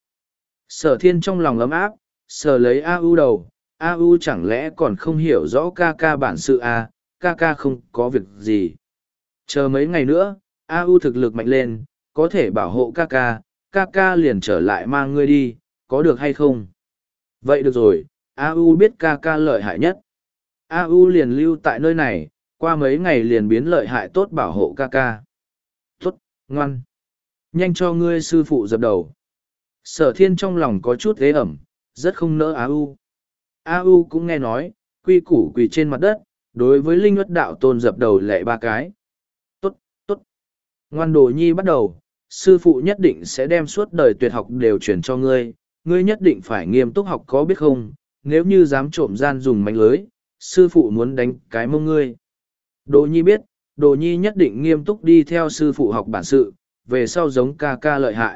Sở Thiên trong lòng ấm áp, sờ lấy A U đầu, A U chẳng lẽ còn không hiểu rõ ca ca bản sự à, ca ca không có việc gì. Chờ mấy ngày nữa, A U thực lực mạnh lên, có thể bảo hộ ca ca, ca ca liền trở lại mang ngươi đi, có được hay không? Vậy được rồi, a u biết ca ca lợi hại nhất. a u liền lưu tại nơi này, qua mấy ngày liền biến lợi hại tốt bảo hộ ca ca. Tốt, ngoan. Nhanh cho ngươi sư phụ dập đầu. Sở thiên trong lòng có chút ghế ẩm, rất không nỡ a u. a u cũng nghe nói, quy củ quỳ trên mặt đất, đối với linh ất đạo tôn dập đầu lệ ba cái. Tốt, tốt. Ngoan đồ nhi bắt đầu, sư phụ nhất định sẽ đem suốt đời tuyệt học đều truyền cho ngươi, ngươi nhất định phải nghiêm túc học có biết không, nếu như dám trộm gian dùng mánh lưới, sư phụ muốn đánh cái mông ngươi. Đồ nhi biết, đồ nhi nhất định nghiêm túc đi theo sư phụ học bản sự, về sau giống ca ca lợi hại.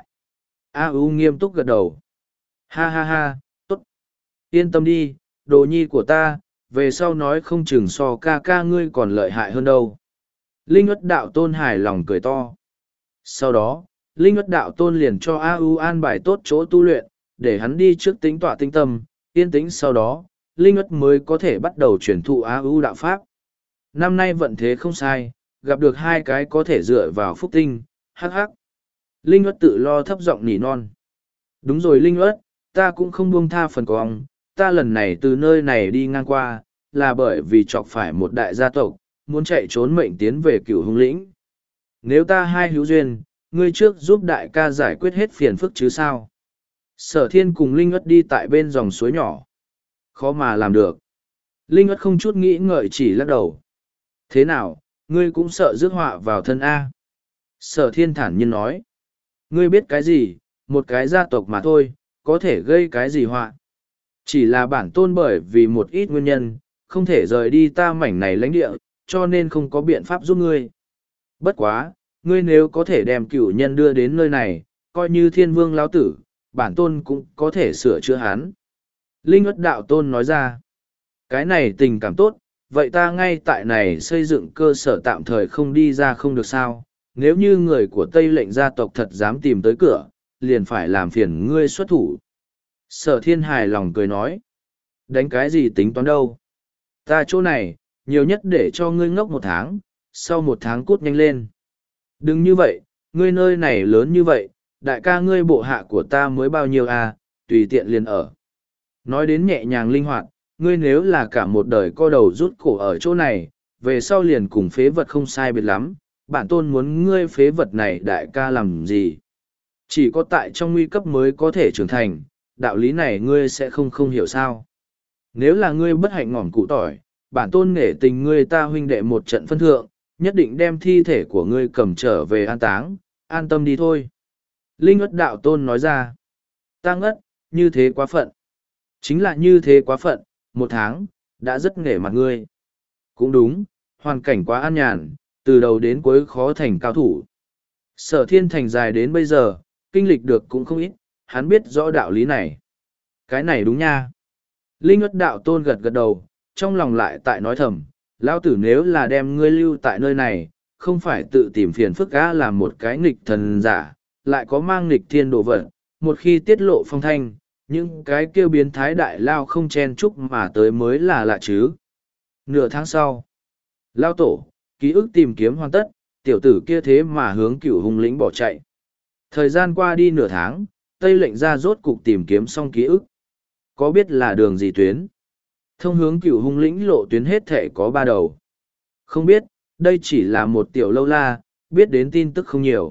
A U nghiêm túc gật đầu. Ha ha ha, tốt. Yên tâm đi, đồ nhi của ta, về sau nói không chừng so ca ca ngươi còn lợi hại hơn đâu. Linh ất đạo tôn hài lòng cười to. Sau đó, Linh ất đạo tôn liền cho A U an bài tốt chỗ tu luyện, để hắn đi trước tính tọa tinh tâm, yên tĩnh sau đó, Linh ất mới có thể bắt đầu truyền thụ A U đạo pháp. Năm nay vận thế không sai, gặp được hai cái có thể dựa vào phúc tinh, hắc hắc. Linh ất tự lo thấp giọng nỉ non. Đúng rồi Linh ất, ta cũng không buông tha phần cong, ta lần này từ nơi này đi ngang qua, là bởi vì chọc phải một đại gia tộc, muốn chạy trốn mệnh tiến về cửu hung lĩnh. Nếu ta hai hữu duyên, ngươi trước giúp đại ca giải quyết hết phiền phức chứ sao? Sở thiên cùng Linh ất đi tại bên dòng suối nhỏ. Khó mà làm được. Linh ất không chút nghĩ ngợi chỉ lắc đầu. Thế nào, ngươi cũng sợ rước họa vào thân A. Sở thiên thản nhiên nói. Ngươi biết cái gì, một cái gia tộc mà thôi, có thể gây cái gì họa. Chỉ là bản tôn bởi vì một ít nguyên nhân, không thể rời đi ta mảnh này lãnh địa, cho nên không có biện pháp giúp ngươi. Bất quá, ngươi nếu có thể đem cửu nhân đưa đến nơi này, coi như thiên vương lão tử, bản tôn cũng có thể sửa chữa hắn. Linh ất đạo tôn nói ra, cái này tình cảm tốt, vậy ta ngay tại này xây dựng cơ sở tạm thời không đi ra không được sao, nếu như người của Tây lệnh gia tộc thật dám tìm tới cửa, liền phải làm phiền ngươi xuất thủ. Sở thiên hài lòng cười nói, đánh cái gì tính toán đâu. Ta chỗ này, nhiều nhất để cho ngươi ngốc một tháng, sau một tháng cút nhanh lên. Đừng như vậy, ngươi nơi này lớn như vậy, đại ca ngươi bộ hạ của ta mới bao nhiêu à, tùy tiện liền ở. Nói đến nhẹ nhàng linh hoạt, ngươi nếu là cả một đời co đầu rút cổ ở chỗ này, về sau liền cùng phế vật không sai biệt lắm, bản tôn muốn ngươi phế vật này đại ca làm gì. Chỉ có tại trong nguy cấp mới có thể trưởng thành, đạo lý này ngươi sẽ không không hiểu sao. Nếu là ngươi bất hạnh ngỏm cụ tỏi, bản tôn nể tình ngươi ta huynh đệ một trận phân thượng, nhất định đem thi thể của ngươi cầm trở về an táng, an tâm đi thôi. Linh ất đạo tôn nói ra, ta ngất, như thế quá phận. Chính là như thế quá phận, một tháng, đã rất nể mặt ngươi. Cũng đúng, hoàn cảnh quá an nhàn, từ đầu đến cuối khó thành cao thủ. Sở thiên thành dài đến bây giờ, kinh lịch được cũng không ít, hắn biết rõ đạo lý này. Cái này đúng nha. Linh ất đạo tôn gật gật đầu, trong lòng lại tại nói thầm, lão tử nếu là đem ngươi lưu tại nơi này, không phải tự tìm phiền phức á làm một cái nghịch thần giả, lại có mang nghịch thiên đồ vật, một khi tiết lộ phong thanh, những cái kêu biến thái đại lao không chen chúc mà tới mới là lạ chứ. Nửa tháng sau, lao tổ, ký ức tìm kiếm hoàn tất, tiểu tử kia thế mà hướng cửu hung lĩnh bỏ chạy. Thời gian qua đi nửa tháng, Tây lệnh ra rốt cục tìm kiếm xong ký ức. Có biết là đường gì tuyến? Thông hướng cửu hung lĩnh lộ tuyến hết thể có ba đầu. Không biết, đây chỉ là một tiểu lâu la, biết đến tin tức không nhiều.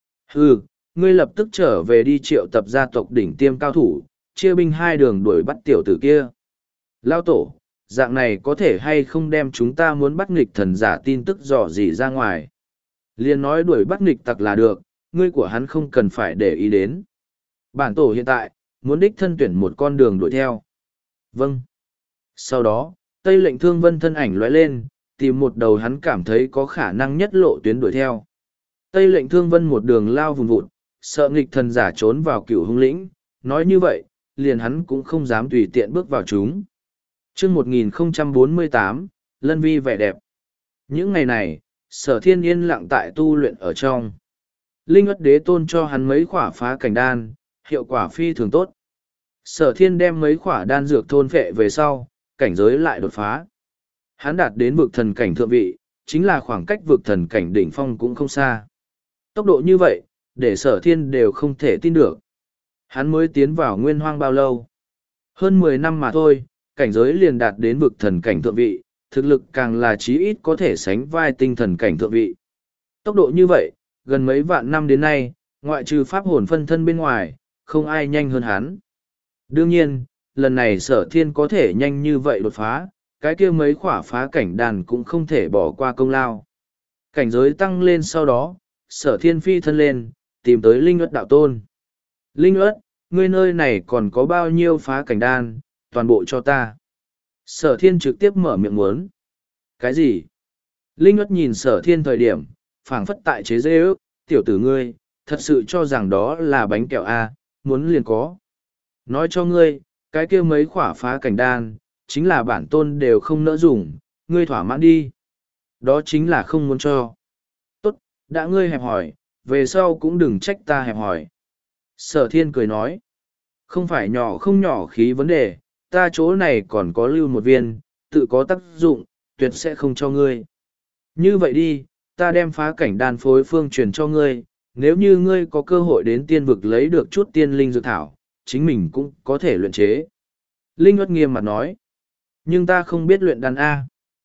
Hừ, ngươi lập tức trở về đi triệu tập gia tộc đỉnh tiêm cao thủ, chia binh hai đường đuổi bắt tiểu tử kia. Lao tổ, dạng này có thể hay không đem chúng ta muốn bắt nghịch thần giả tin tức dò dỉ ra ngoài. Liên nói đuổi bắt nghịch tặc là được, ngươi của hắn không cần phải để ý đến. Bản tổ hiện tại, muốn đích thân tuyển một con đường đuổi theo. Vâng. Sau đó, Tây lệnh thương vân thân ảnh lóe lên, tìm một đầu hắn cảm thấy có khả năng nhất lộ tuyến đuổi theo. Tây lệnh thương vân một đường lao vùng vụt, sợ nghịch thần giả trốn vào cửu hung lĩnh, nói như vậy, liền hắn cũng không dám tùy tiện bước vào chúng. chương một nghìn không trăm bốn mươi tám, Lân Vi vẻ đẹp. Những ngày này, sở thiên yên lặng tại tu luyện ở trong. Linh ất đế tôn cho hắn mấy khỏa phá cảnh đan, hiệu quả phi thường tốt. Sở thiên đem mấy khỏa đan dược thôn phệ về sau, cảnh giới lại đột phá. Hắn đạt đến vực thần cảnh thượng vị, chính là khoảng cách vực thần cảnh đỉnh phong cũng không xa. Tốc độ như vậy, để sở thiên đều không thể tin được. Hắn mới tiến vào nguyên hoang bao lâu? Hơn mười năm mà thôi, cảnh giới liền đạt đến vực thần cảnh thượng vị, thực lực càng là chí ít có thể sánh vai tinh thần cảnh thượng vị. Tốc độ như vậy, gần mấy vạn năm đến nay, ngoại trừ pháp hồn phân thân bên ngoài, không ai nhanh hơn hắn. Đương nhiên, lần này sở thiên có thể nhanh như vậy đột phá, cái kia mấy khỏa phá cảnh đàn cũng không thể bỏ qua công lao. Cảnh giới tăng lên sau đó, sở thiên phi thân lên, tìm tới Linh Uất đạo tôn. Linh Uất, ngươi nơi này còn có bao nhiêu phá cảnh đan, toàn bộ cho ta. Sở thiên trực tiếp mở miệng muốn. Cái gì? Linh Uất nhìn sở thiên thời điểm, phảng phất tại chế dê ước, tiểu tử ngươi, thật sự cho rằng đó là bánh kẹo A, muốn liền có. Nói cho ngươi, cái kia mấy khỏa phá cảnh đan, chính là bản tôn đều không nỡ dùng, ngươi thỏa mãn đi. Đó chính là không muốn cho. Tốt, đã ngươi hẹp hỏi, về sau cũng đừng trách ta hẹp hỏi. Sở thiên cười nói, không phải nhỏ không nhỏ khí vấn đề, ta chỗ này còn có lưu một viên, tự có tác dụng, tuyệt sẽ không cho ngươi. Như vậy đi, ta đem phá cảnh đan phối phương truyền cho ngươi, nếu như ngươi có cơ hội đến tiên vực lấy được chút tiên linh dược thảo, chính mình cũng có thể luyện chế. Linh Uất nghiêm mặt nói, nhưng ta không biết luyện đan A.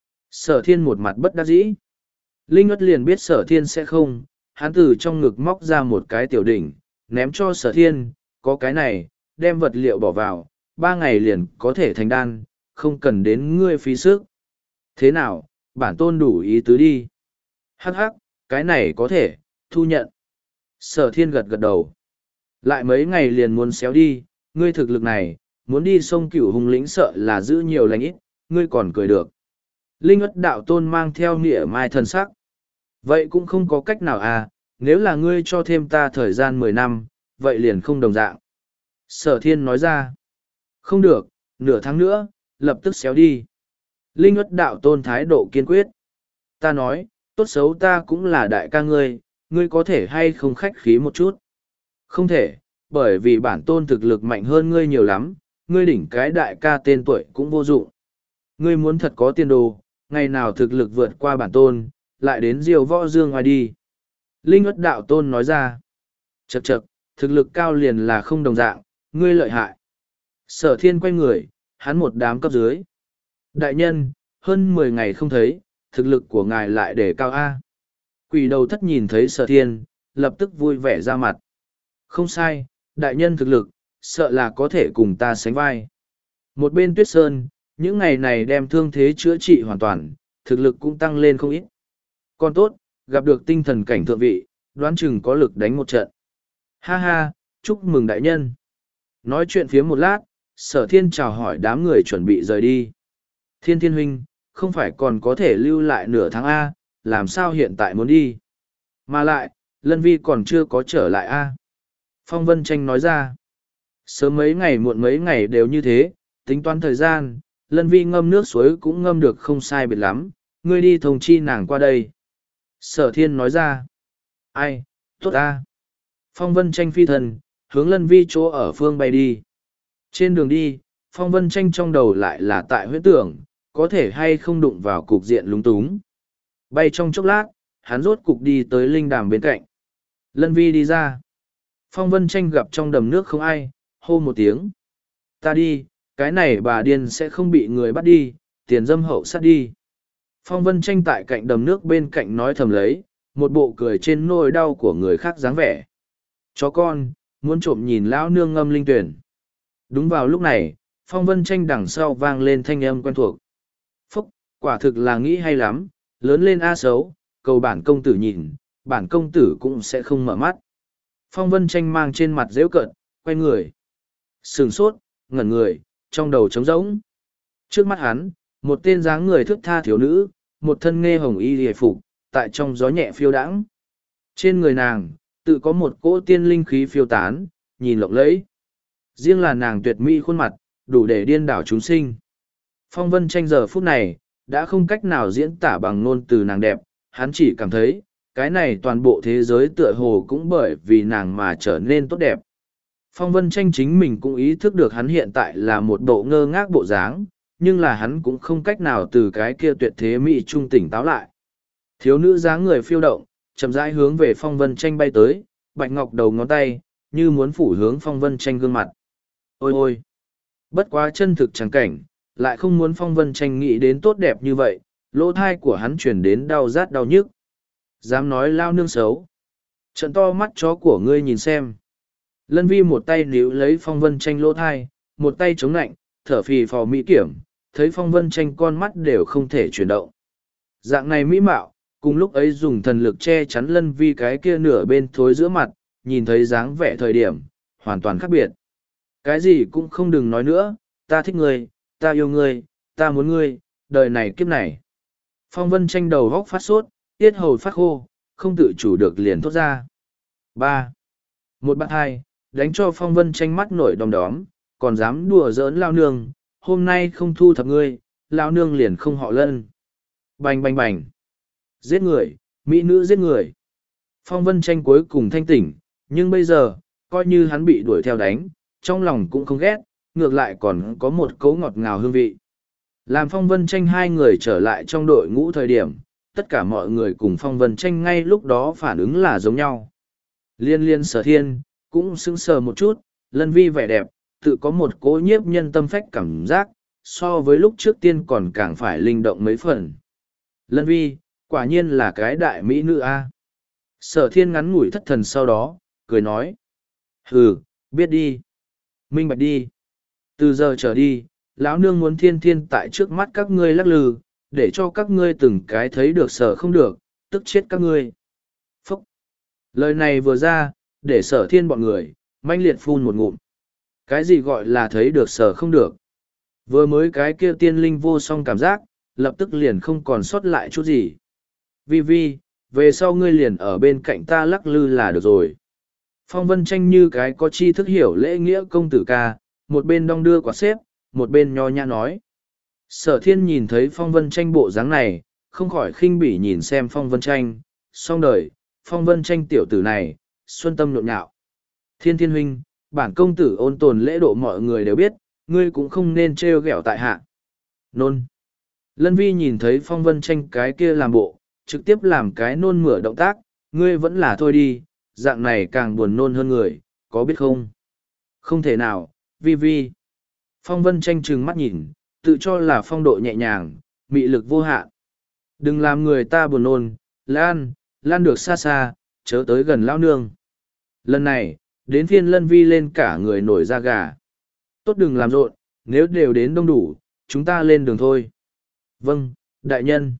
Sở thiên một mặt bất đắc dĩ. Linh Uất liền biết sở thiên sẽ không, hắn từ trong ngực móc ra một cái tiểu đỉnh, ném cho sở thiên, có cái này, đem vật liệu bỏ vào, ba ngày liền có thể thành đan, không cần đến ngươi phí sức. Thế nào, bản tôn đủ ý tứ đi. Hắc hắc, cái này có thể, thu nhận. Sở thiên gật gật đầu. Lại mấy ngày liền muốn xéo đi, ngươi thực lực này, muốn đi sông Cửu Hùng lĩnh sợ là giữ nhiều lành ít, ngươi còn cười được. Linh Uất đạo tôn mang theo nghĩa mai thần sắc. Vậy cũng không có cách nào à, nếu là ngươi cho thêm ta thời gian mười năm, vậy liền không đồng dạng. Sở thiên nói ra. Không được, nửa tháng nữa, lập tức xéo đi. Linh Uất đạo tôn thái độ kiên quyết. Ta nói, tốt xấu ta cũng là đại ca ngươi, ngươi có thể hay không khách khí một chút. Không thể, bởi vì bản tôn thực lực mạnh hơn ngươi nhiều lắm, ngươi đỉnh cái đại ca tên tuổi cũng vô dụng. Ngươi muốn thật có tiền đồ, ngày nào thực lực vượt qua bản tôn, lại đến diều võ dương ngoài đi. Linh Uất đạo tôn nói ra. Chậc chậc, thực lực cao liền là không đồng dạng, ngươi lợi hại. Sở thiên quay người, hắn một đám cấp dưới. Đại nhân, hơn mười ngày không thấy, thực lực của ngài lại để cao A. Quỷ đầu thất nhìn thấy sở thiên, lập tức vui vẻ ra mặt. Không sai, đại nhân thực lực, sợ là có thể cùng ta sánh vai. Một bên Tuyết Sơn, những ngày này đem thương thế chữa trị hoàn toàn, thực lực cũng tăng lên không ít. Còn tốt, gặp được tinh thần cảnh thượng vị, đoán chừng có lực đánh một trận. Ha ha, chúc mừng đại nhân. Nói chuyện phía một lát, sở thiên chào hỏi đám người chuẩn bị rời đi. Thiên thiên huynh, không phải còn có thể lưu lại nửa tháng A, làm sao hiện tại muốn đi. Mà lại, Lân Vi còn chưa có trở lại A. Phong Vân Tranh nói ra. Sớm mấy ngày muộn mấy ngày đều như thế, tính toán thời gian, Lân Vi ngâm nước suối cũng ngâm được không sai biệt lắm, ngươi đi thông chi nàng qua đây. Sở thiên nói ra. Ai, tốt A. Phong Vân Tranh phi thần, hướng Lân Vi chỗ ở phương bay đi. Trên đường đi, Phong Vân Tranh trong đầu lại là tại huyễn tưởng, có thể hay không đụng vào cục diện lúng túng. Bay trong chốc lát, hắn rốt cục đi tới linh đàm bên cạnh. Lân Vi đi ra. Phong Vân Tranh gặp trong đầm nước không ai, hô một tiếng. Ta đi, cái này bà điên sẽ không bị người bắt đi, tiền dâm hậu sát đi. Phong Vân Tranh tại cạnh đầm nước bên cạnh nói thầm lấy, một bộ cười trên nỗi đau của người khác dáng vẻ. Chó con, muốn trộm nhìn lão nương ngâm linh tuyển. Đúng vào lúc này, Phong Vân Tranh đằng sau vang lên thanh âm quen thuộc. Phúc, quả thực là nghĩ hay lắm, lớn lên a xấu, cầu bản công tử nhìn, bản công tử cũng sẽ không mở mắt. Phong Vân Tranh mang trên mặt dễu cợt, quay người. Sừng sốt, ngẩn người, trong đầu trống rỗng. Trước mắt hắn, một tên dáng người thước tha thiếu nữ, một thân nghe hồng y hề phục, tại trong gió nhẹ phiêu đãng. Trên người nàng, tự có một cỗ tiên linh khí phiêu tán, nhìn lộng lẫy. Riêng là nàng tuyệt mỹ khuôn mặt, đủ để điên đảo chúng sinh. Phong Vân Tranh giờ phút này, đã không cách nào diễn tả bằng ngôn từ nàng đẹp, hắn chỉ cảm thấy, cái này toàn bộ thế giới tựa hồ cũng bởi vì nàng mà trở nên tốt đẹp. Phong Vân Tranh chính mình cũng ý thức được hắn hiện tại là một bộ ngơ ngác bộ dáng, nhưng là hắn cũng không cách nào từ cái kia tuyệt thế mỹ trung tỉnh táo lại. Thiếu nữ dáng người phiêu động, chậm rãi hướng về Phong Vân Tranh bay tới, bạch ngọc đầu ngón tay, như muốn phủ hướng Phong Vân Tranh gương mặt. Ôi ôi! Bất quá chân thực chẳng cảnh, lại không muốn Phong Vân Tranh nghĩ đến tốt đẹp như vậy, lỗ thai của hắn chuyển đến đau rát đau nhức. Dám nói lao nương xấu. Trận to mắt chó của ngươi nhìn xem. Lân Vi một tay níu lấy Phong Vân Tranh lỗ thai, một tay chống lạnh, thở phì phò mỹ kiểm, thấy Phong Vân Tranh con mắt đều không thể chuyển động. Dạng này mỹ mạo, cùng lúc ấy dùng thần lực che chắn Lân Vi cái kia nửa bên thối giữa mặt, nhìn thấy dáng vẻ thời điểm, hoàn toàn khác biệt. Cái gì cũng không đừng nói nữa, ta thích ngươi, ta yêu ngươi, ta muốn ngươi, đời này kiếp này. Phong Vân Tranh đầu góc phát sốt, tiết hầu phát khô, không tự chủ được liền thốt ra. ba. Một bạn hai, đánh cho Phong Vân Tranh mắt nổi đom đóm, còn dám đùa giỡn lao nương, hôm nay không thu thập ngươi, lao nương liền không họ Lân. Bành bành bành. Giết người, mỹ nữ giết người. Phong Vân Tranh cuối cùng thanh tỉnh, nhưng bây giờ, coi như hắn bị đuổi theo đánh, trong lòng cũng không ghét, ngược lại còn có một cấu ngọt ngào hương vị. Làm Phong Vân Tranh hai người trở lại trong đội ngũ thời điểm, tất cả mọi người cùng Phong Vân Tranh ngay lúc đó phản ứng là giống nhau. Liên liên Sở Thiên, cũng sững sờ một chút, Lân Vi vẻ đẹp, tự có một cỗ nhiếp nhân tâm phách cảm giác, so với lúc trước tiên còn càng phải linh động mấy phần. Lân Vi, quả nhiên là cái đại mỹ nữ a. Sở Thiên ngắn ngủi thất thần sau đó, cười nói. Hừ, biết đi. Minh bạch đi. Từ giờ trở đi, lão nương muốn thiên thiên tại trước mắt các ngươi lắc lư, để cho các ngươi từng cái thấy được sở không được, tức chết các ngươi. Phúc. Lời này vừa ra, để Sở Thiên bọn người, manh liệt phun một ngụm. Cái gì gọi là thấy được sở không được? Vừa mới cái kia tiên linh vô song cảm giác, lập tức liền không còn sót lại chút gì. Vi Vi, về sau ngươi liền ở bên cạnh ta lắc lư là được rồi. Phong Vân Tranh như cái có chi thức hiểu lễ nghĩa công tử ca, một bên đong đưa quả xếp, một bên nho nhã nói. Sở Thiên nhìn thấy Phong Vân Tranh bộ dáng này, không khỏi khinh bỉ nhìn xem Phong Vân Tranh, xong đời, Phong Vân Tranh tiểu tử này, xuân tâm nhộn nhạo. Thiên Thiên huynh, bản công tử ôn tồn lễ độ mọi người đều biết, ngươi cũng không nên trêu ghẹo tại hạ. Nôn. Lân Vi nhìn thấy Phong Vân Tranh cái kia làm bộ, trực tiếp làm cái nôn mửa động tác, ngươi vẫn là thôi đi, dạng này càng buồn nôn hơn người, có biết không? Không thể nào, Vi Vi. Phong Vân Tranh trừng mắt nhìn, tự cho là phong độ nhẹ nhàng, mị lực vô hạn. Đừng làm người ta buồn nôn, Lan, Lan được xa xa, chớ tới gần lao nương. Lần này, đến phiên Lân Vi lên cả người nổi da gà. Tốt đừng làm rộn, nếu đều đến đông đủ, chúng ta lên đường thôi. Vâng, đại nhân.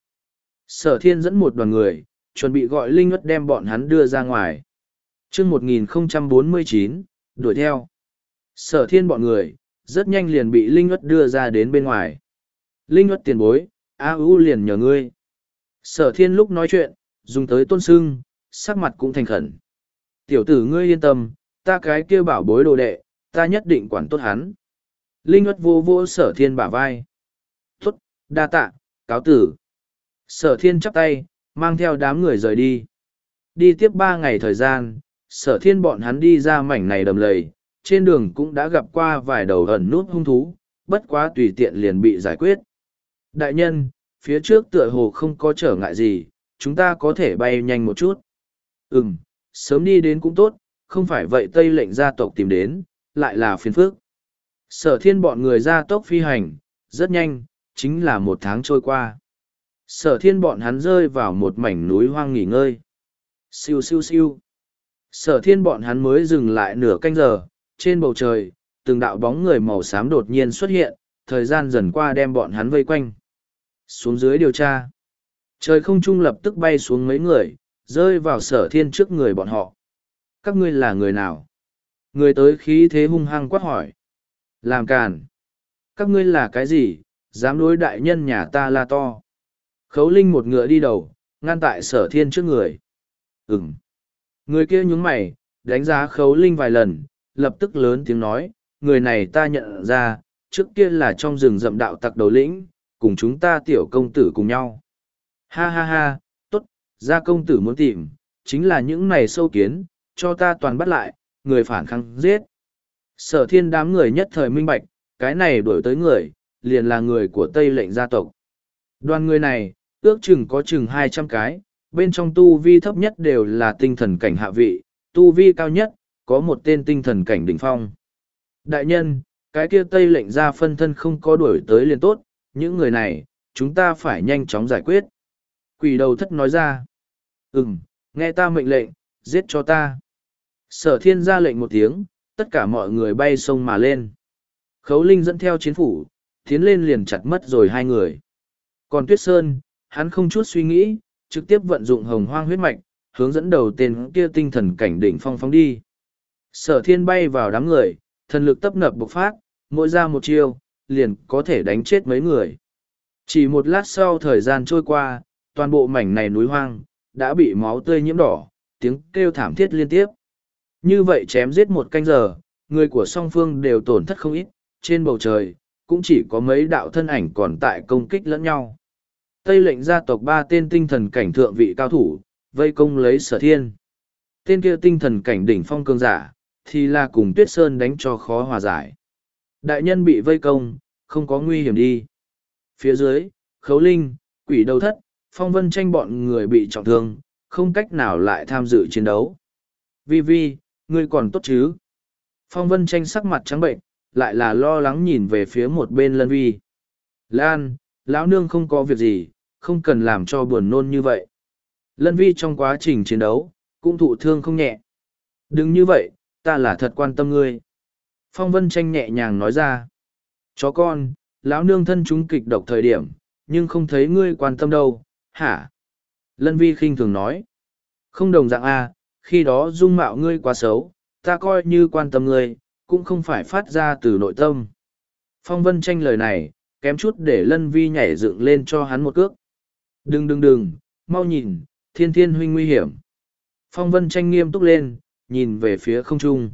Sở Thiên dẫn một đoàn người, chuẩn bị gọi Linh Uất đem bọn hắn đưa ra ngoài. chương một nghìn không trăm bốn mươi chín, đuổi theo. Sở Thiên bọn người, rất nhanh liền bị Linh Uất đưa ra đến bên ngoài. Linh Uất tiền bối, A U liền nhờ ngươi. Sở Thiên lúc nói chuyện, dùng tới tôn sưng, sắc mặt cũng thành khẩn. Tiểu tử ngươi yên tâm, ta cái kia bảo bối đồ đệ, ta nhất định quản tốt hắn. Linh Uất vô vô Sở Thiên bả vai. Tốt, đa tạ, cáo tử. Sở Thiên chắp tay, mang theo đám người rời đi. Đi tiếp ba ngày thời gian, Sở Thiên bọn hắn đi ra mảnh này đầm lầy, trên đường cũng đã gặp qua vài đầu ẩn nút hung thú, bất quá tùy tiện liền bị giải quyết. Đại nhân, phía trước tựa hồ không có trở ngại gì, chúng ta có thể bay nhanh một chút. Ừm, sớm đi đến cũng tốt, không phải vậy Tây lệnh gia tộc tìm đến, lại là phiền phức. Sở Thiên bọn người ra tốc phi hành, rất nhanh, chính là một tháng trôi qua. Sở Thiên bọn hắn rơi vào một mảnh núi hoang nghỉ ngơi. Siêu siêu siêu. Sở Thiên bọn hắn mới dừng lại nửa canh giờ, trên bầu trời, từng đạo bóng người màu xám đột nhiên xuất hiện, thời gian dần qua đem bọn hắn vây quanh. Xuống dưới điều tra. Trời không trung lập tức bay xuống mấy người, rơi vào Sở Thiên trước người bọn họ. Các ngươi là người nào? Người tới khí thế hung hăng quát hỏi. Làm càn. Các ngươi là cái gì, dám đối đại nhân nhà ta la to. Khấu Linh một ngựa đi đầu, ngăn tại Sở Thiên trước người. Ừm. Người kia nhúng mày, đánh giá Khấu Linh vài lần, lập tức lớn tiếng nói, người này ta nhận ra, trước kia là trong rừng rậm đạo tặc đầu lĩnh, cùng chúng ta tiểu công tử cùng nhau. Ha ha ha, tốt, gia công tử muốn tìm, chính là những này sâu kiến, cho ta toàn bắt lại, người phản kháng giết. Sở Thiên đám người nhất thời minh bạch, cái này đuổi tới người, liền là người của Tây lệnh gia tộc. Đoàn người này, ước chừng có chừng hai trăm cái, bên trong tu vi thấp nhất đều là tinh thần cảnh hạ vị, tu vi cao nhất, có một tên tinh thần cảnh đỉnh phong. Đại nhân, cái kia Tây lệnh ra phân thân không có đuổi tới liền tốt, những người này, chúng ta phải nhanh chóng giải quyết. Quỷ đầu thất nói ra. Ừm, nghe ta mệnh lệnh, giết cho ta. Sở thiên ra lệnh một tiếng, tất cả mọi người bay sông mà lên. Khấu Linh dẫn theo chiến phủ, tiến lên liền chặt mất rồi hai người. Còn Tuyết Sơn, hắn không chút suy nghĩ, trực tiếp vận dụng hồng hoang huyết mạch, hướng dẫn đầu tên kia tinh thần cảnh đỉnh phong phóng đi. Sở thiên bay vào đám người, thần lực tấp nập bộc phát, mỗi ra một chiêu, liền có thể đánh chết mấy người. Chỉ một lát sau thời gian trôi qua, toàn bộ mảnh này núi hoang, đã bị máu tươi nhiễm đỏ, tiếng kêu thảm thiết liên tiếp. Như vậy chém giết một canh giờ, người của song phương đều tổn thất không ít, trên bầu trời, cũng chỉ có mấy đạo thân ảnh còn tại công kích lẫn nhau. Tây lệnh gia tộc ba tên tinh thần cảnh thượng vị cao thủ, vây công lấy sở thiên. Tên kia tinh thần cảnh đỉnh phong cường giả, thì là cùng Tuyết Sơn đánh cho khó hòa giải. Đại nhân bị vây công, không có nguy hiểm đi. Phía dưới, Khấu Linh, Quỷ Đầu Thất, Phong Vân Tranh bọn người bị trọng thương, không cách nào lại tham dự chiến đấu. Vi Vi, ngươi còn tốt chứ? Phong Vân Tranh sắc mặt trắng bệnh, lại là lo lắng nhìn về phía một bên Lân Vi. Lan, lão nương không có việc gì, không cần làm cho buồn nôn như vậy. Lân Vi trong quá trình chiến đấu, cũng thụ thương không nhẹ. Đừng như vậy, ta là thật quan tâm ngươi. Phong Vân Tranh nhẹ nhàng nói ra. Chó con, lão nương thân chúng kịch độc thời điểm, nhưng không thấy ngươi quan tâm đâu, hả? Lân Vi khinh thường nói. Không đồng dạng a, khi đó dung mạo ngươi quá xấu, ta coi như quan tâm ngươi, cũng không phải phát ra từ nội tâm. Phong Vân Tranh lời này, kém chút để Lân Vi nhảy dựng lên cho hắn một cước. Đừng đừng đừng, mau nhìn, Thiên Thiên huynh nguy hiểm. Phong Vân Tranh nghiêm túc lên, nhìn về phía không trung.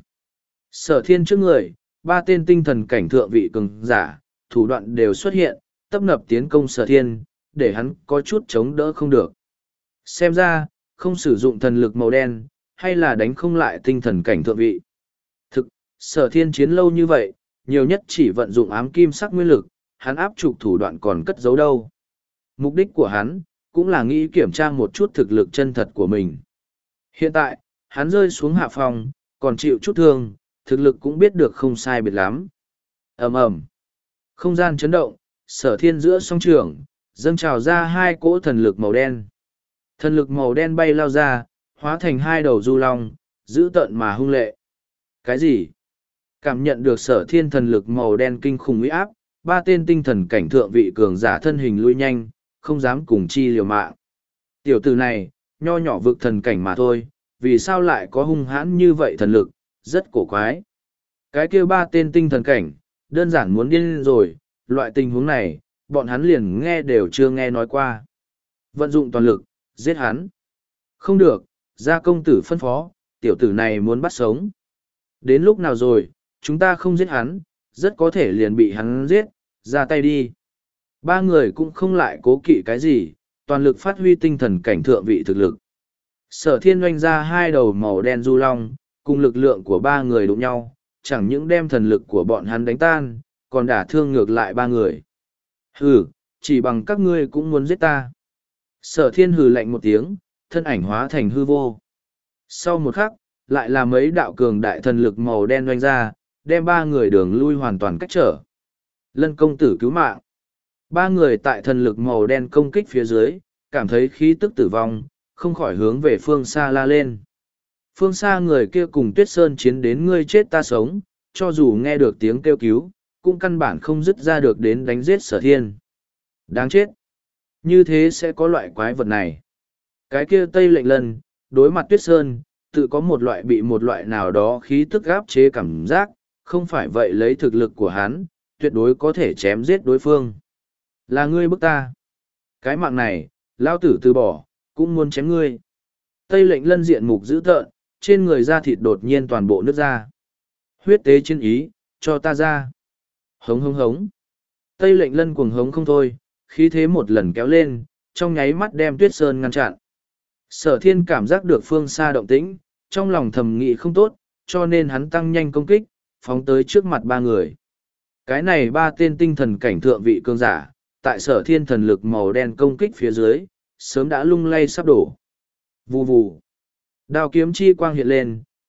Sở thiên trước người, ba tên tinh thần cảnh thượng vị cường giả, thủ đoạn đều xuất hiện, tấp nập tiến công sở thiên, để hắn có chút chống đỡ không được. Xem ra, không sử dụng thần lực màu đen, hay là đánh không lại tinh thần cảnh thượng vị. Thực, sở thiên chiến lâu như vậy, nhiều nhất chỉ vận dụng ám kim sắc nguyên lực, hắn áp trục thủ đoạn còn cất giấu đâu. Mục đích của hắn, cũng là nghĩ kiểm tra một chút thực lực chân thật của mình. Hiện tại, hắn rơi xuống hạ phòng, còn chịu chút thương, thực lực cũng biết được không sai biệt lắm. Ầm ầm, không gian chấn động, sở thiên giữa song trường, dâng trào ra hai cỗ thần lực màu đen. Thần lực màu đen bay lao ra, hóa thành hai đầu du long, dữ tợn mà hung lệ. Cái gì? Cảm nhận được sở thiên thần lực màu đen kinh khủng uy áp, ba tên tinh thần cảnh thượng vị cường giả thân hình lui nhanh, không dám cùng chi liều mạng. Tiểu tử này, nho nhỏ vực thần cảnh mà thôi, vì sao lại có hung hãn như vậy thần lực, rất cổ quái. Cái kia ba tên tinh thần cảnh, đơn giản muốn điên rồi, loại tình huống này, bọn hắn liền nghe đều chưa nghe nói qua. Vận dụng toàn lực, giết hắn. Không được, gia công tử phân phó, tiểu tử này muốn bắt sống. Đến lúc nào rồi, chúng ta không giết hắn, rất có thể liền bị hắn giết, ra tay đi. Ba người cũng không lại cố kỵ cái gì, toàn lực phát huy tinh thần cảnh thượng vị thực lực. Sở thiên oanh ra hai đầu màu đen du long, cùng lực lượng của ba người đụng nhau, chẳng những đem thần lực của bọn hắn đánh tan, còn đả thương ngược lại ba người. Hừ, chỉ bằng các ngươi cũng muốn giết ta. Sở thiên hừ lạnh một tiếng, thân ảnh hóa thành hư vô. Sau một khắc, lại là mấy đạo cường đại thần lực màu đen oanh ra, đem ba người đường lui hoàn toàn cách trở. Lân công tử cứu mạng. Ba người tại thần lực màu đen công kích phía dưới, cảm thấy khí tức tử vong, không khỏi hướng về phương xa la lên. Phương xa người kia cùng Tuyết Sơn chiến đến ngươi chết ta sống, cho dù nghe được tiếng kêu cứu, cũng căn bản không dứt ra được đến đánh giết sở thiên. Đáng chết! Như thế sẽ có loại quái vật này. Cái kia Tây Lệnh Lần, đối mặt Tuyết Sơn, tự có một loại bị một loại nào đó khí tức áp chế cảm giác, không phải vậy lấy thực lực của hắn, tuyệt đối có thể chém giết đối phương. Là ngươi bức ta. Cái mạng này, lao tử từ bỏ, cũng muốn chém ngươi. Tây Lệnh Lân diện mục dữ tợn, trên người da thịt đột nhiên toàn bộ nứt ra. Huyết tế chiến ý, cho ta ra. Hống hống hống. Tây Lệnh Lân cuồng hống không thôi, khí thế một lần kéo lên, trong nháy mắt đem Tuyết Sơn ngăn chặn. Sở thiên cảm giác được phương xa động tĩnh, trong lòng thầm nghĩ không tốt, cho nên hắn tăng nhanh công kích, phóng tới trước mặt ba người. Cái này ba tên tinh thần cảnh thượng vị cương giả, tại sở thiên thần lực màu đen công kích phía dưới, sớm đã lung lay sắp đổ. Vù vù. Đao kiếm chi quang hiện lên,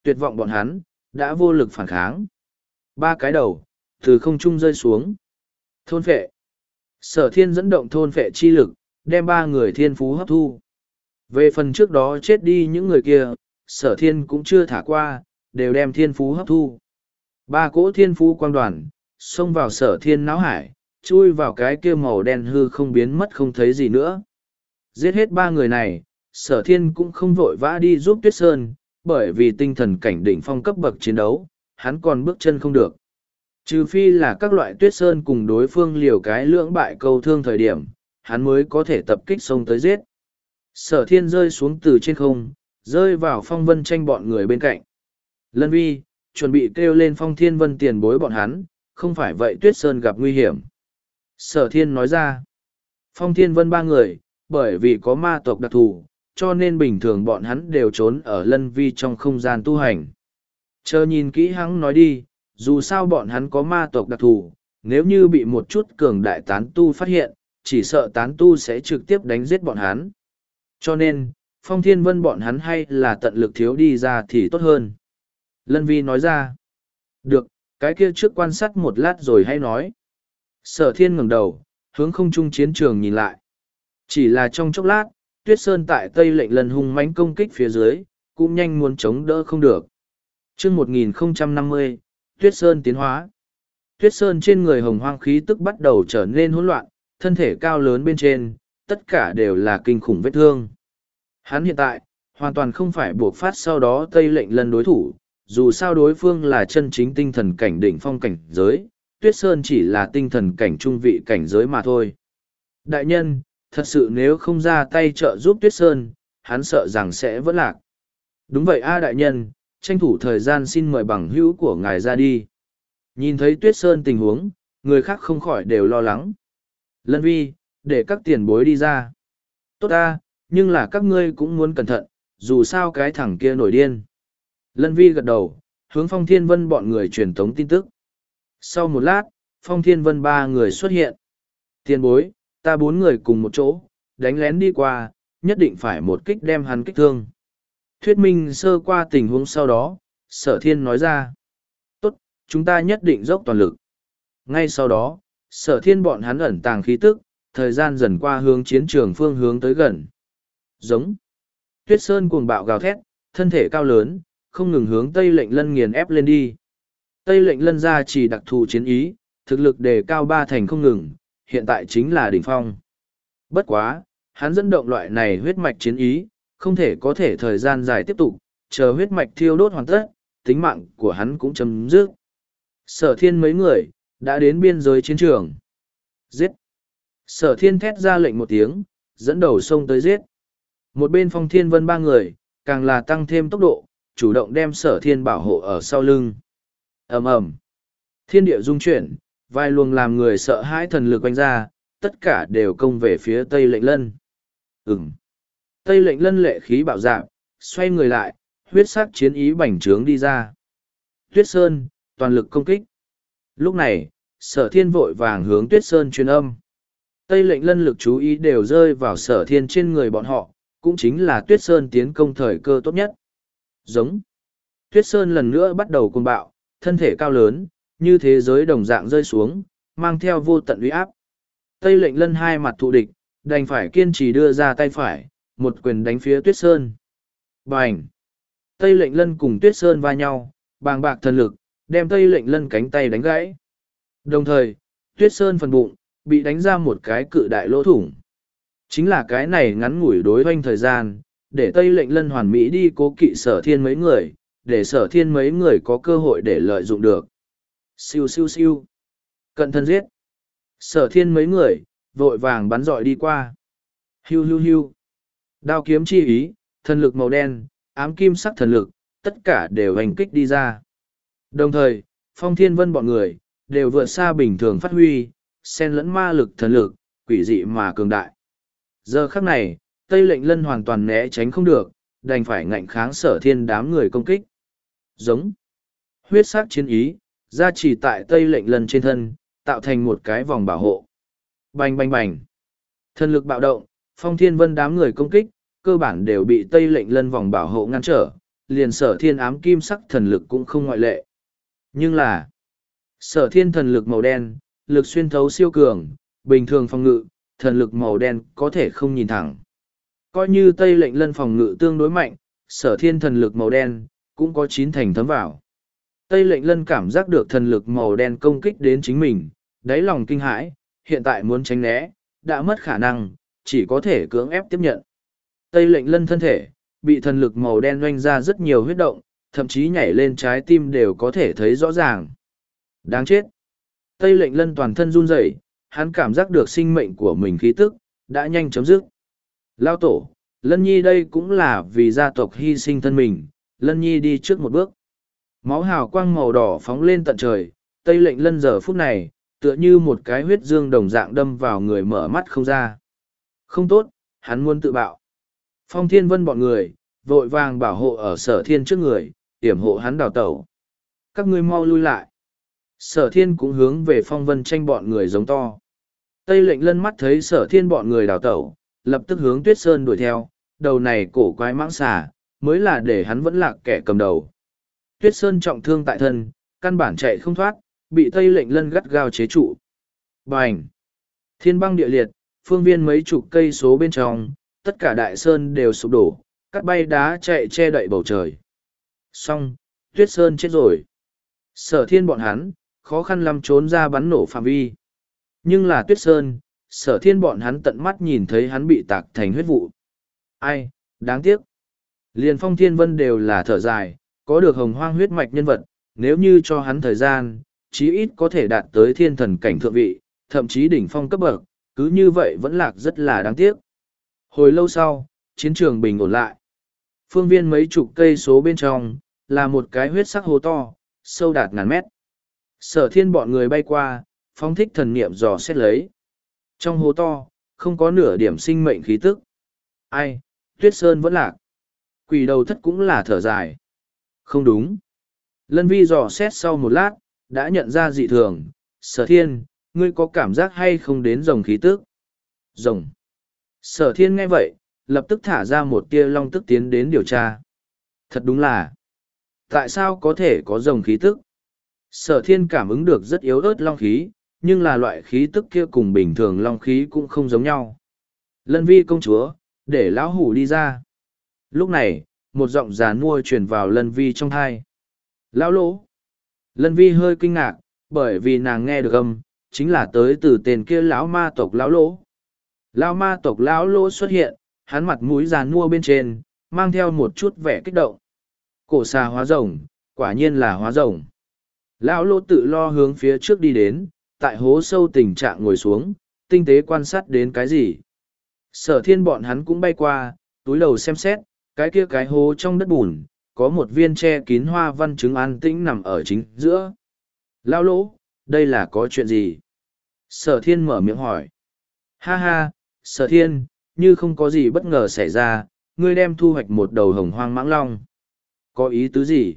tuyệt vọng bọn hắn, đã vô lực phản kháng. Ba cái đầu, từ không trung rơi xuống. Thôn phệ. Sở thiên dẫn động thôn phệ chi lực, đem ba người thiên phú hấp thu. Về phần trước đó chết đi những người kia, sở thiên cũng chưa thả qua, đều đem thiên phú hấp thu. Ba cỗ thiên phú quang đoàn, xông vào sở thiên náo hải, chui vào cái kia màu đen hư không biến mất không thấy gì nữa. Giết hết ba người này, sở thiên cũng không vội vã đi giúp Tuyết Sơn, bởi vì tinh thần cảnh đỉnh phong cấp bậc chiến đấu, hắn còn bước chân không được. Trừ phi là các loại Tuyết Sơn cùng đối phương liều cái lưỡng bại câu thương thời điểm, hắn mới có thể tập kích xông tới giết. Sở thiên rơi xuống từ trên không, rơi vào Phong Vân Tranh bọn người bên cạnh. Lân Vi, chuẩn bị kêu lên Phong Thiên Vân tiền bối bọn hắn, không phải vậy Tuyết Sơn gặp nguy hiểm. Sở thiên nói ra, Phong Thiên Vân ba người, bởi vì có ma tộc đặc thù, cho nên bình thường bọn hắn đều trốn ở Lân Vi trong không gian tu hành. Chờ nhìn kỹ hắn nói đi, dù sao bọn hắn có ma tộc đặc thù, nếu như bị một chút cường đại tán tu phát hiện, chỉ sợ tán tu sẽ trực tiếp đánh giết bọn hắn. Cho nên, Phong Thiên Vân bọn hắn hay là tận lực thiếu đi ra thì tốt hơn. Lân Vi nói ra, được, cái kia trước quan sát một lát rồi hay nói. Sở thiên ngẩng đầu, hướng không trung chiến trường nhìn lại. Chỉ là trong chốc lát, Tuyết Sơn tại Tây Lệnh Lần hung mãnh công kích phía dưới, cũng nhanh muốn chống đỡ không được. chương một nghìn không trăm năm mươi, Tuyết Sơn tiến hóa. Tuyết Sơn trên người hồng hoang khí tức bắt đầu trở nên hỗn loạn, thân thể cao lớn bên trên, tất cả đều là kinh khủng vết thương. Hắn hiện tại, hoàn toàn không phải buộc phát sau đó Tây Lệnh Lần đối thủ, dù sao đối phương là chân chính tinh thần cảnh đỉnh phong cảnh giới, Tuyết Sơn chỉ là tinh thần cảnh trung vị cảnh giới mà thôi. Đại nhân, thật sự nếu không ra tay trợ giúp Tuyết Sơn, hắn sợ rằng sẽ vẫn lạc. Đúng vậy a đại nhân, tranh thủ thời gian xin mời bằng hữu của ngài ra đi. Nhìn thấy Tuyết Sơn tình huống, người khác không khỏi đều lo lắng. Lân Vi, để các tiền bối đi ra. Tốt a, nhưng là các ngươi cũng muốn cẩn thận, dù sao cái thằng kia nổi điên. Lân Vi gật đầu, hướng Phong Thiên Vân bọn người truyền tống tin tức. Sau một lát, Phong Thiên Vân ba người xuất hiện. Tiền bối, ta bốn người cùng một chỗ, đánh lén đi qua, nhất định phải một kích đem hắn kích thương. Thuyết minh sơ qua tình huống sau đó, Sở Thiên nói ra. Tốt, chúng ta nhất định dốc toàn lực. Ngay sau đó, Sở Thiên bọn hắn ẩn tàng khí tức, thời gian dần qua hướng chiến trường phương hướng tới gần. Giống. Tuyết Sơn cuồng bạo gào thét, thân thể cao lớn, không ngừng hướng Tây Lệnh Lân nghiền ép lên đi. Tây Lệnh Lân ra chỉ đặc thù chiến ý, thực lực đề cao ba thành không ngừng, hiện tại chính là đỉnh phong. Bất quá, hắn dẫn động loại này huyết mạch chiến ý, không thể có thể thời gian dài tiếp tục, chờ huyết mạch thiêu đốt hoàn tất, tính mạng của hắn cũng chấm dứt. Sở Thiên mấy người, đã đến biên giới chiến trường. Giết! Sở Thiên thét ra lệnh một tiếng, dẫn đầu xông tới giết. Một bên Phong Thiên Vân ba người, càng là tăng thêm tốc độ, chủ động đem Sở Thiên bảo hộ ở sau lưng. Ầm ầm, thiên địa rung chuyển, vài luồng làm người sợ hãi thần lực quanh ra, tất cả đều công về phía Tây Lệnh Lân. Ừm. Tây Lệnh Lân lệ khí bạo dạn, xoay người lại, huyết sắc chiến ý bành trướng đi ra. Tuyết Sơn, toàn lực công kích. Lúc này, Sở Thiên vội vàng hướng Tuyết Sơn truyền âm. Tây Lệnh Lân lực chú ý đều rơi vào Sở Thiên trên người bọn họ, cũng chính là Tuyết Sơn tiến công thời cơ tốt nhất. Giống. Tuyết Sơn lần nữa bắt đầu cuồng bạo, thân thể cao lớn, như thế giới đồng dạng rơi xuống, mang theo vô tận uy áp. Tây Lệnh Lân hai mặt thù địch, đành phải kiên trì đưa ra tay phải, một quyền đánh phía Tuyết Sơn. Bành! Tây Lệnh Lân cùng Tuyết Sơn va nhau, bàng bạc thần lực, đem Tây Lệnh Lân cánh tay đánh gãy. Đồng thời, Tuyết Sơn phần bụng, bị đánh ra một cái cự đại lỗ thủng. Chính là cái này ngắn ngủi đối hoanh thời gian, để Tây Lệnh Lân hoàn mỹ đi cố kỵ Sở Thiên mấy người, để Sở Thiên mấy người có cơ hội để lợi dụng được. Siêu siêu siêu. Cận thân giết. Sở Thiên mấy người, vội vàng bắn dọi đi qua. Hiu hiu hiu. Đao kiếm chi ý, thần lực màu đen, ám kim sắc thần lực, tất cả đều hành kích đi ra. Đồng thời, Phong Thiên Vân bọn người, đều vượt xa bình thường phát huy, xen lẫn ma lực thần lực, quỷ dị mà cường đại. Giờ khắc này, Tây Lệnh Lân hoàn toàn né tránh không được, đành phải ngạnh kháng Sở Thiên đám người công kích. Giống. Huyết sắc chiến ý, gia trì tại Tây Lệnh Lân trên thân, tạo thành một cái vòng bảo hộ. Bành bành bành. Thần lực bạo động, Phong Thiên Vân đám người công kích, cơ bản đều bị Tây Lệnh Lân vòng bảo hộ ngăn trở, liền sở thiên ám kim sắc thần lực cũng không ngoại lệ. Nhưng là, sở thiên thần lực màu đen, lực xuyên thấu siêu cường, bình thường phòng ngự, thần lực màu đen có thể không nhìn thẳng. Coi như Tây Lệnh Lân phòng ngự tương đối mạnh, sở thiên thần lực màu đen, cũng có chín thành thấm vào. Tây Lệnh Lân cảm giác được thần lực màu đen công kích đến chính mình, đáy lòng kinh hãi, hiện tại muốn tránh né, đã mất khả năng, chỉ có thể cưỡng ép tiếp nhận. Tây Lệnh Lân thân thể, bị thần lực màu đen oanh ra rất nhiều huyết động, thậm chí nhảy lên trái tim đều có thể thấy rõ ràng. Đáng chết! Tây Lệnh Lân toàn thân run rẩy, hắn cảm giác được sinh mệnh của mình khí tức, đã nhanh chấm dứt. Lao tổ, Lân Nhi đây cũng là vì gia tộc hy sinh thân mình, Lân Nhi đi trước một bước. Máu hào quang màu đỏ phóng lên tận trời, Tây Lệnh Lân giờ phút này, tựa như một cái huyết dương đồng dạng đâm vào người mở mắt không ra. Không tốt, hắn muốn tự bạo. Phong Thiên Vân bọn người, vội vàng bảo hộ ở sở thiên trước người, yểm hộ hắn đào tẩu. Các ngươi mau lui lại. Sở thiên cũng hướng về Phong Vân tranh bọn người giống to. Tây Lệnh Lân mắt thấy sở thiên bọn người đào tẩu, lập tức hướng Tuyết Sơn đuổi theo, đầu này cổ quái mãng xà, mới là để hắn vẫn lạc kẻ cầm đầu. Tuyết Sơn trọng thương tại thân, căn bản chạy không thoát, bị Tây Lệnh Lân gắt gao chế trụ. Bành! Thiên băng địa liệt, phương viên mấy chục cây số bên trong, tất cả đại sơn đều sụp đổ, cắt bay đá chạy che đậy bầu trời. Xong, Tuyết Sơn chết rồi. Sở thiên bọn hắn, khó khăn lắm trốn ra bắn nổ phạm vi. Nhưng là Tuyết Sơn, sở thiên bọn hắn tận mắt nhìn thấy hắn bị tạc thành huyết vụ. Ai, đáng tiếc. Liền Phong Thiên Vân đều là thở dài, có được hồng hoang huyết mạch nhân vật, nếu như cho hắn thời gian, chí ít có thể đạt tới thiên thần cảnh thượng vị, thậm chí đỉnh phong cấp bậc, cứ như vậy vẫn lạc rất là đáng tiếc. Hồi lâu sau, chiến trường bình ổn lại. Phương viên mấy chục cây số bên trong, là một cái huyết sắc hố to, sâu đạt ngàn mét. Sở thiên bọn người bay qua, phóng thích thần niệm dò xét lấy. Trong hố to, không có nửa điểm sinh mệnh khí tức. Ai, Tuyết Sơn vẫn lạc. Quỷ đầu thất cũng là thở dài. Không đúng. Lân Vi dò xét sau một lát, đã nhận ra dị thường. Sở thiên, ngươi có cảm giác hay không đến rồng khí tức? Rồng. Sở thiên nghe vậy, lập tức thả ra một tia long tức tiến đến điều tra. Thật đúng là. Tại sao có thể có rồng khí tức? Sở thiên cảm ứng được rất yếu ớt long khí, nhưng là loại khí tức kia cùng bình thường long khí cũng không giống nhau. Lân Vi công chúa, để lão hủ đi ra. Lúc này, một giọng già nua truyền vào Lân Vi trong thai. Lão lỗ. Lân Vi hơi kinh ngạc, bởi vì nàng nghe được âm, chính là tới từ tên kia lão ma tộc lão lỗ. Lão ma tộc lão lỗ xuất hiện, hắn mặt mũi già nua bên trên, mang theo một chút vẻ kích động. Cổ xà hóa rồng, quả nhiên là hóa rồng. Lão lỗ tự lo hướng phía trước đi đến, tại hố sâu tình trạng ngồi xuống, tinh tế quan sát đến cái gì. Sở thiên bọn hắn cũng bay qua, túi đầu xem xét, cái kia cái hố trong đất bùn, có một viên tre kín hoa văn trứng an tĩnh nằm ở chính giữa. Lão lỗ, đây là có chuyện gì? Sở thiên mở miệng hỏi. Ha ha, sở thiên, như không có gì bất ngờ xảy ra, ngươi đem thu hoạch một đầu hồng hoang mãng long. Có ý tứ gì?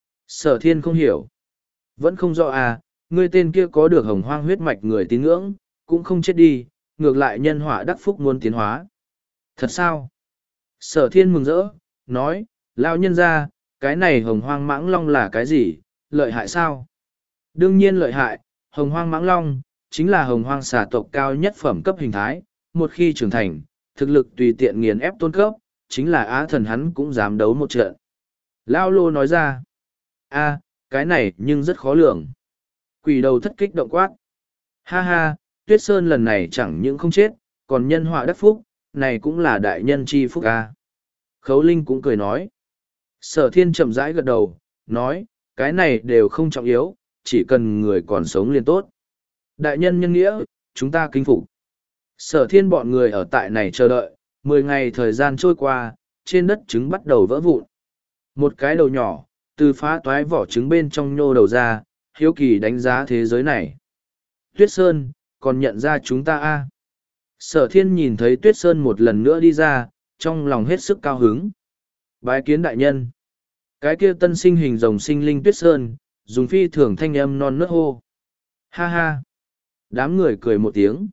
Sở thiên không hiểu. Vẫn không rõ à, ngươi tên kia có được hồng hoang huyết mạch người tín ngưỡng, cũng không chết đi, ngược lại nhân họa đắc phúc muốn tiến hóa. Thật sao? Sở thiên mừng rỡ, nói, lão nhân ra, cái này hồng hoang mãng long là cái gì, lợi hại sao? Đương nhiên lợi hại, hồng hoang mãng long, chính là hồng hoang xà tộc cao nhất phẩm cấp hình thái, một khi trưởng thành, thực lực tùy tiện nghiền ép tôn cấp, chính là á thần hắn cũng dám đấu một trận. Lão lô nói ra, a cái này nhưng rất khó lường. Quỷ đầu thất kích động quát. Ha ha, Tuyết Sơn lần này chẳng những không chết, còn nhân họa đắc phúc, này cũng là đại nhân chi phúc a. Khấu Linh cũng cười nói. Sở thiên chậm rãi gật đầu, nói, cái này đều không trọng yếu, chỉ cần người còn sống liền tốt. Đại nhân nhân nghĩa, chúng ta kính phục. Sở thiên bọn người ở tại này chờ đợi, mười ngày thời gian trôi qua, trên đất trứng bắt đầu vỡ vụn. Một cái đầu nhỏ, từ phá toái vỏ trứng bên trong nhô đầu ra, hiếu kỳ đánh giá thế giới này. Tuyết Sơn, còn nhận ra chúng ta a? Sở thiên nhìn thấy Tuyết Sơn một lần nữa đi ra, trong lòng hết sức cao hứng. Bái kiến đại nhân. Cái kia tân sinh hình rồng sinh linh Tuyết Sơn, dùng phi thường thanh âm non nớt hô. Ha ha. Đám người cười một tiếng.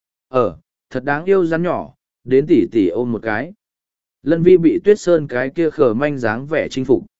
Ờ, thật đáng yêu rắn nhỏ, đến tỉ tỉ ôm một cái. Lân Vi bị Tuyết Sơn cái kia khờ manh dáng vẻ chinh phục.